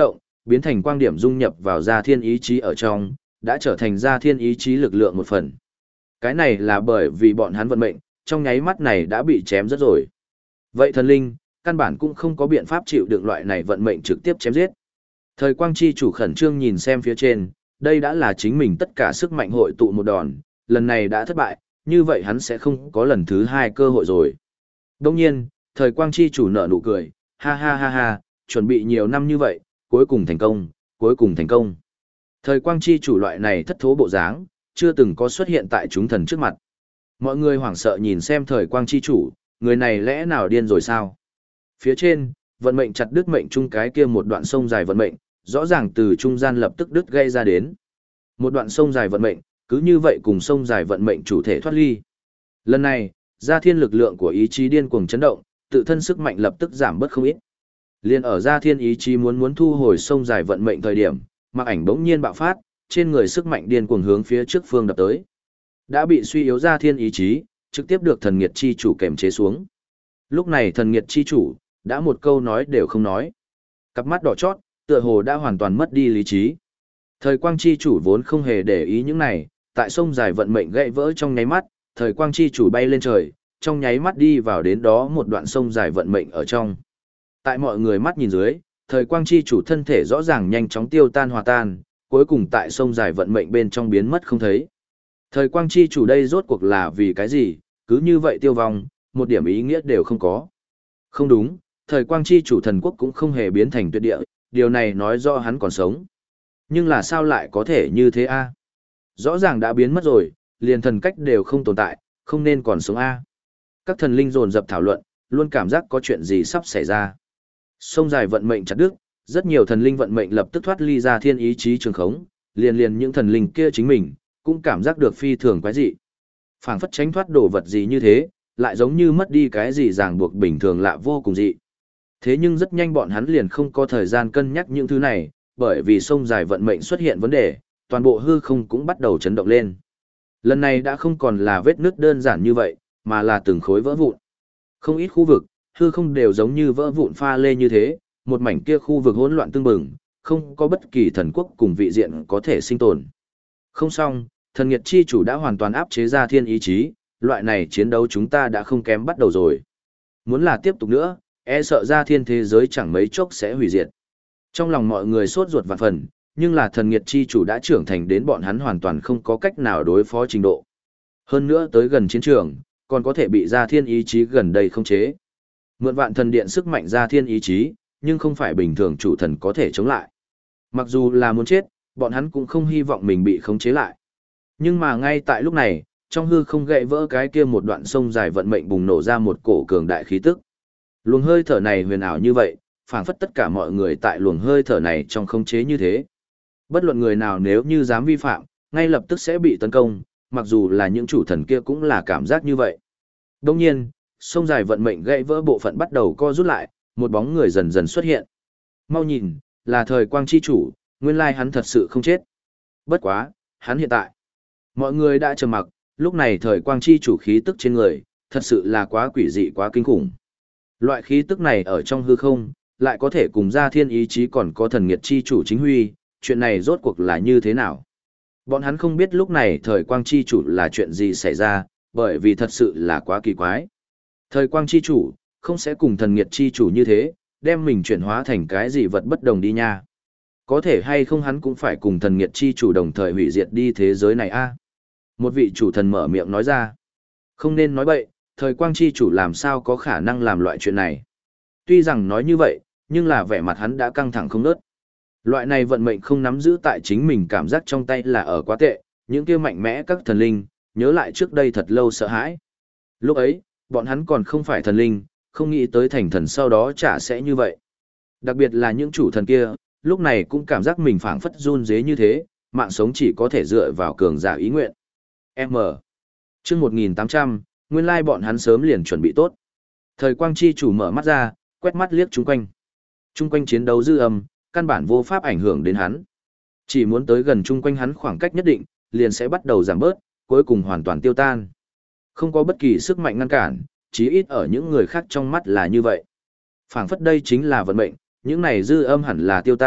biến thành quang điểm dung nhập vào gia thiên ý chí ở trong, đã trở thành gia thiên ý chí lực lượng một phần. Cái này là bởi vì bọn hắn vận mệnh, trong nháy mắt này đã bị chém rất rồi. Vậy thần linh, căn bản cũng không có biện pháp chịu đựng loại này vận mệnh trực tiếp chém giết. Thời quang chi chủ khẩn trương nhìn xem phía trên, đây đã là chính mình tất cả sức mạnh hội tụ một đòn, lần này đã thất bại, như vậy hắn sẽ không có lần thứ hai cơ hội rồi. Đông nhiên, thời quang chi chủ nở nụ cười, ha ha ha ha, chuẩn bị nhiều năm như vậy, cuối cùng thành công, cuối cùng thành công. Thời quang chi chủ loại này thất thố bộ dáng, chưa từng có xuất hiện tại chúng thần trước mặt. Mọi người hoảng sợ nhìn xem thời quang chi chủ, người này lẽ nào điên rồi sao? Phía trên, vận mệnh chặt đứt mệnh chung cái kia một đoạn sông dài vận mệnh, rõ ràng từ trung gian lập tức đứt gây ra đến. Một đoạn sông dài vận mệnh, cứ như vậy cùng sông dài vận mệnh chủ thể thoát ly. Lần này, gia thiên lực lượng của ý chí điên cuồng chấn động, tự thân sức mạnh lập tức giảm bớt không ít. Liên ở gia thiên ý chí muốn thu hồi sông dài vận mệnh thời điểm, Mạc Ảnh bỗng nhiên bạo phát, trên người sức mạnh điên cuồng hướng phía trước phương đập tới. Đã bị suy yếu gia thiên ý chí, trực tiếp được thần nghiệt chi chủ kềm chế xuống. Lúc này thần nghiệt chi chủ, đã một câu nói đều không nói. Cặp mắt đỏ chót, tựa hồ đã hoàn toàn mất đi lý trí. Thời quang chi chủ vốn không hề để ý những này, tại sông dài vận mệnh gãy vỡ trong nháy mắt, thời quang chi chủ bay lên trời, trong nháy mắt đi vào đến đó một đoạn sông dài vận mệnh ở trong. Tại mọi người mắt nhìn dưới, thời quang chi chủ thân thể rõ ràng nhanh chóng tiêu tan hòa tan, cuối cùng tại sông dài vận mệnh bên trong biến mất không thấy. Thời quang chi chủ đây rốt cuộc là vì cái gì, cứ như vậy tiêu vong, một điểm ý nghĩa đều không có. Không đúng, thời quang chi chủ thần quốc cũng không hề biến thành tuyệt địa, điều này nói rõ hắn còn sống. Nhưng là sao lại có thể như thế a? Rõ ràng đã biến mất rồi, liền thần cách đều không tồn tại, không nên còn sống a. Các thần linh dồn dập thảo luận, luôn cảm giác có chuyện gì sắp xảy ra. Sông dài vận mệnh chặt đứt, rất nhiều thần linh vận mệnh lập tức thoát ly ra thiên ý chí trường khống, liền những thần linh kia chính mình cũng cảm giác được phi thường quái dị. Phảng phất tránh thoát đồ vật gì như thế, lại giống như mất đi cái gì ràng buộc bình thường lạ vô cùng dị. Thế nhưng rất nhanh bọn hắn liền không có thời gian cân nhắc những thứ này, bởi vì sông dài vận mệnh xuất hiện vấn đề, toàn bộ hư không cũng bắt đầu chấn động lên. Lần này đã không còn là vết nứt đơn giản như vậy, mà là từng khối vỡ vụn. Không ít khu vực, hư không đều giống như vỡ vụn pha lê như thế, một mảnh kia khu vực hỗn loạn tương bừng, không có bất kỳ thần quốc cùng vị diện có thể sinh tồn. Không xong, thần nghiệt chi chủ đã hoàn toàn áp chế ra thiên ý chí, loại này chiến đấu chúng ta đã không kém bắt đầu rồi. Muốn là tiếp tục nữa, e sợ ra thiên thế giới chẳng mấy chốc sẽ hủy diệt. Trong lòng mọi người sốt ruột vạn phần, nhưng là thần nghiệt chi chủ đã trưởng thành đến bọn hắn hoàn toàn không có cách nào đối phó trình độ. Hơn nữa tới gần chiến trường, còn có thể bị ra thiên ý chí gần đây không chế. Mượn vạn thần điện sức mạnh ra thiên ý chí, nhưng không phải bình thường chủ thần có thể chống lại. Mặc dù là muốn chết, bọn hắn cũng không hy vọng mình bị khống chế lại. Nhưng mà ngay tại lúc này, trong hư không gãy vỡ cái kia một đoạn sông dài vận mệnh bùng nổ ra một cổ cường đại khí tức. Luồng hơi thở này huyền ảo như vậy, phảng phất tất cả mọi người tại luồng hơi thở này trong khống chế như thế. Bất luận người nào nếu như dám vi phạm, ngay lập tức sẽ bị tấn công, mặc dù là những chủ thần kia cũng là cảm giác như vậy. Đồng nhiên, sông dài vận mệnh gãy vỡ bộ phận bắt đầu co rút lại, một bóng người dần dần xuất hiện. Mau nhìn, là thời quang chi chủ, nguyên lai hắn thật sự không chết. Bất quá, hắn hiện tại. Mọi người đã trầm mặc, lúc này thời quang chi chủ khí tức trên người, thật sự là quá quỷ dị quá kinh khủng. Loại khí tức này ở trong hư không, lại có thể cùng ra thiên ý chí còn có thần nghiệt chi chủ chính huy, chuyện này rốt cuộc là như thế nào? Bọn hắn không biết lúc này thời quang chi chủ là chuyện gì xảy ra, bởi vì thật sự là quá kỳ quái. Thời quang chi chủ, không sẽ cùng thần nghiệt chi chủ như thế, đem mình chuyển hóa thành cái gì vật bất đồng đi nha. Có thể hay không hắn cũng phải cùng thần nghiệt chi chủ đồng thời hủy diệt đi thế giới này a? Một vị chủ thần mở miệng nói ra. Không nên nói bậy, thời quang chi chủ làm sao có khả năng làm loại chuyện này. Tuy rằng nói như vậy, nhưng là vẻ mặt hắn đã căng thẳng không nớt. Loại này vận mệnh không nắm giữ tại chính mình cảm giác trong tay là ở quá tệ, những kia mạnh mẽ các thần linh, nhớ lại trước đây thật lâu sợ hãi. Lúc ấy, bọn hắn còn không phải thần linh, không nghĩ tới thành thần sau đó chả sẽ như vậy. Đặc biệt là những chủ thần kia, lúc này cũng cảm giác mình phảng phất run rế như thế, mạng sống chỉ có thể dựa vào cường giả ý nguyện. M. Chương 1800, nguyên lai bọn hắn sớm liền chuẩn bị tốt. Thời quang chi chủ mở mắt ra, quét mắt liếc chung quanh. Chung quanh chiến đấu dư âm, căn bản vô pháp ảnh hưởng đến hắn. Chỉ muốn tới gần chung quanh hắn khoảng cách nhất định, liền sẽ bắt đầu giảm bớt, cuối cùng hoàn toàn tiêu tan. Không có bất kỳ sức mạnh ngăn cản, chí ít ở những người khác trong mắt là như vậy. Phảng phất đây chính là vận mệnh, những này dư âm hẳn là tiêu tan,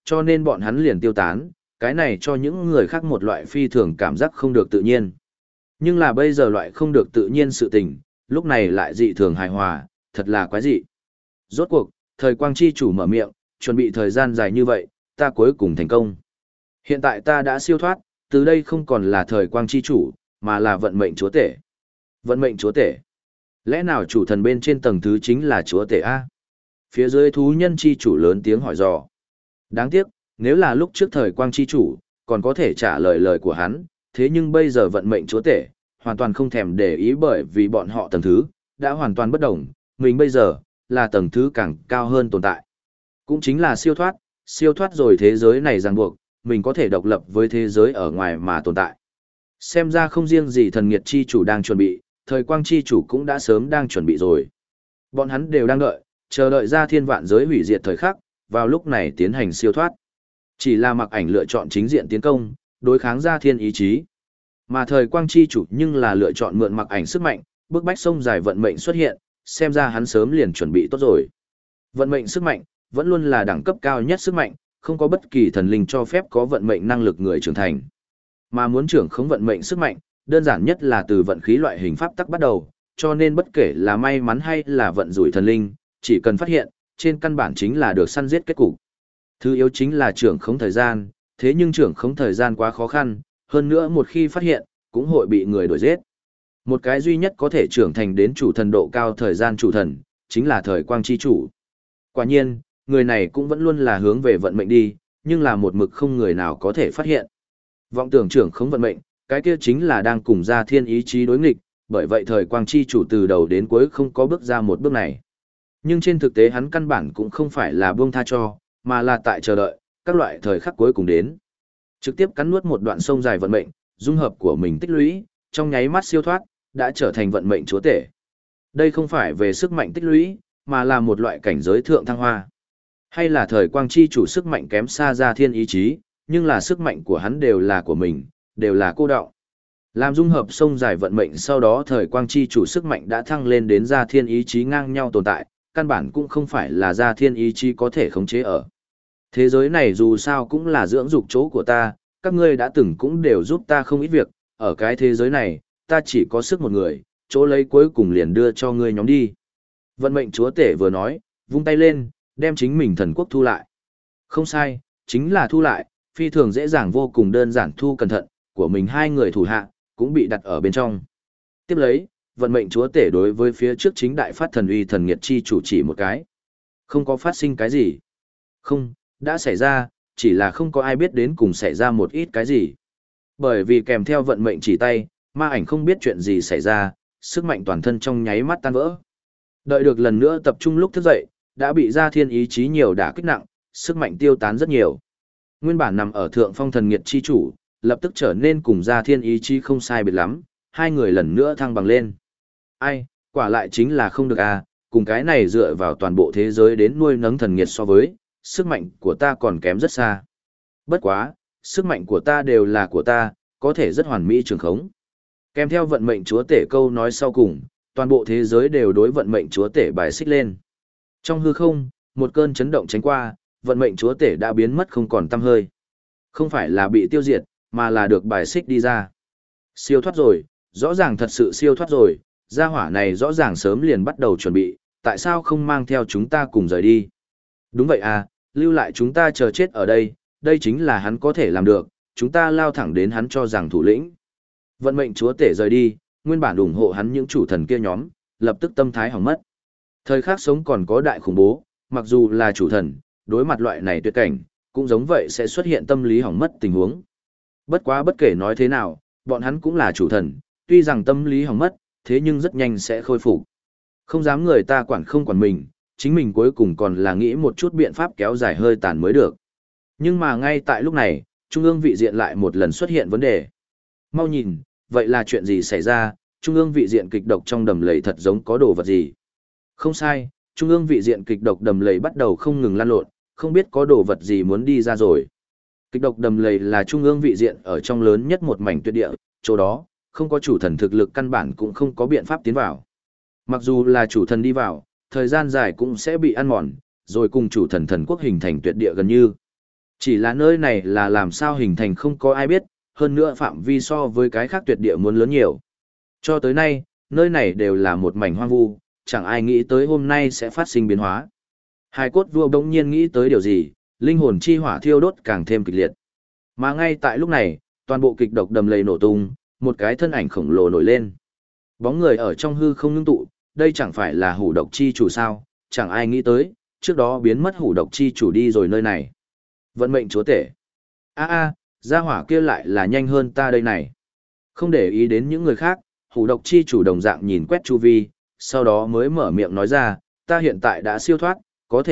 cho nên bọn hắn liền tiêu tán, cái này cho những người khác một loại phi thường cảm giác không được tự nhiên. Nhưng là bây giờ loại không được tự nhiên sự tình, lúc này lại dị thường hài hòa, thật là quái dị. Rốt cuộc, thời quang chi chủ mở miệng, chuẩn bị thời gian dài như vậy, ta cuối cùng thành công. Hiện tại ta đã siêu thoát, từ đây không còn là thời quang chi chủ, mà là vận mệnh chúa tể. Vận mệnh chúa tể. Lẽ nào chủ thần bên trên tầng thứ chính là chúa tể A? Phía dưới thú nhân chi chủ lớn tiếng hỏi dò. Đáng tiếc, nếu là lúc trước thời quang chi chủ, còn có thể trả lời lời của hắn, thế nhưng bây giờ vận mệnh chúa tể, hoàn toàn không thèm để ý bởi vì bọn họ tầng thứ, đã hoàn toàn bất đồng, mình bây giờ, là tầng thứ càng cao hơn tồn tại. Cũng chính là siêu thoát rồi thế giới này ràng buộc, mình có thể độc lập với thế giới ở ngoài mà tồn tại. Xem ra không riêng gì thần nghiệt chi chủ đang chuẩn bị, thời quang chi chủ cũng đã sớm đang chuẩn bị rồi. Bọn hắn đều đang đợi, chờ đợi ra thiên vạn giới hủy diệt thời khắc, vào lúc này tiến hành siêu thoát. Chỉ là Mặc Ảnh lựa chọn chính diện tiến công, đối kháng ra thiên ý chí. Mà thời quang chi chủ nhưng là lựa chọn mượn Mặc Ảnh sức mạnh, bức bách sông dài vận mệnh xuất hiện, xem ra hắn sớm liền chuẩn bị tốt rồi. Vận mệnh sức mạnh, vẫn luôn là đẳng cấp cao nhất sức mạnh, không có bất kỳ thần linh cho phép có vận mệnh năng lực người trưởng thành. Mà muốn trưởng khống vận mệnh sức mạnh, đơn giản nhất là từ vận khí loại hình pháp tắc bắt đầu, cho nên bất kể là may mắn hay là vận rủi thần linh, chỉ cần phát hiện, trên căn bản chính là được săn giết kết cục. Thứ yếu chính là trưởng khống thời gian, thế nhưng trưởng khống thời gian quá khó khăn, hơn nữa một khi phát hiện, cũng hội bị người đuổi giết. Một cái duy nhất có thể trưởng thành đến chủ thần độ cao thời gian chủ thần, chính là thời quang chi chủ. Quả nhiên, người này cũng vẫn luôn là hướng về vận mệnh đi, nhưng là một mực không người nào có thể phát hiện. Vọng tưởng trưởng khống vận mệnh, cái kia chính là đang cùng ra thiên ý chí đối nghịch, bởi vậy thời quang chi chủ từ đầu đến cuối không có bước ra một bước này. Nhưng trên thực tế hắn căn bản cũng không phải là buông tha cho, mà là tại chờ đợi, các loại thời khắc cuối cùng đến. Trực tiếp cắn nuốt một đoạn sông dài vận mệnh, dung hợp của mình tích lũy, trong nháy mắt siêu thoát, đã trở thành vận mệnh chúa tể. Đây không phải về sức mạnh tích lũy, mà là một loại cảnh giới thượng thăng hoa. Hay là thời quang chi chủ sức mạnh kém xa ra thiên ý chí, nhưng là sức mạnh của hắn đều là của mình, đều là cô đọng. Làm dung hợp sông dài vận mệnh sau đó thời quang chi chủ sức mạnh đã thăng lên đến ra thiên ý chí ngang nhau tồn tại, căn bản cũng không phải là ra thiên ý chí có thể khống chế ở. Thế giới này dù sao cũng là dưỡng dục chỗ của ta, các ngươi đã từng cũng đều giúp ta không ít việc, ở cái thế giới này, ta chỉ có sức một người, chỗ lấy cuối cùng liền đưa cho ngươi nhóm đi. Vận mệnh chúa tể vừa nói, vung tay lên, đem chính mình thần quốc thu lại. Không sai, chính là thu lại, phi thường dễ dàng vô cùng đơn giản thu cẩn thận, của mình hai người thủ hạ, cũng bị đặt ở bên trong. Tiếp lấy, vận mệnh chúa tể đối với phía trước chính đại phát thần uy thần nghiệt chi chủ chỉ một cái. Không có phát sinh cái gì. Không, đã xảy ra, chỉ là không có ai biết đến cùng xảy ra một ít cái gì. Bởi vì kèm theo vận mệnh chỉ tay, ma ảnh không biết chuyện gì xảy ra, sức mạnh toàn thân trong nháy mắt tan vỡ. Đợi được lần nữa tập trung lúc thức dậy, đã bị ra thiên ý chí nhiều đả kích nặng, sức mạnh tiêu tán rất nhiều. Nguyên bản nằm ở thượng phong thần nghiệt chi chủ, lập tức trở nên cùng ra thiên ý chí không sai biệt lắm, hai người lần nữa thăng bằng lên. Ai, quả lại chính là không được à, cùng cái này dựa vào toàn bộ thế giới đến nuôi nấng thần nghiệt so với, sức mạnh của ta còn kém rất xa. Bất quá, sức mạnh của ta đều là của ta, có thể rất hoàn mỹ trường khống. Kèm theo vận mệnh chúa tể câu nói sau cùng, toàn bộ thế giới đều đối vận mệnh chúa tể bài xích lên. Trong hư không, một cơn chấn động tránh qua, vận mệnh chúa tể đã biến mất không còn tăm hơi. Không phải là bị tiêu diệt, mà là được bài xích đi ra. Siêu thoát rồi, rõ ràng thật sự siêu thoát rồi, gia hỏa này rõ ràng sớm liền bắt đầu chuẩn bị, tại sao không mang theo chúng ta cùng rời đi? Đúng vậy à, lưu lại chúng ta chờ chết ở đây, đây chính là hắn có thể làm được, chúng ta lao thẳng đến hắn cho rằng thủ lĩnh. Vận mệnh chúa tể rời đi, nguyên bản ủng hộ hắn những chủ thần kia nhóm, lập tức tâm thái hỏng mất. Thời khắc sống còn có đại khủng bố, mặc dù là chủ thần, đối mặt loại này tuyệt cảnh, cũng giống vậy sẽ xuất hiện tâm lý hỏng mất tình huống. Bất quá bất kể nói thế nào, bọn hắn cũng là chủ thần, tuy rằng tâm lý hỏng mất, thế nhưng rất nhanh sẽ khôi phục. Không dám người ta quản không quản mình, chính mình cuối cùng còn là nghĩ một chút biện pháp kéo dài hơi tàn mới được. Nhưng mà ngay tại lúc này, Trung ương vị diện lại một lần xuất hiện vấn đề. Mau nhìn, vậy là chuyện gì xảy ra, Trung ương vị diện kịch độc trong đầm lầy thật giống có đồ vật gì. Không sai, Trung ương vị diện kịch độc đầm lầy bắt đầu không ngừng lan lộn, không biết có đồ vật gì muốn đi ra rồi. Kịch độc đầm lầy là Trung ương vị diện ở trong lớn nhất một mảnh tuyệt địa, chỗ đó, không có chủ thần thực lực căn bản cũng không có biện pháp tiến vào. Mặc dù là chủ thần đi vào, thời gian dài cũng sẽ bị ăn mòn, rồi cùng chủ thần thần quốc hình thành tuyệt địa gần như. Chỉ là nơi này là làm sao hình thành không có ai biết, hơn nữa phạm vi so với cái khác tuyệt địa muốn lớn nhiều. Cho tới nay, nơi này đều là một mảnh hoang vu, chẳng ai nghĩ tới hôm nay sẽ phát sinh biến hóa. Hai cốt vua bỗng nhiên nghĩ tới điều gì, linh hồn chi hỏa thiêu đốt càng thêm kịch liệt. Mà ngay tại lúc này, toàn bộ kịch độc đầm lầy nổ tung, một cái thân ảnh khổng lồ nổi lên. Bóng người ở trong hư không ngưng tụ, đây chẳng phải là hủ độc chi chủ sao, chẳng ai nghĩ tới, trước đó biến mất hủ độc chi chủ đi rồi nơi này. Vận mệnh chúa tể. Gia hỏa kia lại là nhanh hơn ta đây này. Không để ý đến những người khác, hủ độc chi chủ đồng dạng nhìn quét chu vi, sau đó mới mở miệng nói ra, ta hiện tại đã siêu thoát,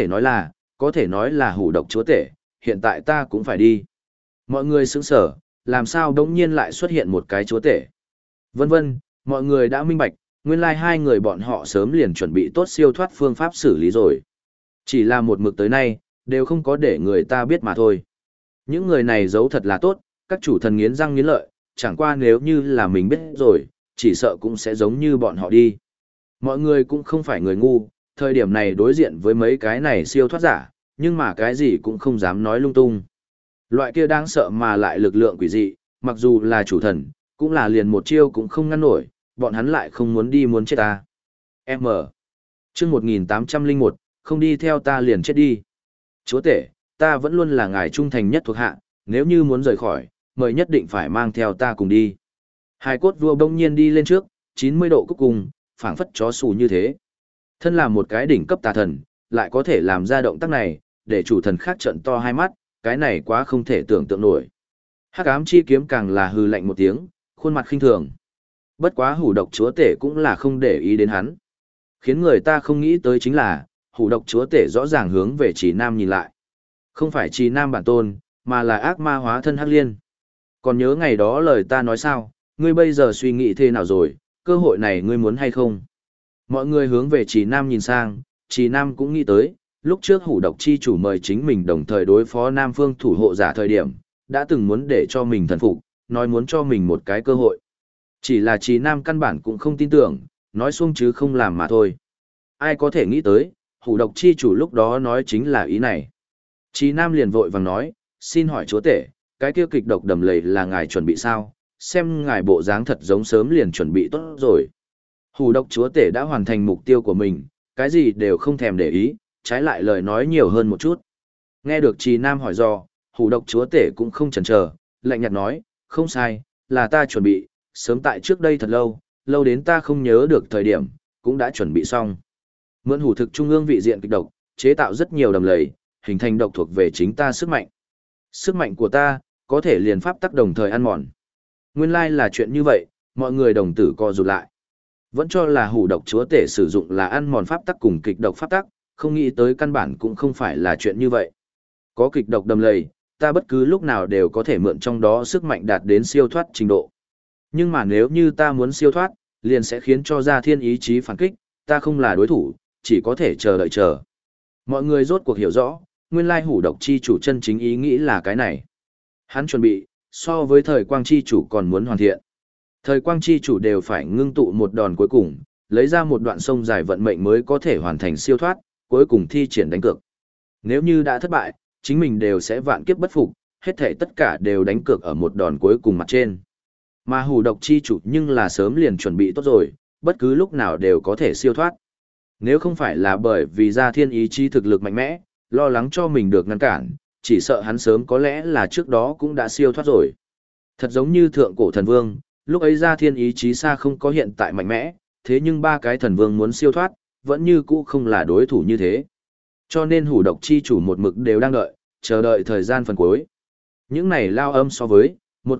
có thể nói là hủ độc chúa tể, hiện tại ta cũng phải đi. Mọi người sững sở, làm sao đống nhiên lại xuất hiện một cái chúa tể. Vân vân, mọi người đã minh bạch, nguyên lai hai người bọn họ sớm liền chuẩn bị tốt siêu thoát phương pháp xử lý rồi. Chỉ là một mực tới nay, đều không có để người ta biết mà thôi. Những người này giấu thật là tốt, các chủ thần nghiến răng nghiến lợi, chẳng qua nếu như là mình biết rồi, chỉ sợ cũng sẽ giống như bọn họ đi. Mọi người cũng không phải người ngu, thời điểm này đối diện với mấy cái này siêu thoát giả, nhưng mà cái gì cũng không dám nói lung tung. Loại kia đáng sợ mà lại lực lượng quỷ dị, mặc dù là chủ thần, cũng là liền một chiêu cũng không ngăn nổi, bọn hắn lại không muốn đi muốn chết ta. M. Chương 1801, không đi theo ta liền chết đi. Chúa tể, ta vẫn luôn là ngài trung thành nhất thuộc hạ, nếu như muốn rời khỏi, mời nhất định phải mang theo ta cùng đi. Hai cốt vua bỗng nhiên đi lên trước, 90 độ cúc cùng, phảng phất chó xù như thế. Thân là một cái đỉnh cấp tà thần, lại có thể làm ra động tác này, để chủ thần khác trợn to hai mắt, cái này quá không thể tưởng tượng nổi. Hắc ám chi kiếm càng là hừ lạnh một tiếng, khuôn mặt khinh thường. Bất quá hủ độc chúa tể cũng là không để ý đến hắn. Khiến người ta không nghĩ tới chính là, hủ độc chúa tể rõ ràng hướng về Trì Nam nhìn lại. Không phải Trì Nam bản tôn, mà là ác ma hóa thân Hắc Liên. Còn nhớ ngày đó lời ta nói sao, ngươi bây giờ suy nghĩ thế nào rồi, cơ hội này ngươi muốn hay không? Mọi người hướng về Trì Nam nhìn sang, Trì Nam cũng nghĩ tới, lúc trước hủ độc chi chủ mời chính mình đồng thời đối phó Nam Phương thủ hộ giả thời điểm, đã từng muốn để cho mình thần phục, nói muốn cho mình một cái cơ hội. Chỉ là Trì Nam căn bản cũng không tin tưởng, nói xuông chứ không làm mà thôi. Ai có thể nghĩ tới, hủ độc chi chủ lúc đó nói chính là ý này. Trì Nam liền vội vàng nói, xin hỏi chúa tể, cái kia kịch độc đầm lầy là ngài chuẩn bị sao? Xem ngài bộ dáng thật giống sớm liền chuẩn bị tốt rồi. Hủ độc chúa tể đã hoàn thành mục tiêu của mình, cái gì đều không thèm để ý, trái lại lời nói nhiều hơn một chút. Nghe được Trì Nam hỏi do, hủ độc chúa tể cũng không chần chờ, lạnh nhạt nói, không sai, là ta chuẩn bị, sớm tại trước đây thật lâu, lâu đến ta không nhớ được thời điểm, cũng đã chuẩn bị xong. Mượn hủ thực trung ương vị diện kịch độc, chế tạo rất nhiều đầm lầy, hình thành độc thuộc về chính ta sức mạnh. Sức mạnh của ta, có thể liền pháp tắc đồng thời ăn mòn. Nguyên lai là chuyện như vậy, mọi người đồng tử co rụt lại. Vẫn cho là hủ độc chúa tể sử dụng là ăn mòn pháp tắc cùng kịch độc pháp tắc, không nghĩ tới căn bản cũng không phải là chuyện như vậy. Có kịch độc đầm lầy, ta bất cứ lúc nào đều có thể mượn trong đó sức mạnh đạt đến siêu thoát trình độ. Nhưng mà nếu như ta muốn siêu thoát, liền sẽ khiến cho gia thiên ý chí phản kích, ta không là đối thủ, chỉ có thể chờ đợi chờ. Mọi người rốt cuộc hiểu rõ, nguyên lai hủ độc chi chủ chân chính ý nghĩ là cái này. Hắn chuẩn bị, so với thời quang chi chủ còn muốn hoàn thiện. Thời quang chi chủ đều phải ngưng tụ một đòn cuối cùng, lấy ra một đoạn sông dài vận mệnh mới có thể hoàn thành siêu thoát, cuối cùng thi triển đánh cược. Nếu như đã thất bại, chính mình đều sẽ vạn kiếp bất phục, hết thể tất cả đều đánh cược ở một đòn cuối cùng mặt trên. Mà hủ độc chi chủ nhưng là sớm liền chuẩn bị tốt rồi, bất cứ lúc nào đều có thể siêu thoát. Nếu không phải là bởi vì gia thiên ý chí thực lực mạnh mẽ, lo lắng cho mình được ngăn cản, chỉ sợ hắn sớm có lẽ là trước đó cũng đã siêu thoát rồi. Thật giống như thượng cổ thần vương, lúc ấy gia thiên ý chí xa không có hiện tại mạnh mẽ, thế nhưng ba cái thần vương muốn siêu thoát, vẫn như cũ không là đối thủ như thế. Cho nên hủ độc chi chủ một mực đều đang đợi, chờ đợi thời gian phần cuối. Những này lao âm so với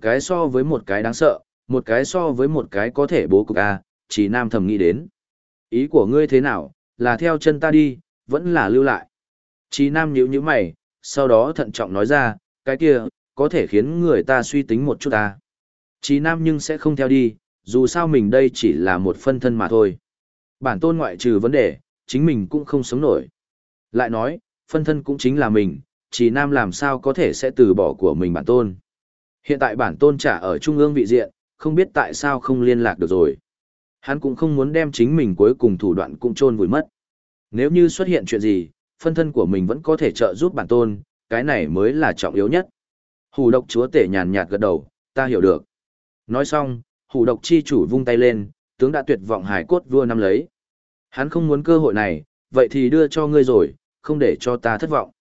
một cái đáng sợ, một cái so với một cái có thể bố cục A, Trì Nam thầm nghĩ đến. Ý của ngươi thế nào, là theo chân ta đi, vẫn là lưu lại. Trì Nam nhíu nhíu mày, sau đó thận trọng nói ra, cái kia, có thể khiến người ta suy tính một chút ta. Trì Nam nhưng sẽ không theo đi, dù sao mình đây chỉ là một phân thân mà thôi. Bản tôn ngoại trừ vấn đề, chính mình cũng không sống nổi. Lại nói, phân thân cũng chính là mình, Trì Nam làm sao có thể sẽ từ bỏ của mình bản tôn. Hiện tại bản tôn trả ở trung ương vị diện, không biết tại sao không liên lạc được rồi. Hắn cũng không muốn đem chính mình cuối cùng thủ đoạn cũng chôn vùi mất. Nếu như xuất hiện chuyện gì, phân thân của mình vẫn có thể trợ giúp bản tôn, cái này mới là trọng yếu nhất. Hủ độc chúa tể nhàn nhạt gật đầu, ta hiểu được. Nói xong, hủ độc chi chủ vung tay lên, tướng đã tuyệt vọng hải cốt vua nắm lấy. Hắn không muốn cơ hội này, vậy thì đưa cho ngươi rồi, không để cho ta thất vọng.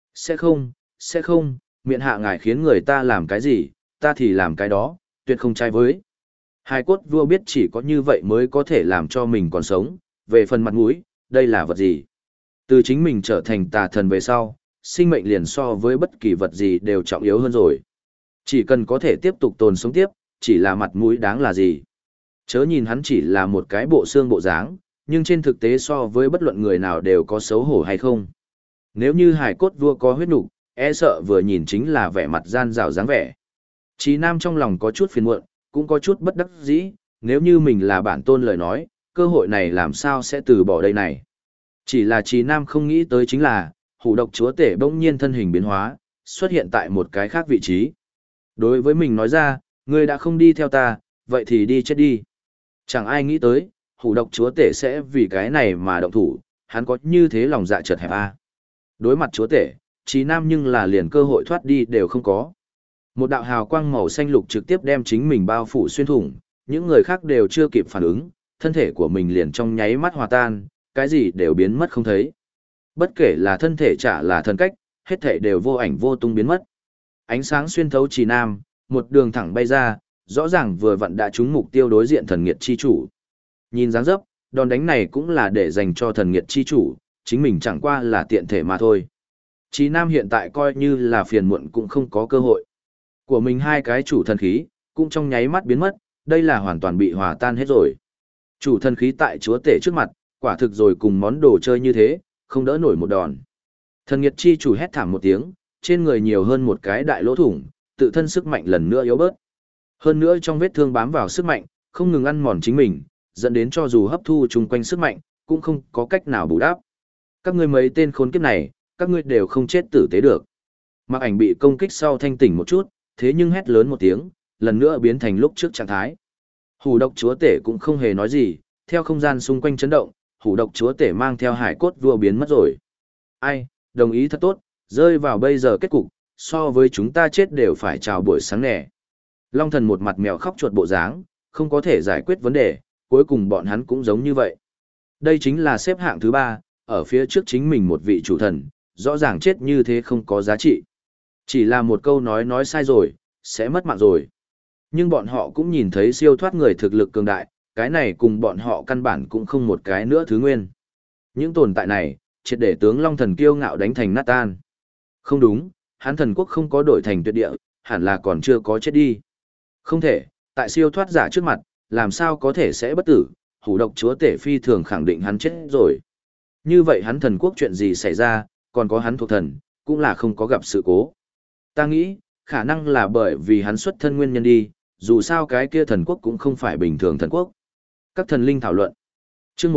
Sẽ không, miệng hạ ngài khiến người ta làm cái gì, ta thì làm cái đó, tuyệt không trái với. Hải cốt vua biết chỉ có như vậy mới có thể làm cho mình còn sống, về phần mặt mũi, đây là vật gì? Từ chính mình trở thành tà thần về sau, sinh mệnh liền so với bất kỳ vật gì đều trọng yếu hơn rồi. Chỉ cần có thể tiếp tục tồn sống tiếp, chỉ là mặt mũi đáng là gì. Chớ nhìn hắn chỉ là một cái bộ xương bộ dáng, nhưng trên thực tế so với bất luận người nào đều có xấu hổ hay không. Nếu như hải cốt vua có huyết nục, e sợ vừa nhìn chính là vẻ mặt gian rào dáng vẻ. Chí Nam trong lòng có chút phiền muộn, cũng có chút bất đắc dĩ, nếu như mình là bản tôn lời nói, cơ hội này làm sao sẽ từ bỏ đây này. Chỉ là Chí Nam không nghĩ tới chính là, hủ độc chúa tể bỗng nhiên thân hình biến hóa, xuất hiện tại một cái khác vị trí. Đối với mình nói ra, ngươi đã không đi theo ta, vậy thì đi chết đi. Chẳng ai nghĩ tới, hủ độc chúa tể sẽ vì cái này mà động thủ, hắn có như thế lòng dạ chật hẹp à. Đối mặt chúa tể, Chí Nam nhưng là liền cơ hội thoát đi đều không có. Một đạo hào quang màu xanh lục trực tiếp đem chính mình bao phủ xuyên thủng, những người khác đều chưa kịp phản ứng, thân thể của mình liền trong nháy mắt hòa tan, cái gì đều biến mất không thấy. Bất kể là thân thể chả là thần cách, hết thể đều vô ảnh vô tung biến mất. Ánh sáng xuyên thấu Chí Nam, một đường thẳng bay ra, rõ ràng vừa vặn đã trúng mục tiêu đối diện thần nghiệt chi chủ. Nhìn dáng dấp, đòn đánh này cũng là để dành cho thần nghiệt chi chủ, chính mình chẳng qua là tiện thể mà thôi. Chí Nam hiện tại coi như là phiền muộn cũng không có cơ hội. Của mình hai cái chủ thần khí, cũng trong nháy mắt biến mất, đây là hoàn toàn bị hòa tan hết rồi. Chủ thần khí tại chúa tể trước mặt, quả thực rồi cùng món đồ chơi như thế, không đỡ nổi một đòn. Thần nghiệt chi chủ hét thảm một tiếng, trên người nhiều hơn một cái đại lỗ thủng, tự thân sức mạnh lần nữa yếu bớt. Hơn nữa trong vết thương bám vào sức mạnh, không ngừng ăn mòn chính mình, dẫn đến cho dù hấp thu chung quanh sức mạnh, cũng không có cách nào bù đắp. Các ngươi mấy tên khốn kiếp này, các ngươi đều không chết tử tế được. Mặc Ảnh bị công kích sau thanh tỉnh một chút, thế nhưng hét lớn một tiếng, lần nữa biến thành lúc trước trạng thái. Hủ độc chúa tể cũng không hề nói gì, theo không gian xung quanh chấn động, hủ độc chúa tể mang theo hải cốt vua biến mất rồi. Ai, đồng ý thật tốt, rơi vào bây giờ kết cục, so với chúng ta chết đều phải chào buổi sáng nè. Long thần một mặt mèo khóc chuột bộ dáng, không có thể giải quyết vấn đề, cuối cùng bọn hắn cũng giống như vậy. Đây chính là xếp hạng thứ 3, ở phía trước chính mình một vị chủ thần, rõ ràng chết như thế không có giá trị. Chỉ là một câu nói sai rồi, sẽ mất mạng rồi. Nhưng bọn họ cũng nhìn thấy siêu thoát người thực lực cường đại, cái này cùng bọn họ căn bản cũng không một cái nữa thứ nguyên. Những tồn tại này, triệt để tướng Long thần kiêu ngạo đánh thành nát tan. Không đúng, hắn thần quốc không có đổi thành tuyệt địa, hẳn là còn chưa có chết đi. Không thể, tại siêu thoát giả trước mặt, làm sao có thể sẽ bất tử, hủ độc chúa tể phi thường khẳng định hắn chết rồi. Như vậy hắn thần quốc chuyện gì xảy ra, còn có hắn thuộc thần, cũng là không có gặp sự cố. Ta nghĩ, khả năng là bởi vì hắn xuất thân nguyên nhân đi, dù sao cái kia thần quốc cũng không phải bình thường thần quốc. Các thần linh thảo luận. Chương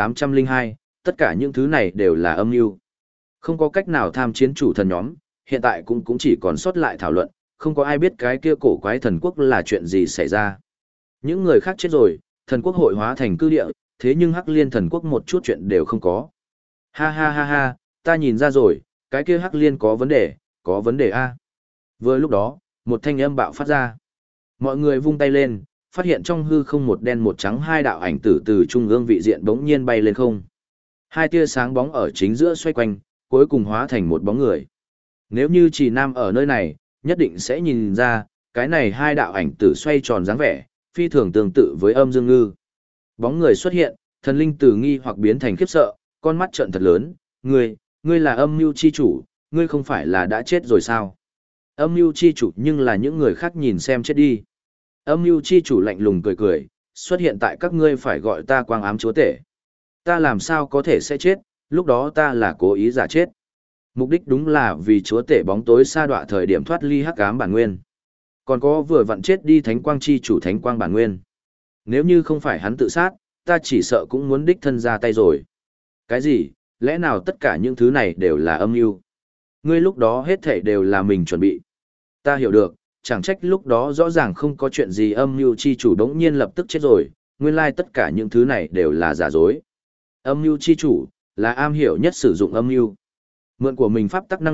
1802, tất cả những thứ này đều là âm mưu. Không có cách nào tham chiến chủ thần nhóm, hiện tại cũng chỉ còn sót lại thảo luận, không có ai biết cái kia cổ quái thần quốc là chuyện gì xảy ra. Những người khác chết rồi, thần quốc hội hóa thành cư địa, thế nhưng Hắc Liên thần quốc một chút chuyện đều không có. Ha ha ha ha, ta nhìn ra rồi, cái kia Hắc Liên có vấn đề a. Vừa lúc đó, một thanh âm bạo phát ra. Mọi người vung tay lên, phát hiện trong hư không một đen một trắng hai đạo ảnh tử từ trung ương vị diện bỗng nhiên bay lên không. Hai tia sáng bóng ở chính giữa xoay quanh, cuối cùng hóa thành một bóng người. Nếu như Chỉ Nam ở nơi này, nhất định sẽ nhìn ra, cái này hai đạo ảnh tử xoay tròn dáng vẻ, phi thường tương tự với Âm Dương Ngư. Bóng người xuất hiện, thần linh từ nghi hoặc biến thành khiếp sợ, con mắt trợn thật lớn, ngươi là âm mưu chi chủ, ngươi không phải là đã chết rồi sao? Âm mưu chi chủ nhưng là những người khác nhìn xem chết đi. Âm mưu chi chủ lạnh lùng cười cười, xuất hiện tại các ngươi phải gọi ta quang ám chúa tể. Ta làm sao có thể sẽ chết, lúc đó ta là cố ý giả chết. Mục đích đúng là vì chúa tể bóng tối sa đọa thời điểm thoát ly hắc ám bản nguyên. Còn có vừa vặn chết đi thánh quang chi chủ thánh quang bản nguyên. Nếu như không phải hắn tự sát, ta chỉ sợ cũng muốn đích thân ra tay rồi. Cái gì, lẽ nào tất cả những thứ này đều là âm mưu? Ngươi lúc đó hết thảy đều là mình chuẩn bị. Ta hiểu được, chẳng trách lúc đó rõ ràng không có chuyện gì âm mưu chi chủ đống nhiên lập tức chết rồi, nguyên lai tất cả những thứ này đều là giả dối. Âm mưu chi chủ, là am hiểu nhất sử dụng âm mưu. Mượn của mình pháp tắc năng lực,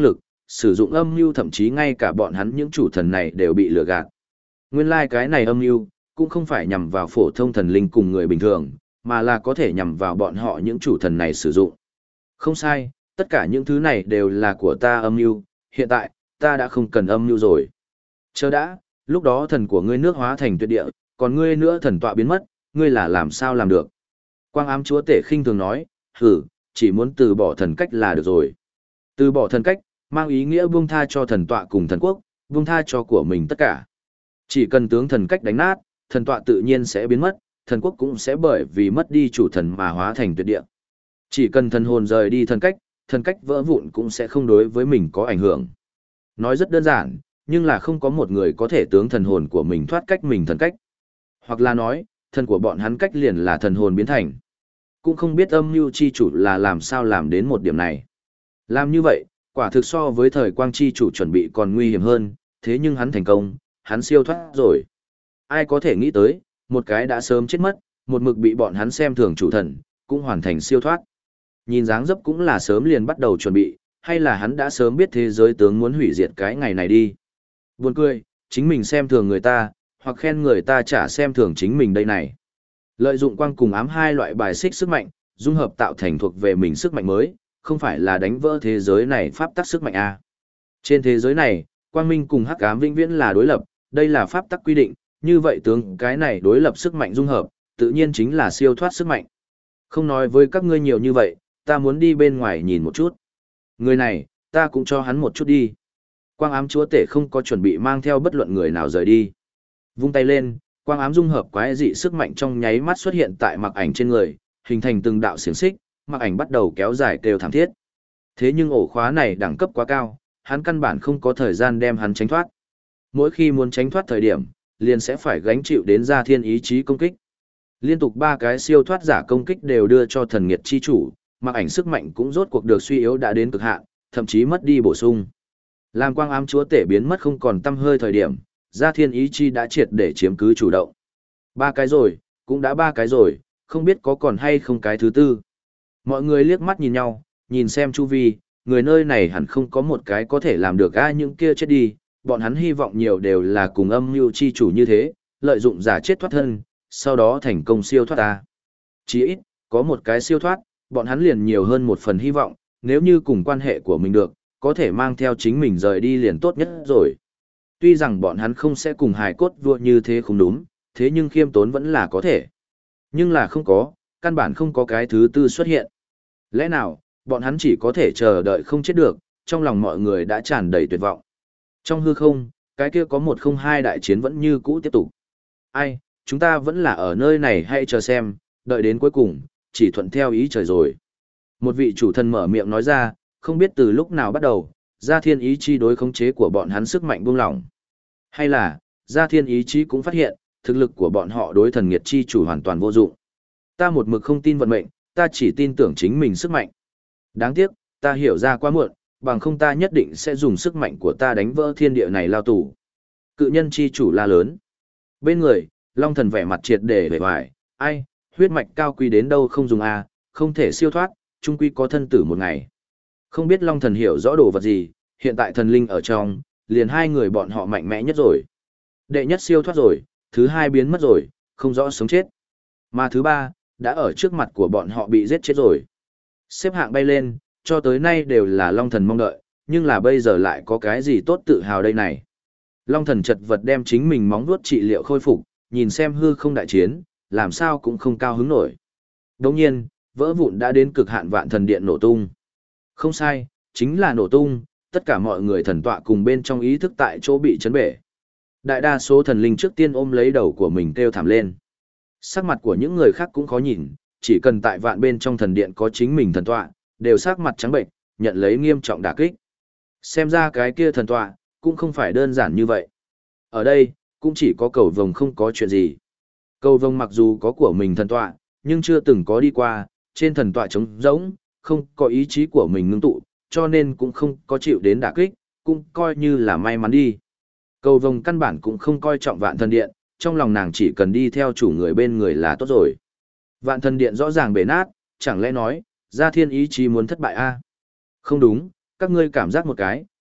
sử dụng âm mưu, thậm chí ngay cả bọn hắn những chủ thần này đều bị lừa gạt. Nguyên lai cái này âm mưu cũng không phải nhằm vào phổ thông thần linh cùng người bình thường, mà là có thể nhằm vào bọn họ những chủ thần này sử dụng. Không sai, tất cả những thứ này đều là của ta âm mưu, hiện tại, ta đã không cần âm mưu rồi. Chờ đã, lúc đó thần của ngươi nước hóa thành tuyệt địa, còn ngươi nữa thần tọa biến mất, ngươi là làm sao làm được? Quang ám chúa tể khinh thường nói, hử, chỉ muốn từ bỏ thần cách là được rồi. Từ bỏ thần cách, mang ý nghĩa buông tha cho thần tọa cùng thần quốc, buông tha cho của mình tất cả. Chỉ cần tướng thần cách đánh nát, thần tọa tự nhiên sẽ biến mất, thần quốc cũng sẽ bởi vì mất đi chủ thần mà hóa thành tuyệt địa. Chỉ cần thần hồn rời đi thần cách vỡ vụn cũng sẽ không đối với mình có ảnh hưởng. Nói rất đơn giản, nhưng là không có một người có thể tướng thần hồn của mình thoát cách mình thần cách. Hoặc là nói, thần của bọn hắn cách liền là thần hồn biến thành. Cũng không biết âm mưu chi chủ là làm sao làm đến một điểm này. Làm như vậy, quả thực so với thời quang chi chủ chuẩn bị còn nguy hiểm hơn, thế nhưng hắn thành công, hắn siêu thoát rồi. Ai có thể nghĩ tới, một cái đã sớm chết mất, một mực bị bọn hắn xem thường chủ thần, cũng hoàn thành siêu thoát. Nhìn dáng dấp cũng là sớm liền bắt đầu chuẩn bị, hay là hắn đã sớm biết thế giới tướng muốn hủy diệt cái ngày này đi. Buồn cười, chính mình xem thường người ta, hoặc khen người ta chả xem thường chính mình đây này. Lợi dụng quang cùng ám hai loại bài xích sức mạnh, dung hợp tạo thành thuộc về mình sức mạnh mới, không phải là đánh vỡ thế giới này pháp tắc sức mạnh a. Trên thế giới này, quang minh cùng hắc ám vĩnh viễn là đối lập, đây là pháp tắc quy định, như vậy tướng cái này đối lập sức mạnh dung hợp, tự nhiên chính là siêu thoát sức mạnh. Không nói với các ngươi nhiều như vậy, ta muốn đi bên ngoài nhìn một chút. Người này, ta cũng cho hắn một chút đi. Quang ám chúa tể không có chuẩn bị mang theo bất luận người nào rời đi. Vung tay lên, quang ám dung hợp quái dị sức mạnh trong nháy mắt xuất hiện tại mặc ảnh trên người, hình thành từng đạo xiềng xích, mặc ảnh bắt đầu kéo dài kêu thảm thiết. Thế nhưng ổ khóa này đẳng cấp quá cao, hắn căn bản không có thời gian đem hắn tránh thoát. Mỗi khi muốn tránh thoát thời điểm, liền sẽ phải gánh chịu đến gia thiên ý chí công kích. Liên tục 3 cái siêu thoát giả công kích đều đưa cho thần nghiệt chi chủ, mặc ảnh sức mạnh cũng rốt cuộc được suy yếu đã đến cực hạn, thậm chí mất đi bổ sung. Làm quang ám chúa tể biến mất không còn tăm hơi thời điểm, gia thiên ý chi đã triệt để chiếm cứ chủ động. 3 cái rồi, cũng đã 3 cái rồi, không biết có còn hay không cái thứ tư. Mọi người liếc mắt nhìn nhau, nhìn xem chu vi, người nơi này hẳn không có một cái có thể làm được những kia chết đi, bọn hắn hy vọng nhiều đều là cùng âm mưu chi chủ như thế, lợi dụng giả chết thoát thân, sau đó thành công siêu thoát ta. Chỉ ít, có một cái siêu thoát, bọn hắn liền nhiều hơn một phần hy vọng, nếu như cùng quan hệ của mình được, có thể mang theo chính mình rời đi liền tốt nhất rồi. Tuy rằng bọn hắn không sẽ cùng hài cốt vua như thế không đúng, thế nhưng khiêm tốn vẫn là có thể. Nhưng là không có, căn bản không có cái thứ tư xuất hiện. Lẽ nào, bọn hắn chỉ có thể chờ đợi không chết được, trong lòng mọi người đã tràn đầy tuyệt vọng. Trong hư không, cái kia có 102 đại chiến vẫn như cũ tiếp tục. Ai, chúng ta vẫn là ở nơi này hay chờ xem, đợi đến cuối cùng, chỉ thuận theo ý trời rồi. Một vị chủ thần mở miệng nói ra, không biết từ lúc nào bắt đầu, gia thiên ý chí đối khống chế của bọn hắn sức mạnh buông lỏng. Hay là, gia thiên ý chí cũng phát hiện, thực lực của bọn họ đối thần nghiệt chi chủ hoàn toàn vô dụng. Ta một mực không tin vận mệnh, ta chỉ tin tưởng chính mình sức mạnh. Đáng tiếc, ta hiểu ra quá muộn, bằng không ta nhất định sẽ dùng sức mạnh của ta đánh vỡ thiên địa này lao tù. Cự nhân chi chủ la lớn. Bên người, Long thần vẻ mặt triệt để vẻ vải, ai, huyết mạch cao quý đến đâu không dùng không thể siêu thoát, chung quy có thân tử một ngày. Không biết Long thần hiểu rõ đồ vật gì, hiện tại thần linh ở trong, liền 2 người bọn họ mạnh mẽ nhất rồi. Đệ nhất siêu thoát rồi, thứ 2 biến mất rồi, không rõ sống chết. Mà thứ 3, đã ở trước mặt của bọn họ bị giết chết rồi. Xếp hạng bay lên, cho tới nay đều là Long thần mong đợi, nhưng là bây giờ lại có cái gì tốt tự hào đây này. Long thần chật vật đem chính mình móng vuốt trị liệu khôi phục, nhìn xem hư không đại chiến, làm sao cũng không cao hứng nổi. Đồng nhiên, vỡ vụn đã đến cực hạn vạn thần điện nổ tung. Không sai, chính là nổ tung, tất cả mọi người thần tọa cùng bên trong ý thức tại chỗ bị chấn bể. Đại đa số thần linh trước tiên ôm lấy đầu của mình kêu thảm lên. Sắc mặt của những người khác cũng khó nhìn, chỉ cần tại vạn bên trong thần điện có chính mình thần tọa, đều sắc mặt trắng bệnh, nhận lấy nghiêm trọng đả kích. Xem ra cái kia thần tọa, cũng không phải đơn giản như vậy. Ở đây, cũng chỉ có cầu vồng không có chuyện gì. Cầu vồng mặc dù có của mình thần tọa, nhưng chưa từng có đi qua, trên thần tọa trống rỗng, không có ý chí của mình ngưng tụ, cho nên cũng không có chịu đến đả kích, cũng coi như là may mắn đi. Cầu vồng căn bản cũng không coi trọng vạn thần điện, trong lòng nàng chỉ cần đi theo chủ người bên người là tốt rồi. Vạn thần điện rõ ràng bể nát, chẳng lẽ nói, gia thiên ý chí muốn thất bại Không đúng, các ngươi cảm giác một cái,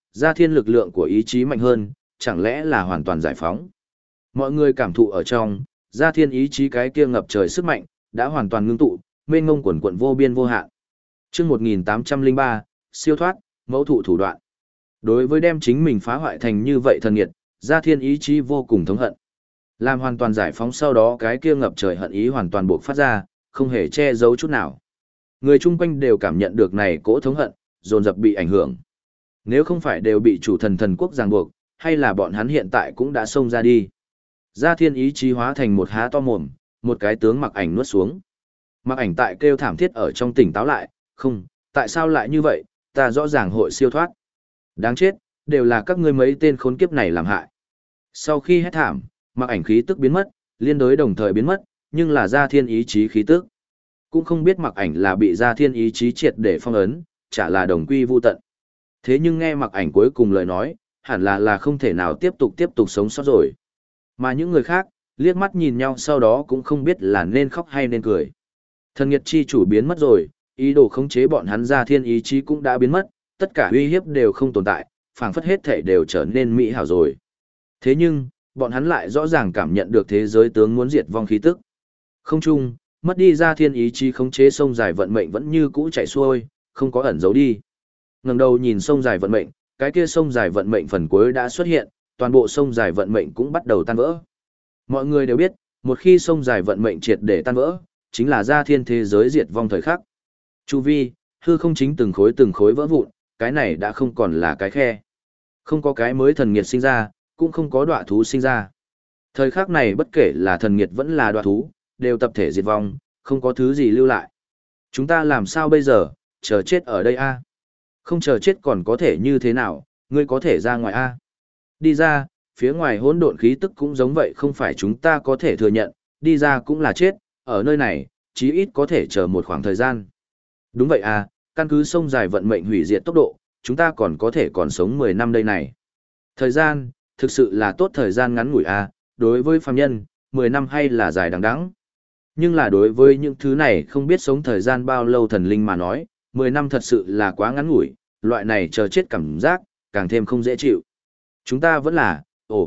Gia Thiên lực lượng của ý chí mạnh hơn, chẳng lẽ là hoàn toàn giải phóng. Mọi người cảm thụ ở trong, Gia Thiên ý chí cái kia ngập trời sức mạnh, đã hoàn toàn ngưng tụ, mênh ngông quần quận vô biên vô hạn. Chương 1803, siêu thoát, mẫu thụ thủ đoạn. Đối với đem chính mình phá hoại thành như vậy thần nghiệt, Gia Thiên ý chí vô cùng thống hận. Làm hoàn toàn giải phóng sau đó cái kia ngập trời hận ý hoàn toàn bộc phát ra, không hề che giấu chút nào. Người chung quanh đều cảm nhận được này cỗ thống hận, dồn dập bị ảnh hưởng. Nếu không phải đều bị chủ thần thần quốc ràng buộc, hay là bọn hắn hiện tại cũng đã xông ra đi. Gia Thiên ý chí hóa thành một há to mồm, một cái tướng Mặc Ảnh nuốt xuống. Mặc Ảnh tại kêu thảm thiết ở trong tỉnh táo lại, không, tại sao lại như vậy, ta rõ ràng hội siêu thoát. Đáng chết, đều là các ngươi mấy tên khốn kiếp này làm hại. Sau khi hét thảm, Mặc Ảnh khí tức biến mất, liên đối đồng thời biến mất, nhưng là Gia Thiên ý chí khí tức. Cũng không biết Mặc Ảnh là bị Gia Thiên ý chí triệt để phong ấn, chả là đồng quy vu tận. Thế nhưng nghe Mặc Ảnh cuối cùng lời nói, hẳn là không thể nào tiếp tục sống sót rồi. Mà những người khác, liếc mắt nhìn nhau sau đó cũng không biết là nên khóc hay nên cười. Thần nghiệt chi chủ biến mất rồi, ý đồ khống chế bọn hắn Gia Thiên ý chí cũng đã biến mất, tất cả uy hiếp đều không tồn tại, phảng phất hết thể đều trở nên mỹ hảo rồi. Thế nhưng, bọn hắn lại rõ ràng cảm nhận được thế giới tướng muốn diệt vong khí tức. Không chung, mất đi Gia Thiên ý chí khống chế sông dài vận mệnh vẫn như cũ chảy xuôi, không có ẩn giấu đi. Ngẩng đầu nhìn sông dài vận mệnh, cái kia sông dài vận mệnh phần cuối đã xuất hiện, toàn bộ sông dài vận mệnh cũng bắt đầu tan vỡ. Mọi người đều biết, một khi sông dài vận mệnh triệt để tan vỡ, chính là Gia Thiên thế giới diệt vong thời khắc. Chu vi, hư không chính từng khối vỡ vụn, cái này đã không còn là cái khe. Không có cái mới thần nghiệt sinh ra, cũng không có đọa thú sinh ra. Thời khắc này bất kể là thần nghiệt vẫn là đọa thú, đều tập thể diệt vong, không có thứ gì lưu lại. Chúng ta làm sao bây giờ, chờ chết ở đây a? Không chờ chết còn có thể như thế nào, ngươi có thể ra ngoài a? Đi ra, phía ngoài hỗn độn khí tức cũng giống vậy không phải chúng ta có thể thừa nhận, đi ra cũng là chết, ở nơi này, chí ít có thể chờ một khoảng thời gian. Đúng vậy à, căn cứ sông dài vận mệnh hủy diệt tốc độ, chúng ta còn có thể còn sống 10 năm đây này. Thời gian, thực sự là tốt thời gian ngắn ngủi à, đối với phàm nhân, 10 năm hay là dài đằng đẵng. Nhưng là đối với những thứ này không biết sống thời gian bao lâu thần linh mà nói, 10 năm thật sự là quá ngắn ngủi, loại này chờ chết cảm giác, càng thêm không dễ chịu. Chúng ta vẫn là,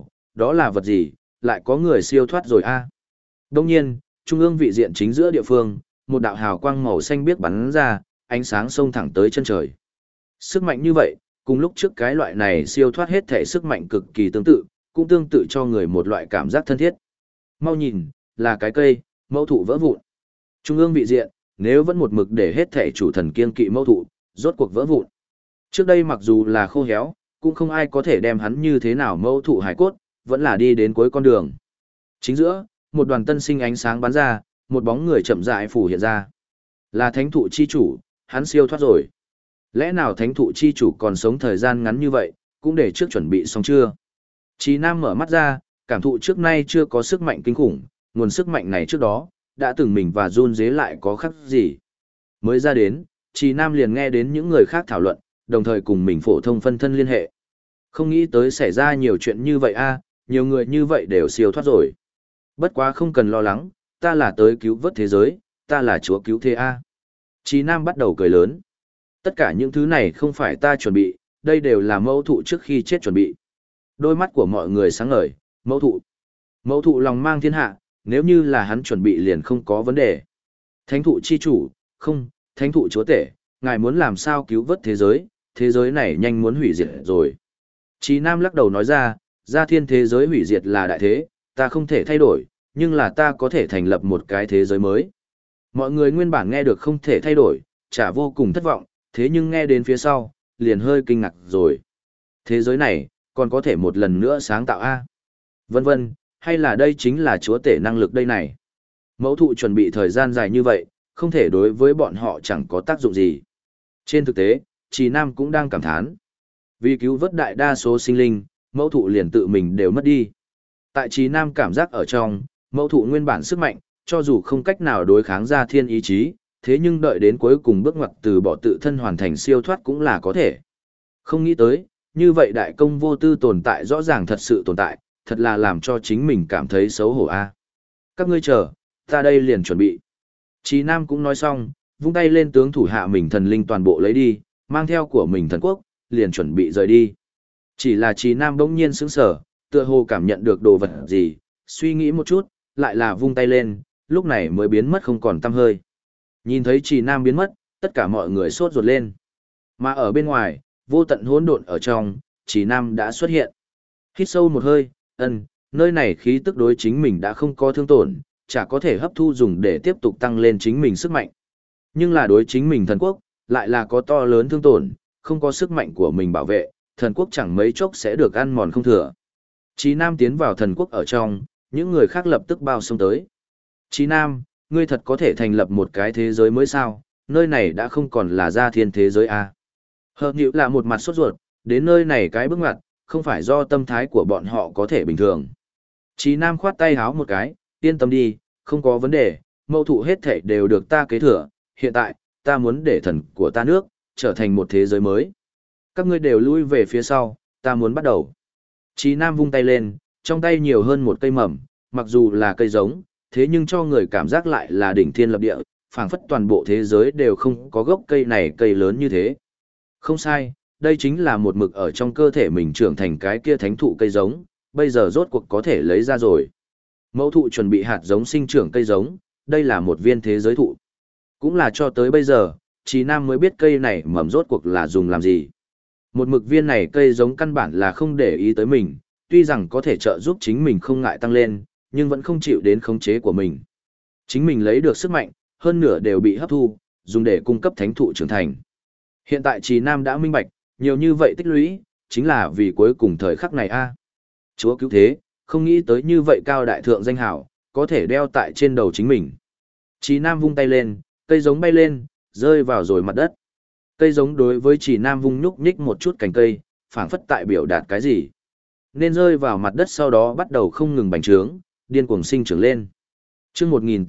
đó là vật gì, lại có người siêu thoát rồi a. Đông nhiên, trung ương vị diện chính giữa địa phương, một đạo hào quang màu xanh biếc bắn ra, ánh sáng xông thẳng tới chân trời. Sức mạnh như vậy, cùng lúc trước cái loại này siêu thoát hết thể sức mạnh cực kỳ tương tự, cũng tương tự cho người một loại cảm giác thân thiết. Mau nhìn, là cái cây, mẫu thụ vỡ vụn. Trung ương vị diện, nếu vẫn một mực để hết thể chủ thần kiên kỵ mẫu thụ, rốt cuộc vỡ vụn. Trước đây mặc dù là khô héo, cũng không ai có thể đem hắn như thế nào mẫu thụ hải cốt, vẫn là đi đến cuối con đường. Chính giữa, một đoàn tân sinh ánh sáng bắn ra, một bóng người chậm rãi phủ hiện ra. Là thánh thụ chi chủ, hắn siêu thoát rồi. Lẽ nào thánh thụ chi chủ còn sống thời gian ngắn như vậy, cũng để trước chuẩn bị xong chưa? Chí Nam mở mắt ra, cảm thụ trước nay chưa có sức mạnh kinh khủng, nguồn sức mạnh này trước đó, đã từng mình và run dế lại có khác gì. Mới ra đến, Chí Nam liền nghe đến những người khác thảo luận, đồng thời cùng mình phổ thông phân thân liên hệ. Không nghĩ tới xảy ra nhiều chuyện như vậy a, nhiều người như vậy đều siêu thoát rồi. Bất quá không cần lo lắng, ta là tới cứu vớt thế giới, ta là chúa cứu thế a. Chí Nam bắt đầu cười lớn. Tất cả những thứ này không phải ta chuẩn bị, đây đều là mẫu thụ trước khi chết chuẩn bị. Đôi mắt của mọi người sáng ngời, mẫu thụ. Mẫu thụ lòng mang thiên hạ, nếu như là hắn chuẩn bị liền không có vấn đề. Thánh thụ chi chủ, không, thánh thụ chúa tể, ngài muốn làm sao cứu vớt thế giới này nhanh muốn hủy diệt rồi. Chí Nam lắc đầu nói ra, Gia Thiên thế giới hủy diệt là đại thế, ta không thể thay đổi, nhưng là ta có thể thành lập một cái thế giới mới. Mọi người nguyên bản nghe được không thể thay đổi, chả vô cùng thất vọng, thế nhưng nghe đến phía sau, liền hơi kinh ngạc rồi. Thế giới này, còn có thể một lần nữa sáng tạo a? Vân vân, hay là đây chính là chúa tể năng lực đây này? Mẫu thụ chuẩn bị thời gian dài như vậy, không thể đối với bọn họ chẳng có tác dụng gì. Trên thực tế, Chí Nam cũng đang cảm thán. Vì cứu vớt đại đa số sinh linh, mẫu thụ liền tự mình đều mất đi. Tại Chí Nam cảm giác ở trong, mẫu thụ nguyên bản sức mạnh, cho dù không cách nào đối kháng Gia Thiên ý chí, thế nhưng đợi đến cuối cùng bước ngoặt từ bỏ tự thân hoàn thành siêu thoát cũng là có thể. Không nghĩ tới, như vậy đại công vô tư tồn tại rõ ràng thật sự tồn tại, thật là làm cho chính mình cảm thấy xấu hổ a. Các ngươi chờ, ta đây liền chuẩn bị. Chí Nam cũng nói xong, vung tay lên tướng thủ hạ mình thần linh toàn bộ lấy đi, mang theo của mình thần quốc, liền chuẩn bị rời đi. Chỉ là Trí Nam bỗng nhiên sững sờ, tựa hồ cảm nhận được đồ vật gì, suy nghĩ một chút, lại là vung tay lên, lúc này mới biến mất không còn tăm hơi. Nhìn thấy Trí Nam biến mất, tất cả mọi người sốt ruột lên. Mà ở bên ngoài, vô tận hỗn độn ở trong, Trí Nam đã xuất hiện. Hít sâu một hơi, nơi này khí tức đối chính mình đã không có thương tổn, chả có thể hấp thu dùng để tiếp tục tăng lên chính mình sức mạnh. Nhưng là đối chính mình thần quốc, lại là có to lớn thương tổn, không có sức mạnh của mình bảo vệ, thần quốc chẳng mấy chốc sẽ được ăn mòn không thừa. Chí Nam tiến vào thần quốc ở trong, những người khác lập tức bao xông tới. Chí Nam, ngươi thật có thể thành lập một cái thế giới mới sao, nơi này đã không còn là gia thiên thế giới à. Hợp nhịu là một mặt sốt ruột, đến nơi này cái bước ngoặt, không phải do tâm thái của bọn họ có thể bình thường. Chí Nam khoát tay háo một cái, yên tâm đi, không có vấn đề, mâu thụ hết thảy đều được ta kế thừa, hiện tại, ta muốn để thần của ta nước, trở thành một thế giới mới. Các ngươi đều lui về phía sau, ta muốn bắt đầu. Chí Nam vung tay lên, trong tay nhiều hơn một cây mầm, mặc dù là cây giống, thế nhưng cho người cảm giác lại là đỉnh thiên lập địa, phảng phất toàn bộ thế giới đều không có gốc cây này cây lớn như thế. Không sai, đây chính là một mực ở trong cơ thể mình trưởng thành cái kia thánh thụ cây giống, bây giờ rốt cuộc có thể lấy ra rồi. Mẫu thụ chuẩn bị hạt giống sinh trưởng cây giống, đây là một viên thế giới thụ. Cũng là cho tới bây giờ, Chí Nam mới biết cây này mầm rốt cuộc là dùng làm gì. Một mực viên này cây giống căn bản là không để ý tới mình, tuy rằng có thể trợ giúp chính mình không ngại tăng lên, nhưng vẫn không chịu đến khống chế của mình. Chính mình lấy được sức mạnh, hơn nửa đều bị hấp thu, dùng để cung cấp thánh thụ trưởng thành. Hiện tại Chí Nam đã minh bạch, nhiều như vậy tích lũy, chính là vì cuối cùng thời khắc này a. Chúa cứu thế, không nghĩ tới như vậy cao đại thượng danh hảo, có thể đeo tại trên đầu chính mình. Chí Nam vung tay lên, cây giống bay lên, rơi vào rồi mặt đất. Cây giống đối với Chí Nam vung nhúc nhích một chút cành cây, phảng phất tại biểu đạt cái gì. Nên rơi vào mặt đất sau đó bắt đầu không ngừng bành trướng, điên cuồng sinh trưởng lên. Chương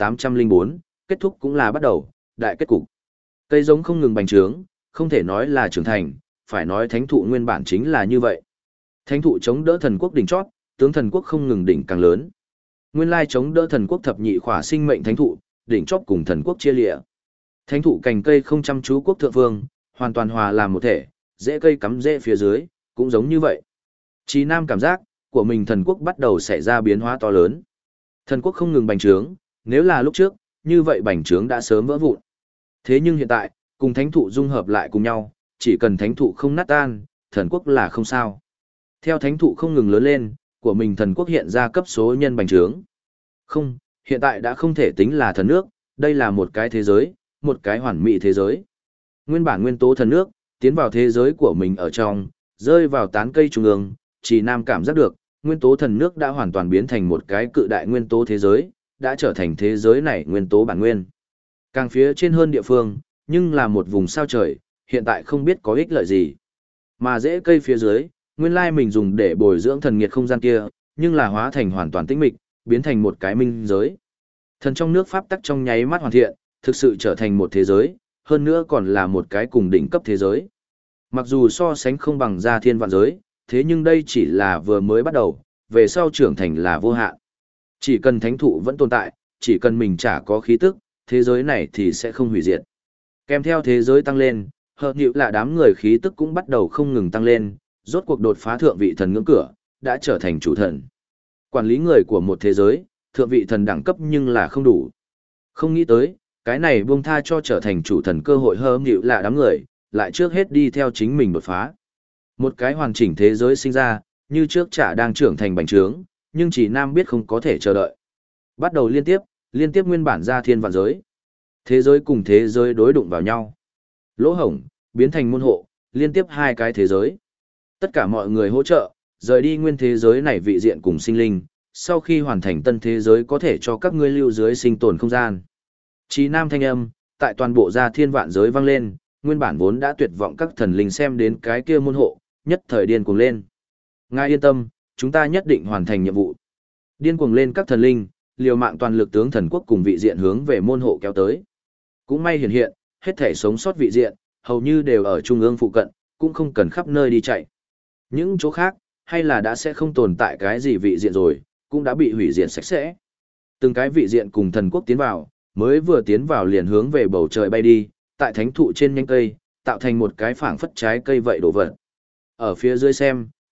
1804, kết thúc cũng là bắt đầu, đại kết cục. Cây giống không ngừng bành trướng, không thể nói là trưởng thành, phải nói thánh thụ nguyên bản chính là như vậy. Thánh thụ chống đỡ thần quốc đỉnh chót, tướng thần quốc không ngừng đỉnh càng lớn. Nguyên lai chống đỡ thần quốc thập nhị khỏa sinh mệnh thánh thụ, đỉnh chót cùng thần quốc chia lìa. Thánh thụ cành cây không chăm chú quốc thượng vương, hoàn toàn hòa làm một thể, rễ cây cắm rễ phía dưới, cũng giống như vậy. Chí Nam cảm giác của mình thần quốc bắt đầu xảy ra biến hóa to lớn. Thần quốc không ngừng bành trướng, nếu là lúc trước, như vậy bành trướng đã sớm vỡ vụn. Thế nhưng hiện tại, cùng thánh thụ dung hợp lại cùng nhau, chỉ cần thánh thụ không nát tan, thần quốc là không sao. Theo thánh thụ không ngừng lớn lên, của mình thần quốc hiện ra cấp số nhân bành trướng. Không, hiện tại đã không thể tính là thần nước, đây là một cái thế giới, một cái hoàn mỹ thế giới. Nguyên bản nguyên tố thần nước, tiến vào thế giới của mình ở trong, rơi vào tán cây trung ương, Chí Nam cảm giác được, nguyên tố thần nước đã hoàn toàn biến thành một cái cự đại nguyên tố thế giới, đã trở thành thế giới này nguyên tố bản nguyên. Càng phía trên hơn địa phương, nhưng là một vùng sao trời, hiện tại không biết có ích lợi gì. Mà rễ cây phía dưới, nguyên lai mình dùng để bồi dưỡng thần nghiệt không gian kia, nhưng là hóa thành hoàn toàn tĩnh mịch, biến thành một cái minh giới. Thần trong nước pháp tắc trong nháy mắt hoàn thiện, thực sự trở thành một thế giới, hơn nữa còn là một cái cùng đỉnh cấp thế giới. Mặc dù so sánh không bằng gia thiên vạn giới, thế nhưng đây chỉ là vừa mới bắt đầu, về sau trưởng thành là vô hạn. Chỉ cần thánh thụ vẫn tồn tại, chỉ cần mình chả có khí tức, thế giới này thì sẽ không hủy diệt. Kèm theo thế giới tăng lên, hợp nhịu là đám người khí tức cũng bắt đầu không ngừng tăng lên, rốt cuộc đột phá thượng vị thần ngưỡng cửa, đã trở thành chủ thần. Quản lý người của một thế giới, thượng vị thần đẳng cấp nhưng là không đủ. Không nghĩ tới, cái này buông tha cho trở thành chủ thần cơ hội hợp nhịu là đám người, lại trước hết đi theo chính mình đột phá. Một cái hoàn chỉnh thế giới sinh ra, như trước chả đang trưởng thành bành trướng, nhưng chỉ Nam biết không có thể chờ đợi. Bắt đầu liên tiếp nguyên bản ra thiên vạn giới. Thế giới cùng thế giới đối đụng vào nhau. Lỗ hổng, biến thành môn hộ, liên tiếp hai cái thế giới. Tất cả mọi người hỗ trợ, rời đi nguyên thế giới này vị diện cùng sinh linh, sau khi hoàn thành tân thế giới có thể cho các ngươi lưu dưới sinh tồn không gian. Chí Nam thanh âm, tại toàn bộ gia thiên vạn giới vang lên, nguyên bản vốn đã tuyệt vọng các thần linh xem đến cái kia môn hộ, nhất thời điên cuồng lên. Ngài yên tâm, chúng ta nhất định hoàn thành nhiệm vụ. Điên cuồng lên các thần linh, liều mạng toàn lực tướng thần quốc cùng vị diện hướng về môn hộ kéo tới. Cũng may hiện, hết thể sống sót vị diện, hầu như đều ở trung ương phụ cận, cũng không cần khắp nơi đi chạy. Những chỗ khác, hay là đã sẽ không tồn tại cái gì vị diện rồi, cũng đã bị hủy diệt sạch sẽ. Từng cái vị diện cùng thần quốc tiến vào, mới vừa tiến vào liền hướng về bầu trời bay đi, tại thánh thụ trên nhánh cây, tạo thành một cái phảng phất trái cây vậy đổ vật. Ở phía dưới xem,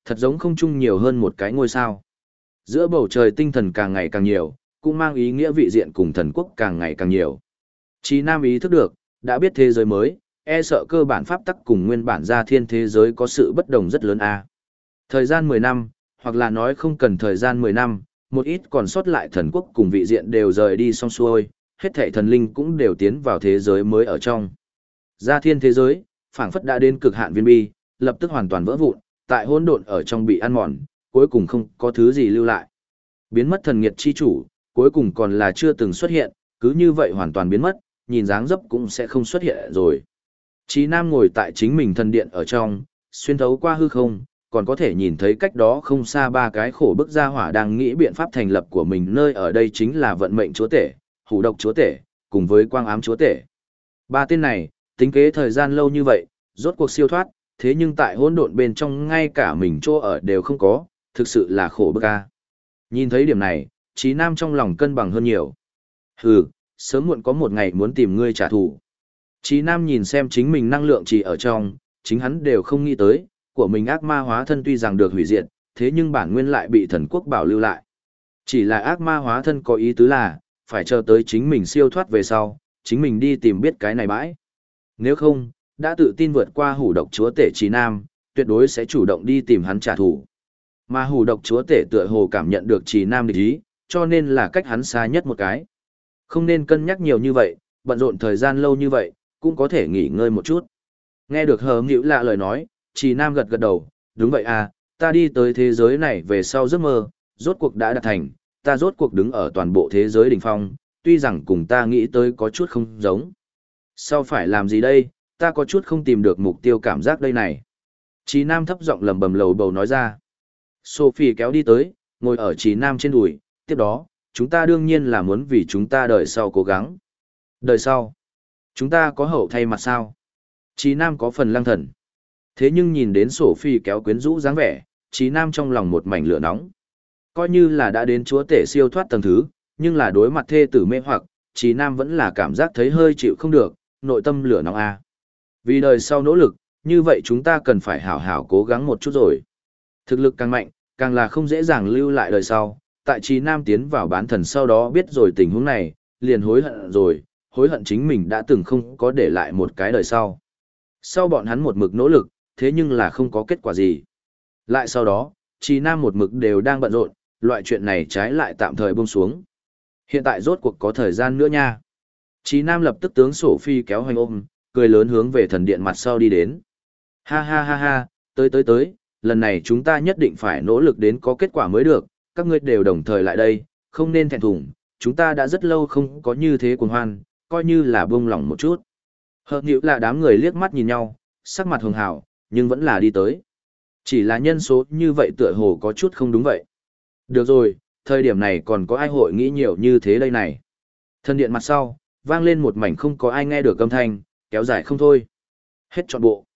thật giống không chung nhiều hơn một cái ngôi sao. Giữa bầu trời tinh thần càng ngày càng nhiều, cũng mang ý nghĩa vị diện cùng thần quốc càng ngày càng nhiều. Chí Nam ý thức được, đã biết thế giới mới, e sợ cơ bản pháp tắc cùng nguyên bản gia thiên thế giới có sự bất đồng rất lớn a. Thời gian 10 năm, hoặc là nói không cần thời gian 10 năm, một ít còn sót lại thần quốc cùng vị diện đều rời đi xong xuôi, hết thảy thần linh cũng đều tiến vào thế giới mới ở trong. Gia thiên thế giới, phảng phất đã đến cực hạn viên bi, lập tức hoàn toàn vỡ vụn, tại hỗn độn ở trong bị ăn mòn, cuối cùng không có thứ gì lưu lại. Biến mất thần nghiệt chi chủ, cuối cùng còn là chưa từng xuất hiện, cứ như vậy hoàn toàn biến mất, nhìn dáng dấp cũng sẽ không xuất hiện rồi. Chí Nam ngồi tại chính mình thần điện ở trong, xuyên thấu qua hư không, còn có thể nhìn thấy cách đó không xa ba cái khổ bức gia hỏa đang nghĩ biện pháp thành lập của mình, nơi ở đây chính là vận mệnh chúa tể, hủ độc chúa tể, cùng với quang ám chúa tể. Ba tên này, tính kế thời gian lâu như vậy, rốt cuộc siêu thoát, thế nhưng tại hỗn độn bên trong ngay cả mình chỗ ở đều không có, thực sự là khổ bức a. Nhìn thấy điểm này, Chí Nam trong lòng cân bằng hơn nhiều. Hừ, sớm muộn có một ngày muốn tìm ngươi trả thù. Chí Nam nhìn xem chính mình năng lượng chỉ ở trong, chính hắn đều không nghĩ tới, của mình ác ma hóa thân tuy rằng được hủy diệt, thế nhưng bản nguyên lại bị thần quốc bảo lưu lại. Chỉ là ác ma hóa thân có ý tứ là, phải chờ tới chính mình siêu thoát về sau, chính mình đi tìm biết cái này bãi. Nếu không, đã tự tin vượt qua hủ độc chúa tể Chí Nam, tuyệt đối sẽ chủ động đi tìm hắn trả thù. Mà hủ độc chúa tể tựa hồ cảm nhận được Chí Nam địch ý, cho nên là cách hắn xa nhất một cái. Không nên cân nhắc nhiều như vậy, bận rộn thời gian lâu như vậy, cũng có thể nghỉ ngơi một chút. Nghe được Hờ Hữu Lạ lời nói, Chí Nam gật gật đầu, đúng vậy à, ta đi tới thế giới này về sau giấc mơ, rốt cuộc đã đạt thành, ta rốt cuộc đứng ở toàn bộ thế giới đỉnh phong, tuy rằng cùng ta nghĩ tới có chút không giống. Sau phải làm gì đây, ta có chút không tìm được mục tiêu cảm giác đây này. Chí Nam thấp giọng lầm bầm lầu bầu nói ra. Sophie kéo đi tới, ngồi ở Chí Nam trên đùi, tiếp đó, chúng ta đương nhiên là muốn vì chúng ta đời sau cố gắng. Đời sau? Chúng ta có hậu thay mặt sao? Chí Nam có phần lăng thần. Thế nhưng nhìn đến Sophie kéo quyến rũ dáng vẻ, Chí Nam trong lòng một mảnh lửa nóng. Coi như là đã đến chúa tể siêu thoát tầng thứ, nhưng là đối mặt thê tử mê hoặc, Chí Nam vẫn là cảm giác thấy hơi chịu không được, nội tâm lửa nóng a. Vì đời sau nỗ lực, như vậy chúng ta cần phải hảo hảo cố gắng một chút rồi. Thực lực càng mạnh, càng là không dễ dàng lưu lại đời sau. Tại Chí Nam tiến vào bán thần sau đó biết rồi tình huống này, liền hối hận rồi, hối hận chính mình đã từng không có để lại một cái đời sau. Sau bọn hắn một mực nỗ lực, thế nhưng là không có kết quả gì. Lại sau đó, Chí Nam một mực đều đang bận rộn, loại chuyện này trái lại tạm thời buông xuống. Hiện tại rốt cuộc có thời gian nữa nha. Chí Nam lập tức tướng Sophie kéo hoành ôm, cười lớn hướng về thần điện mặt sau đi đến. Ha ha ha ha, tới, lần này chúng ta nhất định phải nỗ lực đến có kết quả mới được, các ngươi đều đồng thời lại đây, không nên thẹn thùng, chúng ta đã rất lâu không có như thế cuồng hoan, coi như là buông lỏng một chút. Hợp nhữ là đám người liếc mắt nhìn nhau, sắc mặt hường hào, nhưng vẫn là đi tới. Chỉ là nhân số như vậy tựa hồ có chút không đúng vậy. Được rồi, thời điểm này còn có ai hội nghĩ nhiều như thế đây này. Thần điện mặt sau, vang lên một mảnh không có ai nghe được âm thanh, kéo dài không thôi. Hết trọn bộ.